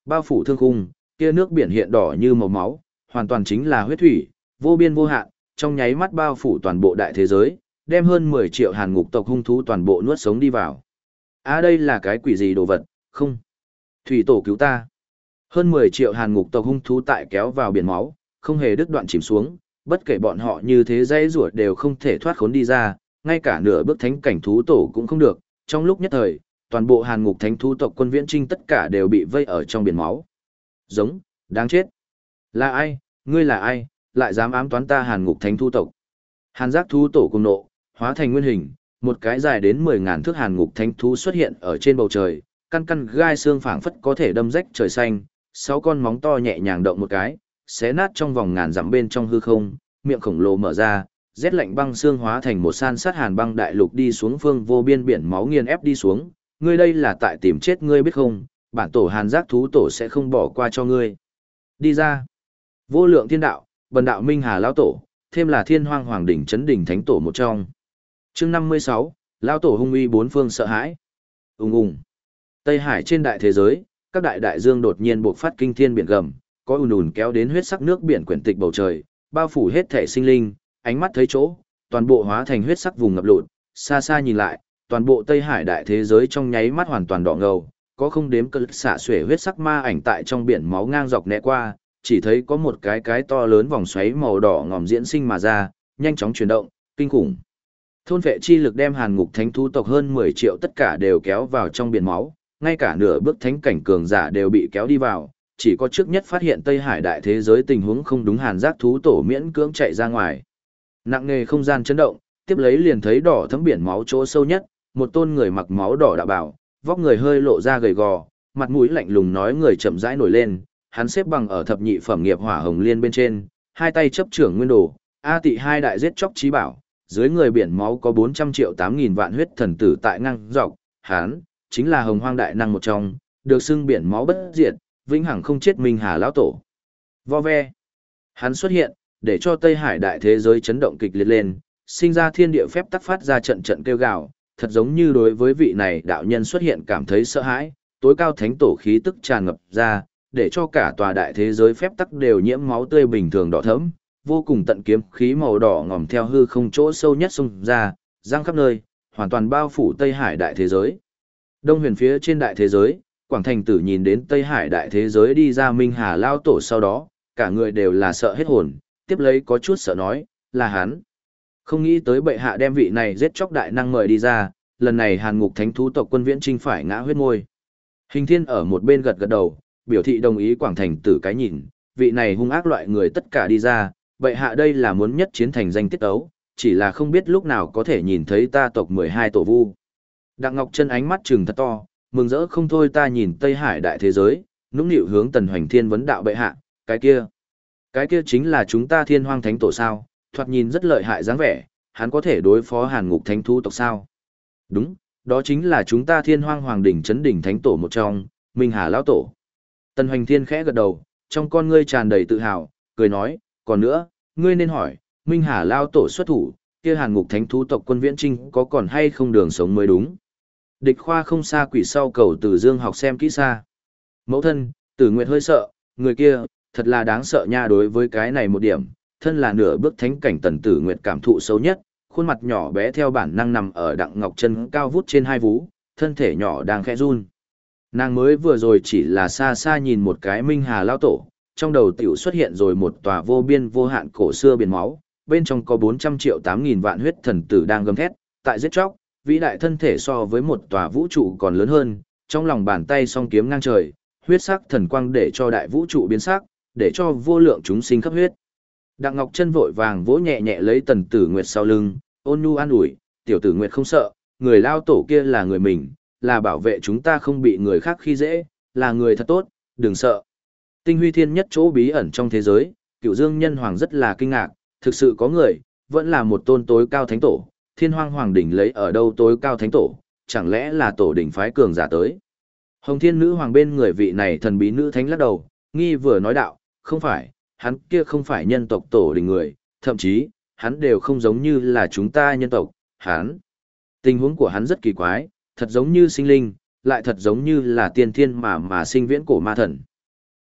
bao phủ thương khung, kia nước biển hiện đỏ như màu máu, hoàn toàn chính là huyết thủy, vô biên vô hạn, trong nháy mắt bao phủ toàn bộ đại thế giới, đem hơn 10 triệu hàn ngục tộc hung thú toàn bộ nuốt sống đi vào. Đây là cái quỷ gì đồ vật, không? Thủy tổ cứu ta. Hơn 10 triệu hàn ngục tộc hung thú tại kéo vào biển máu, không hề đứt đoạn chìm xuống, bất kể bọn họ như thế dây rủa đều không thể thoát khốn đi ra, ngay cả nửa bước thánh cảnh thú tổ cũng không được. Trong lúc nhất thời, toàn bộ hàn ngục thánh thú tộc quân viễn trinh tất cả đều bị vây ở trong biển máu. Giống, đáng chết. Là ai, ngươi là ai, lại dám ám toán ta hàn ngục thánh thú tộc? Hàn giác thú tổ cùng nộ, hóa thành nguyên hình, một cái dài đến 10.000 thước hàn ngục thánh thú xuất hiện ở trên bầu trời, căn căn gai xương phảng phất có thể đâm rách trời xanh, 6 con móng to nhẹ nhàng động một cái, xé nát trong vòng ngàn dặm bên trong hư không, miệng khổng lồ mở ra, rét lạnh băng xương hóa thành một san sát hàn băng đại lục đi xuống phương vô biên biển máu nghiền ép đi xuống. Ngươi đây là tại tìm chết ngươi biết không? Bản tổ hàn giác thú tổ sẽ không bỏ qua cho ngươi. Đi ra. Vô lượng thiên đạo, bần đạo minh hà lão tổ, thêm là thiên hoang hoàng đỉnh chấn đỉnh thánh tổ một trong. Chương 56, lão tổ hung uy bốn phương sợ hãi. Ùng ùng. Tây Hải trên đại thế giới, các đại đại dương đột nhiên bộc phát kinh thiên biển gầm, có ùn ùn kéo đến huyết sắc nước biển quyển tịch bầu trời, bao phủ hết thể sinh linh, ánh mắt thấy chỗ, toàn bộ hóa thành huyết sắc vùng ngập lụt, xa xa nhìn lại, toàn bộ Tây Hải đại thế giới trong nháy mắt hoàn toàn đỏ ngầu, có không đếm cơn xạ xuể huyết sắc ma ảnh tại trong biển máu ngang dọc né qua, chỉ thấy có một cái to lớn vòng xoáy màu đỏ ngòm diễn sinh mà ra, nhanh chóng chuyển động, kinh khủng. Thôn vệ chi lực đem hàn ngục thánh thú tộc hơn 10 triệu tất cả đều kéo vào trong biển máu, ngay cả nửa bước thánh cảnh cường giả đều bị kéo đi vào, chỉ có trước nhất phát hiện Tây Hải đại thế giới tình huống không đúng hàn giác thú tổ miễn cưỡng chạy ra ngoài. Nặng nề không gian chấn động, tiếp lấy liền thấy đỏ thấm biển máu chỗ sâu nhất, một tôn người mặc máu đỏ đạo bào, vóc người hơi lộ ra gầy gò, mặt mũi lạnh lùng nói người chậm rãi nổi lên, hắn xếp bằng ở thập nhị phẩm nghiệp hỏa hồng liên bên trên, hai tay chấp trưởng nguyên đồ, A Tị hai đại giết chóc chí bảo, dưới người biển máu có 400 triệu 8.000 vạn huyết thần tử tại ngang dọc, hắn chính là hồng hoang đại năng một trong, được xưng biển máu bất diệt, vĩnh hằng không chết minh hà lão tổ. Vo ve. Hắn xuất hiện, để cho Tây Hải đại thế giới chấn động kịch liệt lên, sinh ra thiên địa phép tắc phát ra trận trận kêu gào, thật giống như đối với vị này đạo nhân xuất hiện cảm thấy sợ hãi, tối cao thánh tổ khí tức tràn ngập ra, để cho cả tòa đại thế giới phép tắc đều nhiễm máu tươi bình thường đỏ thẫm, vô cùng tận kiếm khí màu đỏ ngòm theo hư không chỗ sâu nhất xông ra, giăng khắp nơi, hoàn toàn bao phủ Tây Hải đại thế giới. Đông huyền phía trên đại thế giới, Quảng Thành Tử nhìn đến Tây Hải đại thế giới đi ra Minh Hà Lao Tổ sau đó, cả người đều là sợ hết hồn, tiếp lấy có chút sợ nói, là hắn. Không nghĩ tới bệ hạ đem vị này giết chóc đại năng mời đi ra, lần này hàn ngục thánh thú tộc quân viễn trinh phải ngã huyết môi. Hình thiên ở một bên gật gật đầu, biểu thị đồng ý Quảng Thành Tử cái nhìn, vị này hung ác loại người tất cả đi ra, bệ hạ đây là muốn nhất chiến thành danh tiết ấu, chỉ là không biết lúc nào có thể nhìn thấy ta tộc 12 tổ vu. Đặng Ngọc Chân ánh mắt trừng thật to, mừng rỡ không thôi ta nhìn Tây Hải đại thế giới, nũng nịu hướng Tần Hoành Thiên vấn đạo bệ hạ, cái kia chính là chúng ta Thiên Hoang Thánh Tổ sao, thoạt nhìn rất lợi hại dáng vẻ, hắn có thể đối phó Hàn Ngục Thánh thú tộc sao? Đúng, đó chính là chúng ta Thiên Hoang Hoàng đỉnh Chấn đỉnh Thánh Tổ một trong, Minh Hà lão tổ. Tần Hoành Thiên khẽ gật đầu, trong con ngươi tràn đầy tự hào, cười nói, còn nữa, ngươi nên hỏi, Minh Hà lão tổ xuất thủ, kia Hàn Ngục Thánh thú tộc quân viễn trinh có còn hay không đường sống mới đúng. Địch khoa không xa quỷ sau cầu Tử Dương học xem kỹ xa. Mẫu thân, Tử Nguyệt hơi sợ, người kia, thật là đáng sợ nha. Đối với cái này một điểm, thân là nửa bước thánh cảnh Tần Tử Nguyệt cảm thụ sâu nhất, khuôn mặt nhỏ bé theo bản năng nằm ở Đặng Ngọc Chân cao vút trên hai vú, thân thể nhỏ đang khẽ run. Nàng mới vừa rồi chỉ là xa xa nhìn một cái Minh Hà lão tổ, trong đầu tiểu xuất hiện rồi một tòa vô biên vô hạn cổ xưa biển máu, bên trong có 400 triệu 8.000 vạn huyết thần tử đang gầm thét, tại giết chóc, vĩ đại thân thể so với một tòa vũ trụ còn lớn hơn, trong lòng bàn tay song kiếm ngang trời, huyết sắc thần quang để cho đại vũ trụ biến sắc, để cho vô lượng chúng sinh khắp huyết. Đặng Ngọc Chân vội vàng vỗ nhẹ nhẹ lấy Tần Tử Nguyệt sau lưng, ôn nhu an ủi, "Tiểu Tử Nguyệt không sợ, người lao tổ kia là người mình, là bảo vệ chúng ta không bị người khác khi dễ, là người thật tốt, đừng sợ." Tinh Huy Thiên nhất chỗ bí ẩn trong thế giới, Cửu Dương Nhân Hoàng rất là kinh ngạc, thực sự có người, vẫn là một tôn tối cao thánh tổ, Thiên Hoang Hoàng đỉnh lấy ở đâu tối cao thánh tổ, chẳng lẽ là tổ đỉnh phái cường giả tới. Hồng Thiên Nữ Hoàng bên người vị này thần bí nữ thánh lắc đầu, nghi vừa nói đạo, không phải, hắn kia không phải nhân tộc tổ đỉnh người, thậm chí, hắn đều không giống như là chúng ta nhân tộc, hắn. Tình huống của hắn rất kỳ quái, thật giống như sinh linh, lại thật giống như là tiên thiên mà sinh viễn cổ ma thần.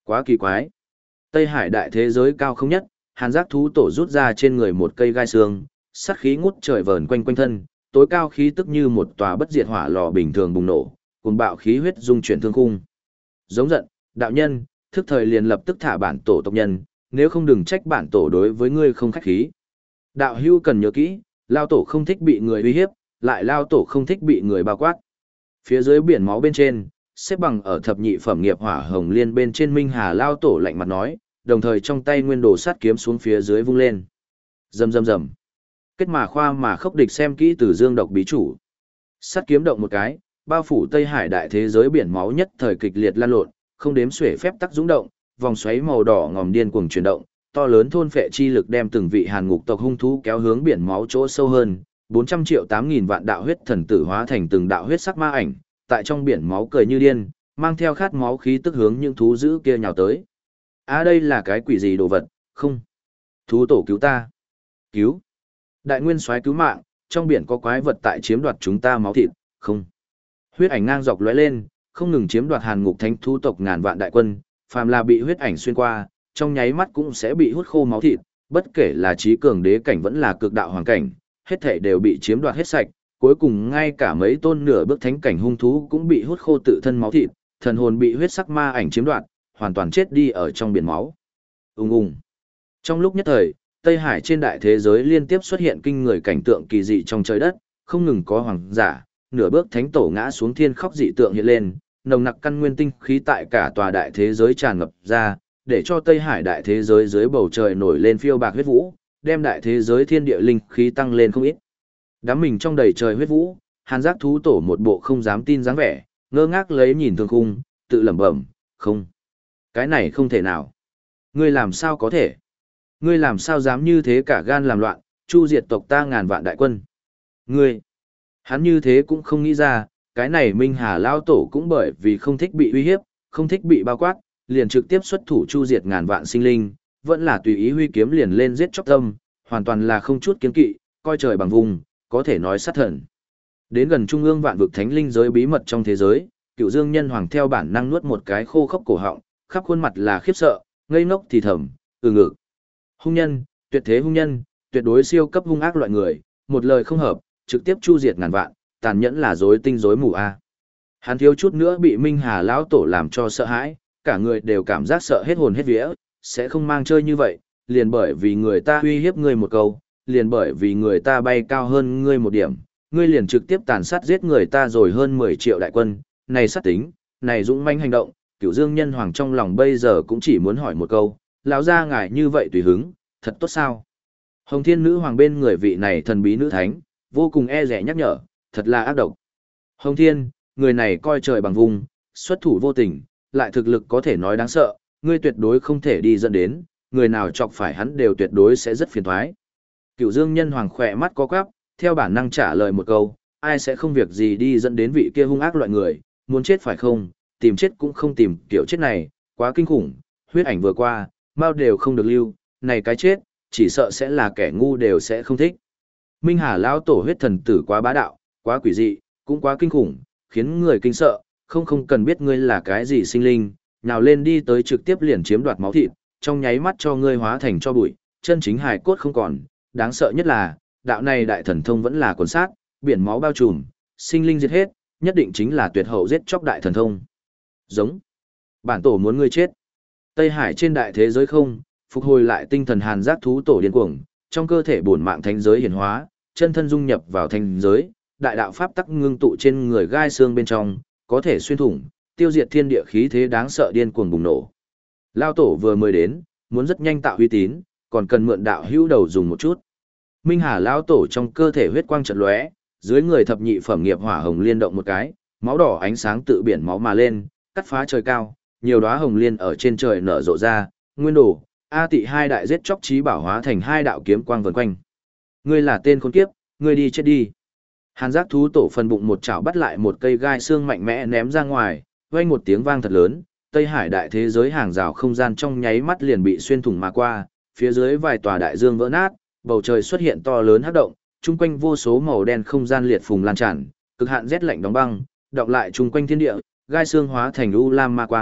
Quá kỳ quái. Tây Hải đại thế giới cao không nhất, Hàn Giác thú tổ rút ra trên người một cây gai xương, sát khí ngút trời vờn quanh quanh thân, tối cao khí tức như một tòa bất diệt hỏa lò bình thường bùng nổ, cuồng bạo khí huyết dung chuyển thương khung. Giống giận, đạo nhân, thức thời liền lập tức thả bản tổ tộc nhân, nếu không đừng trách bản tổ đối với ngươi không khách khí. Đạo hưu cần nhớ kỹ, lao tổ không thích bị người uy hiếp, lại lao tổ không thích bị người bao quát. Phía dưới biển máu bên trên, xếp bằng ở thập nhị phẩm nghiệp hỏa hồng liên bên trên Minh Hà lao tổ lạnh mặt nói, đồng thời trong tay nguyên đồ sát kiếm xuống phía dưới vung lên. Rầm rầm rầm. Kết mà khoa mà khốc địch xem kỹ từ dương độc bí chủ. Sát kiếm động một cái, bao phủ Tây Hải đại thế giới biển máu nhất thời kịch liệt lan lộn, không đếm xuể phép tắc dũng động, vòng xoáy màu đỏ ngòm điên cuồng chuyển động, to lớn thôn phệ chi lực đem từng vị hàn ngục tộc hung thú kéo hướng biển máu chỗ sâu hơn, 400 triệu 8.000 vạn đạo huyết thần tử hóa thành từng đạo huyết sắc ma ảnh, tại trong biển máu cười như điên, mang theo khát máu khí tức hướng những thú dữ kia nhào tới. Đây là cái quỷ gì đồ vật, không? Thú tổ cứu ta. Cứu. Đại nguyên soái cứu mạng, trong biển có quái vật tại chiếm đoạt chúng ta máu thịt, không? Huyết ảnh ngang dọc lóe lên, không ngừng chiếm đoạt hàn ngục thánh thú tộc ngàn vạn đại quân, phàm là bị huyết ảnh xuyên qua, trong nháy mắt cũng sẽ bị hút khô máu thịt, bất kể là trí cường đế cảnh vẫn là cực đạo hoàng cảnh, hết thảy đều bị chiếm đoạt hết sạch, cuối cùng ngay cả mấy tôn nửa bước thánh cảnh hung thú cũng bị hút khô tự thân máu thịt, thần hồn bị huyết sắc ma ảnh chiếm đoạt, hoàn toàn chết đi ở trong biển máu. Ùng ùng. Trong lúc nhất thời, Tây Hải trên đại thế giới liên tiếp xuất hiện kinh người cảnh tượng kỳ dị trong trời đất, không ngừng có hoàng giả, nửa bước thánh tổ ngã xuống thiên khóc dị tượng hiện lên, nồng nặc căn nguyên tinh khí tại cả tòa đại thế giới tràn ngập ra, để cho Tây Hải đại thế giới dưới bầu trời nổi lên phiêu bạc huyết vũ, đem đại thế giới thiên địa linh khí tăng lên không ít. Đám mình trong đầy trời huyết vũ, Hàn Giác thú tổ một bộ không dám tin dáng vẻ, ngơ ngác lấy nhìn thương khung, tự lẩm bẩm, không, cái này không thể nào. Ngươi làm sao có thể? Ngươi làm sao dám như thế cả gan làm loạn, chu diệt tộc ta ngàn vạn đại quân? Ngươi, hắn như thế cũng không nghĩ ra, cái này Minh Hà lao tổ cũng bởi vì không thích bị uy hiếp, không thích bị bao quát, liền trực tiếp xuất thủ chu diệt ngàn vạn sinh linh, vẫn là tùy ý huy kiếm liền lên giết chóc tâm, hoàn toàn là không chút kiến kỵ, coi trời bằng vùng, có thể nói sát thần. Đến gần trung ương vạn vực thánh linh giới bí mật trong thế giới, Cựu Dương Nhân Hoàng theo bản năng nuốt một cái khô khốc cổ họng, khắp khuôn mặt là khiếp sợ, ngây ngốc thì thầm, ngực. Hung nhân, tuyệt thế hung nhân, tuyệt đối siêu cấp hung ác loại người, một lời không hợp, trực tiếp chu diệt ngàn vạn, tàn nhẫn là rối tinh rối mù a. Hắn thiếu chút nữa bị Minh Hà lão tổ làm cho sợ hãi, cả người đều cảm giác sợ hết hồn hết vía, sẽ không mang chơi như vậy, liền bởi vì người ta uy hiếp ngươi một câu, liền bởi vì người ta bay cao hơn ngươi một điểm, ngươi liền trực tiếp tàn sát giết người ta rồi hơn 10 triệu đại quân, này sát tính, này dũng mãnh hành động, Cửu Dương Nhân Hoàng trong lòng bây giờ cũng chỉ muốn hỏi một câu, lão gia ngài như vậy tùy hứng, thật tốt sao? Hồng Thiên Nữ Hoàng bên người vị này thần bí nữ thánh, vô cùng e dè nhắc nhở, thật là ác độc. Hồng Thiên, người này coi trời bằng vùng, xuất thủ vô tình, lại thực lực có thể nói đáng sợ, ngươi tuyệt đối không thể đi dẫn đến, người nào chọc phải hắn đều tuyệt đối sẽ rất phiền toái. Cửu Dương Nhân Hoàng khỏe mắt có quắp, theo bản năng trả lời một câu, ai sẽ không việc gì đi dẫn đến vị kia hung ác loại người, muốn chết phải không, tìm chết cũng không tìm kiểu chết này, quá kinh khủng, huyết ảnh vừa qua, mau đều không được lưu, này cái chết, chỉ sợ sẽ là kẻ ngu đều sẽ không thích. Minh Hà lão tổ huyết thần tử quá bá đạo, quá quỷ dị, cũng quá kinh khủng, khiến người kinh sợ, không cần biết ngươi là cái gì sinh linh, nào lên đi tới trực tiếp liền chiếm đoạt máu thịt, trong nháy mắt cho ngươi hóa thành cho bụi, chân chính hài cốt không còn, đáng sợ nhất là, đạo này đại thần thông vẫn là quần sát, biển máu bao trùm, sinh linh diệt hết, nhất định chính là tuyệt hậu giết chóc đại thần thông. Giống. Bản tổ muốn ngươi chết. Tây Hải trên đại thế giới không, phục hồi lại tinh thần Hàn Giác thú tổ điên cuồng, trong cơ thể bổn mạng thánh giới hiển hóa, chân thân dung nhập vào thánh giới, đại đạo pháp tắc ngưng tụ trên người gai xương bên trong, có thể xuyên thủng, tiêu diệt thiên địa khí thế đáng sợ điên cuồng bùng nổ. Lao tổ vừa mới đến, muốn rất nhanh tạo uy tín, còn cần mượn đạo hữu đầu dùng một chút. Minh Hà lão tổ trong cơ thể huyết quang chợt lóe, dưới người thập nhị phẩm nghiệp hỏa hồng liên động một cái, máu đỏ ánh sáng tự biển máu mà lên, cắt phá trời cao, nhiều đóa hồng liên ở trên trời nở rộ ra, nguyên đồ, A Tị hai đại giết chóc chí bảo hóa thành hai đạo kiếm quang vần quanh. Ngươi là tên khốn kiếp, ngươi đi chết đi. Hàn Giác thú tổ phần bụng một chảo bắt lại một cây gai xương mạnh mẽ ném ra ngoài, vang một tiếng vang thật lớn, Tây Hải đại thế giới hàng rào không gian trong nháy mắt liền bị xuyên thủng mà qua, phía dưới vài tòa đại dương vỡ nát, bầu trời xuất hiện to lớn hắc động, chung quanh vô số màu đen không gian liệt phùng lan tràn, cực hạn rét lạnh đóng băng, đọng lại chung quanh thiên địa, gai xương hóa thành u lam ma quang,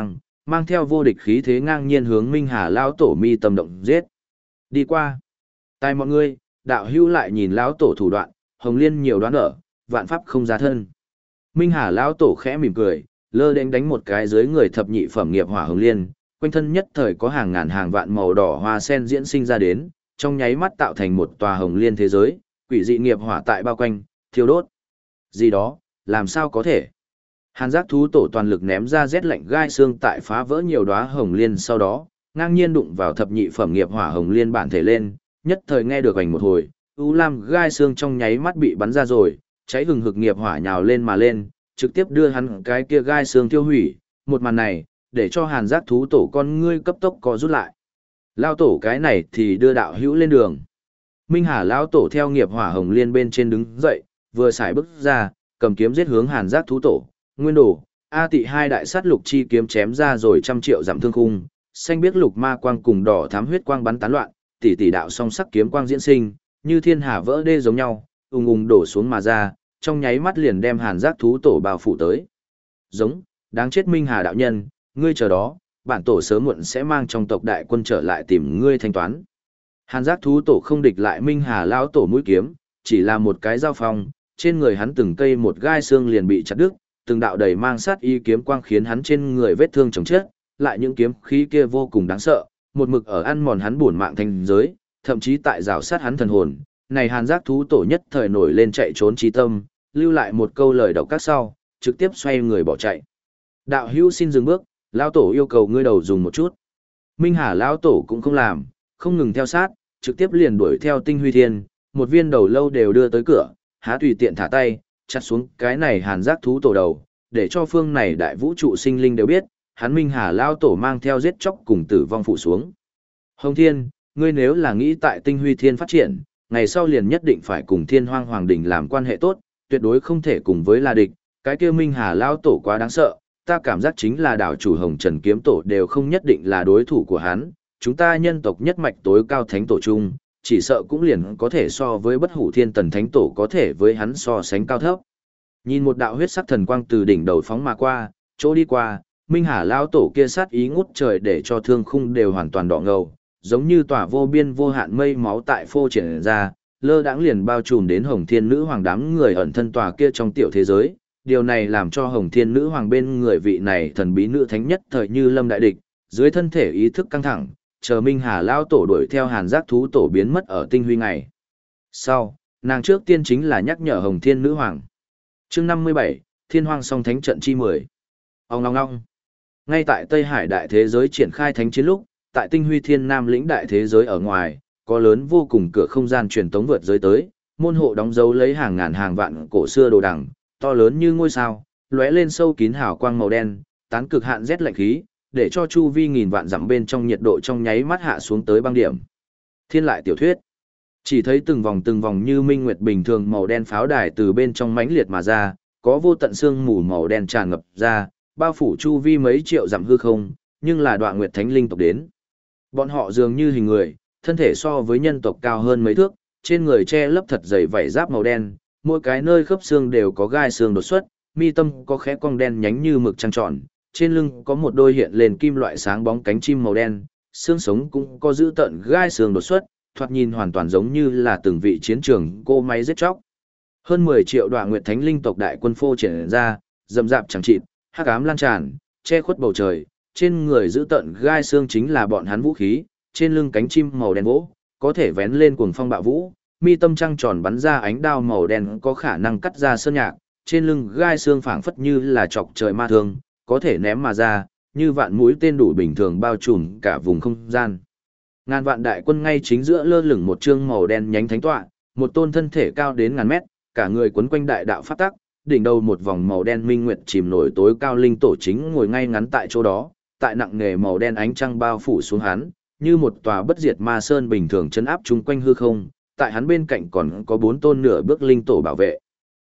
mang theo vô địch khí thế ngang nhiên hướng Minh Hà lão tổ mi tâm động giết. Đi qua. Tai mọi người, đạo hữu lại nhìn lão tổ thủ đoạn, hồng liên nhiều đoán ở, vạn pháp không ra thân. Minh Hà lão tổ khẽ mỉm cười, lơ đến đánh một cái dưới người thập nhị phẩm nghiệp hỏa hồng liên, quanh thân nhất thời có hàng ngàn hàng vạn màu đỏ hoa sen diễn sinh ra đến, trong nháy mắt tạo thành một tòa hồng liên thế giới, quỷ dị nghiệp hỏa tại bao quanh, thiêu đốt. Gì đó, làm sao có thể? Hàn giác thú tổ toàn lực ném ra rét lạnh gai xương tại phá vỡ nhiều đóa hồng liên sau đó, ngang nhiên đụng vào thập nhị phẩm nghiệp hỏa hồng liên bản thể lên, nhất thời nghe được ảnh một hồi, u lam gai xương trong nháy mắt bị bắn ra rồi, cháy hừng hực nghiệp hỏa nhào lên mà lên, trực tiếp đưa hắn cái kia gai xương tiêu hủy, một màn này, để cho hàn giác thú tổ con ngươi cấp tốc có rút lại. Lao tổ cái này thì đưa đạo hữu lên đường. Minh Hà lão tổ theo nghiệp hỏa hồng liên bên trên đứng dậy, vừa xài bước ra, cầm kiếm giết hướng hàn giác thú tổ, nguyên đồ, A Tị hai đại sát lục chi kiếm chém ra rồi trăm triệu giảm thương khung, xanh biếc lục ma quang cùng đỏ thám huyết quang bắn tán loạn, tỷ tỷ đạo song sắc kiếm quang diễn sinh, như thiên hà vỡ đê giống nhau, ùng ùng đổ xuống mà ra, trong nháy mắt liền đem hàn giác thú tổ bao phủ tới. Giống, đáng chết Minh Hà đạo nhân, ngươi chờ đó, bản tổ sớm muộn sẽ mang trong tộc đại quân trở lại tìm ngươi thanh toán. Hàn giác thú tổ không địch lại Minh Hà lão tổ mũi kiếm, chỉ là một cái giao phong, trên người hắn từng cây một gai xương liền bị chặt đứt, từng đạo đầy mang sát y kiếm quang khiến hắn trên người vết thương chồng chết, lại những kiếm khí kia vô cùng đáng sợ, một mực ở ăn mòn hắn buồn mạng thành giới, thậm chí tại rào sát hắn thần hồn. Này hàn giác thú tổ nhất thời nổi lên chạy trốn trí tâm, lưu lại một câu lời độc các sau, trực tiếp xoay người bỏ chạy. Đạo hữu xin dừng bước, lão tổ yêu cầu ngươi đầu dùng một chút. Minh Hà lão tổ cũng không làm, không ngừng theo sát, trực tiếp liền đuổi theo Tinh Huy Thiên, một viên đầu lâu đều đưa tới cửa, há tùy tiện thả tay, chặt xuống cái này hàn giác thú tổ đầu, để cho phương này đại vũ trụ sinh linh đều biết, hắn Minh Hà lão tổ mang theo giết chóc cùng tử vong phụ xuống. Hồng Thiên, ngươi nếu là nghĩ tại Tinh Huy Thiên phát triển, ngày sau liền nhất định phải cùng Thiên Hoang Hoàng Đỉnh làm quan hệ tốt, tuyệt đối không thể cùng với là địch, cái kia Minh Hà lão tổ quá đáng sợ, ta cảm giác chính là đảo chủ Hồng Trần kiếm tổ đều không nhất định là đối thủ của hắn, chúng ta nhân tộc nhất mạch tối cao thánh tổ chung, chỉ sợ cũng liền có thể so với bất hủ thiên tần thánh tổ có thể với hắn so sánh cao thấp. Nhìn một đạo huyết sắc thần quang từ đỉnh đầu phóng mà qua, chỗ đi qua, Minh Hà lão tổ kia sát ý ngút trời để cho thương khung đều hoàn toàn đỏ ngầu, giống như tỏa vô biên vô hạn mây máu tại phô triển ra, lơ đãng liền bao trùm đến Hồng Thiên Nữ Hoàng đám người ẩn thân tòa kia trong tiểu thế giới. Điều này làm cho Hồng Thiên Nữ Hoàng bên người vị này thần bí nữ thánh nhất thời như lâm đại địch, dưới thân thể ý thức căng thẳng, chờ Minh Hà lão tổ đuổi theo hàn giác thú tổ biến mất ở tinh huy ngày. Sau, nàng trước tiên chính là nhắc nhở Hồng Thiên Nữ Hoàng. Chương 57, Thiên Hoang song thánh trận chi 10. Ông ngong ngong. Ngay tại Tây Hải đại thế giới triển khai thánh chiến lúc, tại Tinh Huy Thiên Nam lĩnh đại thế giới ở ngoài, có lớn vô cùng cửa không gian truyền tống vượt giới tới, môn hộ đóng dấu lấy hàng ngàn hàng vạn cổ xưa đồ đằng, to lớn như ngôi sao, lóe lên sâu kín hào quang màu đen, tán cực hạn rét lạnh khí, để cho chu vi nghìn vạn dặm bên trong nhiệt độ trong nháy mắt hạ xuống tới băng điểm. Thiên lại tiểu thuyết. Chỉ thấy từng vòng như minh nguyệt bình thường màu đen pháo đài từ bên trong mãnh liệt mà ra, có vô tận sương mù màu đen tràn ngập ra, bao phủ chu vi mấy triệu dặm hư không, nhưng là Đoạn Nguyệt Thánh linh tộc đến. Bọn họ dường như hình người, thân thể so với nhân tộc cao hơn mấy thước, trên người che lấp thật dày vảy giáp màu đen, mỗi cái nơi khớp xương đều có gai xương đột xuất, mi tâm có khẽ cong đen nhánh như mực trăng tròn, trên lưng có một đôi hiện lên kim loại sáng bóng cánh chim màu đen, xương sống cũng có giữ tận gai xương đột xuất, thoạt nhìn hoàn toàn giống như là từng vị chiến trường cô máy giết chóc. Hơn 10 triệu Đoạn Nguyệt Thánh linh tộc đại quân phô triển ra, rậm rạp chẳng chịt, hắc ám lan tràn, che khuất bầu trời, trên người giữ tận gai xương chính là bọn hắn vũ khí, trên lưng cánh chim màu đen vỗ, có thể vén lên cuồng phong bạo vũ, mi tâm trăng tròn bắn ra ánh đao màu đen có khả năng cắt ra sơn nhạc, trên lưng gai xương phảng phất như là chọc trời ma thương, có thể ném mà ra, như vạn mũi tên đủ bình thường bao trùm cả vùng không gian. Ngàn vạn đại quân ngay chính giữa lơ lửng một trương màu đen nhánh thánh tọa, một tôn thân thể cao đến ngàn mét, cả người quấn quanh đại đạo pháp tắc, đỉnh đầu một vòng màu đen minh nguyệt chìm nổi tối cao linh tổ chính ngồi ngay ngắn tại chỗ đó, tại nặng nề màu đen ánh trăng bao phủ xuống hắn, như một tòa bất diệt ma sơn bình thường chấn áp chung quanh hư không, tại hắn bên cạnh còn có 4 tôn nửa bước linh tổ bảo vệ.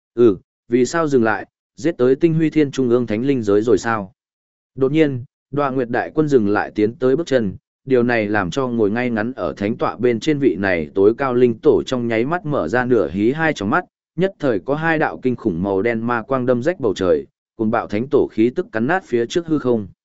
Vì sao dừng lại, giết tới Tinh Huy Thiên trung ương thánh linh giới rồi sao? Đột nhiên, Đoạn Nguyệt đại quân dừng lại tiến tới bước chân, điều này làm cho ngồi ngay ngắn ở thánh tọa bên trên vị này tối cao linh tổ trong nháy mắt mở ra nửa hí hai tròng mắt, nhất thời có hai đạo kinh khủng màu đen ma quang đâm rách bầu trời, cùng bạo thánh tổ khí tức cắn nát phía trước hư không.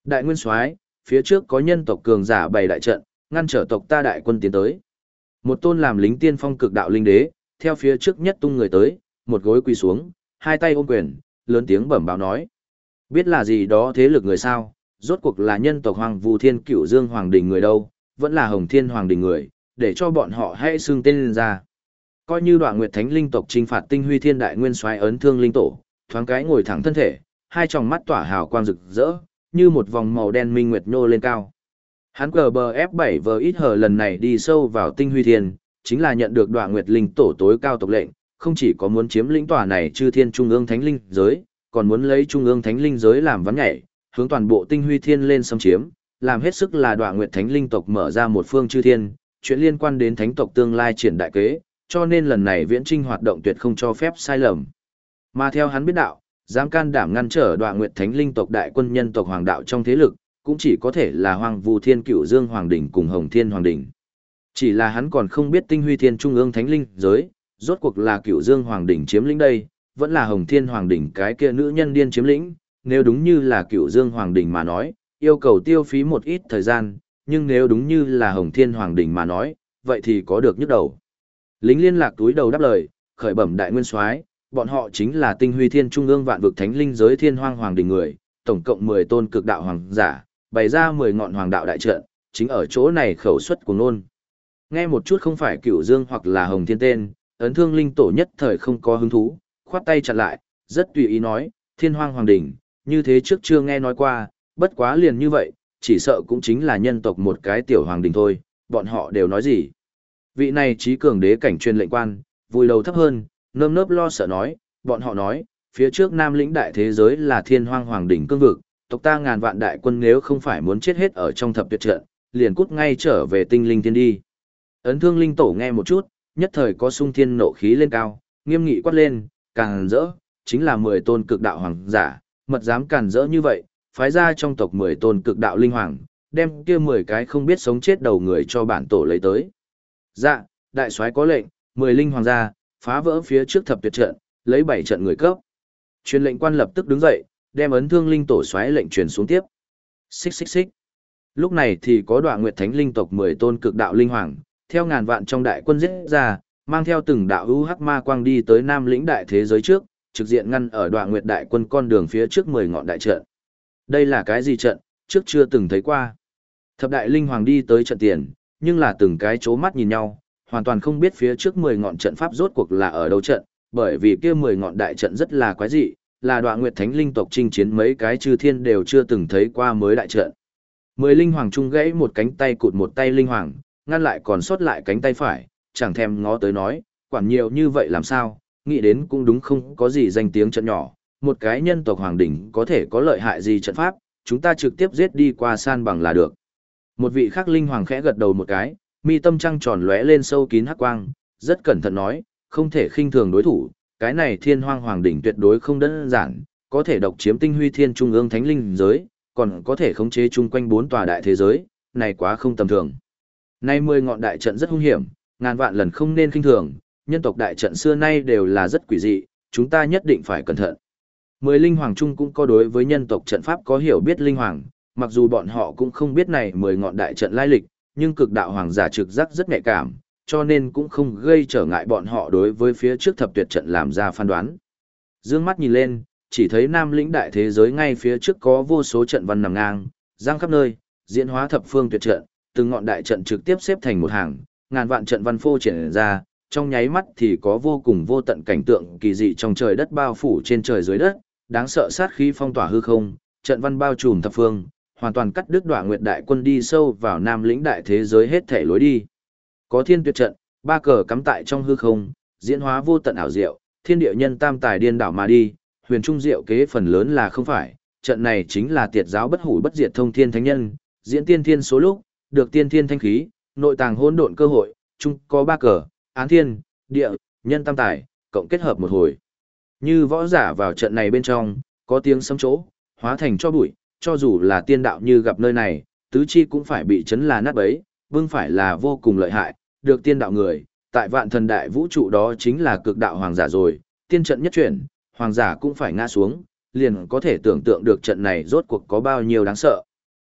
Đại nguyên soái, phía trước có nhân tộc cường giả bày đại trận, ngăn trở tộc ta đại quân tiến tới. Một tôn làm lính tiên phong cực đạo linh đế, theo phía trước nhất tung người tới, một gối quỳ xuống, hai tay ôm quyền, lớn tiếng bẩm báo nói. Biết là gì đó thế lực người sao, rốt cuộc là nhân tộc Hoàng Vũ Thiên Cửu Dương Hoàng Đình người đâu, vẫn là Hồng Thiên Hoàng Đình người, để cho bọn họ hãy xưng tên lên ra. Coi như Đoạn Nguyệt Thánh linh tộc chinh phạt Tinh Huy Thiên Đại Nguyên Soái ấn thương linh tổ, thoáng cái ngồi thẳng thân thể, hai tròng mắt tỏa hào quang rực rỡ, như một vòng màu đen minh nguyệt nhô lên cao. Hắn cờ bờ F7 vờ ít hờ lần này đi sâu vào Tinh Huy Thiên, chính là nhận được Đoạn Nguyệt linh tổ tối cao tộc lệnh, không chỉ có muốn chiếm lĩnh tòa này Chư Thiên Trung ương Thánh linh giới, còn muốn lấy Trung ương Thánh linh giới làm ván nhảy, hướng toàn bộ Tinh Huy Thiên lên xâm chiếm, làm hết sức là Đoạn Nguyệt Thánh linh tộc mở ra một phương Chư Thiên, chuyện liên quan đến thánh tộc tương lai triển đại kế, cho nên lần này viễn trinh hoạt động tuyệt không cho phép sai lầm. Mà theo hắn biết đạo, dám can đảm ngăn trở Đoạn Nguyệt Thánh linh tộc đại quân nhân tộc hoàng đạo trong thế lực, cũng chỉ có thể là Hoàng Vũ Thiên Cửu Dương Hoàng Đỉnh cùng Hồng Thiên Hoàng Đỉnh. Chỉ là hắn còn không biết Tinh Huy Thiên Trung ương Thánh linh giới, rốt cuộc là Cửu Dương Hoàng Đỉnh chiếm lĩnh đây, vẫn là Hồng Thiên Hoàng Đỉnh cái kia nữ nhân điên chiếm lĩnh, nếu đúng như là Cửu Dương Hoàng Đỉnh mà nói, yêu cầu tiêu phí một ít thời gian, nhưng nếu đúng như là Hồng Thiên Hoàng Đỉnh mà nói, vậy thì có được nhức đầu. Lính liên lạc túi đầu đáp lời, khởi bẩm đại nguyên soái, bọn họ chính là Tinh Huy Thiên Trung ương vạn vực thánh linh giới Thiên Hoang Hoàng Đỉnh người, tổng cộng 10 tôn cực đạo hoàng giả, bày ra 10 ngọn hoàng đạo đại trận, chính ở chỗ này khẩu xuất của nôn. Nghe một chút không phải Cửu Dương hoặc là Hồng Thiên tên, ấn thương linh tổ nhất thời không có hứng thú, khoát tay chặn lại, rất tùy ý nói, Thiên Hoang Hoàng Đỉnh, như thế trước chưa nghe nói qua, bất quá liền như vậy, chỉ sợ cũng chính là nhân tộc một cái tiểu hoàng đỉnh thôi, bọn họ đều nói gì. Vị này trí cường đế cảnh truyền lệnh quan, vùi đầu thấp hơn, nơm nớp lo sợ nói, bọn họ nói, phía trước Nam lĩnh đại thế giới là Thiên Hoang Hoàng Đỉnh cương vực, tộc ta ngàn vạn đại quân nếu không phải muốn chết hết ở trong thập tuyệt trận, liền cút ngay trở về tinh linh thiên đi. Ấn thương linh tổ nghe một chút, nhất thời có sung thiên nộ khí lên cao, nghiêm nghị quát lên, càng rỡ, chính là 10 tôn cực đạo hoàng giả, mật dám càn rỡ như vậy, phái ra trong tộc 10 tôn cực đạo linh hoàng, đem kia 10 cái không biết sống chết đầu người cho bản tổ lấy tới. Dạ, đại soái có lệnh, 10 linh hoàng ra, phá vỡ phía trước thập tuyệt trận, lấy 7 trận người cấp. Truyền lệnh quan lập tức đứng dậy, đem ấn thương linh tổ soái lệnh truyền xuống tiếp. Xích xích xích. Lúc này thì có Đoạn Nguyệt Thánh linh tộc 10 tôn cực đạo linh hoàng, theo ngàn vạn trong đại quân giết ra, mang theo từng đạo u hắc ma quang đi tới Nam lĩnh đại thế giới trước, trực diện ngăn ở Đoạn Nguyệt đại quân con đường phía trước 10 ngọn đại trận. Đây là cái gì trận, trước chưa từng thấy qua. Thập đại linh hoàng đi tới trận tiền, nhưng là từng cái chố mắt nhìn nhau, hoàn toàn không biết phía trước 10 ngọn trận pháp rốt cuộc là ở đâu trận, bởi vì kia 10 ngọn đại trận rất là quái dị, là Đoạn Nguyệt Thánh linh tộc chinh chiến mấy cái chư thiên đều chưa từng thấy qua mới đại trận. 10 linh hoàng chung gãy một cánh tay cụt một tay linh hoàng, ngăn lại còn sót lại cánh tay phải, chẳng thèm ngó tới nói, quản nhiều như vậy làm sao, nghĩ đến cũng đúng không có gì danh tiếng trận nhỏ, một cái nhân tộc hoàng đỉnh có thể có lợi hại gì trận pháp, chúng ta trực tiếp giết đi qua san bằng là được. Một vị khác linh hoàng khẽ gật đầu một cái, mi tâm trăng tròn lóe lên sâu kín hắc quang, rất cẩn thận nói, không thể khinh thường đối thủ, cái này Thiên Hoang Hoàng đỉnh tuyệt đối không đơn giản, có thể độc chiếm Tinh Huy Thiên Trung ương Thánh linh giới, còn có thể khống chế chung quanh 4 tòa đại thế giới, này quá không tầm thường. Nay 10 ngọn đại trận rất hung hiểm, ngàn vạn lần không nên khinh thường, nhân tộc đại trận xưa nay đều là rất quỷ dị, chúng ta nhất định phải cẩn thận. 10 linh hoàng chung cũng có đối với nhân tộc trận pháp có hiểu biết linh hoàng, mặc dù bọn họ cũng không biết này 10 ngọn đại trận lai lịch, nhưng cực đạo hoàng giả trực giác rất nhạy cảm, cho nên cũng không gây trở ngại bọn họ đối với phía trước thập tuyệt trận làm ra phán đoán. Dương mắt nhìn lên, chỉ thấy Nam lĩnh đại thế giới ngay phía trước có vô số trận văn nằm ngang, giang khắp nơi, diễn hóa thập phương tuyệt trận, từng ngọn đại trận trực tiếp xếp thành một hàng, ngàn vạn trận văn phô triển ra, trong nháy mắt thì có vô cùng vô tận cảnh tượng kỳ dị trong trời đất bao phủ trên trời dưới đất, đáng sợ sát khí phong tỏa hư không, trận văn bao trùm thập phương, hoàn toàn cắt đứt Đoạn Nguyệt đại quân đi sâu vào Nam lĩnh đại thế giới hết thể lối đi. Có thiên tuyệt trận, 3 cờ cắm tại trong hư không, diễn hóa vô tận ảo diệu, thiên địa nhân tam tài điên đảo mà đi, huyền trung diệu kế phần lớn là không phải, trận này chính là tiệt giáo bất hủ bất diệt thông thiên thánh nhân, diễn tiên thiên số lúc, được tiên thiên thanh khí, nội tàng hỗn độn cơ hội, chung có 3 cờ, án thiên, địa, nhân tam tài, cộng kết hợp một hồi. Như võ giả vào trận này bên trong, có tiếng sấm chỗ, hóa thành cho bụi, cho dù là tiên đạo như gặp nơi này, tứ chi cũng phải bị chấn là nát bấy, vương phải là vô cùng lợi hại, được tiên đạo người, tại vạn thần đại vũ trụ đó chính là cực đạo hoàng giả rồi, tiên trận nhất chuyển, hoàng giả cũng phải ngã xuống, liền có thể tưởng tượng được trận này rốt cuộc có bao nhiêu đáng sợ,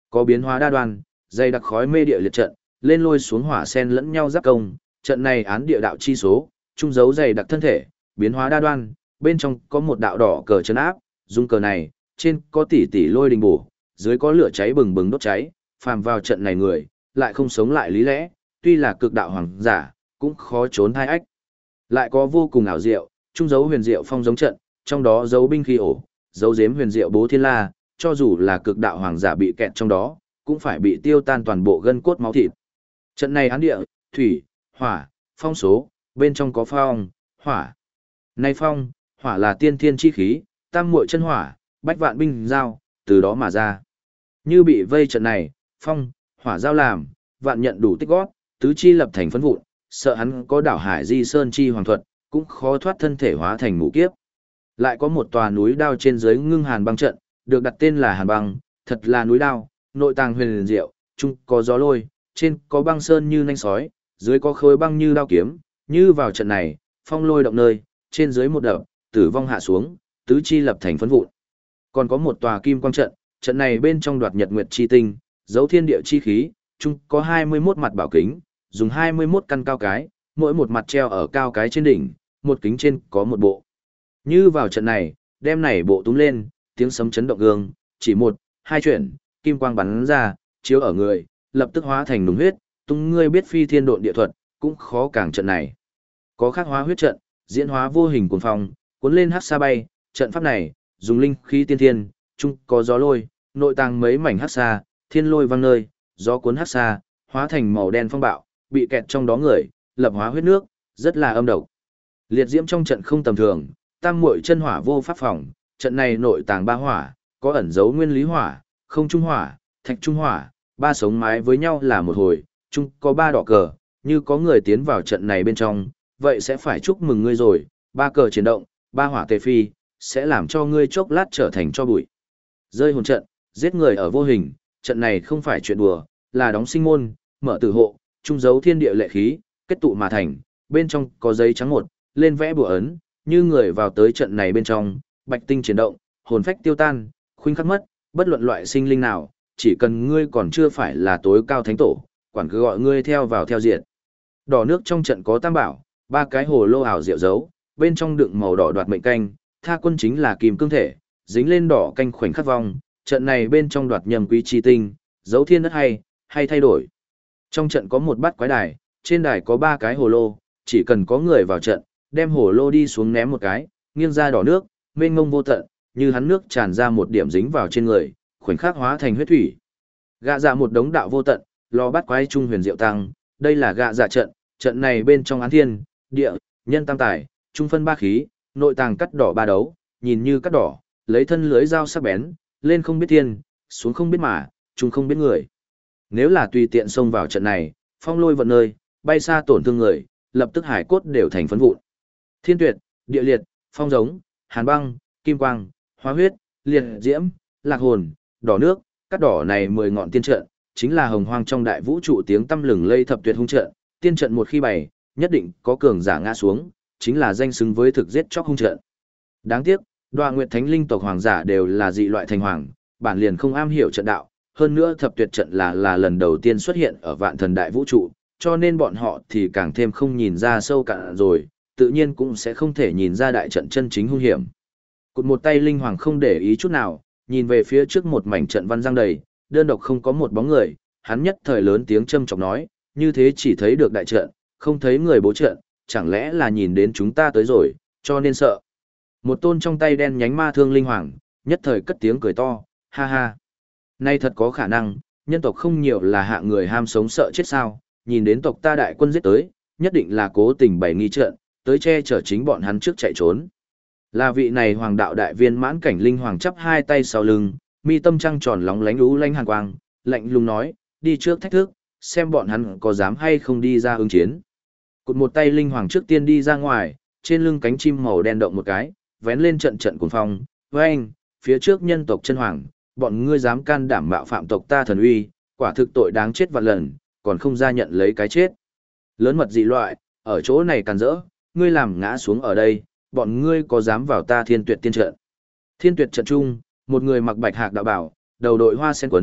Có biến hóa đa đoan, dày đặc khói mê địa liệt trận, lên lôi xuống hỏa sen lẫn nhau giáp công, trận này án địa đạo chi số, trung dấu dày đặc thân thể, biến hóa đa đoan, bên trong có một đạo đỏ cờ trấn áp, dung cờ này, trên có tỷ tỷ lôi đình bổ, dưới có lửa cháy bừng bừng đốt cháy, phàm vào trận này người, lại không sống lại lý lẽ, tuy là cực đạo hoàng giả, cũng khó trốn thai ách. Lại có vô cùng ảo diệu, trung dấu huyền diệu phong giống trận, trong đó dấu binh khí ổ, dấu giếm huyền diệu bố thiên la, cho dù là cực đạo hoàng giả bị kẹt trong đó, cũng phải bị tiêu tan toàn bộ gân cốt máu thịt. Trận này án địa, thủy, hỏa, phong số, bên trong có phong, hỏa. Này phong, hỏa là tiên thiên chi khí, tam muội chân hỏa, bách vạn binh giao, từ đó mà ra. Như bị vây trận này, phong, hỏa giao làm, vạn nhận đủ tích gót, tứ chi lập thành phấn vụn, sợ hắn có đảo hải di sơn chi hoàng thuật, cũng khó thoát thân thể hóa thành ngũ kiếp. Lại có một tòa núi đao trên dưới ngưng hàn băng trận, được đặt tên là hàn băng, thật là núi đao, nội tàng huyền diệu, trung có gió lôi, trên có băng sơn như nanh sói, dưới có khối băng như đao kiếm, như vào trận này, phong lôi động nơi, trên dưới một đập, tử vong hạ xuống, tứ chi lập thành phấn vụn. Còn có một tòa kim quang trận, trận này bên trong đoạt nhật nguyệt chi tinh, dấu thiên địa chi khí, chung có 21 mặt bảo kính, dùng 21 căn cao cái, mỗi một mặt treo ở cao cái trên đỉnh, một kính trên có một bộ. Như vào trận này, đem này bộ túm lên, tiếng sấm chấn động gương, chỉ một, hai chuyển, kim quang bắn ra, chiếu ở người, lập tức hóa thành nùng huyết, tung ngươi biết phi thiên độn địa thuật, cũng khó càng trận này. Có khắc hóa huyết trận, diễn hóa vô hình cuồng phong, cuốn lên hắc sa bay, trận pháp này, dùng linh khí tiên thiên, chung có gió lôi, nội tàng mấy mảnh hắc sa, thiên lôi vang nơi, gió cuốn hắc sa, hóa thành màu đen phong bạo, bị kẹt trong đó người, lập hóa huyết nước, rất là âm độc. Liệt diễm trong trận không tầm thường, tam muội chân hỏa vô pháp phòng, trận này nội tàng ba hỏa, có ẩn dấu nguyên lý hỏa, không trung hỏa, thạch trung hỏa, ba sống mái với nhau là một hồi, chung có ba đỏ cờ, như có người tiến vào trận này bên trong, vậy sẽ phải chúc mừng ngươi rồi, ba cờ chiến động, ba hỏa tề phi, sẽ làm cho ngươi chốc lát trở thành cho bụi. Rơi hồn trận, giết người ở vô hình, trận này không phải chuyện đùa, là đóng sinh môn, mở tử hộ, trung dấu thiên địa lệ khí, kết tụ mà thành, bên trong có giấy trắng một, lên vẽ bùa ấn, như người vào tới trận này bên trong, bạch tinh chuyển động, hồn phách tiêu tan, khuynh khắc mất, bất luận loại sinh linh nào, chỉ cần ngươi còn chưa phải là tối cao thánh tổ, quản cứ gọi ngươi theo vào theo diện. Đỏ nước trong trận có tam bảo, ba cái hồ lô ảo diệu dấu, bên trong đựng màu đỏ đoạt mệnh canh, tha quân chính là kim cương thể, dính lên đỏ canh khoảnh khắc vong, trận này bên trong đoạt nhầm quý chi tinh, dấu thiên đất hay thay đổi. Trong trận có một bát quái đài, trên đài có ba cái hồ lô, chỉ cần có người vào trận, đem hồ lô đi xuống ném một cái, nghiêng ra đỏ nước, mênh mông vô tận, như hắn nước tràn ra một điểm dính vào trên người, khoảnh khắc hóa thành huyết thủy. Gạ dạ một đống đạo vô tận, lo bắt quái trung huyền diệu tăng, đây là gạ dạ trận, trận này bên trong án thiên, địa, nhân tam tài, trung phân ba khí, nội tàng cắt đỏ ba đấu, nhìn như cắt đỏ, lấy thân lưới dao sắc bén, lên không biết thiên, xuống không biết mà, trung không biết người. Nếu là tùy tiện xông vào trận này, phong lôi vận nơi, bay xa tổn thương người, lập tức hải cốt đều thành phấn vụn. Thiên tuyệt, địa liệt, phong giống, hàn băng, kim quang, hóa huyết, liệt diễm, lạc hồn, đỏ nước, cắt đỏ này 10 ngọn tiên trận, chính là hồng hoang trong đại vũ trụ tiếng tăm lừng lây thập tuyệt hung trận, tiên trận một khi bày, nhất định có cường giả ngã xuống, chính là danh xứng với thực giết chóc hung trận. Đáng tiếc, Đoạ Nguyệt Thánh linh tộc hoàng giả đều là dị loại thành hoàng, bản liền không am hiểu trận đạo, hơn nữa thập tuyệt trận là lần đầu tiên xuất hiện ở vạn thần đại vũ trụ, cho nên bọn họ thì càng thêm không nhìn ra sâu cạn rồi, tự nhiên cũng sẽ không thể nhìn ra đại trận chân chính hung hiểm. Cụt một tay linh hoàng không để ý chút nào, nhìn về phía trước một mảnh trận văn giang đầy, đơn độc không có một bóng người, hắn nhất thời lớn tiếng châm chọc nói, như thế chỉ thấy được đại trận, không thấy người bố trận, chẳng lẽ là nhìn đến chúng ta tới rồi, cho nên sợ. Một tôn trong tay đen nhánh ma thương linh hoàng, nhất thời cất tiếng cười to, ha ha. Nay thật có khả năng, nhân tộc không nhiều là hạ người ham sống sợ chết sao, nhìn đến tộc ta đại quân giết tới, nhất định là cố tình bày nghi trận, tới che chở chính bọn hắn trước chạy trốn. Là vị này hoàng đạo đại viên mãn cảnh linh hoàng chắp hai tay sau lưng, mi tâm trăng tròn lóng lánh lú lánh hàn quang, lạnh lùng nói, đi trước thách thức, xem bọn hắn có dám hay không đi ra ứng chiến. Cụt một tay linh hoàng trước tiên đi ra ngoài, trên lưng cánh chim màu đen động một cái, vén lên trận trận cuồng phong, với anh, phía trước nhân tộc chân hoàng, bọn ngươi dám can đảm mạo phạm tộc ta thần uy, quả thực tội đáng chết vạn lần, còn không ra nhận lấy cái chết. Lớn mật dị loại, ở chỗ này càn rỡ, ngươi làm ngã xuống ở đây, bọn ngươi có dám vào ta thiên tuyệt tiên trận. Thiên tuyệt trận trung, một người mặc bạch hạc đạo bảo, đầu đội hoa sen quấn,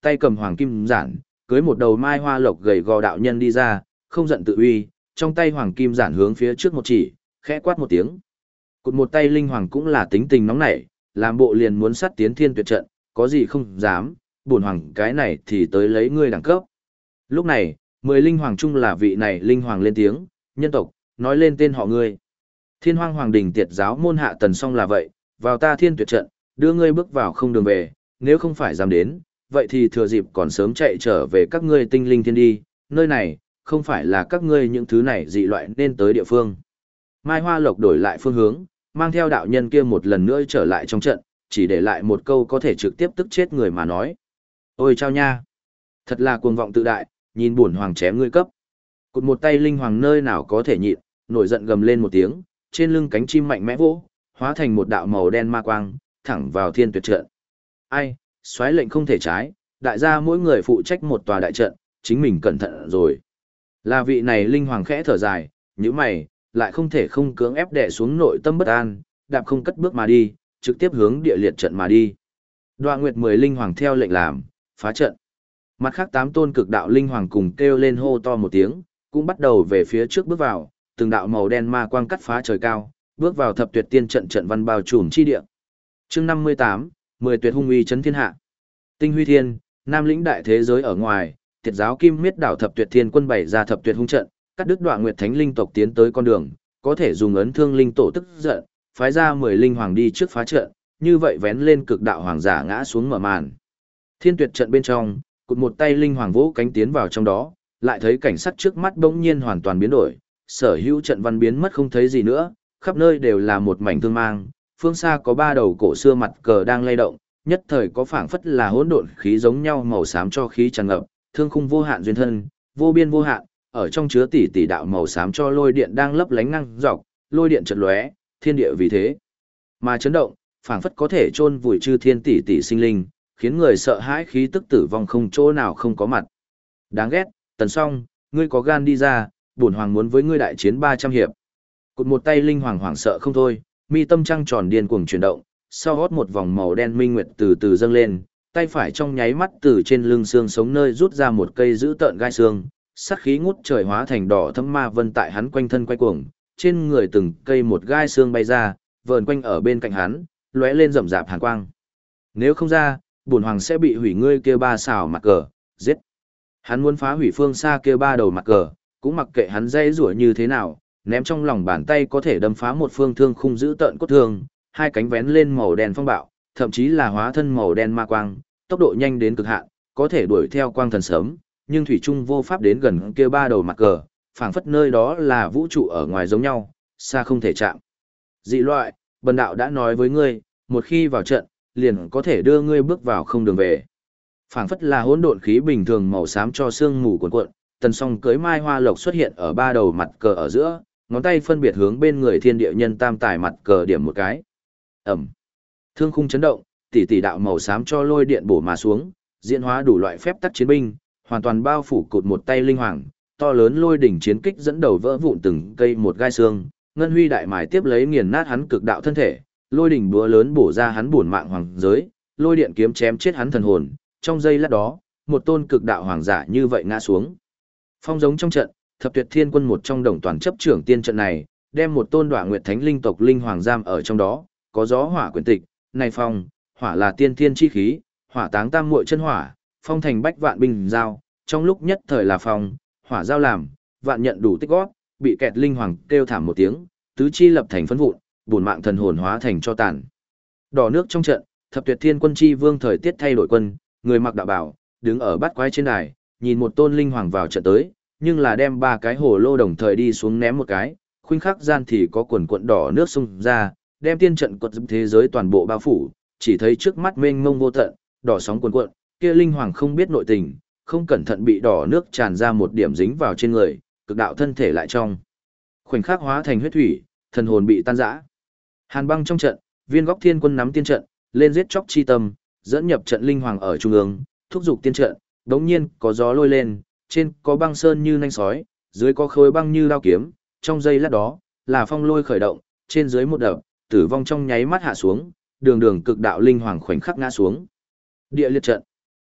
tay cầm hoàng kim giản, cưới một đầu mai hoa lộc gầy gò đạo nhân đi ra, không giận tự uy, trong tay hoàng kim giản hướng phía trước một chỉ, khẽ quát một tiếng. Cụt một tay linh hoàng cũng là tính tình nóng nảy, làm bộ liền muốn sát tiến thiên tuyệt trận, có gì không dám, bổn hoàng cái này thì tới lấy ngươi đẳng cấp. Lúc này, 10 linh hoàng chung là vị này linh hoàng lên tiếng, nhân tộc, nói lên tên họ ngươi. Thiên Hoang Hoàng Đình Tiệt giáo môn hạ tần song là vậy, vào ta thiên tuyệt trận, đưa ngươi bước vào không đường về, nếu không phải dám đến, vậy thì thừa dịp còn sớm chạy trở về các ngươi tinh linh thiên đi, nơi này, không phải là các ngươi những thứ này dị loại nên tới địa phương. Mai Hoa Lộc đổi lại phương hướng, mang theo đạo nhân kia một lần nữa trở lại trong trận, chỉ để lại một câu có thể trực tiếp tức chết người mà nói. Ôi chao nha! Thật là cuồng vọng tự đại, nhìn bổn hoàng chém ngươi cấp. Cụt một tay linh hoàng nơi nào có thể nhịn, nổi giận gầm lên một tiếng, trên lưng cánh chim mạnh mẽ vỗ, hóa thành một đạo màu đen ma quang, thẳng vào thiên tuyệt trận. Ai, soái lệnh không thể trái, đại gia mỗi người phụ trách một tòa đại trận, chính mình cẩn thận rồi. Là vị này linh hoàng khẽ thở dài, như mày, lại không thể không cưỡng ép đè xuống nội tâm bất an, đạp không cất bước mà đi, trực tiếp hướng địa liệt trận mà đi. Đoạ Nguyệt 10 linh hoàng theo lệnh làm, phá trận. Mặt khác 8 tôn cực đạo linh hoàng cùng kêu lên hô to một tiếng, cũng bắt đầu về phía trước bước vào, từng đạo màu đen ma quang cắt phá trời cao, bước vào thập tuyệt tiên trận trận văn bao trùm chi địa. Chương 58, 10 tuyệt hung uy chấn thiên hạ. Tinh Huy Thiên, Nam lĩnh đại thế giới ở ngoài, Tiệt giáo Kim Miết đảo thập tuyệt thiên quân bày ra thập tuyệt hung trận, cắt đứt Đoạ Nguyệt thánh linh tộc tiến tới con đường, có thể dùng ấn thương linh tổ tức giận, phái ra 10 linh hoàng đi trước phá trận, như vậy vén lên cực đạo hoàng giả ngã xuống mở màn. Thiên tuyệt trận bên trong, cụt một tay linh hoàng vỗ cánh tiến vào trong đó, lại thấy cảnh sắc trước mắt bỗng nhiên hoàn toàn biến đổi, sở hữu trận văn biến mất không thấy gì nữa, khắp nơi đều là một mảnh thương mang, phương xa có 3 đầu cổ xưa mặt cờ đang lay động, nhất thời có phảng phất là hỗn độn khí giống nhau màu xám cho khí tràn ngập, thương khung vô hạn duyên thân, vô biên vô hạn, ở trong chứa tỷ tỷ đạo màu xám cho lôi điện đang lấp lánh ngang dọc, lôi điện chợt lóe, thiên địa vì thế mà chấn động, phảng phất có thể chôn vùi chư thiên tỷ tỷ sinh linh, khiến người sợ hãi khí tức tử vong không chỗ nào không có mặt. Đáng ghét, Tần Song, ngươi có gan đi ra, bổn hoàng muốn với ngươi đại chiến 300 hiệp. Cụt một tay linh hoàng hoảng sợ không thôi, mi tâm trăng tròn điên cuồng chuyển động, sau hót một vòng màu đen minh nguyệt từ từ dâng lên, tay phải trong nháy mắt từ trên lưng xương sống nơi rút ra một cây giữ tợn gai xương, sát khí ngút trời hóa thành đỏ thẫm ma vân tại hắn quanh thân quay cuồng, trên người từng cây một gai xương bay ra, vờn quanh ở bên cạnh hắn, lóe lên rậm rạp hàn quang. Nếu không ra, bổn hoàng sẽ bị hủy ngươi kia 3 xào mặt cờ, giết. Hắn muốn phá hủy phương xa kia 3 đầu mặt cờ, cũng mặc kệ hắn dây rủa như thế nào, ném trong lòng bàn tay có thể đâm phá một phương thương khung giữ tợn cốt thương, hai cánh vén lên màu đen phong bạo, thậm chí là hóa thân màu đen ma quang, tốc độ nhanh đến cực hạn, có thể đuổi theo quang thần sớm, nhưng thủy trung vô pháp đến gần kia 3 đầu mặt cờ, phảng phất nơi đó là vũ trụ ở ngoài giống nhau, xa không thể chạm. Dị loại, bần đạo đã nói với ngươi, một khi vào trận, liền có thể đưa ngươi bước vào không đường về. Phảng phất là hỗn độn khí bình thường màu xám cho sương mù cuồn cuộn, Tần Song cưới mai hoa lộc xuất hiện ở 3 đầu mặt cờ ở giữa, ngón tay phân biệt hướng bên người thiên địa nhân tam tài mặt cờ điểm một cái. Ẩm. Thương khung chấn động, tỷ tỷ đạo màu xám cho lôi điện bổ mà xuống, diễn hóa đủ loại phép tắc chiến binh, hoàn toàn bao phủ cụt một tay linh hoàng, to lớn lôi đỉnh chiến kích dẫn đầu vỡ vụn từng cây một gai xương, ngân huy đại mài tiếp lấy nghiền nát hắn cực đạo thân thể, lôi đỉnh búa lớn bổ ra hắn bổn mạng hoàng giới, lôi điện kiếm chém chết hắn thần hồn, trong giây lát đó, một tôn cực đạo hoàng giả như vậy ngã xuống. Phong giống trong trận, thập tuyệt thiên quân một trong đồng toàn chấp trưởng tiên trận này, đem một tôn Đoạ Nguyệt thánh linh tộc linh hoàng giam ở trong đó, có gió hỏa quyển tịch, này phong, hỏa là tiên thiên chi khí, hỏa táng tam muội chân hỏa, phong thành bách vạn binh giao, trong lúc nhất thời là phong, hỏa giao làm, vạn nhận đủ tích gót, bị kẹt linh hoàng kêu thảm một tiếng, tứ chi lập thành phấn vụn, bổn mạng thần hồn hóa thành cho tàn. Đỏ nước trong trận, thập tuyệt thiên quân chi vương thời tiết thay đổi quân, người mặc đạo bào, đứng ở bát quái trên đài, nhìn một tôn linh hoàng vào trận tới, nhưng là đem 3 cái hồ lô đồng thời đi xuống ném một cái, khuynh khắc gian thì có quần cuộn đỏ nước xung ra, đem tiên trận quật giúp thế giới toàn bộ bao phủ, chỉ thấy trước mắt mênh mông vô tận, đỏ sóng cuồn cuộn, kia linh hoàng không biết nội tình, không cẩn thận bị đỏ nước tràn ra một điểm dính vào trên người, cực đạo thân thể lại trong khoảnh khắc hóa thành huyết thủy, thần hồn bị tan rã. Hàn băng trong trận, Viên Góc Thiên Quân nắm tiên trận, lên giết chóc chi tâm, dẫn nhập trận linh hoàng ở trung ương, thúc giục tiên trận, đống nhiên có gió lôi lên, trên có băng sơn như nanh sói, dưới có khối băng như đao kiếm, trong giây lát đó, là phong lôi khởi động, trên dưới một đập, tử vong trong nháy mắt hạ xuống, đường đường cực đạo linh hoàng khoảnh khắc ngã xuống. Địa liệt trận.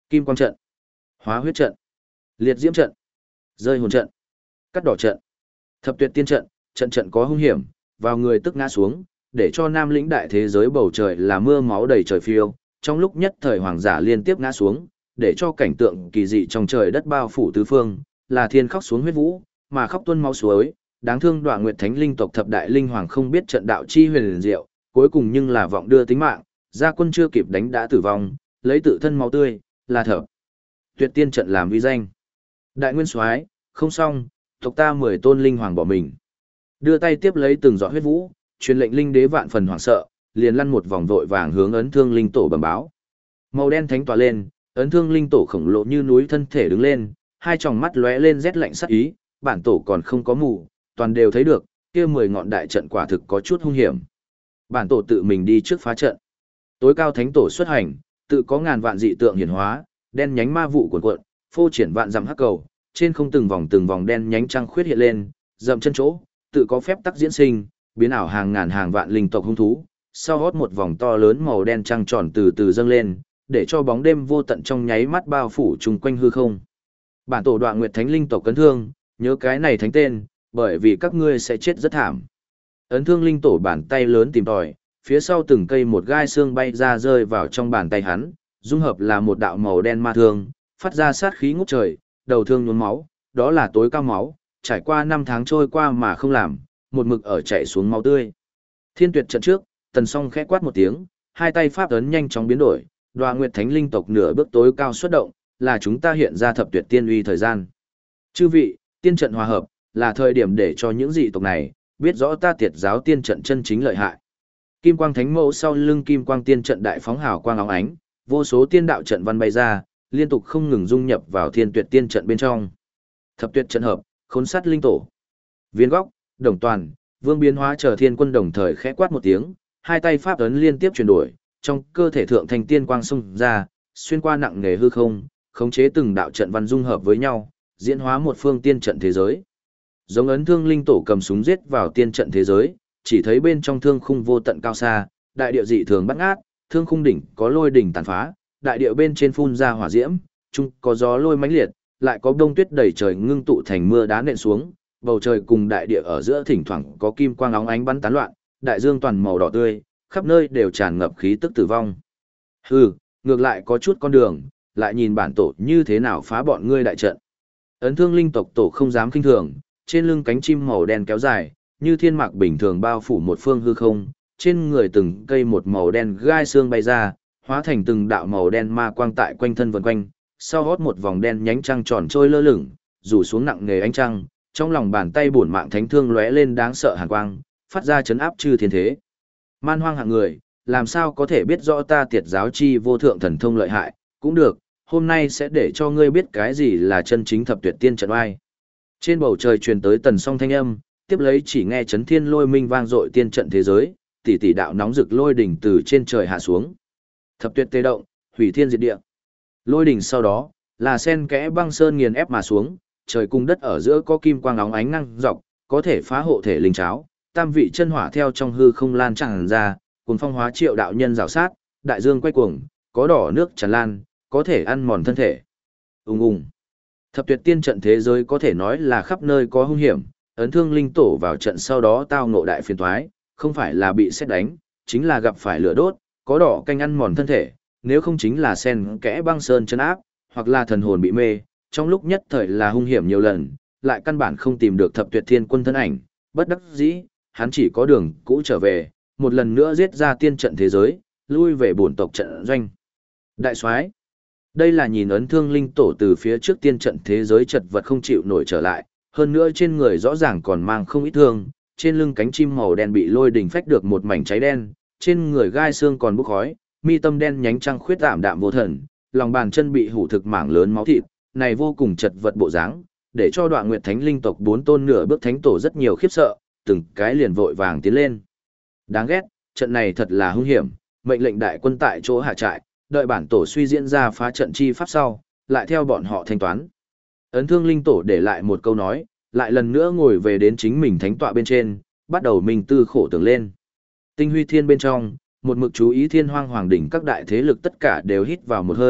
Kim quang trận, hóa huyết trận, liệt diễm trận, rơi hồn trận, cắt đỏ trận, thập tuyệt tiên trận, trận trận có hung hiểm, vào người tức ngã xuống, để cho Nam lĩnh đại thế giới bầu trời là mưa máu đầy trời phiêu, trong lúc nhất thời hoàng giả liên tiếp ngã xuống, để cho cảnh tượng kỳ dị trong trời đất bao phủ tứ phương, là thiên khóc xuống huyết vũ, mà khóc tuôn máu suối, đáng thương Đoạ Nguyệt Thánh linh tộc thập đại linh hoàng không biết trận đạo chi huyền diệu, cuối cùng nhưng là vọng đưa tính mạng, gia quân chưa kịp đánh đã tử vong, lấy tự thân máu tươi, là thập tuyệt tiên trận làm uy danh. Đại nguyên soái, không xong, tộc ta 10 tôn linh hoàng bỏ mình. Đưa tay tiếp lấy từng giọt huyết vũ, truyền lệnh linh đế vạn phần hoảng sợ, liền lăn một vòng vội vàng hướng ấn thương linh tổ bẩm báo. Màu đen thánh tỏa lên, ấn thương linh tổ khổng lồ như núi thân thể đứng lên, hai tròng mắt lóe lên rét lạnh sắc ý, bản tổ còn không có mù, toàn đều thấy được, kia 10 ngọn đại trận quả thực có chút hung hiểm. Bản tổ tự mình đi trước phá trận. Tối cao thánh tổ xuất hành, tự có ngàn vạn dị tượng hiển hóa, đen nhánh ma vụ cuồn cuộn, phô triển vạn dặm hắc cầu, trên không từng vòng đen nhánh trăng khuyết hiện lên, dậm chân chỗ, tự có phép tắc diễn sinh, biến ảo hàng ngàn hàng vạn linh tộc hung thú, sau hót một vòng to lớn màu đen trăng tròn từ từ dâng lên, để cho bóng đêm vô tận trong nháy mắt bao phủ chung quanh hư không. Bản tổ Đoạ Nguyệt Thánh linh tộc cấn thương, nhớ cái này thánh tên, bởi vì các ngươi sẽ chết rất thảm. Ấn thương linh tổ bàn tay lớn tìm tòi, phía sau từng cây một gai xương bay ra rơi vào trong bàn tay hắn, dung hợp là một đạo màu đen ma thương, phát ra sát khí ngút trời, đầu thương nhuốm máu, đó là tối cao máu, trải qua 5 tháng trôi qua mà không làm, một mực ở chảy xuống máu tươi. Thiên tuyệt trận trước, Tần Song khẽ quát một tiếng, hai tay pháp ấn nhanh chóng biến đổi, Đoạ Nguyệt Thánh linh tộc nửa bước tối cao xuất động, là chúng ta hiện ra thập tuyệt tiên uy thời gian. Chư vị, tiên trận hòa hợp, là thời điểm để cho những dị tộc này biết rõ ta Tiệt giáo tiên trận chân chính lợi hại. Kim quang thánh mẫu sau lưng kim quang tiên trận đại phóng hào quang óng ánh, vô số tiên đạo trận văn bay ra, liên tục không ngừng dung nhập vào thiên tuyệt tiên trận bên trong. Thập tuyệt trận hợp, khốn sát linh tổ. Viên góc, đồng toàn, vương biến hóa chờ thiên quân đồng thời khẽ quát một tiếng, hai tay pháp ấn liên tiếp chuyển đổi, trong cơ thể thượng thành tiên quang xung ra, xuyên qua nặng nề hư không, khống chế từng đạo trận văn dung hợp với nhau, diễn hóa một phương tiên trận thế giới. Giống ấn thương linh tổ cầm súng giết vào tiên trận thế giới, chỉ thấy bên trong thương khung vô tận cao xa, đại địa dị thường bắt ngát, thương khung đỉnh có lôi đỉnh tàn phá, đại địa bên trên phun ra hỏa diễm, chung có gió lôi mãnh liệt, lại có đông tuyết đầy trời ngưng tụ thành mưa đá nện xuống, bầu trời cùng đại địa ở giữa thỉnh thoảng có kim quang óng ánh bắn tán loạn, đại dương toàn màu đỏ tươi, khắp nơi đều tràn ngập khí tức tử vong. Hừ, ngược lại có chút con đường, lại nhìn bản tổ như thế nào phá bọn ngươi đại trận. Ấn thương linh tộc tổ không dám kinh thường, trên lưng cánh chim màu đen kéo dài, như thiên mạc bình thường bao phủ một phương hư không, trên người từng cây một màu đen gai xương bay ra, hóa thành từng đạo màu đen ma quang tại quanh thân vần quanh, sau hót một vòng đen nhánh trăng tròn trôi lơ lửng, rủ xuống nặng nề ánh trăng, trong lòng bàn tay bổn mạng thánh thương lóe lên đáng sợ hàn quang, phát ra chấn áp chư thiên thế. Man hoang hạng người, làm sao có thể biết rõ ta Tiệt giáo chi vô thượng thần thông lợi hại, cũng được, hôm nay sẽ để cho ngươi biết cái gì là chân chính thập tuyệt tiên trận oai. Trên bầu trời truyền tới Tần Song thanh âm, tiếp lấy chỉ nghe chấn thiên lôi minh vang dội tiên trận thế giới, tỷ tỷ đạo nóng rực lôi đỉnh từ trên trời hạ xuống. Thập tuyệt tê động, hủy thiên diệt địa. Lôi đỉnh sau đó, là sen kẽ băng sơn nghiền ép mà xuống, trời cùng đất ở giữa có kim quang óng ánh năng dọc, có thể phá hộ thể linh cháo, tam vị chân hỏa theo trong hư không lan tràn ra, cuốn phong hóa triệu đạo nhân rào sát, đại dương quay cuồng, có đỏ nước tràn lan, có thể ăn mòn thân thể. Ùng ùng. Thập tuyệt tiên trận thế giới có thể nói là khắp nơi có hung hiểm, ấn thương linh tổ vào trận sau đó tao ngộ đại phiền toái, không phải là bị sét đánh, chính là gặp phải lửa đốt, có đỏ canh ăn mòn thân thể, nếu không chính là sen kẽ băng sơn chân áp, hoặc là thần hồn bị mê, trong lúc nhất thời là hung hiểm nhiều lần, lại căn bản không tìm được thập tuyệt thiên quân thân ảnh, bất đắc dĩ, hắn chỉ có đường cũ trở về, một lần nữa giết ra tiên trận thế giới, lui về bổn tộc trận doanh. Đại soái, đây là nhìn ấn thương linh tổ từ phía trước tiên trận thế giới chật vật không chịu nổi trở lại, hơn nữa trên người rõ ràng còn mang không ít thương, trên lưng cánh chim màu đen bị lôi đình phách được một mảnh cháy đen, trên người gai xương còn bốc khói, mi tâm đen nhánh trăng khuyết tạm đạm vô thần, lòng bàn chân bị hủ thực mảng lớn máu thịt, này vô cùng chật vật bộ dáng, để cho Đoạ Nguyệt Thánh linh tộc 4 tôn nửa bước thánh tổ rất nhiều khiếp sợ, từng cái liền vội vàng tiến lên. Đáng ghét, trận này thật là hung hiểm, mệnh lệnh đại quân tại chỗ hạ trại, đợi bản tổ suy diễn ra phá trận chi pháp sau, lại theo bọn họ thanh toán. Ấn thương linh tổ để lại một câu nói, lại lần nữa ngồi về đến chính mình thánh tọa bên trên, bắt đầu mình tư khổ tưởng lên. Tinh huy thiên bên trong, một mực chú ý thiên hoang hoàng đỉnh các đại thế lực tất cả đều hít vào một hơi,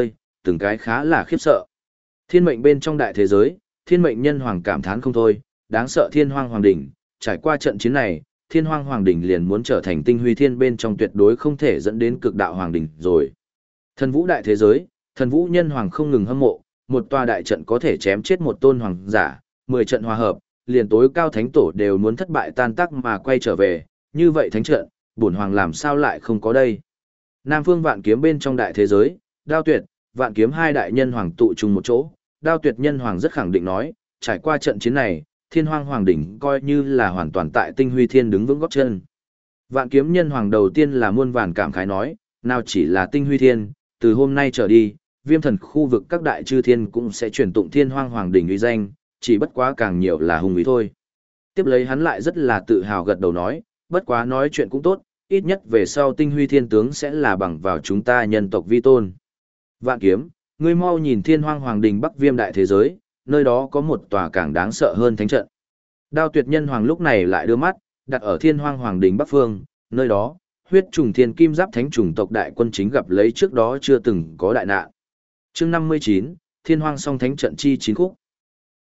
từng cái khá là khiếp sợ. Thiên mệnh bên trong đại thế giới, thiên mệnh nhân hoàng cảm thán không thôi, đáng sợ thiên hoang hoàng đỉnh, trải qua trận chiến này, thiên hoang hoàng đỉnh liền muốn trở thành tinh huy thiên bên trong tuyệt đối không thể dẫn đến cực đạo hoàng đỉnh rồi. Thần vũ đại thế giới, thần vũ nhân hoàng không ngừng hâm mộ, một tòa đại trận có thể chém chết một tôn hoàng giả, 10 trận hòa hợp, liền tối cao thánh tổ đều muốn thất bại tan tác mà quay trở về, như vậy thánh trận, bổn hoàng làm sao lại không có đây. Nam phương vạn kiếm bên trong đại thế giới, Đao Tuyệt, vạn kiếm hai đại nhân hoàng tụ chung một chỗ, Đao Tuyệt nhân hoàng rất khẳng định nói, trải qua trận chiến này, thiên hoang hoàng đỉnh coi như là hoàn toàn tại tinh huy thiên đứng vững gót chân. Vạn kiếm nhân hoàng đầu tiên là muôn vàn cảm khái nói, nào chỉ là tinh huy thiên, từ hôm nay trở đi, viêm thần khu vực các đại chư thiên cũng sẽ truyền tụng thiên hoang hoàng đỉnh uy danh, chỉ bất quá càng nhiều là hùng ý thôi. Tiếp lấy hắn lại rất là tự hào gật đầu nói, bất quá nói chuyện cũng tốt, ít nhất về sau tinh huy thiên tướng sẽ là bằng vào chúng ta nhân tộc vi tôn. Vạn kiếm, ngươi mau nhìn thiên hoang hoàng đình bắc viêm đại thế giới, nơi đó có một tòa càng đáng sợ hơn thánh trận. Đao Tuyệt nhân hoàng lúc này lại đưa mắt, đặt ở thiên hoang hoàng đình bắc phương, nơi đó, huyết trùng thiên kim giáp thánh trùng tộc đại quân chính gặp lấy trước đó chưa từng có đại nạn. Chương 59, thiên hoang song thánh trận chi chín khúc.